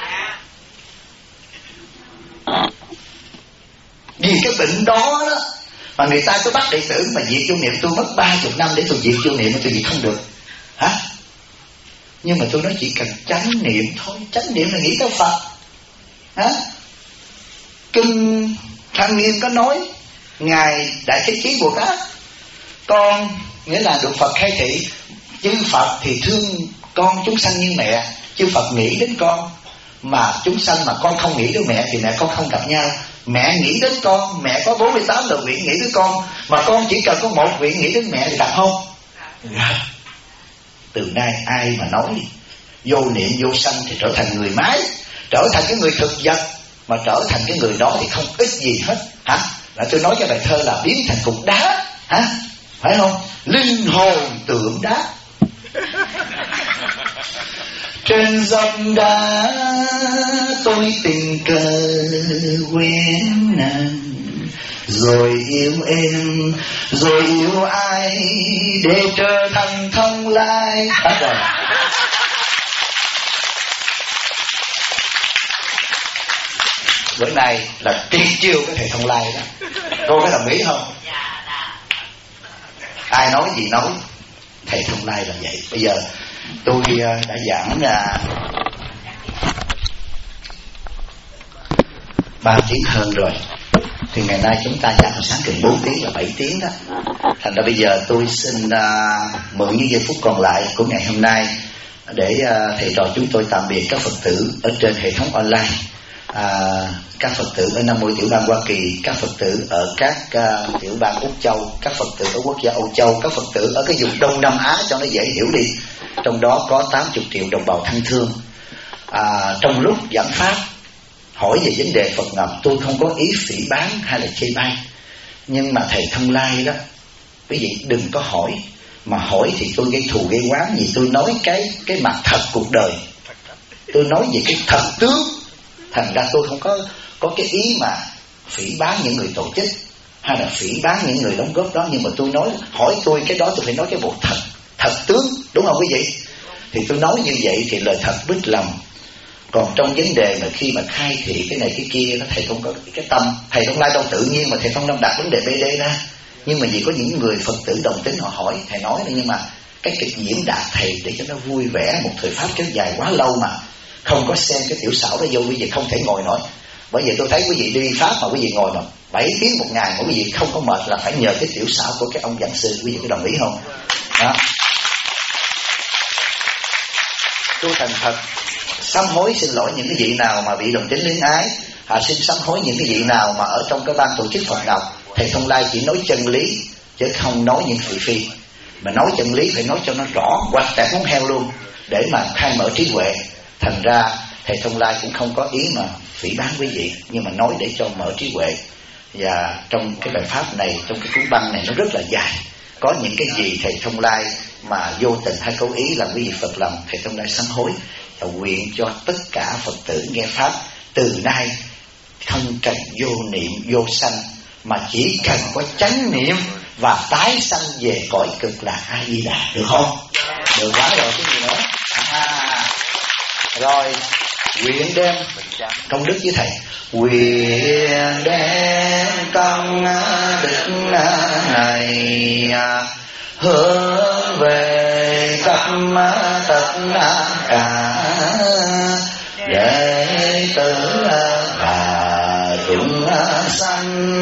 Vì cái bệnh đó đó mà người ta cứ bắt đệ tử mà diệt vô niệm. Tôi mất 30 năm để tôi diệt vô niệm mà tôi diệt không được hả? Nhưng mà tôi nói chỉ cần chánh niệm thôi. Chánh niệm là nghĩ tới Phật hả? Kinh Thanh Nghiêm có nói, Ngài Đại Thế Chí Bồ Tát, con nghĩa là được Phật khai thị, chư Phật thì thương con chúng sanh như mẹ. Chư Phật nghĩ đến con, mà chúng sanh mà con không nghĩ đến mẹ thì mẹ con không gặp nhau. Mẹ nghĩ đến con, mẹ có 48 lời nguyện nghĩ đến con, mà con chỉ cần có một nguyện nghĩ đến mẹ thì gặp không? Từ nay ai mà nói vô niệm vô sanh thì trở thành người máy, trở thành cái người thực vật, mà trở thành cái người đó thì không ích gì hết hả? Là tôi nói cái bài thơ là biến thành cục đá hả? Phải không? Linh hồn tượng đá. Trên dòng đá tôi tình cờ quen nàng, rồi yêu em, rồi yêu ai để trở thành Thông Lai. Hết rồi. Bữa nay là triệt chiêu cái thầy Thông Lai đó. Cô có đồng ý không? Ai nói gì nói, thầy Thông Lai là vậy. Bây giờ tôi đã giảng 3 tiếng hơn rồi. Thì ngày nay chúng ta giảng sáng gần 4 tiếng là 7 tiếng đó. Thành ra bây giờ tôi xin mượn những giây phút còn lại của ngày hôm nay để thầy trò chúng tôi tạm biệt các Phật tử ở trên hệ thống online. Các Phật tử ở 50 tiểu bang Hoa Kỳ, các Phật tử ở các tiểu bang Úc Châu, các Phật tử ở quốc gia Âu Châu, các Phật tử ở cái vùng Đông Nam Á cho nó dễ hiểu đi. Trong đó có 80 triệu đồng bào thân thương. Trong lúc giảng pháp hỏi về vấn đề Phật ngầm, tôi không có ý phỉ báng hay là chê bai. Nhưng mà thầy Thông Lai đó, quý vị đừng có hỏi. Mà hỏi thì tôi gây thù gây oán. Vì tôi nói cái mặt thật cuộc đời, tôi nói về cái thật tướng. Thành ra tôi không có cái ý mà phỉ báng những người tổ chức hay là phỉ báng những người đóng góp đó. Nhưng mà tôi nói, hỏi tôi cái đó tôi phải nói cái bộ thật tướng, đúng không quý vị? Thì tôi nói như vậy thì lời thật bích lòng. Còn trong vấn đề mà khi mà khai thị cái này cái kia đó, thầy không có cái tâm. Thầy Thông Lai đâu tự nhiên mà thầy không đặt vấn đề BD ra. Nhưng mà vì có những người Phật tử đồng tính họ hỏi, thầy nói nữa. Nhưng mà cái kịch diễn đạt thầy để cho nó vui vẻ, một thời pháp kéo dài quá lâu mà không có xem cái tiểu xảo đó vô, quý vị không thể ngồi nổi. Bởi vì tôi thấy quý vị đi pháp mà quý vị ngồi mà 7 tiếng một ngày mà quý vị không có mệt là phải nhờ cái tiểu xảo của cái ông giảng sư. Quý vị có đồng ý không? Đó. Tôi thành thật sám hối xin lỗi những cái vị nào mà bị đồng tính luyến ái. Xin sám hối những cái vị nào mà ở trong cái ban tổ chức Phật Ngọc. Thầy Thông Lai chỉ nói chân lý chứ không nói những thị phi. Mà nói chân lý phải nói cho nó rõ, quạch tẹt móng heo luôn, để mà khai mở trí huệ. Thành ra thầy Thông Lai cũng không có ý mà phỉ báng quý vị, nhưng mà nói để cho mở trí huệ. Và trong cái bài pháp này, trong cái cuốn băng này nó rất là dài. Có những cái gì thầy Thông Lai mà vô tình hay cố ý làm quý vị Phật lòng, thầy Thông Lai sám hối và nguyện cho tất cả Phật tử nghe pháp từ nay không cần vô niệm vô sanh, mà chỉ cần có chánh niệm và tái sanh về cõi cực lạc A Di Đà, được không? Được quá rồi cái gì nữa. Rồi nguyện đem công đức với thầy, nguyện đem công đức này hướng về khắp tất cả đệ tử và chúng sanh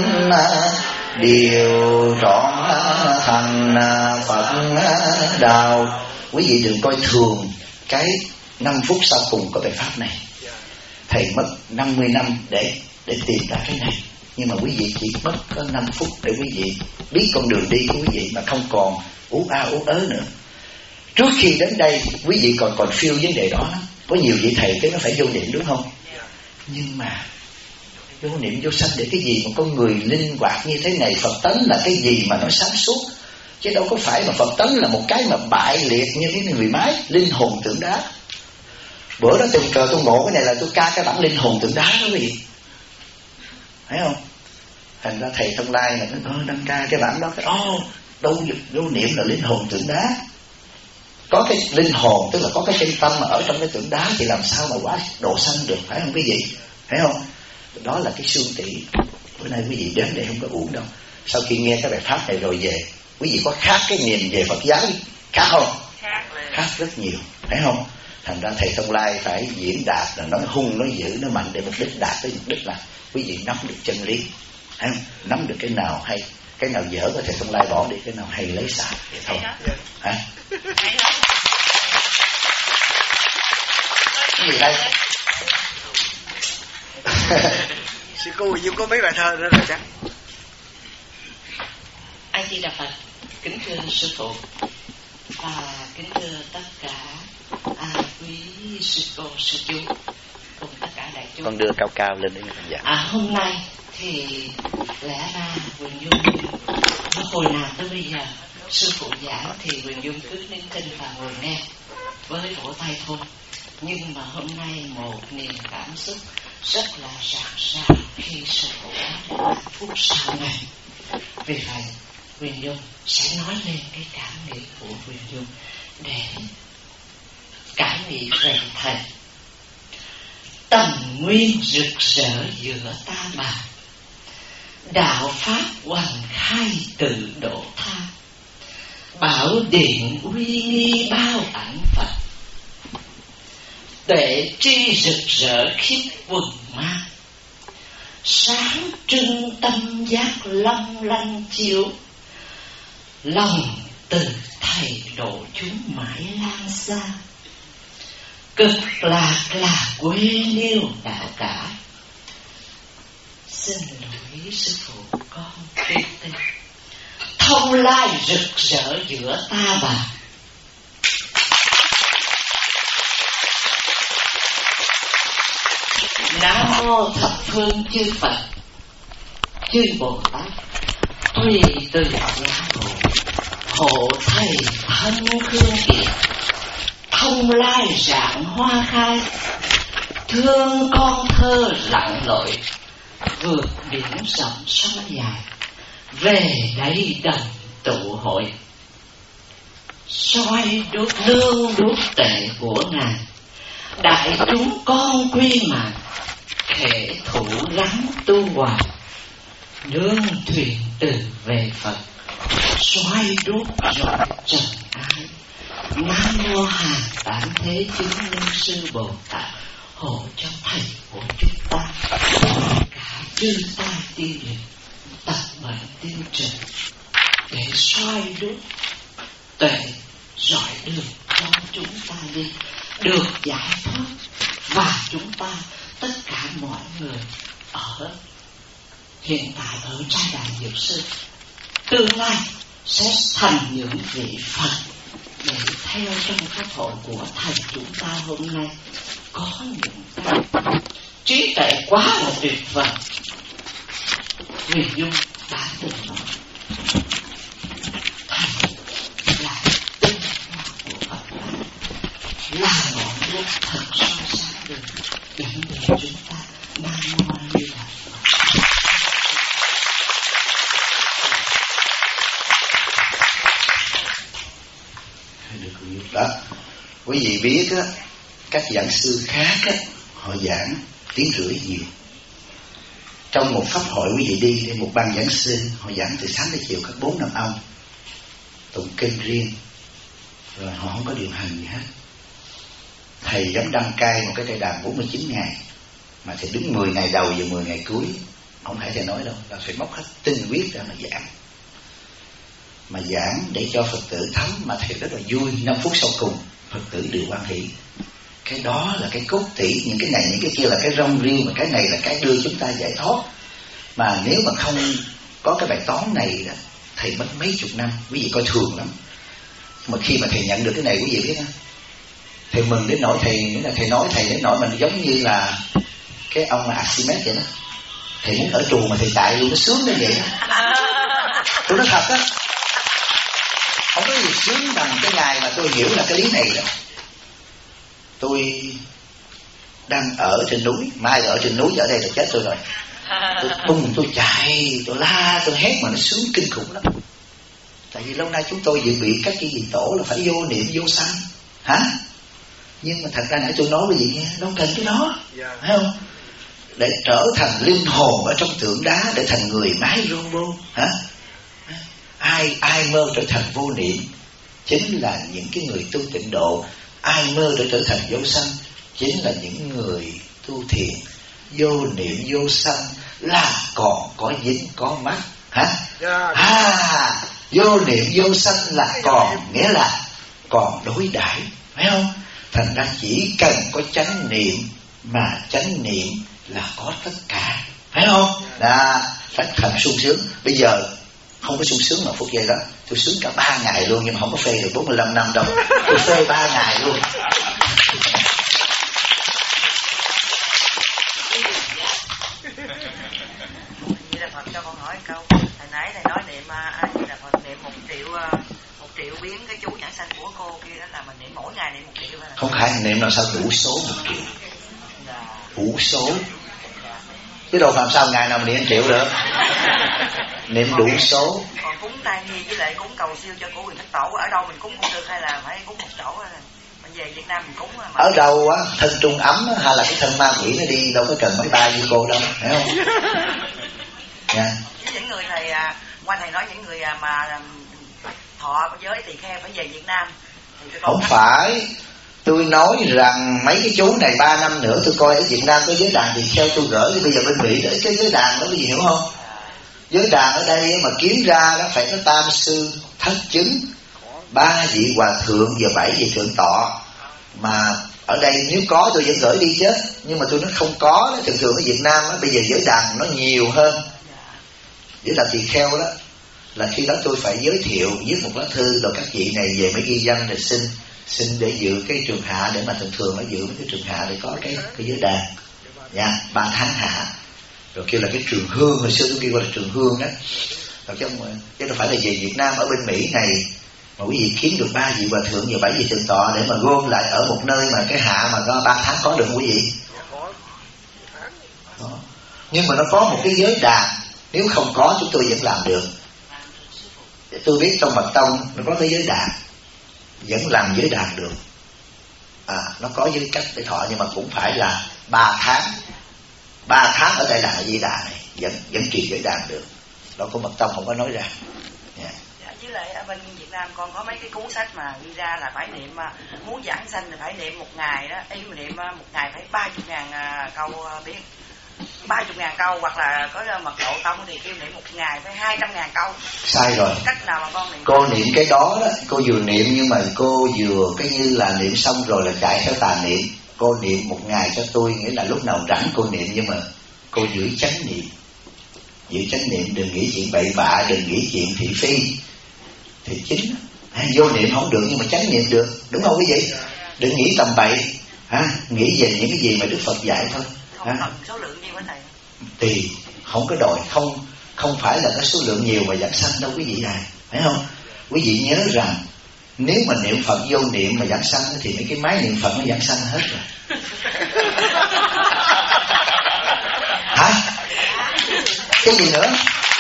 đều trọn thành Phật đạo. Quý vị đừng coi thường cái 5 phút sau cùng của bài pháp này. Thầy mất 50 năm để tìm ra cái này, nhưng mà quý vị chỉ mất có 5 phút để quý vị biết con đường đi của quý vị mà không còn ú a ú ớ nữa. Trước khi đến đây quý vị còn feel vấn đề đó lắm. Có nhiều vị thầy cái nó phải vô niệm đúng không? Nhưng mà vô niệm vô sanh để cái gì mà con người linh hoạt như thế này? Phật tánh là cái gì mà nó sáng suốt, chứ đâu có phải mà Phật tánh là một cái mà bại liệt như cái người máy linh hồn tượng đá. Bữa đó tình cờ tôi ngộ cái này là tôi ca cái bản linh hồn tượng đá đó quý vị, thấy không? Thành ra thầy Thông Lai là nó đang ca cái bản đó, cái đâu vô niệm là linh hồn tượng đá. Có cái linh hồn tức là có cái chân tâm mà ở trong cái tượng đá thì làm sao mà quá độ sanh được, phải không quý vị? Thấy không? Đó là cái xương tỷ. Bữa nay quý vị đến đây không có uổng đâu. Sau khi nghe cái bài pháp này rồi về, quý vị có khác cái niềm về Phật giáo khác không? Khác rất nhiều, thấy không? Thành ra thầy Thông Lai phải diễn đạt là nói hung, nói dữ, nói mạnh để mục đích đạt tới mục đích là quý vị nắm được chân lý, thấy không? Nắm được cái nào hay, cái nào dở có thầy Thông Lai bỏ đi, cái nào hay lấy xài vậy thôi. Hả? Cái gì đây? Sư cô Dung có mấy bài thơ nữa rồi chắc. A Di Đà Phật. Kính thưa sư phụ và kính thưa tất cả quý sư cô sư chú cùng tất cả đại chúng. Con đưa cao cao lên đấy dạ. Hôm nay thì lẽ ra Quyền Dung hồi nào tới bây giờ sư phụ giảng thì Quyền Dung cứ nín thinh và ngồi nghe với vỗ tay thôi. Nhưng mà hôm nay một niềm cảm xúc rất là rạng rỡ khi sư phụ nói đến phút sau này. Vì vậy Quyền Dung sẽ nói lên cái cảm nghĩ của Quyền Dung để cảm nghĩ về thầy. Tầm nguyên rực rỡ giữa ta bà, đạo pháp hoàng khai tự độ tha, bảo điện uy nghi bao ảnh Phật, tuệ tri rực rỡ khiếp quần ma, sáng trưng tâm giác long lanh chiếu, lòng từ thầy độ chúng mãi lan xa, cực lạc là quê liêu đạo cả. Xin lỗi sư phụ con quên tên. Thông lai rực rỡ giữa ta bà, Nam mô thập phương chư Phật chư Bồ Tát, tùy từ giác ngộ, hộ thầy thân khương kiệt, thông lai rạng hoa khai, thương con thơ lặn lội, vượt biển rộng sông dài, về đây đồng tụ hội, soi đốt lương đốt tệ của ngài, đại chúng con quy mạng, thể thủ gắn tu hoài, nương thuyền từ về Phật, xoay đốt rọi trần ai. Nam mô Hàng Tán Thế Chứng Minh Sư Bồ Tát, hộ cho thầy của chúng ta, cả chư tai tiêu diệt, tật bệnh tiêu trừ, để xoay đốt tuệ rọi đường cho chúng ta đi được giải thoát, và chúng ta tất cả mọi người ở hiện tại ở trai đàn Dược Sư tương lai sẽ thành những vị Phật để theo trong pháp hội của thầy chúng ta hôm nay. Có những cái trí tuệ quá là tuyệt vời. Huyền Dung đã từng nói thầy là tinh hoa của Phật pháp, là ngọn đuốc thật soi sáng đường dẫn đường chúng ta. Nam mô A Di Đà Phật. Đó, quý vị biết á, các giảng sư khác á, họ giảng tiếng rưỡi nhiều, Trong một pháp hội quý vị đi một ban giảng sư, họ giảng từ sáng tới chiều các 4-5 ông tụng kinh riêng, rồi họ không có điều hành gì hết. Thầy dám đăng cai một cái cây đàn 49 ngày, mà thầy đứng 10 ngày đầu và 10 ngày cuối, không phải thầy nói đâu, là phải móc hết tinh huyết ra mà giảng. Mà giảng để cho Phật tử thấm, mà thầy rất là vui. 5 phút sau cùng Phật tử đều hoan hỷ. Cái đó là cái cốt tủy. Những cái này những cái kia là cái rong riêu, mà cái này là cái đưa chúng ta giải thoát. Mà nếu mà không có cái bài toán này đó, thầy mất mấy chục năm. Quý vị coi thường lắm. Mà khi mà thầy nhận được cái này, quý vị biết không, thầy mừng đến nỗi thầy nghĩa là thầy nói thầy đến nỗi mình giống như là cái ông Archimedes vậy đó. Thầy muốn ở chùa mà thầy chạy luôn, nó sướng đến vậy đó. Tôi nói thật á, không có gì sướng bằng cái ngày mà tôi hiểu là cái lý này đó. Tôi đang ở trên núi, mai ở trên núi, ở đây là chết tôi rồi. Tôi tung, tôi chạy, tôi la, tôi hét mà nó sướng kinh khủng lắm. Tại vì lâu nay chúng tôi dự bị các cái vị tổ là phải vô niệm vô sanh, hả? Nhưng mà thật ra nãy tôi nói với vị nghe, đâu cần cái đó, phải không? Để trở thành linh hồn ở trong tượng đá, để thành người mái robot, hả? Ai mơ trở thành vô niệm chính là những cái người tu tịnh độ. Ai mơ để trở thành vô sanh chính là những người tu thiền. Vô niệm vô sanh là còn có dính có mắc, hả? Vô niệm vô sanh là còn, nghĩa là còn đối đãi, phải không? Thành ra chỉ cần có chánh niệm, mà chánh niệm là có tất cả, phải không? Đó, phải thành sung sướng. Bây giờ không có sung sướng mà phút giây đó, tôi sướng cả 3 ngày luôn, nhưng mà không có phê được 45 năm đâu. Tôi phê 3 ngày luôn. Vậy là Phật cho con hỏi câu, hồi nãy thầy nói niệm vậy là Phật niệm 1 triệu biến cái chú nhãn sanh của cô kia, đó là mình niệm mỗi ngày niệm 1 triệu hay là không phải niệm làm sao đủ số 1 triệu, đủ số, chứ đâu làm sao ngày nào mình niệm 1 triệu được. Niệm đủ số. Còn cúng tai nhi với lại cúng cầu siêu cho cổ quyền thất tổ, ở đâu mình cúng cũng được, hay là phải cúng một chỗ, hay là mình về Việt Nam mình cúng mà. Ở đâu á, thân trung ấm hay là cái thân ma quỷ nó đi đâu có cần mấy ba với cô đâu, phải không? Nha. Với những người thầy, ngoài thầy nói những người mà thọ giới tỳ kheo phải về Việt Nam thì không phải. Tôi nói rằng mấy cái chú này 3 năm nữa tôi coi ở Việt Nam có giới đàn thì theo tôi gửi đi. Bây giờ bên Mỹ đó, cái giới đàn đó quý vị hiểu không? Giới đàn ở đây mà kiếm ra nó phải có tam sư thất chứng, 3 vị hòa thượng và 7 vị thượng tọa. Mà ở đây nếu có tôi vẫn gửi đi chứ, nhưng mà tôi nói không có đó. Thường thường ở Việt Nam đó, bây giờ giới đàn nó nhiều hơn. Giới đàn tỳ kheo đó là khi đó tôi phải giới thiệu, viết một lá thư rồi các vị này về mới ghi danh để xin để dự cái trường hạ, để mà thường nó dự cái trường hạ để có cái giới đàn nha, 3 tháng hạ. Rồi kêu là cái trường hương, hồi xưa tôi kêu là trường hương đó. Rồi chứ đâu phải là về Việt Nam. Ở bên Mỹ này mà quý vị kiếm được 3 vị hòa thượng và 7 vị thượng tọa để mà gom lại ở một nơi mà cái hạ mà có 3 tháng có được quý vị. Đó. Nhưng mà nó có một cái giới đàn, nếu không có chúng tôi vẫn làm được. Tôi biết trong Mật Tông nó có cái giới đàn, vẫn làm giới đàn được. Nó có giới cách để thọ, nhưng mà cũng phải là 3 tháng. 3 tháng ở đây là giới đàn này vẫn trì giới đàn được. Đó của Mật Tông không có nói ra. Yeah. Dạ, với lại ở bên Việt Nam con có mấy cái cuốn sách mà ghi ra là phải niệm, muốn giảng sanh thì phải niệm 1 ngày đó, ý mà niệm 1 ngày phải 30.000 câu biến, 30.000 câu, hoặc là có Mật Độ Tông thì kêu niệm 1 ngày phải 200.000 câu. Sai rồi. Cách nào mà con niệm? Cô niệm cái đó đó, cô vừa niệm nhưng mà cô vừa cái như là niệm xong rồi là chạy theo tà niệm. Cô niệm 1 ngày cho tôi, nghĩa là lúc nào rảnh cô niệm, nhưng mà cô giữ chánh niệm. Giữ chánh niệm, đừng nghĩ chuyện bậy bạ, đừng nghĩ chuyện thị phi. Thì chính vô niệm không được nhưng mà chánh niệm được, đúng không quý vị? Đừng nghĩ tầm bậy, nghĩ về những cái gì mà Đức Phật dạy thôi. Không cần số lượng nhiêu với thầy? Thì không có đòi, không phải là có số lượng nhiều mà giảng sanh đâu quý vị này, phải không? Quý vị nhớ rằng nếu mà niệm Phật vô niệm mà giảng sanh thì mấy cái máy niệm Phật nó giảng sanh hết rồi. Hả? Cái gì nữa?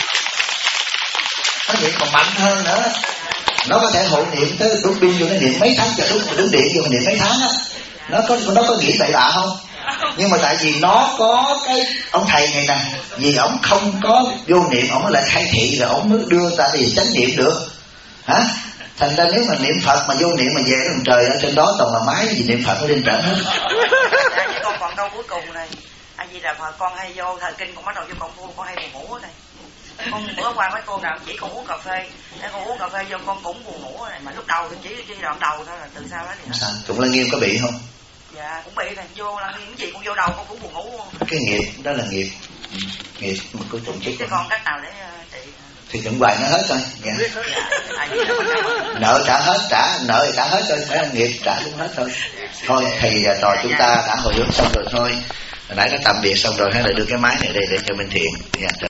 Nó niệm còn mạnh hơn nữa. Nó có thể hộ niệm tới đốt pin vô, nó niệm mấy tháng cho đúng điện vô, niệm mấy tháng á. Nó có nghĩ bậy bạ không? Nhưng mà tại vì nó có cái ông thầy này nè, vì ông không có vô niệm, ông mới lại khai thị, rồi ông mới đưa ta đi chánh niệm được hả. Thành ra nếu mà niệm Phật mà vô niệm mà về đó trời ở trên đó toàn là máy gì niệm Phật nó lên trển hết. Con còn câu cuối cùng này, A Di Đà Phật, con hay vô thời kinh con bắt đầu vô công phu, con hay buồn ngủ này. Con bữa qua mấy cô nào chỉ con uống cà phê, để con uống cà phê vô con cũng buồn ngủ này, mà lúc đầu thì chỉ đoạn đầu thôi, là từ sau đó thì sao cũng là nghiêm có bị không? Dạ cũng bị này, vô là nghiêm gì con vô đầu con cũng buồn ngủ luôn. Cái nghiệp đó là nghiệp, nghiệp mà cô trụng chết. Chứ còn cách nào để trị? Thì chuẩn hoài nó hết thôi nghe. Nợ trả hết, nợ thì trả hết thôi, phải là nghiệp trả cũng hết thôi. Thôi thầy và trò chúng ta đã hồi hướng xong rồi thôi, nãy đã tạm biệt xong rồi, hay là đưa cái máy này đây để cho Minh Thiện.